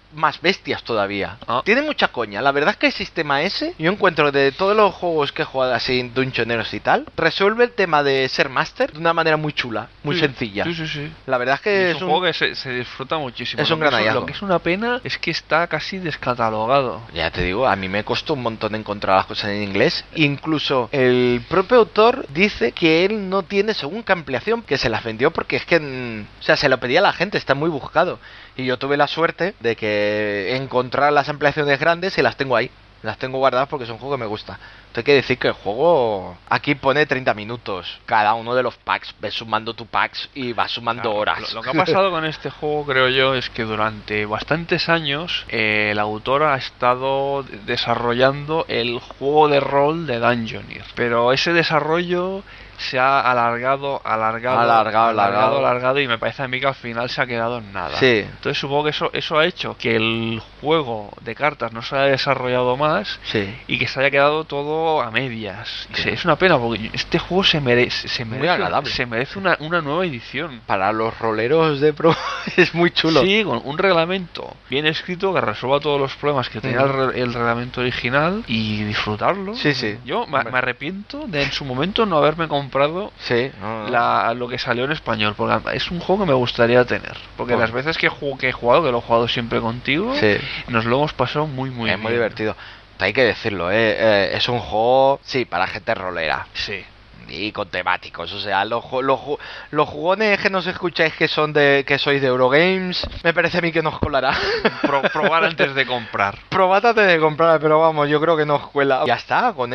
Speaker 1: más bestias todavía.
Speaker 2: Ah.
Speaker 1: Tiene mucha coña. La verdad es que el sistema ese, yo encuentro de todos los juegos que he jugado así, dungeoneros y tal, resuelve el tema de ser master de una manera muy chula, muy
Speaker 2: Sí,
Speaker 1: sencilla.
Speaker 2: Sí, sí, sí.
Speaker 1: La verdad es que
Speaker 2: Es un juego que se, se disfruta muchísimo.
Speaker 1: es
Speaker 2: Lo
Speaker 1: un
Speaker 2: que
Speaker 1: gran hallazgo.
Speaker 2: Lo que es una pena es que está casi descatalogado.
Speaker 1: Ya te digo, a mí me costó un montón encontrar las cosas en inglés. Incluso el propio autor dice que él no tiene según qué ampliación, que se las vendió porque es que, mm, o sea, se lo pedía a la gente, está muy buscado. Y yo tuve la suerte de que encontrar las ampliaciones grandes y las tengo ahí. Las tengo guardadas porque es un juego que me gusta. Entonces hay que decir que el juego aquí pone treinta minutos. Cada uno de los packs. Ves sumando tu packs y vas sumando
Speaker 2: Claro,
Speaker 1: horas.
Speaker 2: Lo, lo que ha pasado con este juego, creo yo, es que durante bastantes años eh, el autor ha estado desarrollando el juego de rol de Dungeoneer. Pero ese desarrollo se ha alargado, alargado,
Speaker 1: Alargado,
Speaker 2: alargado,
Speaker 1: alargado.
Speaker 2: alargado, y me parece a mí que al final se ha quedado en nada.
Speaker 1: Sí.
Speaker 2: Entonces supongo que eso, eso ha hecho que el juego de cartas no se haya desarrollado más
Speaker 1: Sí.
Speaker 2: y que se haya quedado todo a medias. Y se- es una pena porque este juego se merece, se
Speaker 1: Muy
Speaker 2: merece,
Speaker 1: agradable.
Speaker 2: se merece una, una nueva edición.
Speaker 1: Para los roleros de pro es muy chulo.
Speaker 2: Sí, con un reglamento bien escrito que resuelva todos los problemas que tenía el, re- el reglamento original y disfrutarlo.
Speaker 1: Sí, sí.
Speaker 2: Yo me,
Speaker 1: Hombre.
Speaker 2: me arrepiento de en su momento no haberme comprado
Speaker 1: Sí. no, no.
Speaker 2: la, lo que salió en español, porque es un juego que me gustaría tener. Porque
Speaker 1: Bueno.
Speaker 2: las veces que, ju- que he jugado, que lo he jugado siempre contigo,
Speaker 1: Sí.
Speaker 2: nos lo hemos pasado muy, muy
Speaker 1: es
Speaker 2: bien.
Speaker 1: muy divertido. Hay que decirlo, ¿eh? Eh, es un juego, sí, para gente rolera.
Speaker 2: Sí.
Speaker 1: Y con temáticos, o sea, los, ju- los, ju- los jugones que nos escucháis que son de que sois de Eurogames, me parece a mí que nos colará.
Speaker 2: Pro- probar antes de comprar.
Speaker 1: Probad antes de comprar, pero vamos, yo creo que nos cuela. Ya está, con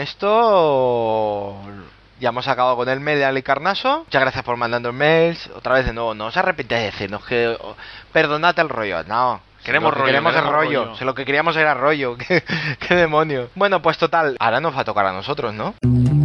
Speaker 1: esto ya hemos acabado con el mail de Ali Carnaso. Muchas gracias por mandando mails. Otra vez de nuevo, no os arrepentáis de decirnos que oh, perdonad el rollo, no.
Speaker 2: Queremos
Speaker 1: Lo que
Speaker 2: rollo,
Speaker 1: queremos es
Speaker 2: queremos
Speaker 1: rollo.
Speaker 2: rollo.
Speaker 1: Si lo que queríamos era rollo. ¿Qué, qué demonios. Bueno, pues total, ahora nos va a tocar a nosotros, ¿no?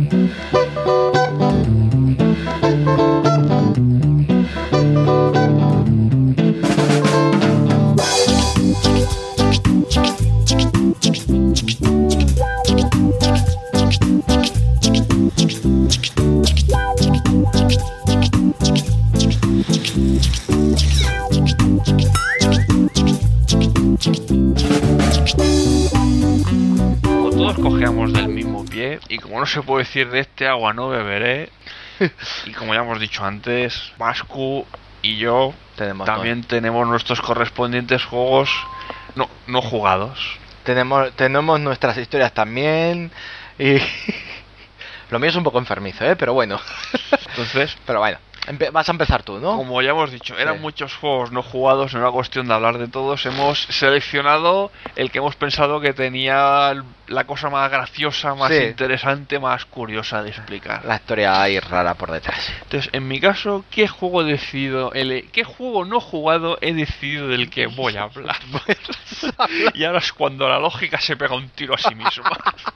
Speaker 2: Como todos cojeamos del mismo pie, y como no se puede decir de este agua no beberé, y como ya hemos dicho antes, Vascu y yo
Speaker 1: Tenemos
Speaker 2: también tenemos nuestros correspondientes juegos no, no jugados.
Speaker 1: Tenemos, tenemos nuestras historias también. Y lo mío es un poco enfermizo, ¿eh? Pero bueno.
Speaker 2: Entonces,
Speaker 1: Pero bueno, empe- vas a empezar tú, ¿no?
Speaker 2: como ya hemos dicho, eran
Speaker 1: Sí.
Speaker 2: muchos juegos no jugados, no era cuestión de hablar de todos. Hemos seleccionado el que hemos pensado que tenía la cosa más graciosa, más
Speaker 1: Sí.
Speaker 2: interesante, más curiosa de explicar.
Speaker 1: La historia ahí rara por detrás.
Speaker 2: Entonces, en mi caso, ¿qué juego he decidido? El, ¿Qué juego no jugado he decidido del que voy a hablar? Y ahora es cuando la lógica se pega un tiro a sí misma.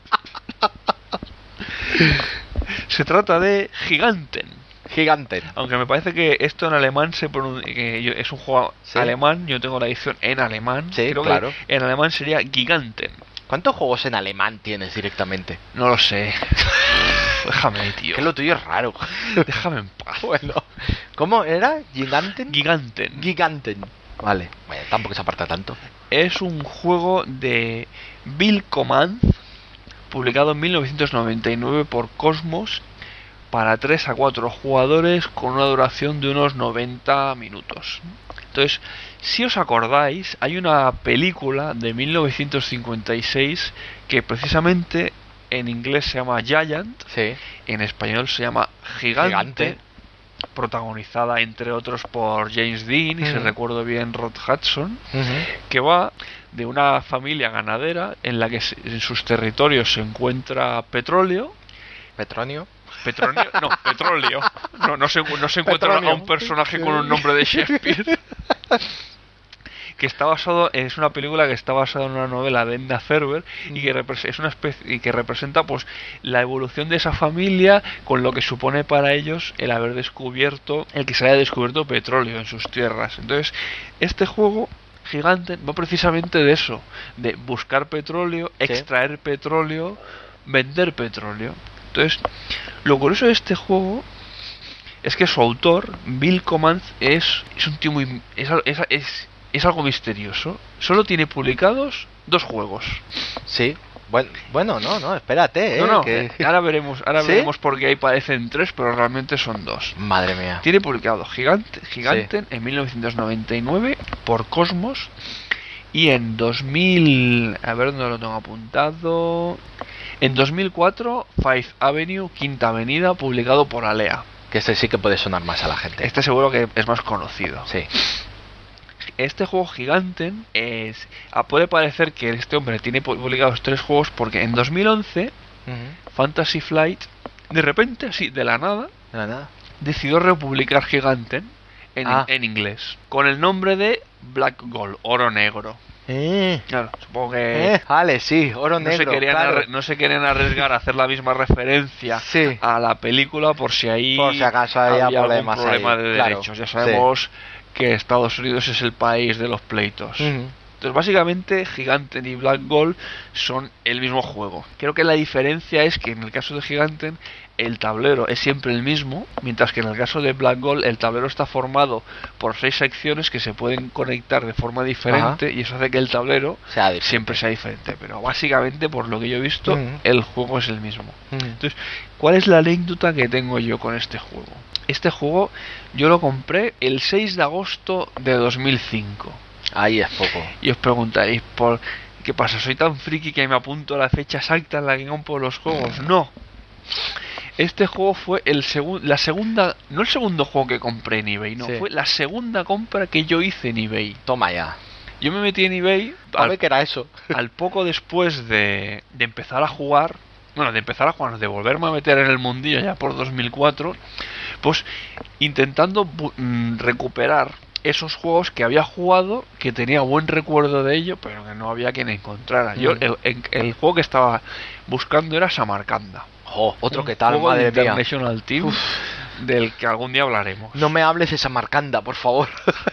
Speaker 2: Se trata de Giganten.
Speaker 1: Gigante.
Speaker 2: Aunque me parece que esto en alemán se pronuncia, que yo- es un juego
Speaker 1: Sí.
Speaker 2: alemán, yo tengo la edición en alemán.
Speaker 1: Sí,
Speaker 2: Creo
Speaker 1: claro.
Speaker 2: que en alemán sería Giganten.
Speaker 1: ¿Cuántos juegos en alemán tienes directamente?
Speaker 2: No lo sé. Déjame, tío.
Speaker 1: Que lo tuyo es raro.
Speaker 2: Déjame en paz.
Speaker 1: Bueno. ¿Cómo era? Giganten.
Speaker 2: Giganten.
Speaker 1: Giganten. Vale. Bueno, tampoco se aparta tanto.
Speaker 2: Es un juego de Bill Command, publicado en mil novecientos noventa y nueve por Cosmos, para tres a cuatro jugadores con una duración de unos noventa minutos. Entonces, si os acordáis, hay una película de mil novecientos cincuenta y seis que precisamente en inglés se llama Giant,
Speaker 1: Sí.
Speaker 2: en español se llama Gigante,
Speaker 1: Gigante.
Speaker 2: protagonizada entre otros por James Dean y, si
Speaker 1: Ujú.
Speaker 2: recuerdo bien, Rod Hudson,
Speaker 1: Ujú.
Speaker 2: que va de una familia ganadera en la que se- en sus territorios se encuentra petróleo.
Speaker 1: Petronio.
Speaker 2: Petróleo, no, petróleo. No, no se, no se encuentra a
Speaker 1: Petróleo.
Speaker 2: un personaje con un nombre de Shakespeare. Que está basado, es una película que está basada en una novela de Edna Ferber y que repres- es una especie y que representa pues la evolución de esa familia con lo que supone para ellos el haber descubierto, el que se haya descubierto petróleo en sus tierras. Entonces, este juego Gigante va precisamente de eso, de buscar petróleo,
Speaker 1: Sí.
Speaker 2: extraer petróleo, vender petróleo. Entonces, lo curioso de este juego es que su autor, Bill Command, es, es un tío muy... Es, es, es, es algo misterioso. Solo tiene publicados dos juegos.
Speaker 1: Sí. Bueno, bueno, no, no, espérate, ¿eh?
Speaker 2: No, no,
Speaker 1: que...
Speaker 2: ahora veremos, ahora
Speaker 1: ¿Sí?
Speaker 2: veremos por qué ahí parecen tres, pero realmente son dos.
Speaker 1: Madre mía.
Speaker 2: Tiene publicado Gigante, Giganten sí. en mil novecientos noventa y nueve por Cosmos y en dos mil, a ver dónde lo tengo apuntado, en dos mil cuatro Fifth Avenue, Quinta Avenida, publicado por Alea.
Speaker 1: Que este sí que puede sonar más a la gente.
Speaker 2: Este seguro que es más conocido.
Speaker 1: Sí.
Speaker 2: Este juego Giganten es, puede parecer que este hombre tiene publicados tres juegos porque en dos mil once uh-huh. Fantasy Flight de repente así de la nada,
Speaker 1: de la nada.
Speaker 2: decidió republicar Giganten en, ah. en inglés con el nombre de Black Gold, oro negro.
Speaker 1: Eh.
Speaker 2: Claro, supongo que
Speaker 1: eh, vale, sí, oro
Speaker 2: no
Speaker 1: negro.
Speaker 2: Se querían
Speaker 1: claro.
Speaker 2: arre- no se querían arriesgar a hacer la misma referencia
Speaker 1: sí.
Speaker 2: a la película por si ahí
Speaker 1: por si acaso había,
Speaker 2: había
Speaker 1: problemas
Speaker 2: algún problema
Speaker 1: ahí.
Speaker 2: de
Speaker 1: Claro.
Speaker 2: derechos. Ya sabemos sí. que Estados Unidos es el país de los pleitos. Uh-huh. Entonces básicamente Giganten y Black Gold son el mismo juego. Creo que la diferencia es que en el caso de Giganten el tablero es siempre el mismo, mientras que en el caso de Black Gold el tablero está formado por seis secciones que se pueden conectar de forma diferente. Ajá. Y eso hace que el tablero
Speaker 1: sea
Speaker 2: siempre sea diferente. Pero básicamente por lo que yo he visto uh-huh. el juego es el mismo.
Speaker 1: Uh-huh.
Speaker 2: Entonces, ¿cuál es la anécdota que tengo yo con este juego? Este juego yo lo compré el seis de agosto de dos mil cinco.
Speaker 1: Ahí es poco.
Speaker 2: Y os preguntaréis, ¿por qué pasa? ¿Soy tan friki que me apunto a la fecha exacta en la que compro los juegos? No. Este juego fue el segu- la segunda, no el segundo juego que compré en eBay, no, sí. fue la segunda compra que yo hice en eBay.
Speaker 1: Toma ya.
Speaker 2: Yo me metí en eBay.
Speaker 1: A ver qué era eso.
Speaker 2: Al poco después de, de empezar a jugar, bueno, de empezar a jugar, de volverme a meter en el mundillo ya por dos mil cuatro, pues intentando bu- mm, recuperar esos juegos que había jugado, que tenía buen recuerdo de ello, pero que no había quien encontrara. Yo el, el, el juego que estaba buscando era Samarcanda.
Speaker 1: Oh, otro que tal, madre mía.
Speaker 2: International Team, Uf. del que algún día hablaremos.
Speaker 1: No me hables de Samarcanda, por favor.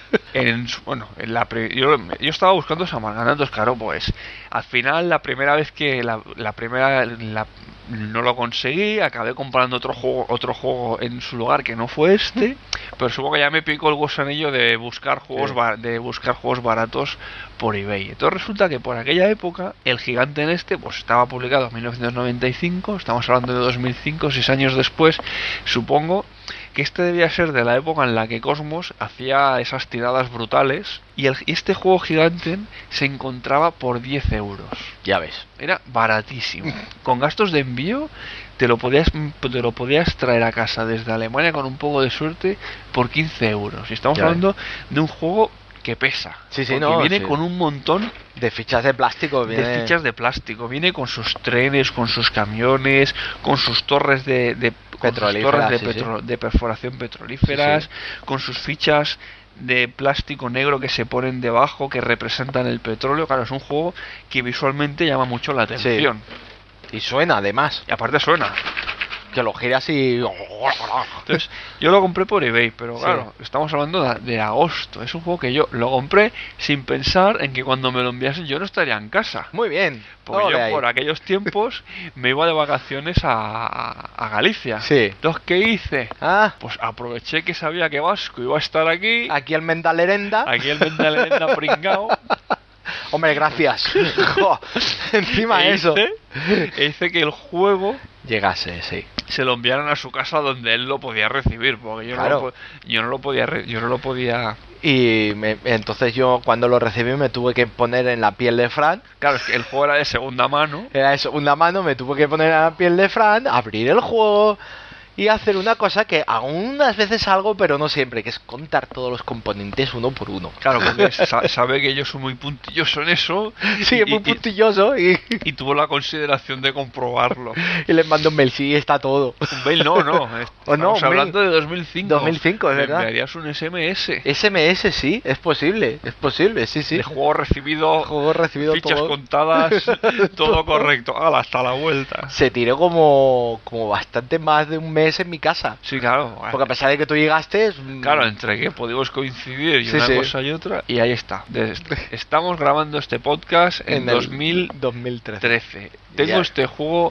Speaker 2: En, bueno, en la pre- yo, yo estaba buscando Samarcanda, entonces claro, pues al final la primera vez que la, la primera la, no lo conseguí, acabé comprando otro juego, otro juego en su lugar que no fue este, pero supongo que ya me picó el gusanillo de buscar juegos sí. ba- de buscar juegos baratos por eBay. Entonces resulta que por aquella época el Gigante en este pues estaba publicado en mil novecientos noventa y cinco, estamos hablando de dos mil cinco, seis años después, supongo que este debía ser de la época en la que Cosmos hacía esas tiradas brutales y, el, y este juego Giganten se encontraba por diez euros.
Speaker 1: Ya ves.
Speaker 2: Era baratísimo. Con gastos de envío te lo podías te lo podías traer a casa desde Alemania con un poco de suerte por quince euros. Y estamos ya hablando ves. de un juego que pesa.
Speaker 1: Sí, sí, no.
Speaker 2: Viene
Speaker 1: sí.
Speaker 2: con un montón
Speaker 1: de fichas de plástico. Viene...
Speaker 2: De fichas de plástico. Viene con sus trenes, con sus camiones, con sus torres de, de petrolíferas, de,
Speaker 1: sí,
Speaker 2: petro,
Speaker 1: sí.
Speaker 2: de perforación petrolíferas, sí, sí. con sus fichas de plástico negro que se ponen debajo, que representan el petróleo. Claro, es un juego que visualmente llama mucho la atención.
Speaker 1: Sí. Y suena, además.
Speaker 2: Y aparte suena.
Speaker 1: Que lo giras y...
Speaker 2: Entonces, yo lo compré por eBay, pero sí. claro, estamos hablando de, de agosto. Es un juego que yo lo compré sin pensar en que cuando me lo enviasen yo no estaría en casa.
Speaker 1: Muy bien.
Speaker 2: Porque yo por aquellos tiempos me iba de vacaciones a, a, a Galicia.
Speaker 1: Sí.
Speaker 2: Entonces, ¿qué hice?
Speaker 1: Ah.
Speaker 2: Pues aproveché que sabía que Vasco iba a estar aquí.
Speaker 1: Aquí el Mendalerenda.
Speaker 2: Aquí el Mendalerenda pringao.
Speaker 1: Hombre, gracias. Jo, encima
Speaker 2: e
Speaker 1: eso.
Speaker 2: Hice, e hice que el juego
Speaker 1: llegase, sí.
Speaker 2: Se lo enviaran a su casa donde él lo podía recibir, porque yo,
Speaker 1: claro.
Speaker 2: no, lo, yo no lo podía, yo no lo podía.
Speaker 1: Y me, entonces yo cuando lo recibí me tuve que poner en la piel de Fran.
Speaker 2: Claro, es que el juego era de segunda mano.
Speaker 1: Era de segunda mano, me tuve que poner en la piel de Fran, abrir el juego y hacer una cosa que algunas veces hago, pero no siempre, que es contar todos los componentes uno por uno.
Speaker 2: Claro, porque sabe que yo soy muy puntilloso en eso.
Speaker 1: Sí,
Speaker 2: y,
Speaker 1: es muy puntilloso. Y,
Speaker 2: y tuvo la consideración de comprobarlo.
Speaker 1: Y les mando un mail, sí, está todo.
Speaker 2: Un mail no, no. Estamos
Speaker 1: no,
Speaker 2: hablando mail. de dos mil cinco.
Speaker 1: dos mil cinco, es
Speaker 2: Me
Speaker 1: verdad.
Speaker 2: enviarías un S M S.
Speaker 1: S M S, sí, es posible, es posible, sí, sí.
Speaker 2: De juego recibido,
Speaker 1: juego recibido
Speaker 2: fichas
Speaker 1: todo.
Speaker 2: contadas, todo correcto. ¡Hala, hasta la vuelta!
Speaker 1: Se tiró como, como bastante más de un mes en mi casa.
Speaker 2: Sí, claro.
Speaker 1: Porque a pesar de que tú llegaste...
Speaker 2: Claro, entre que podemos coincidir y
Speaker 1: sí,
Speaker 2: una
Speaker 1: sí.
Speaker 2: cosa y otra, y ahí está. Estamos grabando este podcast en, en dos mil
Speaker 1: dos mil trece.
Speaker 2: trece. Tengo
Speaker 1: ya.
Speaker 2: este juego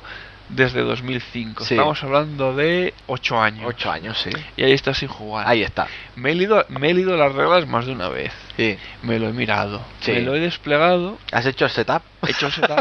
Speaker 2: desde dos mil cinco.
Speaker 1: Sí.
Speaker 2: Estamos hablando de ocho años.
Speaker 1: Ocho años, sí.
Speaker 2: Y ahí está sin jugar.
Speaker 1: Ahí está.
Speaker 2: Me he leído, me he leído las reglas más de una vez.
Speaker 1: Sí.
Speaker 2: Me lo he mirado.
Speaker 1: Sí.
Speaker 2: Me lo he desplegado.
Speaker 1: ¿Has hecho el setup?
Speaker 2: He hecho el setup.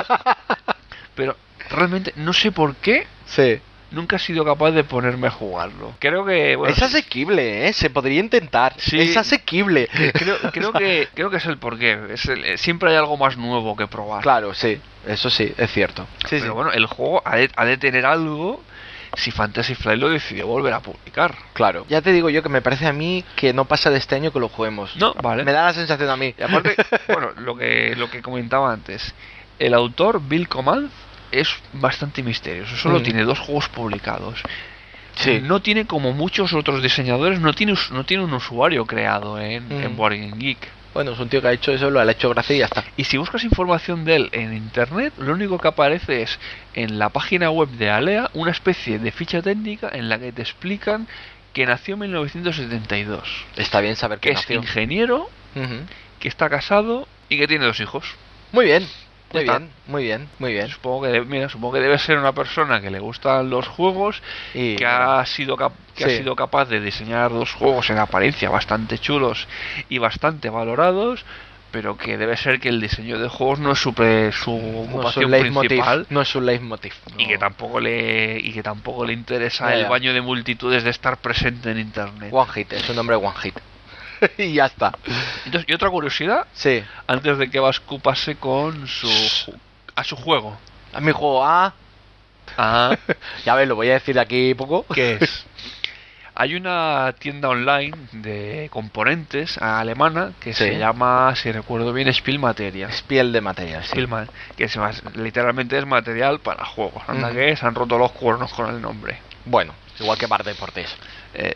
Speaker 2: Pero realmente no sé por qué
Speaker 1: Sí.
Speaker 2: nunca he sido capaz de ponerme a jugarlo. Creo que... Bueno,
Speaker 1: es asequible, ¿eh? Se podría intentar.
Speaker 2: Sí.
Speaker 1: Es asequible.
Speaker 2: creo, creo, que, creo que es el porqué. Es el- siempre hay algo más nuevo que probar.
Speaker 1: Claro, sí. Eso sí, es cierto. Sí,
Speaker 2: Pero
Speaker 1: sí.
Speaker 2: bueno, el juego ha de, ha de tener algo si Fantasy Flight lo decidió volver a publicar.
Speaker 1: Claro. Ya te digo yo que me parece a mí que no pasa de este año que lo juguemos.
Speaker 2: No, vale.
Speaker 1: Me da la sensación a mí.
Speaker 2: Y aparte, bueno, lo que, lo que comentaba antes, el autor Bill Command es bastante misterioso. Solo
Speaker 1: Mm.
Speaker 2: tiene dos juegos publicados.
Speaker 1: Sí.
Speaker 2: No tiene, como muchos otros diseñadores, no tiene, us- no tiene un usuario creado en,
Speaker 1: Mm.
Speaker 2: en Board Game Geek.
Speaker 1: Bueno, es un tío que ha hecho eso, lo ha hecho gracia y ya está.
Speaker 2: Y si buscas información de él en internet, lo único que aparece es en la página web de Alea una especie de ficha técnica en la que te explican que nació en mil novecientos setenta y dos,
Speaker 1: Está bien saber
Speaker 2: que
Speaker 1: que
Speaker 2: es
Speaker 1: nació.
Speaker 2: ingeniero,
Speaker 1: Ujú.
Speaker 2: que está casado y que tiene dos hijos.
Speaker 1: Muy bien. Muy
Speaker 2: Ya está.
Speaker 1: bien, muy bien, muy bien.
Speaker 2: Supongo que, debe- mira, supongo que debe ser una persona que le gustan los juegos,
Speaker 1: Y
Speaker 2: que, ha sido, cap- que ha
Speaker 1: Sí.
Speaker 2: sido capaz de diseñar dos juegos en apariencia bastante chulos y bastante valorados, pero que debe ser que el diseño de juegos no es su, pre- su
Speaker 1: no es un
Speaker 2: ocupación
Speaker 1: leitmotiv.
Speaker 2: principal.
Speaker 1: No es un leitmotiv.
Speaker 2: Y
Speaker 1: no.
Speaker 2: que tampoco le y que tampoco le interesa
Speaker 1: Ya,
Speaker 2: el
Speaker 1: ya.
Speaker 2: baño de multitudes de estar presente en internet.
Speaker 1: One hit, es un nombre one hit. Y ya está.
Speaker 2: Entonces, y otra curiosidad,
Speaker 1: Sí.
Speaker 2: antes de que Vasco pase con su ju- a su juego.
Speaker 1: A mi juego A.
Speaker 2: Ah,
Speaker 1: Ya ves, lo voy a decir de aquí poco.
Speaker 2: ¿qué es? Hay una tienda online de componentes alemana que
Speaker 1: Sí.
Speaker 2: se llama, si recuerdo bien, Spielmaterial.
Speaker 1: Es piel de material, sí.
Speaker 2: Spielman, que es más- literalmente es material para juegos. Anda
Speaker 1: Ujú.
Speaker 2: que se han roto los cuernos con el nombre.
Speaker 1: Bueno, igual que Bar Deportes.
Speaker 2: Eh,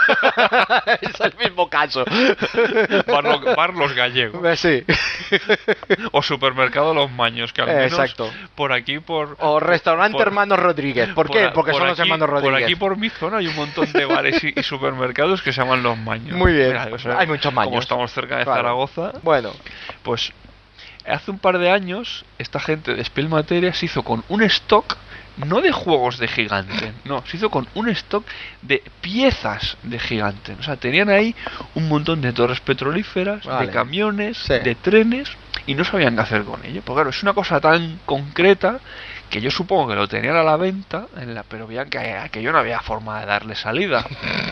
Speaker 1: Es el mismo caso.
Speaker 2: bar, lo- bar Los Gallegos.
Speaker 1: Eh, Sí.
Speaker 2: O Supermercado Los Maños, que al
Speaker 1: Eh,
Speaker 2: menos
Speaker 1: exacto.
Speaker 2: por aquí, por...
Speaker 1: O Restaurante
Speaker 2: por-
Speaker 1: Hermanos Rodríguez. ¿Por, qué?
Speaker 2: a-
Speaker 1: Porque
Speaker 2: por
Speaker 1: son los
Speaker 2: aquí-
Speaker 1: hermanos
Speaker 2: Por
Speaker 1: Rodríguez.
Speaker 2: aquí, por mi zona, hay un montón de bares y, y supermercados que se llaman Los Maños.
Speaker 1: Muy bien.
Speaker 2: Mira, o sea,
Speaker 1: Hay muchos maños.
Speaker 2: Como estamos cerca de
Speaker 1: Claro.
Speaker 2: Zaragoza,
Speaker 1: Bueno,
Speaker 2: pues hace un par de años esta gente de Spielmaterial se hizo con un stock no de juegos de Gigante, no, se hizo con un stock de piezas de Gigante. O sea, tenían ahí un montón de torres petrolíferas,
Speaker 1: Vale.
Speaker 2: de camiones,
Speaker 1: Sí.
Speaker 2: de trenes, y no sabían qué hacer con ello. Porque claro, es una cosa tan concreta que yo supongo que lo tenían a la venta, en la, pero veían que aquello no había forma de darle salida.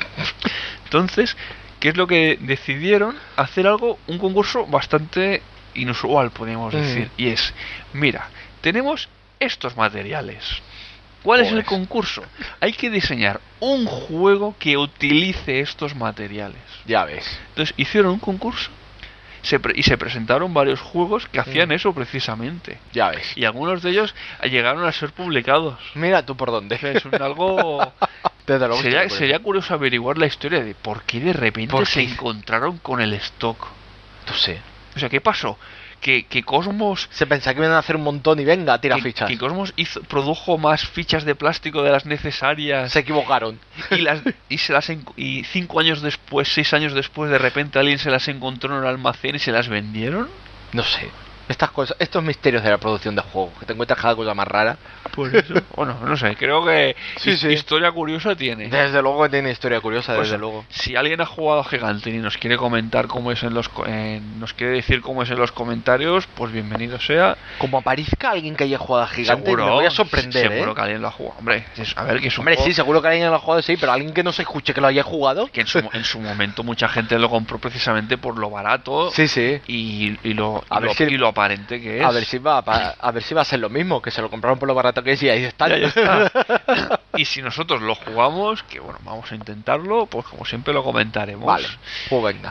Speaker 2: Entonces, ¿qué es lo que decidieron? Hacer algo, un concurso bastante inusual, podríamos
Speaker 1: Mm.
Speaker 2: decir. Y es, mira, tenemos estos materiales. ¿Cuál es el
Speaker 1: Joder.
Speaker 2: concurso? Hay que diseñar un juego que utilice estos materiales.
Speaker 1: ya ves.
Speaker 2: Entonces hicieron un concurso se pre- y se presentaron varios juegos que hacían
Speaker 1: Mm.
Speaker 2: eso precisamente.
Speaker 1: Ya ves.
Speaker 2: Y algunos de ellos llegaron a ser publicados.
Speaker 1: Mira tú por dónde.
Speaker 2: O sea, es un algo...
Speaker 1: Desde luego
Speaker 2: Sería,
Speaker 1: que sí,
Speaker 2: sería curioso averiguar la historia de por qué de repente
Speaker 1: ¿Por
Speaker 2: se
Speaker 1: qué?
Speaker 2: encontraron con el stock.
Speaker 1: No sé.
Speaker 2: O sea, ¿qué pasó? Que, que Cosmos...
Speaker 1: Se pensaba que iban a hacer un montón y venga, tira
Speaker 2: Que,
Speaker 1: fichas.
Speaker 2: que Cosmos hizo, produjo más fichas de plástico de las necesarias
Speaker 1: Se equivocaron.
Speaker 2: y, las, y, se las en- y cinco años después, seis años después, de repente alguien se las encontró en el almacén y se las vendieron.
Speaker 1: No sé. Estas cosas, estos misterios de la producción de juegos, que te encuentras cada cosa más rara.
Speaker 2: Por eso. Bueno, no sé, creo que
Speaker 1: Sí,
Speaker 2: his-
Speaker 1: sí.
Speaker 2: historia curiosa tiene.
Speaker 1: Desde luego que tiene historia curiosa,
Speaker 2: Pues,
Speaker 1: desde luego.
Speaker 2: Si alguien ha jugado a Gigante y nos quiere comentar cómo es en los co- en- nos quiere decir cómo es en los comentarios, pues bienvenido sea.
Speaker 1: Como aparezca alguien que haya jugado a Gigante,
Speaker 2: Seguro,
Speaker 1: me voy a sorprender,
Speaker 2: seguro
Speaker 1: ¿eh?
Speaker 2: que alguien lo ha jugado. Hombre, es- a ver, que es un
Speaker 1: Hombre,
Speaker 2: juego
Speaker 1: sí, seguro que alguien lo ha jugado, sí, pero alguien que no se escuche que lo haya jugado.
Speaker 2: que en su, en su momento mucha gente lo compró precisamente por lo barato
Speaker 1: Sí, sí.
Speaker 2: y, y lo,
Speaker 1: A
Speaker 2: y,
Speaker 1: ver
Speaker 2: lo,
Speaker 1: si-
Speaker 2: y lo aparente que es.
Speaker 1: A ver si va a, pa- a ver si va a ser lo mismo, que se lo compraron por lo barato que es y ahí está.
Speaker 2: Ya, ya está. Y si nosotros lo jugamos, que bueno, vamos a intentarlo, pues como siempre lo comentaremos.
Speaker 1: Vale, pues venga.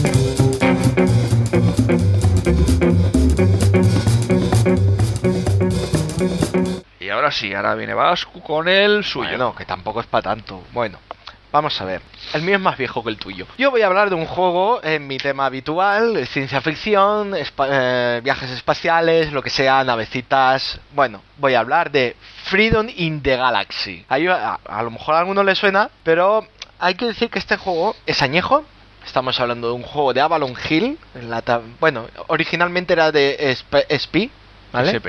Speaker 2: Y ahora sí, ahora viene Vasco con el suyo.
Speaker 1: Bueno, que tampoco es para tanto. Bueno, vamos a ver. El mío es más viejo que el tuyo. Yo voy a hablar de un juego en mi tema habitual, ciencia ficción, espa- eh, viajes espaciales, lo que sea, navecitas. Bueno, voy a hablar de Freedom in the Galaxy. Ahí, a, a lo mejor a alguno le suena, pero hay que decir que este juego es añejo. Estamos hablando de un juego de Avalon Hill. En la ta- bueno, originalmente era de S P, ¿vale?
Speaker 2: S P I.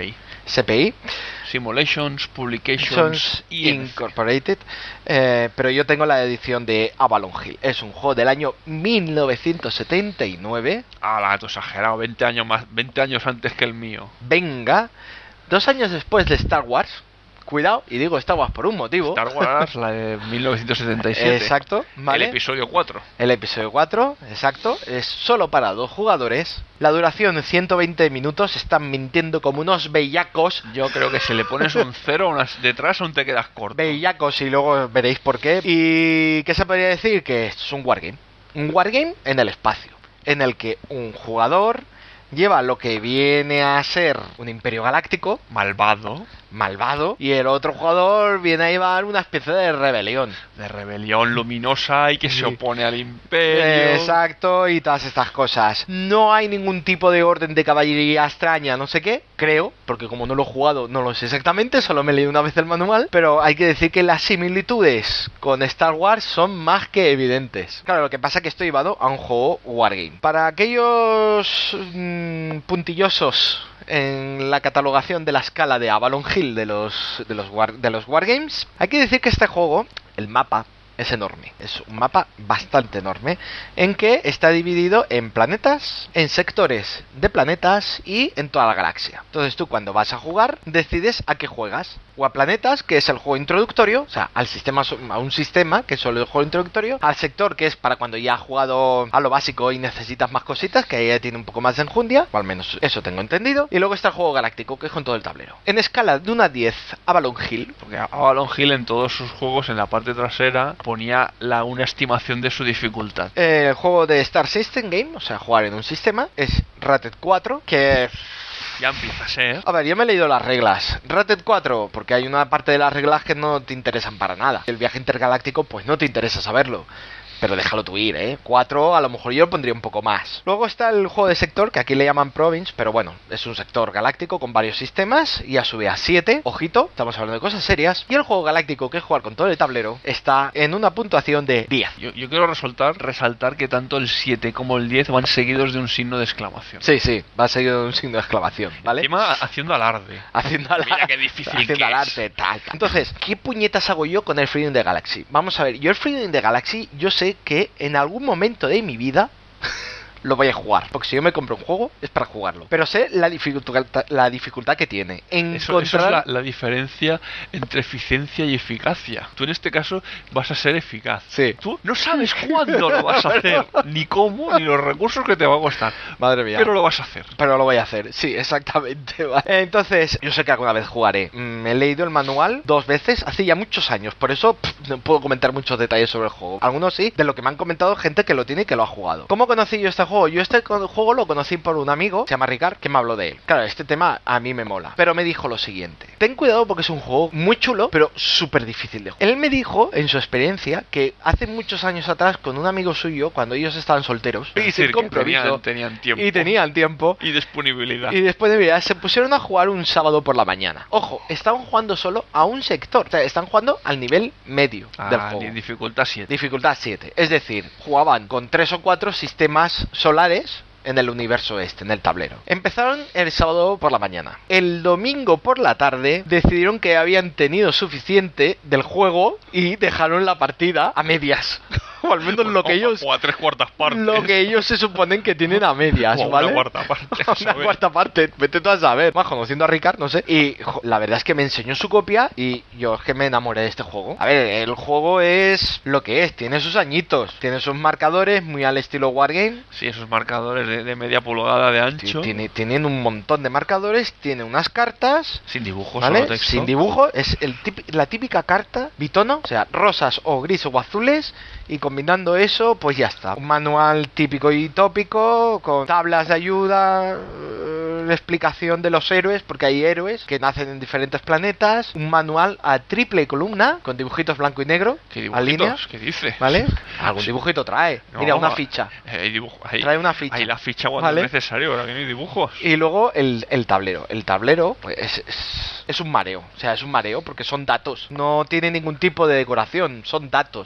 Speaker 1: S P I.
Speaker 2: Simulations Publications
Speaker 1: Sons
Speaker 2: Incorporated.
Speaker 1: Incorporated, eh, pero yo tengo la edición de Avalon Hill. Es un juego del año mil novecientos setenta y nueve.
Speaker 2: Ah, tú exagerado, veinte años más, veinte años antes que el mío.
Speaker 1: Venga, dos años después de Star Wars. Cuidado, y digo Star Wars por un motivo.
Speaker 2: Star Wars, la de mil novecientos setenta y siete.
Speaker 1: Exacto, ¿vale?
Speaker 2: El episodio cuatro.
Speaker 1: El episodio cuatro, exacto, es solo para dos jugadores. La duración ciento veinte minutos, están mintiendo como unos bellacos.
Speaker 2: Yo creo que si le pones un cero unas detrás aún te quedas corto.
Speaker 1: Bellacos, y luego veréis por qué. ¿Y qué se podría decir? Que es un wargame. Un wargame en el espacio, en el que un jugador lleva lo que viene a ser un imperio galáctico
Speaker 2: Malvado.
Speaker 1: malvado, y el otro jugador viene a llevar una especie de rebelión.
Speaker 2: De rebelión luminosa y que
Speaker 1: Sí.
Speaker 2: se opone al imperio.
Speaker 1: Exacto, y todas estas cosas. No hay ningún tipo de orden de caballería extraña, no sé qué, creo, porque como no lo he jugado no lo sé exactamente, solo me he leído una vez el manual, pero hay que decir que las similitudes con Star Wars son más que evidentes. Claro, lo que pasa es que estoy llevado a un juego wargame. Para aquellos mmm, puntillosos en la catalogación de la escala de Avalon Hill de los de los war, de los wargames, hay que decir que este juego, el mapa es enorme, es un mapa bastante enorme, en que está dividido en planetas, en sectores de planetas y en toda la galaxia. Entonces tú cuando vas a jugar decides a qué juegas, o a planetas, que es el juego introductorio, o sea, al sistema, a un sistema que es solo el juego introductorio, al sector, que es para cuando ya has jugado a lo básico y necesitas más cositas, que ahí ya tiene un poco más de enjundia, o al menos eso tengo entendido. Y luego está el juego galáctico, que es con todo el tablero. En escala de una a diez, Avalon Hill,
Speaker 2: Porque Avalon Hill en todos sus juegos en la parte trasera ponía la, una estimación de su dificultad.
Speaker 1: eh, el juego de Star System Game, o sea, jugar en un sistema, es Rated cuatro, que...
Speaker 2: Ya empieza a ser.
Speaker 1: A ver, yo me he leído las reglas. Rated cuatro, porque hay una parte de las reglas que no te interesan para nada. El viaje intergaláctico, pues no te interesa saberlo. Pero déjalo tú ir, ¿eh? cuatro, a lo mejor yo lo pondría un poco más. Luego está el juego de sector, que aquí le llaman Province, pero bueno, es un sector galáctico con varios sistemas, y a su vez a siete, ojito, estamos hablando de cosas serias. Y el juego galáctico, que es jugar con todo el tablero, está en una puntuación de diez.
Speaker 2: Yo, yo quiero resaltar, resaltar que tanto el siete como el diez van seguidos de un signo de exclamación.
Speaker 1: Sí, sí, va seguido de un signo de exclamación, ¿vale?
Speaker 2: Encima haciendo alarde.
Speaker 1: Haciendo alarde.
Speaker 2: Mira qué difícil
Speaker 1: Haciendo
Speaker 2: que es.
Speaker 1: alarde, tal, tal. Entonces, ¿qué puñetas hago yo con el Freedom de Galaxy? Vamos a ver, yo el Freedom de Galaxy, yo sé que en algún momento de mi vida lo voy a jugar, porque si yo me compro un juego es para jugarlo, pero sé la dificultad, la dificultad que tiene encontrar...
Speaker 2: Eso, eso es la, la diferencia entre eficiencia y eficacia. Tú en este caso vas a ser eficaz.
Speaker 1: Sí.
Speaker 2: Tú no sabes cuándo lo vas a hacer, ni cómo, ni los recursos que te va a costar.
Speaker 1: Madre mía.
Speaker 2: Pero lo vas a hacer.
Speaker 1: Pero lo voy a hacer, sí, exactamente. ¿Vale? Entonces, yo sé que alguna vez jugaré. Me he leído el manual dos veces, hace ya muchos años, por eso pff, no puedo comentar muchos detalles sobre el juego. Algunos sí, de lo que me han comentado gente que lo tiene y que lo ha jugado. ¿Cómo conocí yo este juego? Yo este juego lo conocí por un amigo, se llama Ricard, que me habló de él. Claro, este tema a mí me mola, pero me dijo lo siguiente: ten cuidado porque es un juego muy chulo, pero súper difícil de jugar. Él me dijo, en su experiencia, que hace muchos años atrás, con un amigo suyo, cuando ellos estaban solteros,
Speaker 2: Es decir,
Speaker 1: sin
Speaker 2: que
Speaker 1: compromiso,
Speaker 2: tenían, tenían tiempo.
Speaker 1: y tenían tiempo,
Speaker 2: Y disponibilidad.
Speaker 1: y después de mirar, se pusieron a jugar un sábado por la mañana. Ojo, estaban jugando solo a un sector, o sea, están jugando al nivel medio del
Speaker 2: Ah,
Speaker 1: juego.
Speaker 2: ni dificultad siete.
Speaker 1: Dificultad siete. Es decir, jugaban con tres o cuatro sistemas solares en el universo este, en el tablero. Empezaron el sábado por la mañana. El domingo por la tarde decidieron que habían tenido suficiente del juego y dejaron la partida a medias. O al menos lo que ellos...
Speaker 2: O a tres cuartas partes.
Speaker 1: Lo que ellos se suponen que tienen a medias,
Speaker 2: O a
Speaker 1: ¿vale?
Speaker 2: una cuarta parte. a
Speaker 1: Una
Speaker 2: saber.
Speaker 1: cuarta parte, vete tú a saber. Más conociendo a Ricard, no sé. Y jo, la verdad es que me enseñó su copia y yo es que me enamoré de este juego. A ver, el juego es lo que es, tiene sus añitos, tiene sus marcadores muy al estilo Wargame.
Speaker 2: Sí, esos marcadores de, de media pulgada de ancho.
Speaker 1: Tiene, tienen un montón de marcadores, tiene unas cartas,
Speaker 2: Sin dibujos,
Speaker 1: ¿vale?
Speaker 2: solo texto.
Speaker 1: Sin dibujo, es el tip- la típica carta bitono, o sea, rosas o gris o azules, y combinando eso, pues ya está. Un manual típico y tópico, con tablas de ayuda, eh, explicación de los héroes, porque hay héroes que nacen en diferentes planetas, un manual a triple columna, con dibujitos blanco y negro,
Speaker 2: ¿Qué
Speaker 1: a línea,
Speaker 2: dibujitos? ¿Qué dice?
Speaker 1: ¿vale? Algún dibujito trae.
Speaker 2: No,
Speaker 1: Mira, una
Speaker 2: ah,
Speaker 1: ficha.
Speaker 2: eh, Hay dibujo, hay,
Speaker 1: Trae una ficha.
Speaker 2: Hay la ficha cuando
Speaker 1: ¿Vale?
Speaker 2: es necesario, ahora que no hay dibujos.
Speaker 1: Y luego el, el tablero. El tablero pues, es, es, es un mareo. O sea, es un mareo porque son datos. No tiene ningún tipo de decoración. Son datos.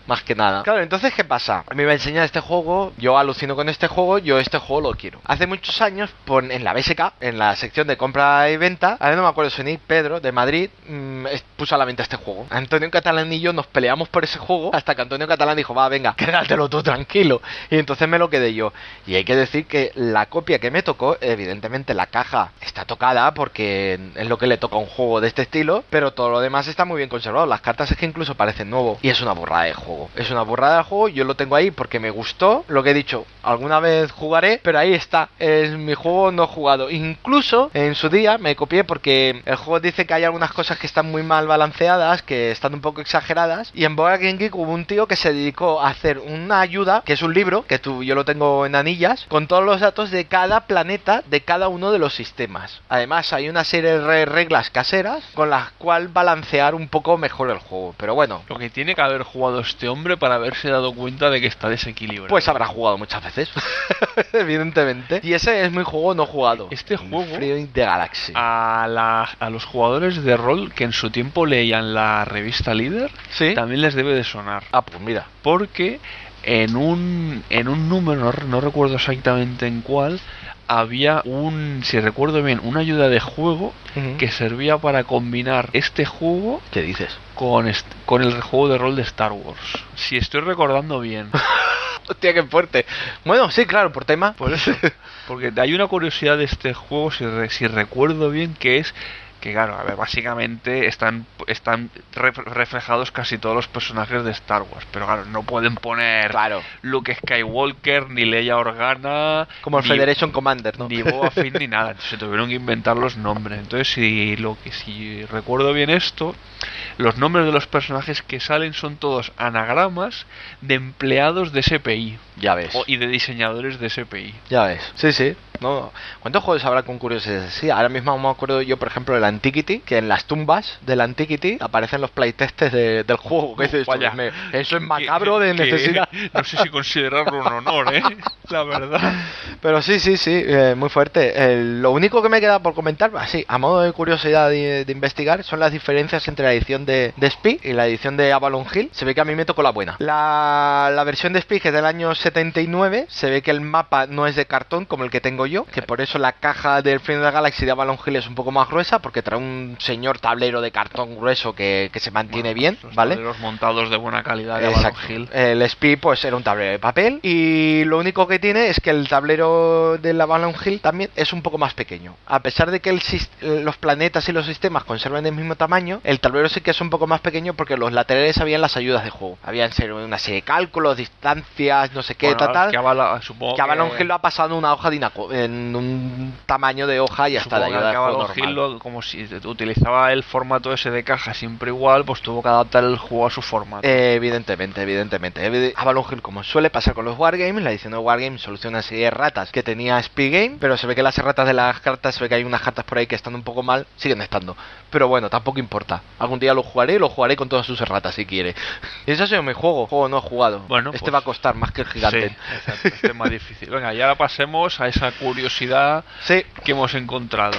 Speaker 1: más que nada. Claro, entonces, ¿qué pasa? A mí me enseña este juego, yo alucino con este juego, yo este juego lo quiero. Hace muchos años, pon, en la B S K, en la sección de compra y venta, ahora no me acuerdo si ni Pedro, de Madrid, mmm, puso a la venta este juego. Antonio Catalán y yo nos peleamos por ese juego, hasta que Antonio Catalán dijo, va, venga, quédatelo tú tranquilo. Y entonces me lo quedé yo. Y hay que decir que la copia que me tocó, evidentemente la caja está tocada, porque es lo que le toca a un juego de este estilo, pero todo lo demás está muy bien conservado. Las cartas es que incluso parecen nuevo. Y es una burrada de juego. Es una burrada de juego, yo lo tengo ahí porque me gustó, lo que he dicho, alguna vez jugaré, pero ahí está, es mi juego no jugado. Incluso en su día me copié porque el juego dice que hay algunas cosas que están muy mal balanceadas, que están un poco exageradas, y en Board Game Geek hubo un tío que se dedicó a hacer una ayuda, que es un libro, que tú, yo lo tengo en anillas, con todos los datos de cada planeta, de cada uno de los sistemas. Además hay una serie de reglas caseras con las cuales balancear un poco mejor el juego, pero bueno.
Speaker 2: Lo que tiene que haber jugado este hombre para haberse dado cuenta de que está desequilibrado.
Speaker 1: Pues habrá jugado muchas veces, evidentemente. Y ese es mi juego no jugado.
Speaker 2: Este juego,
Speaker 1: Freedom the Galaxy.
Speaker 2: A, la, a los jugadores de rol que en su tiempo leían la revista Líder,
Speaker 1: ¿sí?
Speaker 2: También les debe de sonar.
Speaker 1: Ah, pues mira.
Speaker 2: Porque en un, en un número, no, no recuerdo exactamente en cuál, había un, si recuerdo bien, una ayuda de juego uh-huh. que servía para combinar este juego.
Speaker 1: ¿Qué dices?
Speaker 2: Con, est- con el juego de rol de Star Wars. Si estoy recordando bien.
Speaker 1: Hostia, qué fuerte. Bueno, sí, claro, por tema.
Speaker 2: Por eso. Porque hay una curiosidad de este juego, si, re- si recuerdo bien, que es que, claro, a ver, básicamente están están re- reflejados casi todos los personajes de Star Wars, pero claro, no pueden poner
Speaker 1: claro.
Speaker 2: Luke Skywalker, ni Leia Organa,
Speaker 1: como el
Speaker 2: ni,
Speaker 1: Federation Commander, ¿no?
Speaker 2: Ni Boba Fett, ni nada. Se tuvieron que inventar los nombres. Entonces, si lo que si recuerdo bien esto, los nombres de los personajes que salen son todos anagramas de empleados de S P I.
Speaker 1: Ya ves.
Speaker 2: O, y de diseñadores de S P I.
Speaker 1: Ya ves. Sí, sí. No. ¿Cuántos juegos habrá con curiosidades? Sí, ahora mismo me acuerdo yo, por ejemplo, del Antiquity, que en las tumbas del Antiquity aparecen los playtests de, del juego. ¿Qué dices?
Speaker 2: Vaya,
Speaker 1: me, eso es macabro de
Speaker 2: que,
Speaker 1: necesidad.
Speaker 2: Que, no sé si considerarlo un honor, ¿eh? La verdad.
Speaker 1: Pero sí, sí, sí, eh, muy fuerte. Eh, lo único que me queda por comentar, así, a modo de curiosidad de, de investigar, son las diferencias entre la edición de, de S P I y la edición de Avalon Hill. Se ve que a mí me tocó la buena. La, la versión de S P I, que es del año setenta y nueve, se ve que el mapa no es de cartón como el que tengo yo, que por eso la caja del Freedom of the Galaxy de Avalon Hill es un poco más gruesa, porque trae un señor tablero de cartón grueso que, que se mantiene
Speaker 2: bueno,
Speaker 1: bien,
Speaker 2: los
Speaker 1: ¿vale?
Speaker 2: Tableros montados de buena calidad de
Speaker 1: Exacto.
Speaker 2: Avalon Hill.
Speaker 1: El S P I pues era un tablero de papel, y lo único que tiene es que el tablero del Avalon Hill también es un poco más pequeño. A pesar de que el, los planetas y los sistemas conservan el mismo tamaño, el tablero sí que es un poco más pequeño, porque los laterales habían las ayudas de juego. Habían ser una serie de cálculos, distancias, no sé qué,
Speaker 2: bueno,
Speaker 1: tal,
Speaker 2: que Avalon, supongo
Speaker 1: que Avalon
Speaker 2: que...
Speaker 1: Hill lo ha pasado en una hoja de Inaco, en un tamaño de hoja y hasta de ayuda de juego normal.
Speaker 2: Hill lo, como si utilizaba el formato ese de caja siempre igual, pues tuvo que adaptar el juego a su formato.
Speaker 1: Eh, evidentemente, evidentemente. Avalon Hill, como suele pasar con los Wargames, la edición de Wargames soluciona una serie de ratas que tenía Speed Game, pero se ve que las erratas de las cartas, se ve que hay unas cartas por ahí que están un poco mal, siguen estando. Pero bueno, tampoco importa. Algún día lo jugaré y lo jugaré con todas sus erratas si quiere. Y eso ha sido mi juego. Juego no jugado.
Speaker 2: Bueno,
Speaker 1: este
Speaker 2: pues,
Speaker 1: va a costar más que el gigante.
Speaker 2: Sí, exacto, este es más difícil. Venga, y ahora pasemos a esa curiosidad
Speaker 1: sí.
Speaker 2: que hemos encontrado.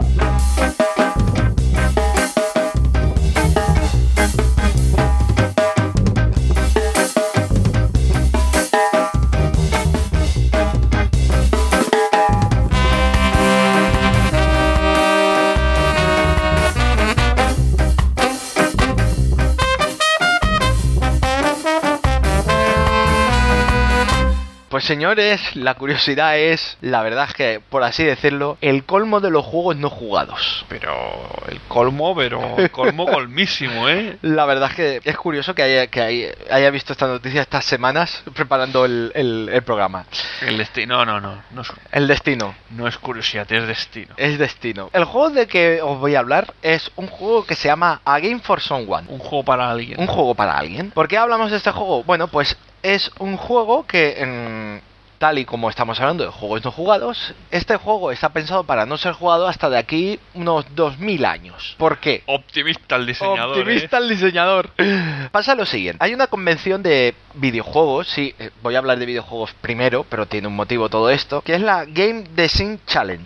Speaker 1: Pues señores, la curiosidad es, la verdad es que, por así decirlo, el colmo de los juegos no jugados.
Speaker 2: Pero el colmo, pero el colmo colmísimo, ¿eh?
Speaker 1: La verdad es que es curioso que haya, que haya, haya visto esta noticia estas semanas preparando el, el, el programa.
Speaker 2: El destino, no, no, no. no es,
Speaker 1: el destino.
Speaker 2: No es curiosidad, es destino.
Speaker 1: Es destino. El juego de que os voy a hablar es un juego que se llama A Game for Someone.
Speaker 2: Un juego para alguien.
Speaker 1: Un juego para alguien. ¿Por qué hablamos de este juego? Bueno, pues es un juego que, en, tal y como estamos hablando de juegos no jugados, este juego está pensado para no ser jugado hasta de aquí unos dos mil años. ¿Por qué?
Speaker 2: Optimista el diseñador.
Speaker 1: Optimista
Speaker 2: ¿eh?
Speaker 1: el diseñador. Pasa lo siguiente. Hay una convención de videojuegos, sí, voy a hablar de videojuegos primero, pero tiene un motivo todo esto, que es la Game Design Challenge.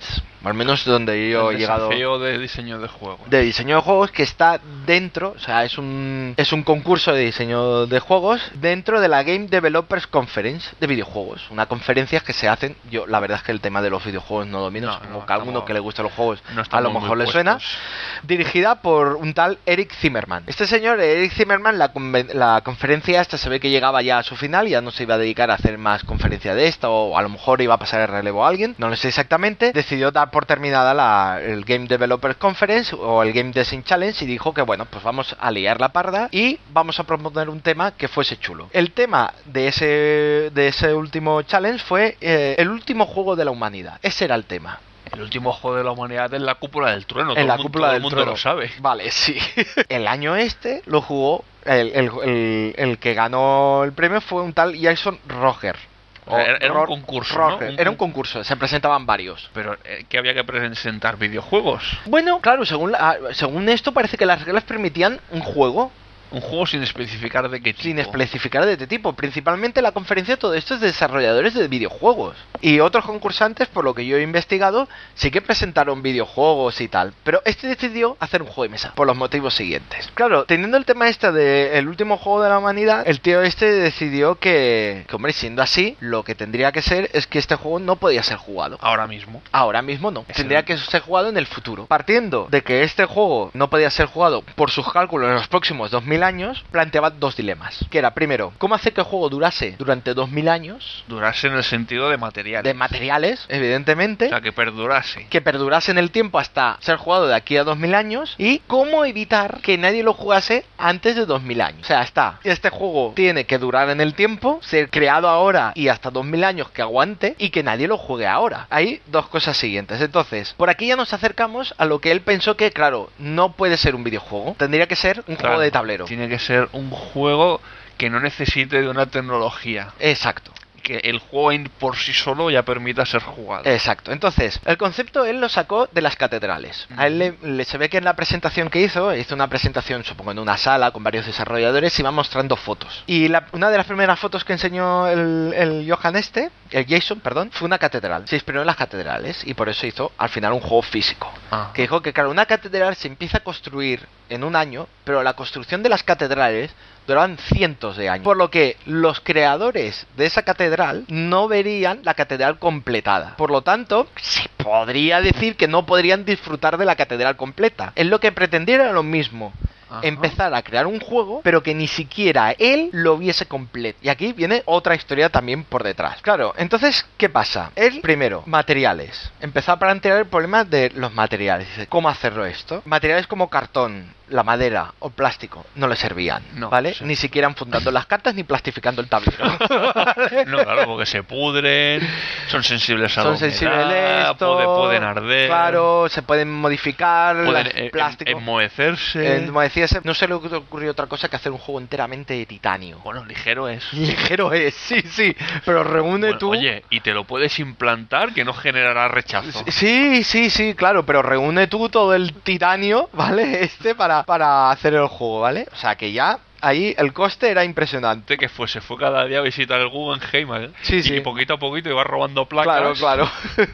Speaker 1: al menos donde yo
Speaker 2: El
Speaker 1: he llegado.
Speaker 2: desafío de diseño de juego.
Speaker 1: De diseño de juegos que está dentro, o sea, es un es un concurso de diseño de juegos dentro de la Game Developers Conference de videojuegos. Una conferencia que se hacen, yo la verdad es que el tema de los videojuegos no domino,
Speaker 2: No,
Speaker 1: supongo
Speaker 2: no
Speaker 1: que a alguno
Speaker 2: estamos-
Speaker 1: que le gusten los juegos
Speaker 2: no
Speaker 1: a
Speaker 2: estamos
Speaker 1: lo
Speaker 2: muy
Speaker 1: mejor le
Speaker 2: puestos.
Speaker 1: suena. Dirigida por un tal Eric Zimmerman. Este señor, Eric Zimmerman, la, conven- la conferencia esta se ve que llegaba ya a su final, ya no se iba a dedicar a hacer más conferencia de esta, o a lo mejor iba a pasar el relevo a alguien, no lo sé exactamente. Decidió dar por terminada la, el Game Developers Conference o el Game Design Challenge y dijo que bueno, pues vamos a liar la parda y vamos a proponer un tema que fuese chulo. El tema de ese, de ese último challenge fue eh, el último juego de la humanidad. Ese era el tema.
Speaker 2: El último juego de la humanidad es la Cúpula del Trueno. Todo
Speaker 1: En la
Speaker 2: el mundo,
Speaker 1: cúpula
Speaker 2: todo
Speaker 1: del
Speaker 2: el mundo
Speaker 1: trueno.
Speaker 2: lo sabe.
Speaker 1: Vale, sí. El año este lo jugó, el, el, el, el que ganó el premio fue un tal Jason Roger.
Speaker 2: O sea, era- era un
Speaker 1: Ro-
Speaker 2: concurso, ¿no?
Speaker 1: Roger.
Speaker 2: Un-
Speaker 1: Era un concurso, se presentaban varios.
Speaker 2: Pero eh, que había que presentar videojuegos.
Speaker 1: Bueno, claro, según, la- ah, según esto parece que las reglas permitían un juego.
Speaker 2: Un juego sin especificar de qué tipo.
Speaker 1: Sin especificar de qué tipo. Principalmente la conferencia, todo esto es de desarrolladores de videojuegos. Y otros concursantes, por lo que yo he investigado, sí que presentaron videojuegos y tal. Pero este decidió hacer un juego de mesa, por los motivos siguientes. Claro, teniendo el tema este de el último juego de la humanidad, el tío este decidió que, que, hombre, siendo así, lo que tendría que ser es que este juego no podía ser jugado.
Speaker 2: Ahora mismo.
Speaker 1: Ahora mismo no.
Speaker 2: Es
Speaker 1: Tendría
Speaker 2: el-
Speaker 1: que ser jugado en el futuro. Partiendo de que este juego no podía ser jugado por sus cálculos en los próximos dos mil años, planteaba dos dilemas. Que era, primero, ¿cómo hacer que el juego durase durante dos mil años?
Speaker 2: Durase en el sentido de material.
Speaker 1: De materiales, evidentemente.
Speaker 2: O sea, que perdurase.
Speaker 1: Que perdurase en el tiempo hasta ser jugado de aquí a dos mil años. Y cómo evitar que nadie lo jugase antes de dos mil años. O sea, está, este juego tiene que durar en el tiempo, ser creado ahora y hasta dos mil años que aguante, y que nadie lo juegue ahora. Hay dos cosas siguientes. Entonces, por aquí ya nos acercamos a lo que él pensó que, claro, no puede ser un videojuego. Tendría que ser un
Speaker 2: Claro,
Speaker 1: juego de tablero.
Speaker 2: Tiene que ser un juego que no necesite de una tecnología.
Speaker 1: Exacto.
Speaker 2: Que el juego en- por sí solo ya permita ser jugado.
Speaker 1: Exacto. Entonces, el concepto él lo sacó de las catedrales. A él le, le- se ve que en la presentación que hizo, hizo una presentación, supongo, en una sala con varios desarrolladores y iba mostrando fotos. Y la- una de las primeras fotos que enseñó el, el Johan este, el Jason, perdón, fue una catedral. Se inspiró en las catedrales y por eso hizo al final un juego físico.
Speaker 2: Ah.
Speaker 1: Que dijo que, claro, una catedral se empieza a construir en un año, pero la construcción de las catedrales duraban cientos de años. Por lo que los creadores de esa catedral no verían la catedral completada. Por lo tanto, se podría decir que no podrían disfrutar de la catedral completa. Es lo que pretendía era lo mismo.
Speaker 2: Ajá.
Speaker 1: Empezar a crear un juego, pero que ni siquiera él lo viese completo. Y aquí viene otra historia también por detrás. Claro, entonces, ¿qué pasa? Él, primero, materiales. Empezó a plantear el problema de los materiales. Dice, ¿cómo hacerlo esto? Materiales como cartón, la madera o plástico no le servían,
Speaker 2: No,
Speaker 1: ¿vale?
Speaker 2: sí.
Speaker 1: Ni siquiera fundando las cartas ni plastificando el tablero. ¿Vale?
Speaker 2: No, claro, porque se pudren, son sensibles a la
Speaker 1: Son
Speaker 2: humedad,
Speaker 1: sensibles a esto,
Speaker 2: puede- pueden arder,
Speaker 1: claro, se pueden modificar,
Speaker 2: pueden
Speaker 1: las-
Speaker 2: eh,
Speaker 1: plástico.
Speaker 2: em- enmohecerse.
Speaker 1: Eh, como decías, no se le ocurrió otra cosa que hacer un juego enteramente de titanio.
Speaker 2: Bueno, ligero es.
Speaker 1: Ligero es, sí, sí, pero reúne
Speaker 2: Bueno,
Speaker 1: tú...
Speaker 2: Oye, y te lo puedes implantar que no generará rechazo.
Speaker 1: Sí, sí, sí, claro, pero reúne tú todo el titanio, ¿vale? Este para, para hacer el juego, ¿vale? O sea que ya ahí el coste era impresionante.
Speaker 2: Que fue, se fue cada día a visitar el Guggenheim, ¿eh?
Speaker 1: Sí,
Speaker 2: y
Speaker 1: sí.
Speaker 2: poquito a poquito iba robando placas.
Speaker 1: Claro, claro.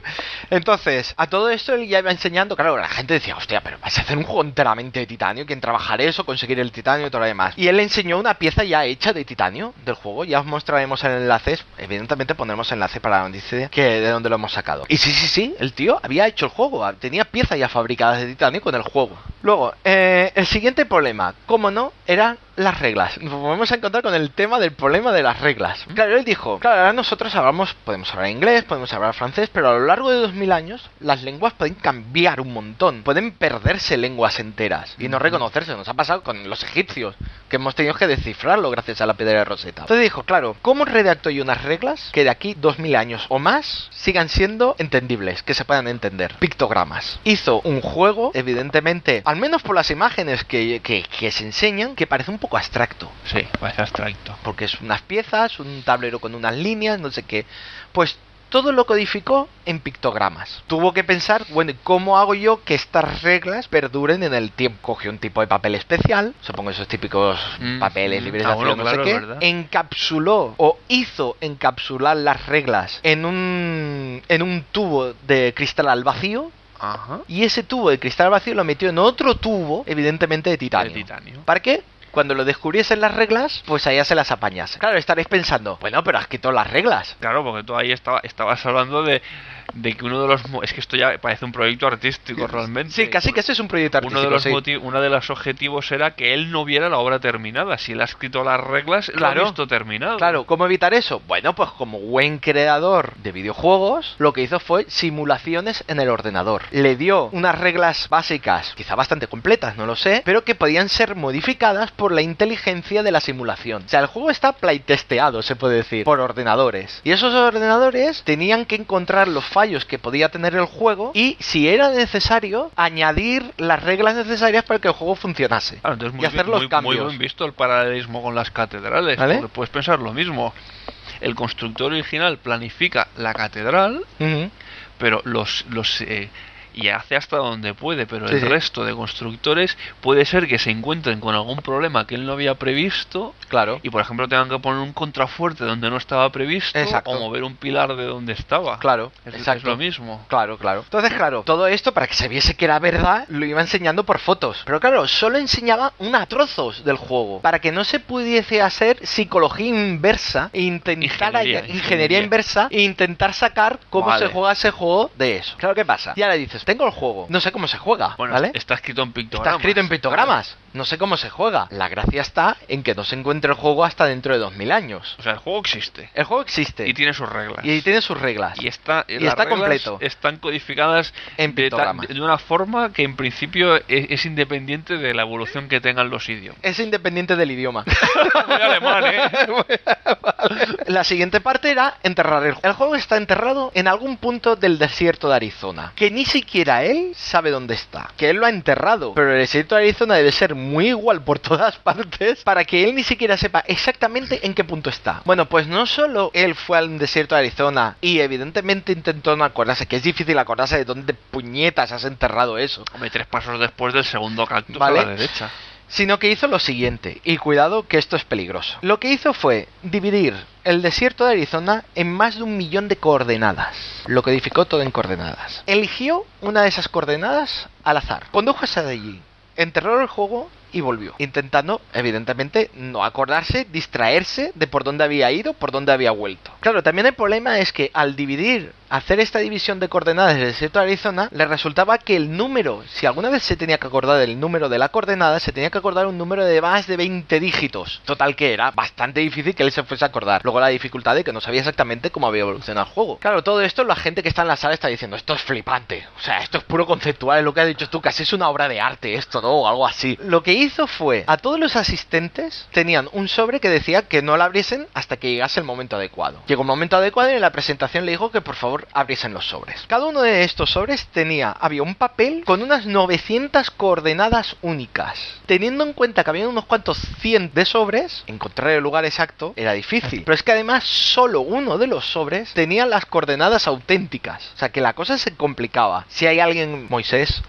Speaker 1: Entonces, a todo esto él ya iba enseñando, claro, la gente decía, hostia, pero vas a hacer un juego enteramente de titanio, ¿quién trabajar eso, conseguir el titanio y todo lo demás? Y él le enseñó una pieza ya hecha de titanio del juego, ya os mostraremos el enlace, evidentemente pondremos enlace para la noticia que de dónde lo hemos sacado. Y sí, sí, sí, el tío había hecho el juego, tenía piezas ya fabricadas de titanio con el juego. Luego, eh, el siguiente problema, como no, eran las reglas. Nos vamos a encontrar con el tema del problema de las reglas. Claro, él dijo, claro, ahora nosotros hablamos, podemos hablar inglés, podemos hablar francés, pero a lo largo de dos mil años las lenguas pueden cambiar un montón, pueden perderse lenguas enteras y no reconocerse. Nos ha pasado con los egipcios, que hemos tenido que descifrarlo gracias a la piedra de Rosetta. Entonces dijo, claro, ¿cómo redacto yo unas reglas que de aquí dos mil años o más sigan siendo entendibles, que se puedan entender? Pictogramas. Hizo un juego, evidentemente, al menos por las imágenes que, que, que se enseñan, que parece un poco abstracto.
Speaker 2: Sí, parece abstracto.
Speaker 1: Porque es unas piezas, un tablero con unas líneas, no sé qué. Pues todo lo codificó en pictogramas. Tuvo que pensar, bueno, ¿cómo hago yo que estas reglas perduren en el tiempo? Cogió un tipo de papel especial, supongo esos típicos
Speaker 2: Mm,
Speaker 1: papeles
Speaker 2: mm.
Speaker 1: libres
Speaker 2: Ah,
Speaker 1: de acero,
Speaker 2: bueno,
Speaker 1: no
Speaker 2: claro,
Speaker 1: sé
Speaker 2: es
Speaker 1: qué,
Speaker 2: verdad.
Speaker 1: encapsuló o hizo encapsular las reglas en un en un tubo de cristal al vacío,
Speaker 2: Ajá.
Speaker 1: y ese tubo de cristal vacío lo metió en otro tubo, evidentemente de titanio.
Speaker 2: De titanio.
Speaker 1: ¿Para qué? Cuando lo descubriesen las reglas, pues allá se las apañase. Claro, estaréis pensando, bueno, pero has quitado las reglas.
Speaker 2: Claro, porque tú ahí estaba, estabas hablando de, de que uno de los... mo- Es que esto ya parece un proyecto artístico realmente.
Speaker 1: Sí, casi que ese es un proyecto artístico.
Speaker 2: Uno de los
Speaker 1: sí.
Speaker 2: moti- uno de los objetivos era que él no viera la obra terminada. Si él ha escrito las reglas, él
Speaker 1: Claro.
Speaker 2: lo ha visto terminado.
Speaker 1: Claro, ¿cómo evitar eso? Bueno, pues como buen creador de videojuegos, lo que hizo fue simulaciones en el ordenador. Le dio unas reglas básicas, quizá bastante completas, no lo sé, pero que podían ser modificadas por la inteligencia de la simulación. O sea, el juego está playtesteado, se puede decir, por ordenadores. Y esos ordenadores tenían que encontrar los fallos que podía tener el juego y, si era necesario, añadir las reglas necesarias para que el juego funcionase.
Speaker 2: Claro, entonces muy
Speaker 1: y hacer
Speaker 2: bien,
Speaker 1: los
Speaker 2: muy,
Speaker 1: cambios.
Speaker 2: muy bien visto el paralelismo con las catedrales.
Speaker 1: ¿Vale?
Speaker 2: Porque puedes pensar lo mismo. El constructor original planifica la catedral,
Speaker 1: Ujú.
Speaker 2: pero los... los eh, y hace hasta donde puede, pero
Speaker 1: Sí,
Speaker 2: el
Speaker 1: sí.
Speaker 2: resto de constructores puede ser que se encuentren con algún problema que él no había previsto
Speaker 1: Claro.
Speaker 2: y, por ejemplo, tengan que poner un contrafuerte donde no estaba previsto
Speaker 1: Exacto.
Speaker 2: o mover un pilar de donde estaba.
Speaker 1: Claro,
Speaker 2: es,
Speaker 1: exacto.
Speaker 2: es lo mismo.
Speaker 1: Claro, claro. Entonces, claro, todo esto para que se viese que era verdad, lo iba enseñando por fotos. Pero claro, solo enseñaba una trozos del juego. Para que no se pudiese hacer psicología inversa e intentar
Speaker 2: Ingeniería,
Speaker 1: ingeniería,
Speaker 2: ingeniería.
Speaker 1: inversa e intentar sacar cómo
Speaker 2: Vale.
Speaker 1: se juega ese juego de eso. Claro, ¿qué pasa? Ya le dices, tengo el juego, no sé cómo se juega,
Speaker 2: Bueno,
Speaker 1: ¿vale?
Speaker 2: está escrito en
Speaker 1: Está
Speaker 2: pictogramas.
Speaker 1: escrito en pictogramas. No sé cómo se juega. La gracia está en que no se encuentre el juego hasta dentro de dos mil años.
Speaker 2: O sea, el juego existe.
Speaker 1: El juego existe.
Speaker 2: Y tiene sus reglas.
Speaker 1: Y tiene sus reglas.
Speaker 2: Y está,
Speaker 1: Y
Speaker 2: las
Speaker 1: está
Speaker 2: reglas
Speaker 1: completo.
Speaker 2: Están codificadas
Speaker 1: En
Speaker 2: de, ta-
Speaker 1: pictogramas.
Speaker 2: de una forma que en principio es, es independiente de la evolución que tengan los idiomas.
Speaker 1: Es independiente del idioma.
Speaker 2: Muy alemán, ¿eh?
Speaker 1: La siguiente parte era enterrar el juego. El juego está enterrado en algún punto del desierto de Arizona, que ni siquiera él sabe dónde está. Que él lo ha enterrado, pero el desierto de Arizona debe ser muy igual por todas partes para que él ni siquiera sepa exactamente en qué punto está. Bueno, pues no solo él fue al desierto de Arizona y evidentemente intentó no acordarse, que es difícil acordarse de dónde puñetas has enterrado eso,
Speaker 2: Hombre, tres pasos después del segundo cactus
Speaker 1: Vale.
Speaker 2: a la derecha.
Speaker 1: sino que hizo lo siguiente, y cuidado que esto es peligroso. Lo que hizo fue dividir el desierto de Arizona en más de un millón de coordenadas, lo codificó todo en coordenadas. Eligió una de esas coordenadas al azar, condujo hasta allí, enterró el juego y volvió, intentando, evidentemente, no acordarse, distraerse de por dónde había ido, por dónde había vuelto. Claro, también el problema es que al dividir, hacer esta división de coordenadas del desierto de Arizona, le resultaba que el número, si alguna vez se tenía que acordar del número de la coordenada, se tenía que acordar un número de más de veinte dígitos. Total que era bastante difícil que él se fuese a acordar. Luego la dificultad de que no sabía exactamente cómo había evolucionado el juego. Claro, todo esto la gente que está en la sala está diciendo, esto es flipante. O sea, esto es puro conceptual, es lo que has dicho tú, casi es una obra de arte esto, ¿no? O algo así. Lo que hizo fue, a todos los asistentes tenían un sobre que decía que no lo abriesen hasta que llegase el momento adecuado. Llegó el momento adecuado y en la presentación le dijo que por favor abriesen los sobres. Cada uno de estos sobres tenía, había un papel con unas novecientas coordenadas únicas. Teniendo en cuenta que había unos cuantos cien de sobres, encontrar el lugar exacto era difícil. Pero es que además solo uno de los sobres tenía las coordenadas auténticas. O sea que la cosa se complicaba. Si hay alguien, Moisés,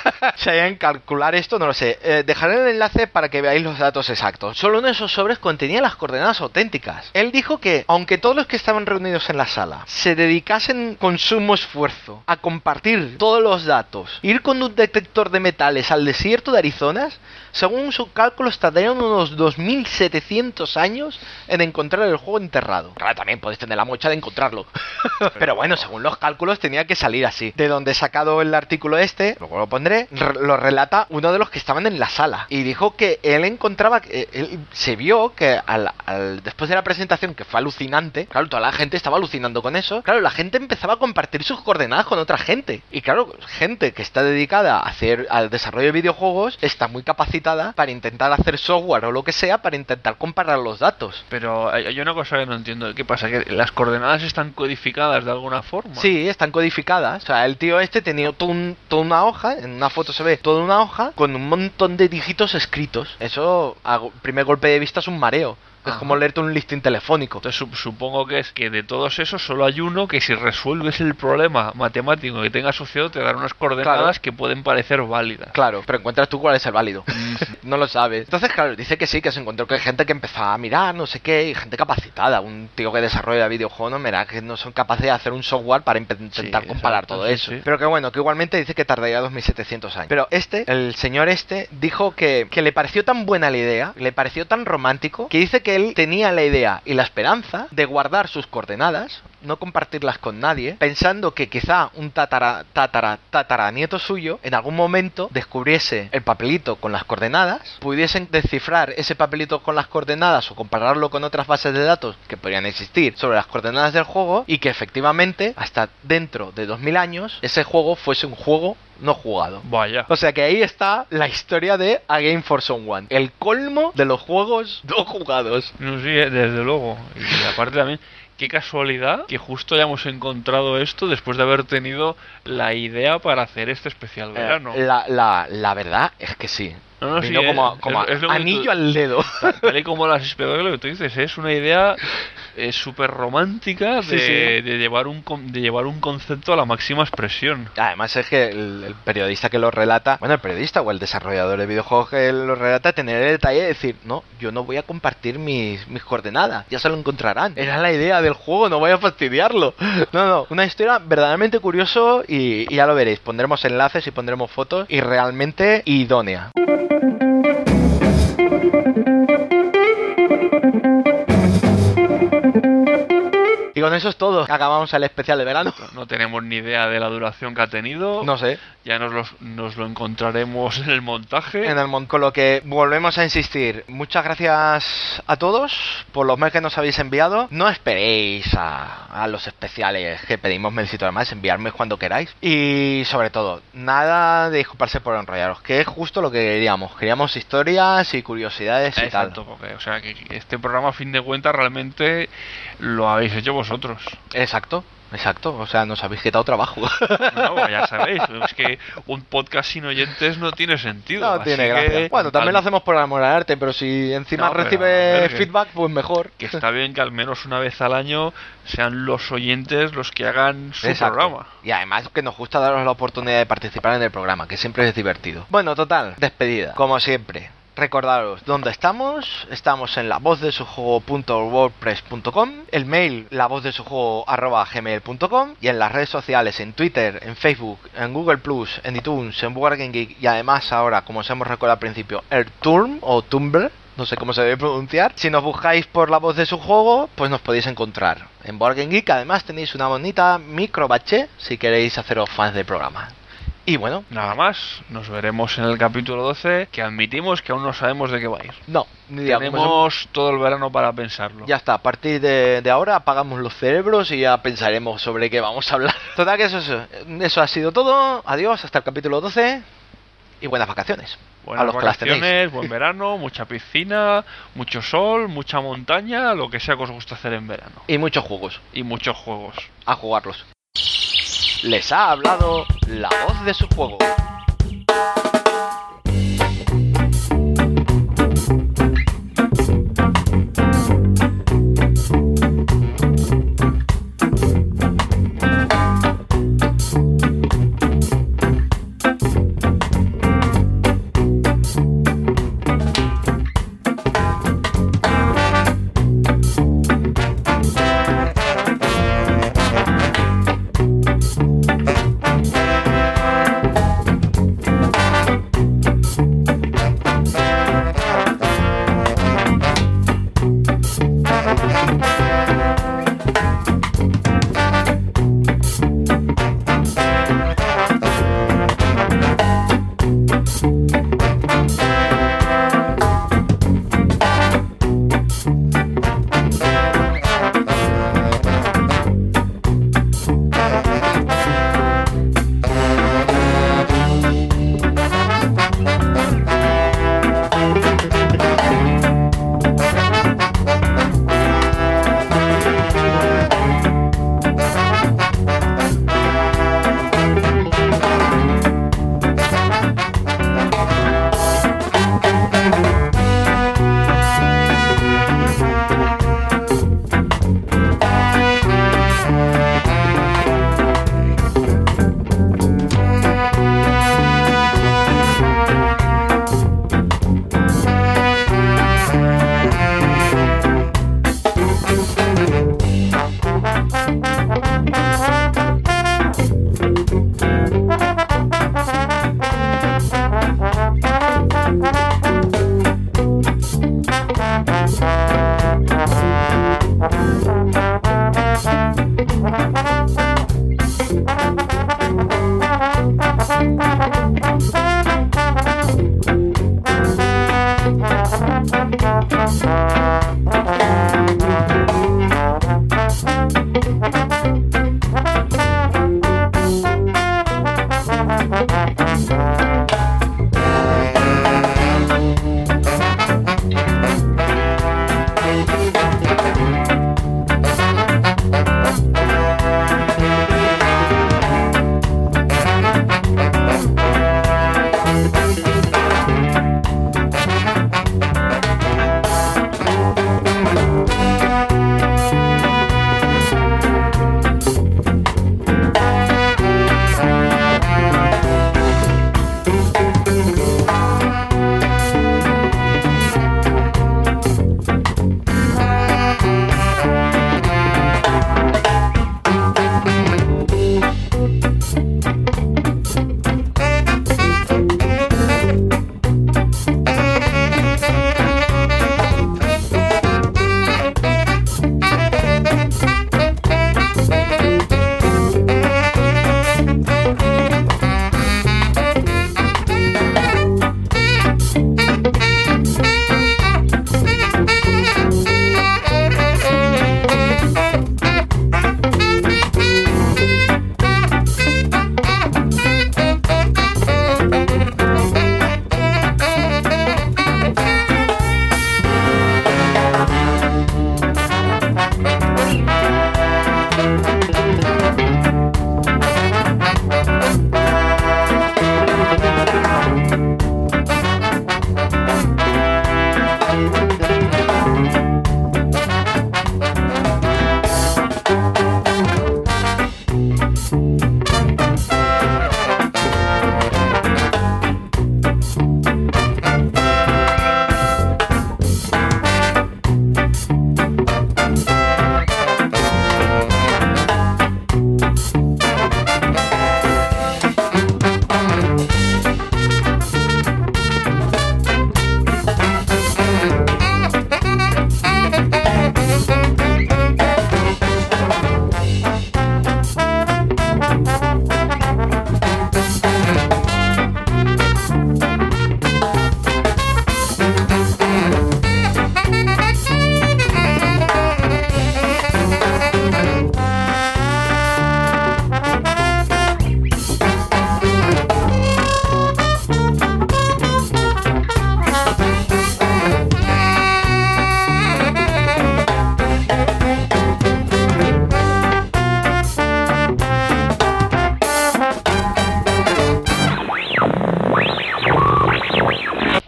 Speaker 1: si hay en calcular esto, no lo sé. Eh, dejaré el enlace para que veáis los datos exactos. Solo uno de esos sobres contenía las coordenadas auténticas. Él dijo que, aunque todos los que estaban reunidos en la sala se dedicasen con sumo esfuerzo a compartir todos los datos, ir con un detector de metales al desierto de Arizona, según sus cálculos tardarían unos dos mil setecientos años en encontrar el juego enterrado. Claro, también podéis tener la mocha de encontrarlo. Pero bueno, según los cálculos tenía que salir así. De donde he sacado el artículo este, luego lo pondré, re- lo relata uno de los que estaban en la sala. Y dijo que él encontraba, que él se vio que al, al- después de la presentación, que fue alucinante, claro, toda la gente estaba alucinando con eso, claro, la gente empezaba a compartir sus coordenadas con otra gente. Y claro, gente que está dedicada a hacer al desarrollo de videojuegos está muy capacitada para intentar hacer software o lo que sea para intentar comparar los datos.
Speaker 2: Pero hay, hay una cosa que no entiendo. ¿Qué pasa? ¿Que las coordenadas están codificadas de alguna forma?
Speaker 1: Sí, están codificadas. O sea, el tío este tenía todo un- toda una hoja, en una foto se ve toda una hoja con un montón de dígitos escritos. Eso, a go- primer golpe de vista, es un mareo. Es
Speaker 2: Ajá.
Speaker 1: como leerte un listing telefónico.
Speaker 2: Entonces sup- supongo que es que de todos esos solo hay uno que si resuelves el problema matemático que tenga asociado te dará unas coordenadas
Speaker 1: Claro.
Speaker 2: que pueden parecer válidas.
Speaker 1: Claro, pero encuentras tú cuál es el válido. No lo sabes. Entonces, claro, dice que sí, que se encontró que hay gente que empezaba a mirar, no sé qué, y gente capacitada. Un tío que desarrolla videojuegos, no mira, que no son capaces de hacer un software para impe- intentar
Speaker 2: Sí,
Speaker 1: comparar
Speaker 2: exacto,
Speaker 1: todo
Speaker 2: sí,
Speaker 1: eso.
Speaker 2: sí.
Speaker 1: Pero que bueno, que igualmente dice que tardaría dos mil setecientos años. Pero este, el señor este, dijo que, que le pareció tan buena la idea, le pareció tan romántico, que dice que él tenía la idea y la esperanza de guardar sus coordenadas, no compartirlas con nadie, pensando que quizá un tatara, tatara, tatara nieto suyo en algún momento descubriese el papelito con las coordenadas, pudiesen descifrar ese papelito con las coordenadas o compararlo con otras bases de datos que podrían existir sobre las coordenadas del juego y que efectivamente hasta dentro de dos mil años ese juego fuese un juego no jugado.
Speaker 2: Vaya.
Speaker 1: O sea que ahí está la historia de A Game for Someone, el colmo de los juegos no jugados.
Speaker 2: No, sí, eh, desde luego. Y aparte también, qué casualidad que justo hayamos encontrado esto después de haber tenido la idea para hacer este especial verano.
Speaker 1: Eh, la, la, la verdad es que sí.
Speaker 2: No, no, sí,
Speaker 1: Vino
Speaker 2: eh,
Speaker 1: como, como
Speaker 2: es- es lo que
Speaker 1: anillo
Speaker 2: tú-
Speaker 1: al dedo.
Speaker 2: Tal y como las espero lo que tú dices, es una idea eh, súper romántica de,
Speaker 1: Sí, sí.
Speaker 2: de llevar un con- de llevar un concepto a la máxima expresión.
Speaker 1: Además es que el, el periodista que lo relata, bueno, el periodista o el desarrollador de videojuegos que lo relata, tener el detalle de decir, no, yo no voy a compartir mis, mis coordenadas, ya se lo encontrarán. Era la idea del juego, no voy a fastidiarlo. No, no, una historia verdaderamente curioso y, y ya lo veréis, pondremos enlaces y pondremos fotos y realmente idónea. Y con eso es todo. Acabamos el especial de verano.
Speaker 2: No tenemos ni idea de la duración que ha tenido.
Speaker 1: No sé.
Speaker 2: Ya nos, los- nos lo encontraremos en el montaje.
Speaker 1: En el mon- con lo que volvemos a insistir. Muchas gracias a todos por los mails que nos habéis enviado. No esperéis a, a los especiales que pedimos mails y todo demás. Enviarme cuando queráis. Y sobre todo, nada de disculparse por enrollaros. Que es justo lo que queríamos. Queríamos historias y curiosidades y
Speaker 2: Exacto, porque, o sea, que que este programa a fin de cuentas realmente lo habéis hecho vosotros.
Speaker 1: tal. Exacto. Exacto, o sea, nos habéis quitado trabajo.
Speaker 2: No, ya sabéis, es que un podcast sin oyentes no tiene sentido.
Speaker 1: No
Speaker 2: así
Speaker 1: tiene
Speaker 2: que-
Speaker 1: gracia. Bueno, también lo hacemos por amor al arte, pero si encima
Speaker 2: No, pero, a
Speaker 1: recibe
Speaker 2: ver, que-
Speaker 1: feedback, pues mejor.
Speaker 2: Que está bien que al menos una vez al año sean los oyentes los que hagan su
Speaker 1: Exacto.
Speaker 2: programa.
Speaker 1: Y además que nos gusta daros la oportunidad de participar en el programa, que siempre es divertido. Bueno, total, despedida. Como siempre, recordaros dónde estamos. Estamos en la voz de su juego punto wordpress punto com, el mail la voz de su juego arroba gmail punto com y en las redes sociales, en Twitter, en Facebook, en Google Plus, en iTunes, en Board Game Geek y además ahora, como os hemos recordado al principio, el Turm o Tumblr. No sé cómo se debe pronunciar. Si nos buscáis por la voz de su juego, pues nos podéis encontrar. En Board Game Geek además tenéis una bonita micro bache si queréis haceros fans del programa. Y bueno,
Speaker 2: Nada más, nos veremos en el capítulo doce, que admitimos que aún no sabemos de qué va a ir.
Speaker 1: no, ni idea, como
Speaker 2: Tenemos todo el verano para pensarlo.
Speaker 1: ya está, a partir de, de ahora apagamos los cerebros y ya pensaremos sobre qué vamos a hablar. Total que eso, eso, eso ha sido todo. Adiós, hasta el capítulo doce y buenas vacaciones.
Speaker 2: Buenas
Speaker 1: a los que las tenéis.
Speaker 2: vacaciones, buen verano, mucha piscina, mucho sol, mucha montaña, lo que sea que os guste hacer en verano.
Speaker 1: Y muchos juegos,
Speaker 2: Y muchos juegos.
Speaker 1: a jugarlos. Les ha hablado la voz de su juego.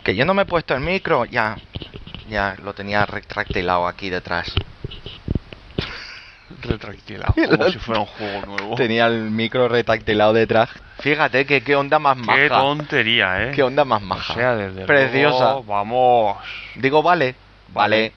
Speaker 1: Que yo no me he puesto el micro, ya. Ya lo tenía retractilado aquí detrás.
Speaker 2: Retractilado, como si fuera un juego nuevo.
Speaker 1: Tenía el micro retractilado detrás. Fíjate que qué onda más maja.
Speaker 2: Qué tontería, ¿eh?
Speaker 1: Qué onda más maja.
Speaker 2: O sea, desde
Speaker 1: Preciosa.
Speaker 2: luego, vamos.
Speaker 1: Digo, vale. Vale.